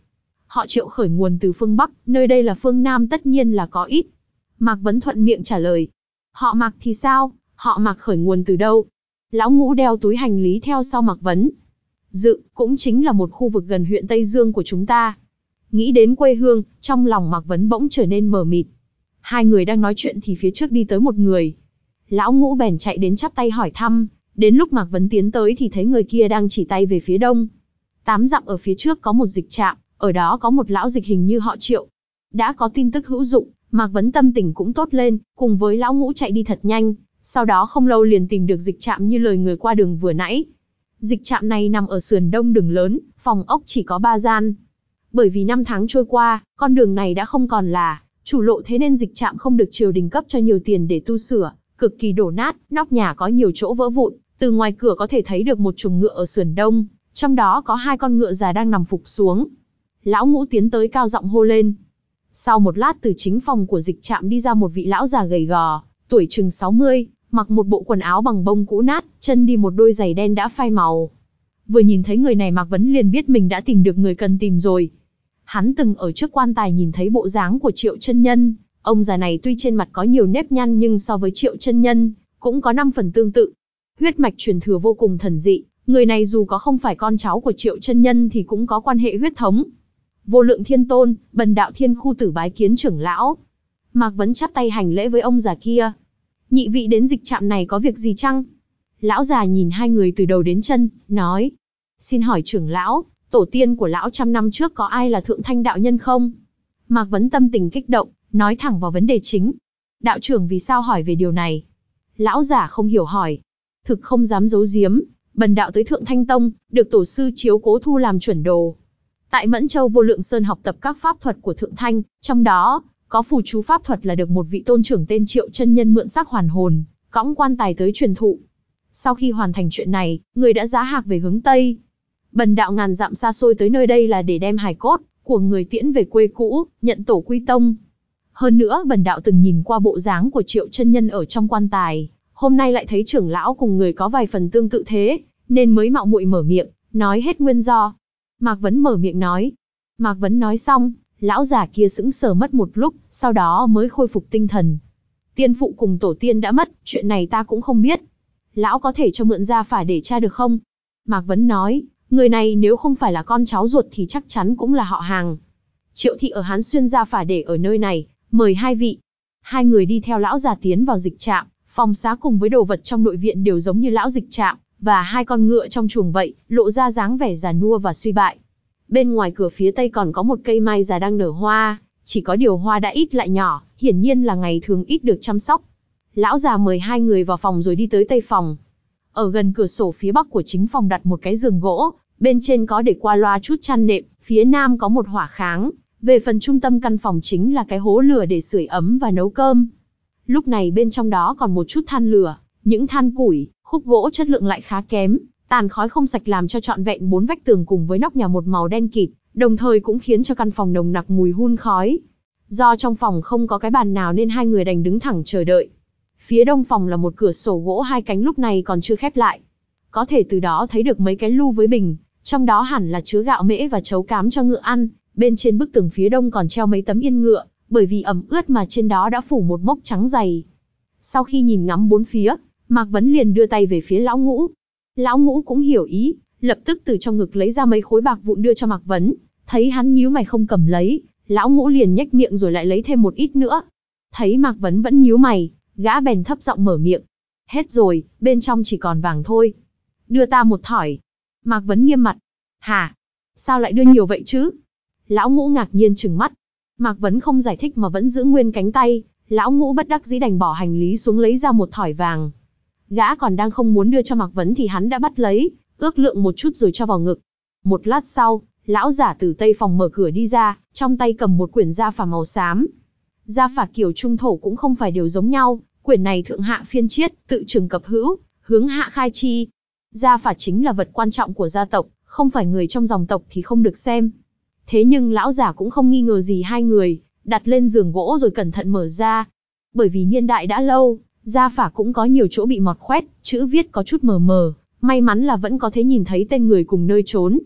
Họ Triệu khởi nguồn từ phương Bắc, nơi đây là phương Nam tất nhiên là có ít. Mạc Vấn thuận miệng trả lời. Họ Mạc thì sao, họ Mạc khởi nguồn từ đâu? Lão Ngũ đeo túi hành lý theo sau Mạc Vấn. Dự, cũng chính là một khu vực gần huyện Tây Dương của chúng ta. Nghĩ đến quê hương, trong lòng Mạc Vấn bỗng trở nên mờ mịt. Hai người đang nói chuyện thì phía trước đi tới một người. Lão Ngũ bèn chạy đến chắp tay hỏi thăm, đến lúc Mạc Vấn tiến tới thì thấy người kia đang chỉ tay về phía đông. Tám dặm ở phía trước có một dịch trạm, ở đó có một lão dịch hình như họ Triệu. Đã có tin tức hữu dụng, Mạc Vấn tâm tình cũng tốt lên, cùng với Lão Ngũ chạy đi thật nhanh, sau đó không lâu liền tìm được dịch trạm như lời người qua đường vừa nãy. Dịch trạm này nằm ở sườn đông đường lớn, phòng ốc chỉ có ba gian. Bởi vì năm tháng trôi qua, con đường này đã không còn là chủ lộ, thế nên dịch trạm không được triều đình cấp cho nhiều tiền để tu sửa, cực kỳ đổ nát, nóc nhà có nhiều chỗ vỡ vụn, từ ngoài cửa có thể thấy được một chuồng ngựa ở sườn đông, trong đó có hai con ngựa già đang nằm phục xuống. Lão Ngũ tiến tới cao giọng hô lên. Sau một lát từ chính phòng của dịch trạm đi ra một vị lão già gầy gò, tuổi chừng sáu mươi, mặc một bộ quần áo bằng bông cũ nát, chân đi một đôi giày đen đã phai màu. Vừa nhìn thấy người này Mạc Vấn liền biết mình đã tìm được người cần tìm rồi. Hắn từng ở trước quan tài nhìn thấy bộ dáng của Triệu chân nhân, ông già này tuy trên mặt có nhiều nếp nhăn nhưng so với Triệu chân nhân, cũng có năm phần tương tự. Huyết mạch truyền thừa vô cùng thần dị, người này dù có không phải con cháu của Triệu chân nhân thì cũng có quan hệ huyết thống. Vô Lượng Thiên Tôn, Bần đạo Thiên Khu Tử bái kiến trưởng lão. Mạc Vấn chắp tay hành lễ với ông già kia. Nhị vị đến dịch trạm này có việc gì chăng? Lão già nhìn hai người từ đầu đến chân, nói. Xin hỏi trưởng lão, tổ tiên của lão trăm năm trước có ai là Thượng Thanh đạo nhân không? Mạc Vấn tâm tình kích động, nói thẳng vào vấn đề chính. Đạo trưởng vì sao hỏi về điều này? Lão giả không hiểu hỏi. Thực không dám giấu giếm, bần đạo tới Thượng Thanh Tông, được tổ sư chiếu cố thu làm chuẩn đồ. Tại Mẫn Châu Vô Lượng Sơn học tập các pháp thuật của Thượng Thanh, trong đó có phù chú pháp thuật là được một vị tôn trưởng tên Triệu chân nhân mượn xác hoàn hồn, cõng quan tài tới truyền thụ. Sau khi hoàn thành chuyện này, người đã giá hạc về hướng Tây. Bần đạo ngàn dặm xa xôi tới nơi đây là để đem hài cốt của người tiễn về quê cũ, nhận tổ quy tông. Hơn nữa bần đạo từng nhìn qua bộ dáng của Triệu chân nhân ở trong quan tài, hôm nay lại thấy trưởng lão cùng người có vài phần tương tự thế, nên mới mạo muội mở miệng, nói hết nguyên do. Mạc Vấn mở miệng nói. Mạc Vấn nói xong, lão già kia sững sờ mất một lúc, sau đó mới khôi phục tinh thần. Tiên phụ cùng tổ tiên đã mất, chuyện này ta cũng không biết. Lão có thể cho mượn gia phả để tra được không? Mạc Vấn nói, người này nếu không phải là con cháu ruột thì chắc chắn cũng là họ hàng. Triệu thị ở Hán Xuyên gia phả để ở nơi này, mời hai vị. Hai người đi theo lão già tiến vào dịch trạm, phòng xá cùng với đồ vật trong nội viện đều giống như lão dịch trạm, và hai con ngựa trong chuồng vậy, lộ ra dáng vẻ già nua và suy bại. Bên ngoài cửa phía tây còn có một cây mai già đang nở hoa, chỉ có điều hoa đã ít lại nhỏ, hiển nhiên là ngày thường ít được chăm sóc. Lão già mời hai người vào phòng rồi đi tới tây phòng. Ở gần cửa sổ phía bắc của chính phòng đặt một cái giường gỗ, bên trên có để qua loa chút chăn nệm, phía nam có một hỏa kháng, về phần trung tâm căn phòng chính là cái hố lửa để sưởi ấm và nấu cơm. Lúc này bên trong đó còn một chút than lửa, những than củi, khúc gỗ chất lượng lại khá kém, tàn khói không sạch làm cho trọn vẹn bốn vách tường cùng với nóc nhà một màu đen kịt, đồng thời cũng khiến cho căn phòng nồng nặc mùi hun khói. Do trong phòng không có cái bàn nào nên hai người đành đứng thẳng chờ đợi. Phía đông phòng là một cửa sổ gỗ hai cánh lúc này còn chưa khép lại. Có thể từ đó thấy được mấy cái lu với bình, trong đó hẳn là chứa gạo mễ và chấu cám cho ngựa ăn. Bên trên bức tường phía đông còn treo mấy tấm yên ngựa, bởi vì ẩm ướt mà trên đó đã phủ một mốc trắng dày. Sau khi nhìn ngắm bốn phía, Mạc Vấn liền đưa tay về phía Lão Ngũ. Lão Ngũ cũng hiểu ý, lập tức từ trong ngực lấy ra mấy khối bạc vụn đưa cho Mạc Vấn. Thấy hắn nhíu mày không cầm lấy, Lão Ngũ liền nhếch miệng rồi lại lấy thêm một ít nữa. Thấy Mạc Vấn vẫn nhíu mày, gã bèn thấp giọng mở miệng. Hết rồi, bên trong chỉ còn vàng thôi. Đưa ta một thỏi. Mạc Vấn nghiêm mặt. Hả? Sao lại đưa nhiều vậy chứ? Lão Ngũ ngạc nhiên trừng mắt. Mạc Vấn không giải thích mà vẫn giữ nguyên cánh tay. Lão Ngũ bất đắc dĩ đành bỏ hành lý xuống lấy ra một thỏi vàng. Gã còn đang không muốn đưa cho Mạc Vấn thì hắn đã bắt lấy, ước lượng một chút rồi cho vào ngực. Một lát sau, lão giả từ tây phòng mở cửa đi ra, trong tay cầm một quyển gia phả màu xám. Gia phả kiểu trung thổ cũng không phải đều giống nhau, quyển này thượng hạ phiên chiết, tự trường cập hữu, hướng hạ khai chi. Gia phả chính là vật quan trọng của gia tộc, không phải người trong dòng tộc thì không được xem. Thế nhưng lão giả cũng không nghi ngờ gì hai người, đặt lên giường gỗ rồi cẩn thận mở ra. Bởi vì niên đại đã lâu, gia phả cũng có nhiều chỗ bị mọt khoét, chữ viết có chút mờ mờ, may mắn là vẫn có thể nhìn thấy tên người cùng nơi trốn.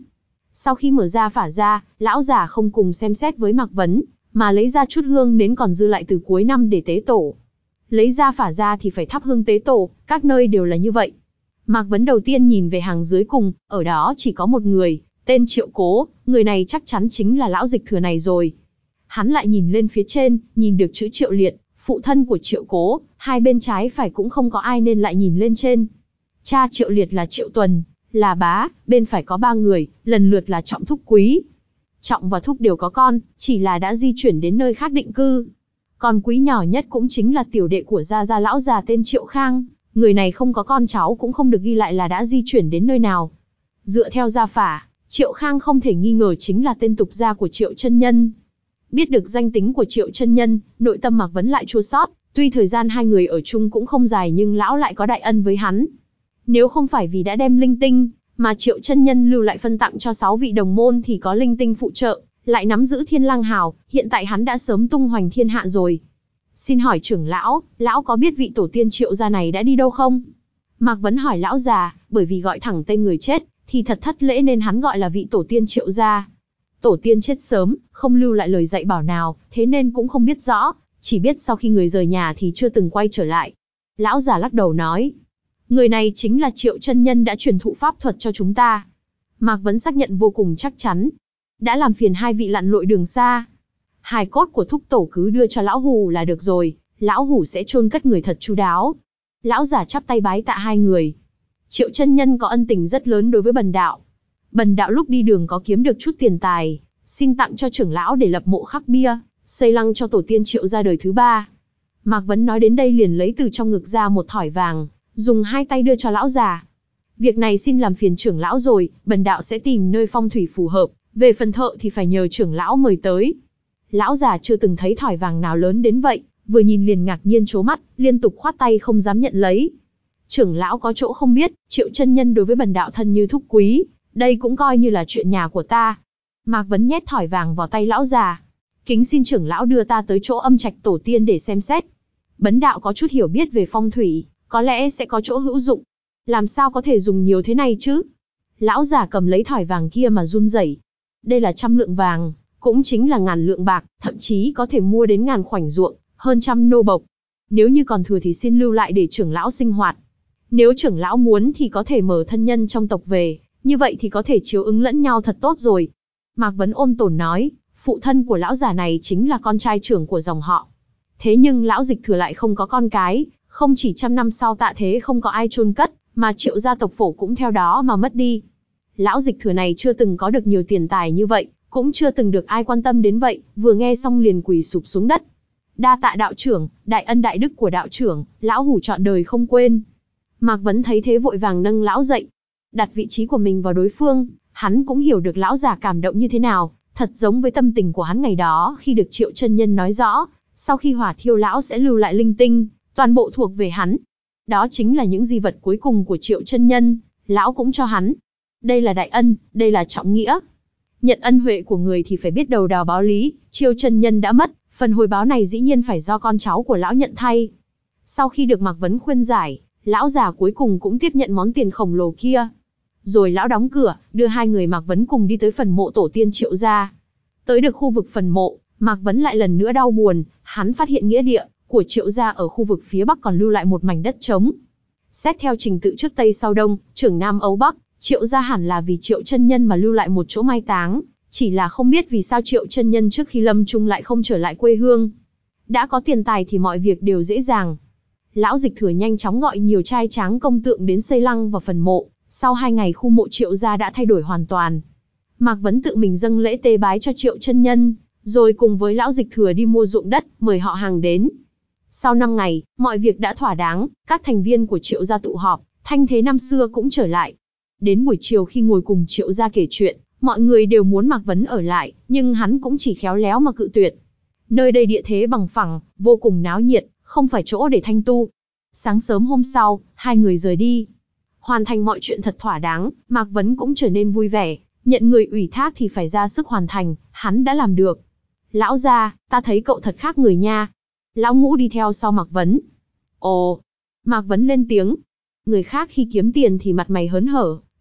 Sau khi mở ra phả ra, lão già không cùng xem xét với Mạc Vấn, mà lấy ra chút hương nến còn dư lại từ cuối năm để tế tổ. Lấy ra phả ra thì phải thắp hương tế tổ, các nơi đều là như vậy. Mạc Vấn đầu tiên nhìn về hàng dưới cùng, ở đó chỉ có một người, tên Triệu Cố, người này chắc chắn chính là lão dịch thừa này rồi. Hắn lại nhìn lên phía trên, nhìn được chữ Triệu Liệt, phụ thân của Triệu Cố, hai bên trái phải cũng không có ai nên lại nhìn lên trên. Cha Triệu Liệt là Triệu Tuần, là bá, bên phải có ba người, lần lượt là Trọng, Thúc, Quý. Trọng và Thúc đều có con, chỉ là đã di chuyển đến nơi khác định cư. Còn Quý nhỏ nhất cũng chính là tiểu đệ của gia gia lão già tên Triệu Khang, người này không có con cháu cũng không được ghi lại là đã di chuyển đến nơi nào. Dựa theo gia phả, Triệu Khang không thể nghi ngờ chính là tên tục gia của Triệu chân nhân. Biết được danh tính của Triệu chân nhân, nội tâm Mạc Vấn lại chua xót, tuy thời gian hai người ở chung cũng không dài nhưng lão lại có đại ân với hắn. Nếu không phải vì đã đem linh tinh mà Triệu chân nhân lưu lại phân tặng cho sáu vị đồng môn thì có linh tinh phụ trợ, lại nắm giữ Thiên Lang Hào, hiện tại hắn đã sớm tung hoành thiên hạ rồi. Xin hỏi trưởng lão, lão có biết vị tổ tiên Triệu gia này đã đi đâu không? Mạc Vấn hỏi lão già, bởi vì gọi thẳng tên người chết thì thật thất lễ nên hắn gọi là vị tổ tiên Triệu gia. Tổ tiên chết sớm, không lưu lại lời dạy bảo nào, thế nên cũng không biết rõ, chỉ biết sau khi người rời nhà thì chưa từng quay trở lại. Lão già lắc đầu nói, người này chính là Triệu chân nhân đã truyền thụ pháp thuật cho chúng ta. Mạc Vấn xác nhận vô cùng chắc chắn. Đã làm phiền hai vị lặn lội đường xa. Hài cốt của thúc tổ cứ đưa cho lão hù là được rồi, lão hù sẽ chôn cất người thật chu đáo. Lão giả chắp tay bái tạ hai người. Triệu chân nhân có ân tình rất lớn đối với bần đạo. Bần đạo lúc đi đường có kiếm được chút tiền tài, xin tặng cho trưởng lão để lập mộ khắc bia, xây lăng cho tổ tiên Triệu gia đời thứ ba. Mạc Vấn nói đến đây liền lấy từ trong ngực ra một thỏi vàng, dùng hai tay đưa cho lão già. Việc này xin làm phiền trưởng lão rồi, bần đạo sẽ tìm nơi phong thủy phù hợp, về phần thợ thì phải nhờ trưởng lão mời tới. Lão già chưa từng thấy thỏi vàng nào lớn đến vậy, vừa nhìn liền ngạc nhiên trố mắt, liên tục khoát tay không dám nhận lấy. Trưởng lão có chỗ không biết, Triệu chân nhân đối với bần đạo thân như thúc quý, đây cũng coi như là chuyện nhà của ta. Mạc Vấn nhét thỏi vàng vào tay lão già. Kính xin trưởng lão đưa ta tới chỗ âm trạch tổ tiên để xem xét. Bần đạo có chút hiểu biết về phong thủy, có lẽ sẽ có chỗ hữu dụng. Làm sao có thể dùng nhiều thế này chứ? Lão già cầm lấy thỏi vàng kia mà run rẩy. Đây là trăm lượng vàng, cũng chính là ngàn lượng bạc, thậm chí có thể mua đến ngàn khoảnh ruộng, hơn trăm nô bộc. Nếu như còn thừa thì xin lưu lại để trưởng lão sinh hoạt. Nếu trưởng lão muốn thì có thể mở thân nhân trong tộc về, như vậy thì có thể chiếu ứng lẫn nhau thật tốt rồi. Mạc Vấn ôn tồn nói, phụ thân của lão già này chính là con trai trưởng của dòng họ. Thế nhưng lão dịch thừa lại không có con cái, không chỉ trăm năm sau tạ thế không có ai chôn cất, mà Triệu gia tộc phổ cũng theo đó mà mất đi. Lão dịch thừa này chưa từng có được nhiều tiền tài như vậy, cũng chưa từng được ai quan tâm đến vậy, vừa nghe xong liền quỳ sụp xuống đất. Đa tạ đạo trưởng, đại ân đại đức của đạo trưởng, lão hủ trọn đời không quên. Mạc Vấn thấy thế vội vàng nâng lão dậy, đặt vị trí của mình vào đối phương, hắn cũng hiểu được lão già cảm động như thế nào, thật giống với tâm tình của hắn ngày đó khi được Triệu chân nhân nói rõ, sau khi hỏa thiêu lão sẽ lưu lại linh tinh, toàn bộ thuộc về hắn. Đó chính là những di vật cuối cùng của Triệu chân nhân, lão cũng cho hắn. Đây là đại ân, đây là trọng nghĩa. Nhận ân huệ của người thì phải biết đầu đào báo lý, Triệu chân nhân đã mất, phần hồi báo này dĩ nhiên phải do con cháu của lão nhận thay. Sau khi được Mạc Vấn khuyên giải, lão già cuối cùng cũng tiếp nhận món tiền khổng lồ kia. Rồi lão đóng cửa, đưa hai người Mạc Vấn cùng đi tới phần mộ tổ tiên Triệu gia. Tới được khu vực phần mộ, Mạc Vấn lại lần nữa đau buồn, hắn phát hiện nghĩa địa của Triệu gia ở khu vực phía bắc còn lưu lại một mảnh đất trống. Xét theo trình tự trước tây sau đông, trưởng nam ấu bắc, Triệu gia hẳn là vì Triệu chân nhân mà lưu lại một chỗ mai táng, chỉ là không biết vì sao Triệu chân nhân trước khi lâm chung lại không trở lại quê hương. Đã có tiền tài thì mọi việc đều dễ dàng. Lão dịch thừa nhanh chóng gọi nhiều trai tráng công tượng đến xây lăng vào phần mộ. Sau hai ngày khu mộ Triệu gia đã thay đổi hoàn toàn. Mạc Vấn tự mình dâng lễ tế bái cho Triệu chân nhân, rồi cùng với lão dịch thừa đi mua ruộng đất, mời họ hàng đến. Sau năm ngày, mọi việc đã thỏa đáng, các thành viên của Triệu gia tụ họp, thanh thế năm xưa cũng trở lại. Đến buổi chiều khi ngồi cùng Triệu gia kể chuyện, mọi người đều muốn Mạc Vấn ở lại, nhưng hắn cũng chỉ khéo léo mà cự tuyệt. Nơi đây địa thế bằng phẳng, vô cùng náo nhiệt, không phải chỗ để thanh tu. Sáng sớm hôm sau, hai người rời đi. Hoàn thành mọi chuyện thật thỏa đáng, Mạc Vấn cũng trở nên vui vẻ, nhận người ủy thác thì phải ra sức hoàn thành, hắn đã làm được. Lão gia, ta thấy cậu thật khác người nha. Lão Ngũ đi theo sau Mạc Vấn. Ồ, Mạc Vấn lên tiếng. Người khác khi kiếm tiền thì mặt mày hớn hở,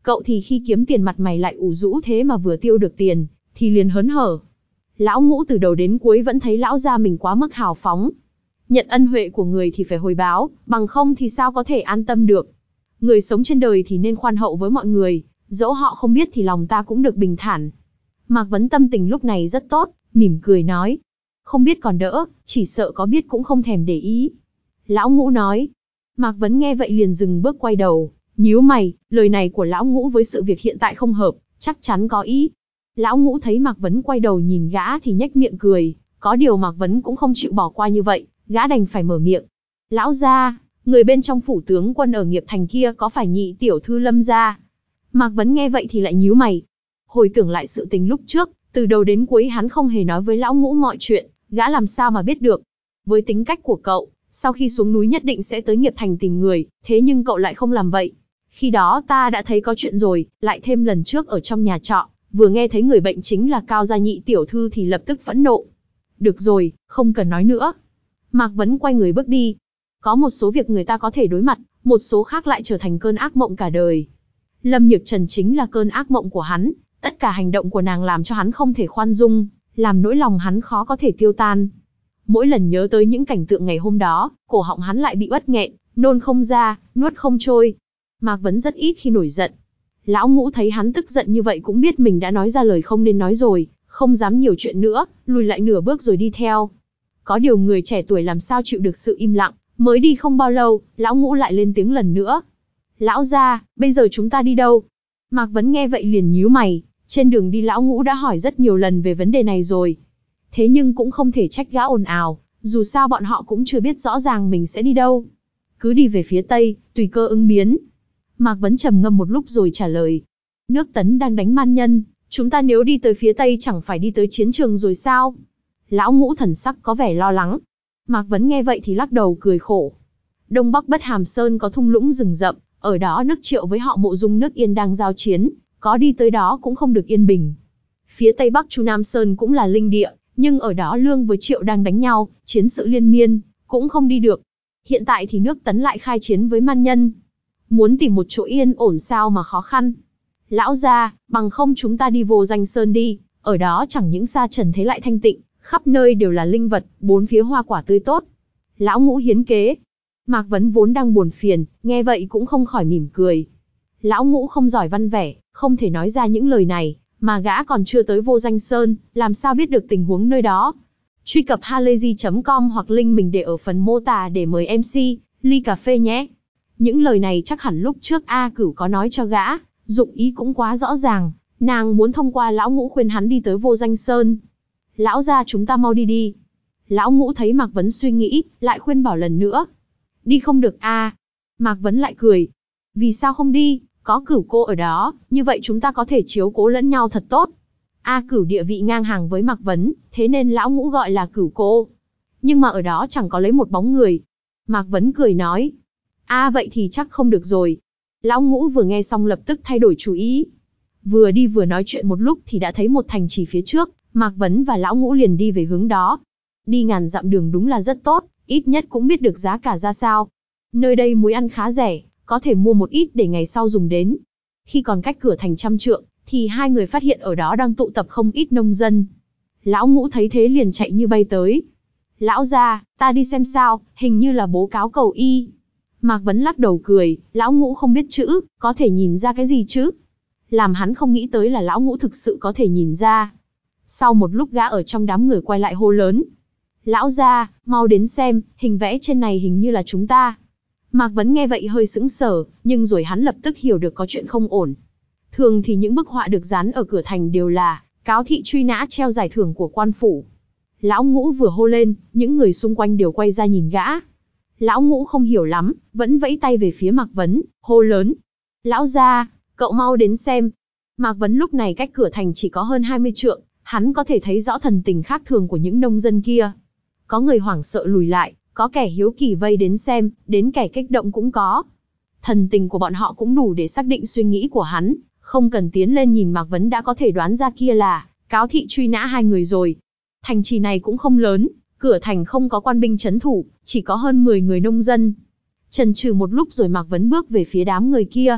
Cậu thì khi kiếm tiền mặt mày lại ủ rũ thế mà vừa tiêu được tiền, thì liền hớn hở. Lão Ngũ từ đầu đến cuối vẫn thấy lão gia mình quá mức hào phóng. Nhận ân huệ của người thì phải hồi báo, bằng không thì sao có thể an tâm được. Người sống trên đời thì nên khoan hậu với mọi người, dẫu họ không biết thì lòng ta cũng được bình thản. Mạc Vấn tâm tình lúc này rất tốt, mỉm cười nói. Không biết còn đỡ, chỉ sợ có biết cũng không thèm để ý. Lão Ngũ nói. Mạc Vấn nghe vậy liền dừng bước quay đầu, nhíu mày, lời này của Lão Ngũ với sự việc hiện tại không hợp, chắc chắn có ý. Lão Ngũ thấy Mạc Vấn quay đầu nhìn gã thì nhếch miệng cười, có điều Mạc Vấn cũng không chịu bỏ qua như vậy, gã đành phải mở miệng. Lão gia, người bên trong phủ tướng quân ở Nghiệp Thành kia có phải nhị tiểu thư Lâm gia? Mạc Vấn nghe vậy thì lại nhíu mày. Hồi tưởng lại sự tình lúc trước, từ đầu đến cuối hắn không hề nói với Lão Ngũ mọi chuyện, gã làm sao mà biết được. Với tính cách của cậu, sau khi xuống núi nhất định sẽ tới Nghiệp Thành tìm người, thế nhưng cậu lại không làm vậy. Khi đó ta đã thấy có chuyện rồi, lại thêm lần trước ở trong nhà trọ, vừa nghe thấy người bệnh chính là Cao gia nhị tiểu thư thì lập tức phẫn nộ. Được rồi, không cần nói nữa. Mạc Vấn quay người bước đi. Có một số việc người ta có thể đối mặt, một số khác lại trở thành cơn ác mộng cả đời. Lâm Nhược Trần chính là cơn ác mộng của hắn, tất cả hành động của nàng làm cho hắn không thể khoan dung, làm nỗi lòng hắn khó có thể tiêu tan. Mỗi lần nhớ tới những cảnh tượng ngày hôm đó, cổ họng hắn lại bị uất nghẹn, nôn không ra, nuốt không trôi. Mạc Vấn rất ít khi nổi giận. Lão Ngũ thấy hắn tức giận như vậy cũng biết mình đã nói ra lời không nên nói rồi, không dám nhiều chuyện nữa, lùi lại nửa bước rồi đi theo. Có điều người trẻ tuổi làm sao chịu được sự im lặng, mới đi không bao lâu, Lão Ngũ lại lên tiếng lần nữa. Lão gia, bây giờ chúng ta đi đâu? Mạc Vấn nghe vậy liền nhíu mày, trên đường đi Lão Ngũ đã hỏi rất nhiều lần về vấn đề này rồi. Thế nhưng cũng không thể trách gã ồn ào, dù sao bọn họ cũng chưa biết rõ ràng mình sẽ đi đâu. Cứ đi về phía Tây, tùy cơ ứng biến. Mạc Vấn trầm ngâm một lúc rồi trả lời. Nước Tấn đang đánh man nhân, chúng ta nếu đi tới phía Tây chẳng phải đi tới chiến trường rồi sao? Lão Ngũ thần sắc có vẻ lo lắng. Mạc Vấn nghe vậy thì lắc đầu cười khổ. Đông Bắc Bất Hàm Sơn có thung lũng rừng rậm, ở đó nước Triệu với họ Mộ Dung nước Yên đang giao chiến, có đi tới đó cũng không được yên bình. Phía Tây Bắc Chu Nam Sơn cũng là linh địa, nhưng ở đó Lương với Triệu đang đánh nhau, chiến sự liên miên, cũng không đi được. Hiện tại thì nước Tấn lại khai chiến với man nhân. Muốn tìm một chỗ yên ổn sao mà khó khăn. Lão gia, bằng không chúng ta đi Vô Danh Sơn đi, ở đó chẳng những xa trần thế lại thanh tịnh, khắp nơi đều là linh vật, bốn phía hoa quả tươi tốt. Lão Ngũ hiến kế. Mạc Vấn vốn đang buồn phiền, nghe vậy cũng không khỏi mỉm cười. Lão Ngũ không giỏi văn vẻ, không thể nói ra những lời này, mà gã còn chưa tới Vô Danh Sơn, làm sao biết được tình huống nơi đó. Truy cập halayzi chấm com hoặc link mình để ở phần mô tả để mời em xê, ly cà phê nhé. Những lời này chắc hẳn lúc trước A Cửu có nói cho gã, dụng ý cũng quá rõ ràng, nàng muốn thông qua Lão Ngũ khuyên hắn đi tới Vô Danh Sơn. Lão gia chúng ta mau đi đi. Lão Ngũ thấy Mạc Vấn suy nghĩ, lại khuyên bảo lần nữa. Đi không được a à. Mạc Vấn lại cười. Vì sao không đi, có Cửu cô ở đó, như vậy chúng ta có thể chiếu cố lẫn nhau thật tốt. A Cửu địa vị ngang hàng với Mạc Vấn, thế nên Lão Ngũ gọi là Cửu cô. Nhưng mà ở đó chẳng có lấy một bóng người. Mạc Vấn cười nói. A à, vậy thì chắc không được rồi. Lão Ngũ vừa nghe xong lập tức thay đổi chủ ý. Vừa đi vừa nói chuyện một lúc thì đã thấy một thành trì phía trước, Mạc Vấn và Lão Ngũ liền đi về hướng đó. Đi ngàn dặm đường đúng là rất tốt, ít nhất cũng biết được giá cả ra sao. Nơi đây muối ăn khá rẻ, có thể mua một ít để ngày sau dùng đến. Khi còn cách cửa thành trăm trượng, thì hai người phát hiện ở đó đang tụ tập không ít nông dân. Lão Ngũ thấy thế liền chạy như bay tới. Lão gia, ta đi xem sao, hình như là bố cáo cầu y. Mạc Vấn lắc đầu cười, Lão Ngũ không biết chữ, có thể nhìn ra cái gì chứ? Làm hắn không nghĩ tới là Lão Ngũ thực sự có thể nhìn ra. Sau một lúc gã ở trong đám người quay lại hô lớn. Lão gia, mau đến xem, hình vẽ trên này hình như là chúng ta. Mạc Vấn nghe vậy hơi sững sờ, nhưng rồi hắn lập tức hiểu được có chuyện không ổn. Thường thì những bức họa được dán ở cửa thành đều là cáo thị truy nã treo giải thưởng của quan phủ. Lão Ngũ vừa hô lên, những người xung quanh đều quay ra nhìn gã. Lão Ngũ không hiểu lắm, vẫn vẫy tay về phía Mạc Vấn, hô lớn. Lão gia, cậu mau đến xem. Mạc Vấn lúc này cách cửa thành chỉ có hơn hai mươi trượng, hắn có thể thấy rõ thần tình khác thường của những nông dân kia. Có người hoảng sợ lùi lại, có kẻ hiếu kỳ vây đến xem, đến kẻ kích động cũng có. Thần tình của bọn họ cũng đủ để xác định suy nghĩ của hắn, không cần tiến lên nhìn Mạc Vấn đã có thể đoán ra kia là cáo thị truy nã hai người rồi. Thành trì này cũng không lớn, cửa thành không có quan binh trấn thủ, chỉ có hơn mười người nông dân. Chần chừ một lúc rồi Mạc Vấn bước về phía đám người kia.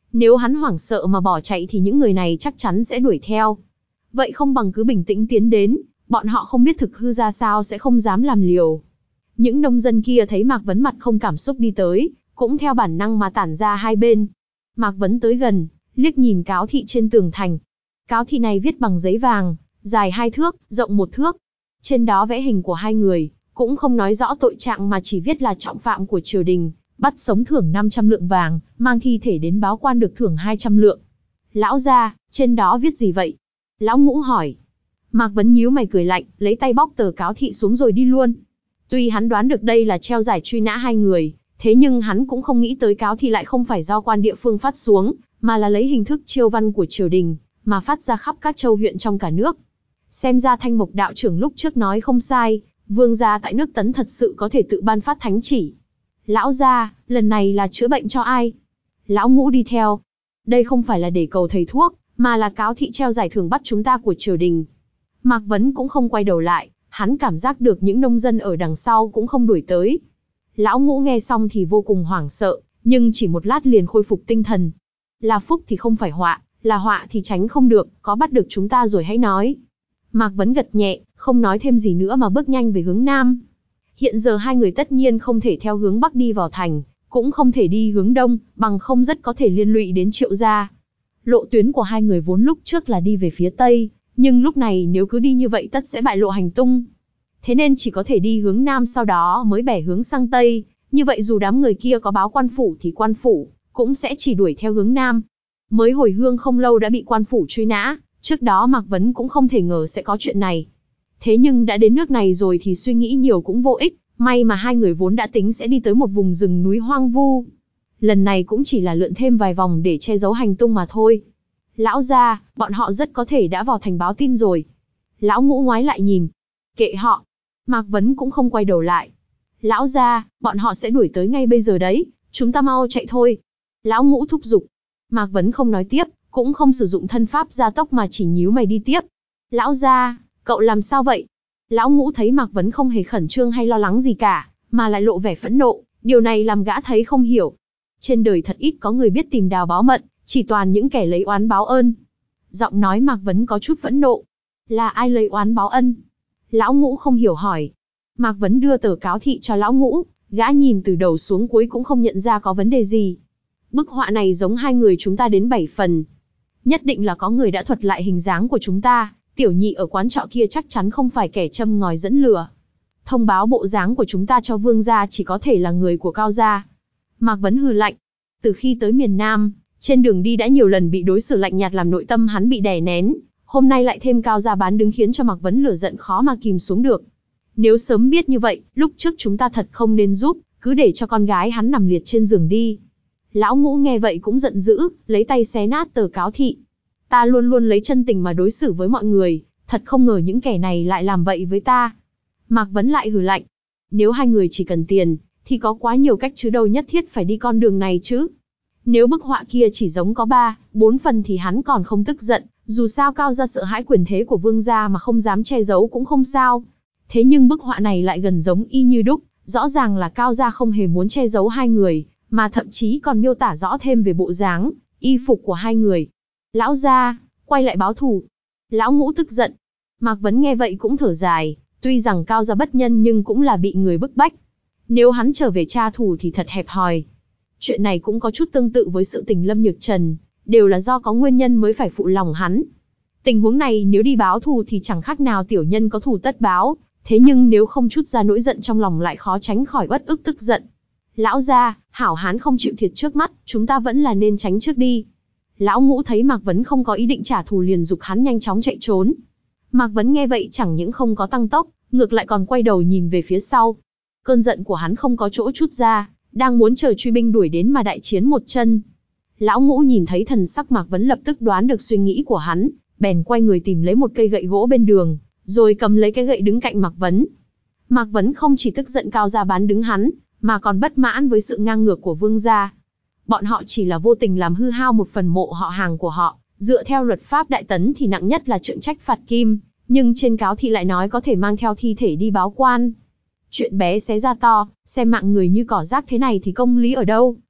Nếu hắn hoảng sợ mà bỏ chạy thì những người này chắc chắn sẽ đuổi theo. Vậy không bằng cứ bình tĩnh tiến đến, bọn họ không biết thực hư ra sao sẽ không dám làm liều. Những nông dân kia thấy Mạc Vấn mặt không cảm xúc đi tới, cũng theo bản năng mà tản ra hai bên. Mạc Vấn tới gần, liếc nhìn cáo thị trên tường thành. Cáo thị này viết bằng giấy vàng, dài hai thước, rộng một thước. Trên đó vẽ hình của hai người, cũng không nói rõ tội trạng mà chỉ viết là trọng phạm của triều đình, bắt sống thưởng năm trăm lượng vàng, mang thi thể đến báo quan được thưởng hai trăm lượng. Lão gia, trên đó viết gì vậy? Lão Ngũ hỏi. Mạc Vấn nhíu mày cười lạnh, lấy tay bóc tờ cáo thị xuống rồi đi luôn. Tuy hắn đoán được đây là treo giải truy nã hai người, thế nhưng hắn cũng không nghĩ tới cáo thị lại không phải do quan địa phương phát xuống, mà là lấy hình thức chiêu văn của triều đình, mà phát ra khắp các châu huyện trong cả nước. Xem ra Thanh Mộc đạo trưởng lúc trước nói không sai, vương gia tại nước Tấn thật sự có thể tự ban phát thánh chỉ. Lão gia, lần này là chữa bệnh cho ai? Lão Ngũ đi theo. Đây không phải là để cầu thầy thuốc, mà là cáo thị treo giải thưởng bắt chúng ta của triều đình. Mạc Vấn cũng không quay đầu lại, hắn cảm giác được những nông dân ở đằng sau cũng không đuổi tới. Lão Ngũ nghe xong thì vô cùng hoảng sợ, nhưng chỉ một lát liền khôi phục tinh thần. Là phúc thì không phải họa, là họa thì tránh không được, có bắt được chúng ta rồi hãy nói. Mạc Vấn gật nhẹ, không nói thêm gì nữa mà bước nhanh về hướng nam. Hiện giờ hai người tất nhiên không thể theo hướng bắc đi vào thành, cũng không thể đi hướng đông, bằng không rất có thể liên lụy đến Triệu gia. Lộ tuyến của hai người vốn lúc trước là đi về phía tây, nhưng lúc này nếu cứ đi như vậy tất sẽ bại lộ hành tung. Thế nên chỉ có thể đi hướng nam sau đó mới bẻ hướng sang tây, như vậy dù đám người kia có báo quan phủ thì quan phủ cũng sẽ chỉ đuổi theo hướng nam. Mới hồi hương không lâu đã bị quan phủ truy nã, trước đó Mạc Vấn cũng không thể ngờ sẽ có chuyện này. Thế nhưng đã đến nước này rồi thì suy nghĩ nhiều cũng vô ích, may mà hai người vốn đã tính sẽ đi tới một vùng rừng núi hoang vu. Lần này cũng chỉ là lượn thêm vài vòng để che giấu hành tung mà thôi. Lão gia, bọn họ rất có thể đã vào thành báo tin rồi. Lão Ngũ ngoái lại nhìn. Kệ họ. Mạc Vấn cũng không quay đầu lại. Lão gia, bọn họ sẽ đuổi tới ngay bây giờ đấy, chúng ta mau chạy thôi. Lão Ngũ thúc giục. Mạc Vấn không nói tiếp, cũng không sử dụng thân pháp gia tốc mà chỉ nhíu mày đi tiếp. Lão gia, cậu làm sao vậy? Lão Ngũ thấy Mạc Vấn không hề khẩn trương hay lo lắng gì cả, mà lại lộ vẻ phẫn nộ, điều này làm gã thấy không hiểu. Trên đời thật ít có người biết tìm đào báo mận, chỉ toàn những kẻ lấy oán báo ơn. Giọng nói Mạc Vấn có chút phẫn nộ. Là ai lấy oán báo ân? Lão Ngũ không hiểu hỏi. Mạc Vấn đưa tờ cáo thị cho Lão Ngũ, gã nhìn từ đầu xuống cuối cũng không nhận ra có vấn đề gì. Bức họa này giống hai người chúng ta đến bảy phần. Nhất định là có người đã thuật lại hình dáng của chúng ta, tiểu nhị ở quán trọ kia chắc chắn không phải kẻ châm ngòi dẫn lửa. Thông báo bộ dáng của chúng ta cho vương gia chỉ có thể là người của Cao gia. Mạc Vấn hừ lạnh. Từ khi tới miền Nam, trên đường đi đã nhiều lần bị đối xử lạnh nhạt làm nội tâm hắn bị đè nén, hôm nay lại thêm Cao gia bán đứng khiến cho Mạc Vấn lửa giận khó mà kìm xuống được. Nếu sớm biết như vậy, lúc trước chúng ta thật không nên giúp, cứ để cho con gái hắn nằm liệt trên giường đi. Lão Ngũ nghe vậy cũng giận dữ, lấy tay xé nát tờ cáo thị. Ta luôn luôn lấy chân tình mà đối xử với mọi người, thật không ngờ những kẻ này lại làm vậy với ta. Mạc Vấn lại hừ lạnh. Nếu hai người chỉ cần tiền, thì có quá nhiều cách chứ đâu nhất thiết phải đi con đường này chứ. Nếu bức họa kia chỉ giống có ba, bốn phần thì hắn còn không tức giận, dù sao Cao gia sợ hãi quyền thế của vương gia mà không dám che giấu cũng không sao. Thế nhưng bức họa này lại gần giống y như đúc, rõ ràng là Cao gia không hề muốn che giấu hai người, mà thậm chí còn miêu tả rõ thêm về bộ dáng, y phục của hai người. Lão gia, quay lại báo thù. Lão Ngũ tức giận. Mạc Vấn nghe vậy cũng thở dài, tuy rằng Cao gia bất nhân nhưng cũng là bị người bức bách. Nếu hắn trở về tra thù thì thật hẹp hòi. Chuyện này cũng có chút tương tự với sự tình Lâm Nhược Trần, đều là do có nguyên nhân mới phải phụ lòng hắn. Tình huống này nếu đi báo thù thì chẳng khác nào tiểu nhân có thù tất báo, thế nhưng nếu không chút ra nỗi giận trong lòng lại khó tránh khỏi uất ức tức giận. Lão gia, hảo hán không chịu thiệt trước mắt, chúng ta vẫn là nên tránh trước đi. Lão Ngũ thấy Mạc Vấn không có ý định trả thù liền giục hắn nhanh chóng chạy trốn. Mạc Vấn nghe vậy chẳng những không có tăng tốc, ngược lại còn quay đầu nhìn về phía sau. Cơn giận của hắn không có chỗ chút ra, đang muốn chờ truy binh đuổi đến mà đại chiến một chân. Lão Ngũ nhìn thấy thần sắc Mạc Vấn lập tức đoán được suy nghĩ của hắn, bèn quay người tìm lấy một cây gậy gỗ bên đường, rồi cầm lấy cái gậy đứng cạnh Mạc Vấn. Mạc Vấn không chỉ tức giận Cao gia bán đứng hắn, mà còn bất mãn với sự ngang ngược của vương gia. Bọn họ chỉ là vô tình làm hư hao một phần mộ họ hàng của họ, dựa theo luật pháp Đại Tấn thì nặng nhất là trượng trách phạt kim, nhưng trên cáo thị lại nói có thể mang theo thi thể đi báo quan. Chuyện bé xé ra to, xem mạng người như cỏ rác thế này thì công lý ở đâu,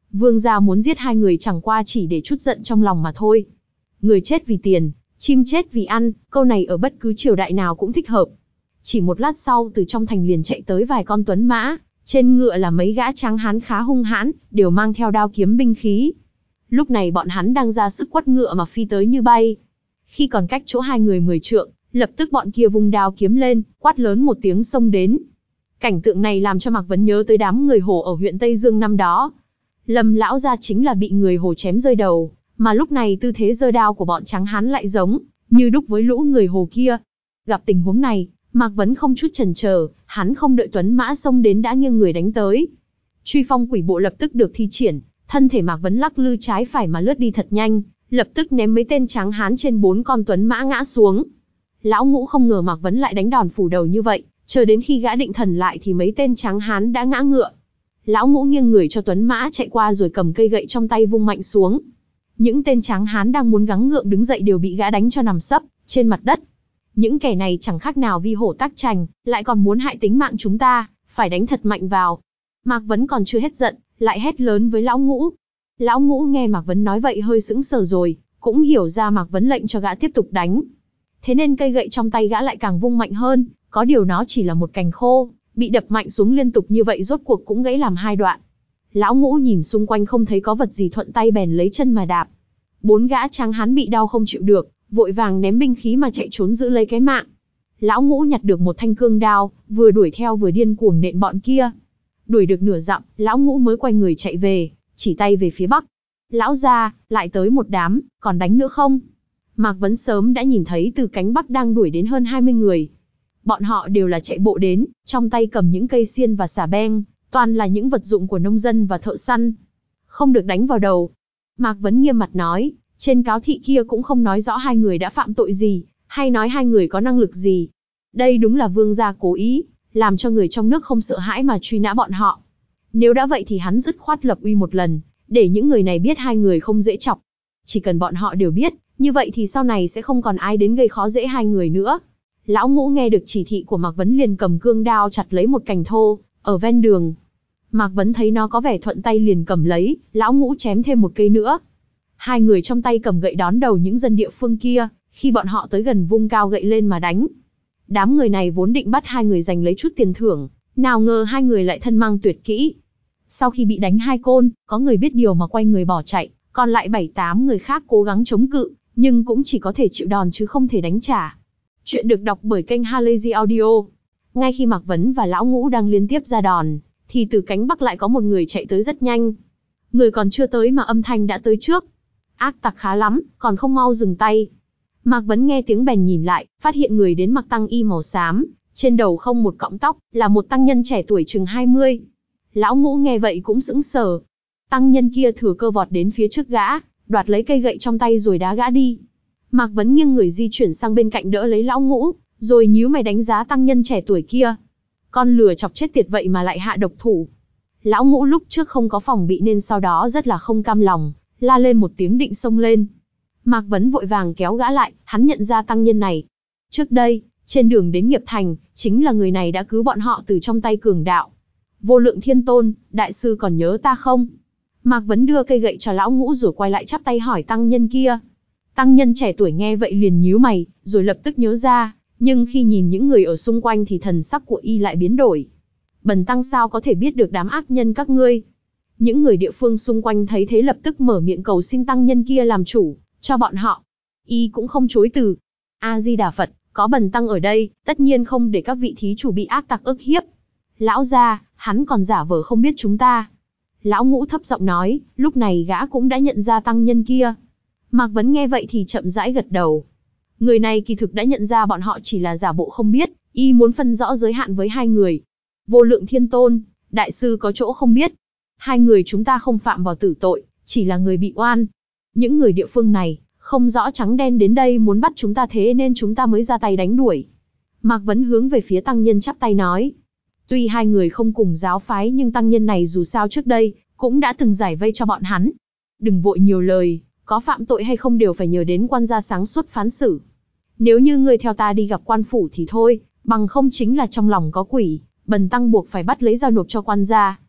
Vương gia muốn giết hai người chẳng qua chỉ để trút giận trong lòng mà thôi. Người chết vì tiền, chim chết vì ăn, câu này ở bất cứ triều đại nào cũng thích hợp. Chỉ một lát sau từ trong thành liền chạy tới vài con tuấn mã, trên ngựa là mấy gã tráng hán khá hung hãn, đều mang theo đao kiếm binh khí. Lúc này bọn hắn đang ra sức quất ngựa mà phi tới như bay. Khi còn cách chỗ hai người mười trượng, lập tức bọn kia vung đao kiếm lên, quát lớn một tiếng xông đến. Cảnh tượng này làm cho Mạc Vấn nhớ tới đám người Hồ ở huyện Tây Dương năm đó. Lâm lão gia chính là bị người Hồ chém rơi đầu, mà lúc này tư thế giơ đao của bọn tráng hán lại giống như đúc với lũ người Hồ kia. Gặp tình huống này, Mạc Vấn không chút chần chờ, hắn không đợi tuấn mã xông đến đã nghiêng người đánh tới. Truy phong quỷ bộ lập tức được thi triển, thân thể Mạc Vấn lắc lư trái phải mà lướt đi thật nhanh, lập tức ném mấy tên tráng hán trên bốn con tuấn mã ngã xuống. Lão Ngũ không ngờ Mạc Vấn lại đánh đòn phủ đầu như vậy, chờ đến khi gã định thần lại thì mấy tên tráng hán đã ngã ngựa. Lão Ngũ nghiêng người cho tuấn mã chạy qua rồi cầm cây gậy trong tay vung mạnh xuống. Những tên tráng hán đang muốn gắng gượng đứng dậy đều bị gã đánh cho nằm sấp trên mặt đất. Những kẻ này chẳng khác nào vi hổ tác trành, lại còn muốn hại tính mạng chúng ta, phải đánh thật mạnh vào. Mạc Vấn còn chưa hết giận, lại hét lớn với Lão Ngũ. Lão Ngũ nghe Mạc Vấn nói vậy hơi sững sờ rồi, cũng hiểu ra Mạc Vấn lệnh cho gã tiếp tục đánh. Thế nên cây gậy trong tay gã lại càng vung mạnh hơn, có điều nó chỉ là một cành khô, bị đập mạnh xuống liên tục như vậy rốt cuộc cũng gãy làm hai đoạn. Lão Ngũ nhìn xung quanh không thấy có vật gì thuận tay bèn lấy chân mà đạp. Bốn gã tráng hán bị đau không chịu được, vội vàng ném binh khí mà chạy trốn giữ lấy cái mạng. Lão Ngũ nhặt được một thanh cương đao, vừa đuổi theo vừa điên cuồng nện bọn kia. Đuổi được nửa dặm, Lão Ngũ mới quay người chạy về, chỉ tay về phía bắc. Lão gia, lại tới một đám, còn đánh nữa không? Mạc Vấn sớm đã nhìn thấy từ cánh bắc đang đuổi đến hơn hai mươi người. Bọn họ đều là chạy bộ đến, trong tay cầm những cây xiên và xà beng, toàn là những vật dụng của nông dân và thợ săn. Không được đánh vào đầu. Mạc Vấn nghiêm mặt nói, trên cáo thị kia cũng không nói rõ hai người đã phạm tội gì, hay nói hai người có năng lực gì. Đây đúng là vương gia cố ý, làm cho người trong nước không sợ hãi mà truy nã bọn họ. Nếu đã vậy thì hắn dứt khoát lập uy một lần, để những người này biết hai người không dễ chọc. Chỉ cần bọn họ đều biết, như vậy thì sau này sẽ không còn ai đến gây khó dễ hai người nữa. Lão Ngũ nghe được chỉ thị của Mạc Vấn liền cầm cương đao chặt lấy một cành thô, ở ven đường. Mạc Vấn thấy nó có vẻ thuận tay liền cầm lấy, Lão Ngũ chém thêm một cây nữa. Hai người trong tay cầm gậy đón đầu những dân địa phương kia, khi bọn họ tới gần vung cao gậy lên mà đánh. Đám người này vốn định bắt hai người giành lấy chút tiền thưởng, nào ngờ hai người lại thân mang tuyệt kỹ. Sau khi bị đánh hai côn, có người biết điều mà quay người bỏ chạy, còn lại bảy tám người khác cố gắng chống cự, nhưng cũng chỉ có thể chịu đòn chứ không thể đánh trả. Chuyện được đọc bởi kênh Halazy Audio. Ngay khi Mạc Vấn và Lão Ngũ đang liên tiếp ra đòn, thì từ cánh bắc lại có một người chạy tới rất nhanh. Người còn chưa tới mà âm thanh đã tới trước. Ác tặc khá lắm, còn không mau dừng tay. Mạc Vấn nghe tiếng bèn nhìn lại, phát hiện người đến mặc tăng y màu xám, trên đầu không một cọng tóc, là một tăng nhân trẻ tuổi chừng hai mươi. Lão Ngũ nghe vậy cũng sững sờ. Tăng nhân kia thừa cơ vọt đến phía trước gã, đoạt lấy cây gậy trong tay rồi đá gã đi. Mạc Vấn nghiêng người di chuyển sang bên cạnh đỡ lấy Lão Ngũ, rồi nhíu mày đánh giá tăng nhân trẻ tuổi kia. Con lừa chọc chết tiệt vậy mà lại hạ độc thủ. Lão Ngũ lúc trước không có phòng bị nên sau đó rất là không cam lòng, la lên một tiếng định xông lên. Mạc Vấn vội vàng kéo gã lại, hắn nhận ra tăng nhân này. Trước đây, trên đường đến Nghiệp Thành, chính là người này đã cứu bọn họ từ trong tay cường đạo. Vô Lượng Thiên Tôn, đại sư còn nhớ ta không? Mạc Vấn đưa cây gậy cho Lão Ngũ rồi quay lại chắp tay hỏi tăng nhân kia. Tăng nhân trẻ tuổi nghe vậy liền nhíu mày, rồi lập tức nhớ ra, nhưng khi nhìn những người ở xung quanh thì thần sắc của y lại biến đổi. Bần tăng sao có thể biết được đám ác nhân các ngươi? Những người địa phương xung quanh thấy thế lập tức mở miệng cầu xin tăng nhân kia làm chủ cho bọn họ. Y cũng không chối từ. A Di Đà Phật, có bần tăng ở đây, tất nhiên không để các vị thí chủ bị ác tặc ức hiếp. Lão gia, hắn còn giả vờ không biết chúng ta. Lão Ngũ thấp giọng nói, lúc này gã cũng đã nhận ra tăng nhân kia. Mạc Vấn nghe vậy thì chậm rãi gật đầu. Người này kỳ thực đã nhận ra bọn họ chỉ là giả bộ không biết, y muốn phân rõ giới hạn với hai người. Vô Lượng Thiên Tôn, đại sư có chỗ không biết. Hai người chúng ta không phạm vào tử tội, chỉ là người bị oan. Những người địa phương này, không rõ trắng đen đến đây muốn bắt chúng ta thế nên chúng ta mới ra tay đánh đuổi. Mạc Vấn hướng về phía tăng nhân chắp tay nói. Tuy hai người không cùng giáo phái nhưng tăng nhân này dù sao trước đây, cũng đã từng giải vây cho bọn hắn. Đừng vội nhiều lời, có phạm tội hay không đều phải nhờ đến quan gia sáng suốt phán xử. Nếu như ngươi theo ta đi gặp quan phủ thì thôi, bằng không chính là trong lòng có quỷ, bần tăng buộc phải bắt lấy giao nộp cho quan gia.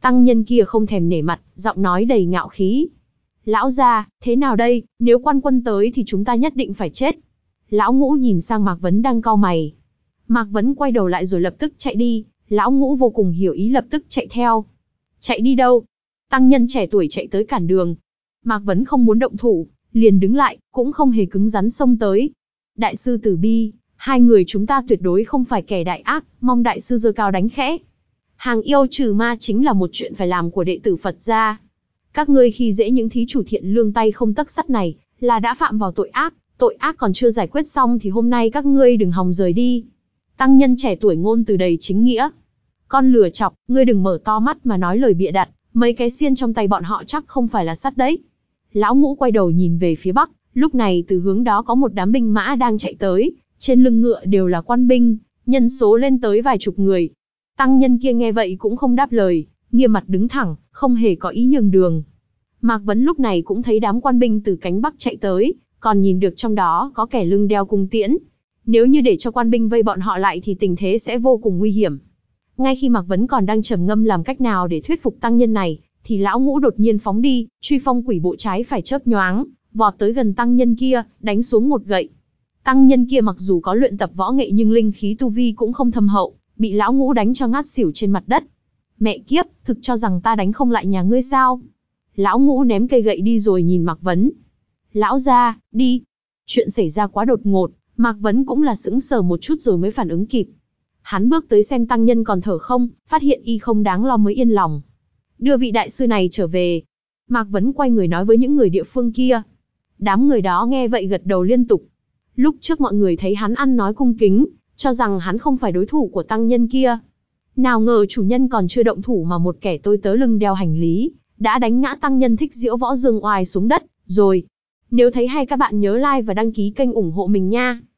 Tăng nhân kia không thèm nể mặt, giọng nói đầy ngạo khí. Lão gia, thế nào đây, nếu quan quân tới thì chúng ta nhất định phải chết. Lão Ngũ nhìn sang Mạc Vấn đang cau mày. Mạc Vấn quay đầu lại rồi lập tức chạy đi, Lão Ngũ vô cùng hiểu ý lập tức chạy theo. Chạy đi đâu? Tăng nhân trẻ tuổi chạy tới cản đường. Mạc Vấn không muốn động thủ, liền đứng lại, cũng không hề cứng rắn xông tới. Đại sư Tử Bi, hai người chúng ta tuyệt đối không phải kẻ đại ác, mong đại sư giơ cao đánh khẽ. Hàng yêu trừ ma chính là một chuyện phải làm của đệ tử Phật gia. Các ngươi khi dễ những thí chủ thiện lương tay không tấc sắt này, là đã phạm vào tội ác, tội ác còn chưa giải quyết xong thì hôm nay các ngươi đừng hòng rời đi. Tăng nhân trẻ tuổi ngôn từ đầy chính nghĩa. Con lừa chọc, ngươi đừng mở to mắt mà nói lời bịa đặt, mấy cái xiên trong tay bọn họ chắc không phải là sắt đấy. Lão Ngũ quay đầu nhìn về phía bắc, lúc này từ hướng đó có một đám binh mã đang chạy tới, trên lưng ngựa đều là quan binh, nhân số lên tới vài chục người. Tăng nhân kia nghe vậy cũng không đáp lời, nghiêm mặt đứng thẳng, không hề có ý nhường đường. Mạc Vấn lúc này cũng thấy đám quan binh từ cánh bắc chạy tới, còn nhìn được trong đó có kẻ lưng đeo cung tiễn. Nếu như để cho quan binh vây bọn họ lại thì tình thế sẽ vô cùng nguy hiểm. Ngay khi Mạc Vấn còn đang trầm ngâm làm cách nào để thuyết phục tăng nhân này, thì Lão Ngũ đột nhiên phóng đi, truy phong quỷ bộ trái phải chớp nhoáng, vọt tới gần tăng nhân kia, đánh xuống một gậy. Tăng nhân kia mặc dù có luyện tập võ nghệ nhưng linh khí tu vi cũng không thâm hậu, bị Lão Ngũ đánh cho ngát xỉu trên mặt đất. Mẹ kiếp, thực cho rằng ta đánh không lại nhà ngươi sao? Lão Ngũ ném cây gậy đi rồi nhìn Mạc Vấn. Lão gia, đi. Chuyện xảy ra quá đột ngột, Mạc Vấn cũng là sững sờ một chút rồi mới phản ứng kịp. Hắn bước tới xem tăng nhân còn thở không, phát hiện y không đáng lo mới yên lòng. Đưa vị đại sư này trở về. Mạc Vấn quay người nói với những người địa phương kia. Đám người đó nghe vậy gật đầu liên tục. Lúc trước mọi người thấy hắn ăn nói cung kính, cho rằng hắn không phải đối thủ của tăng nhân kia. Nào ngờ chủ nhân còn chưa động thủ mà một kẻ tôi tớ lưng đeo hành lý, đã đánh ngã tăng nhân thích diễu võ dương oai xuống đất, rồi. Nếu thấy hay các bạn nhớ like và đăng ký kênh ủng hộ mình nha.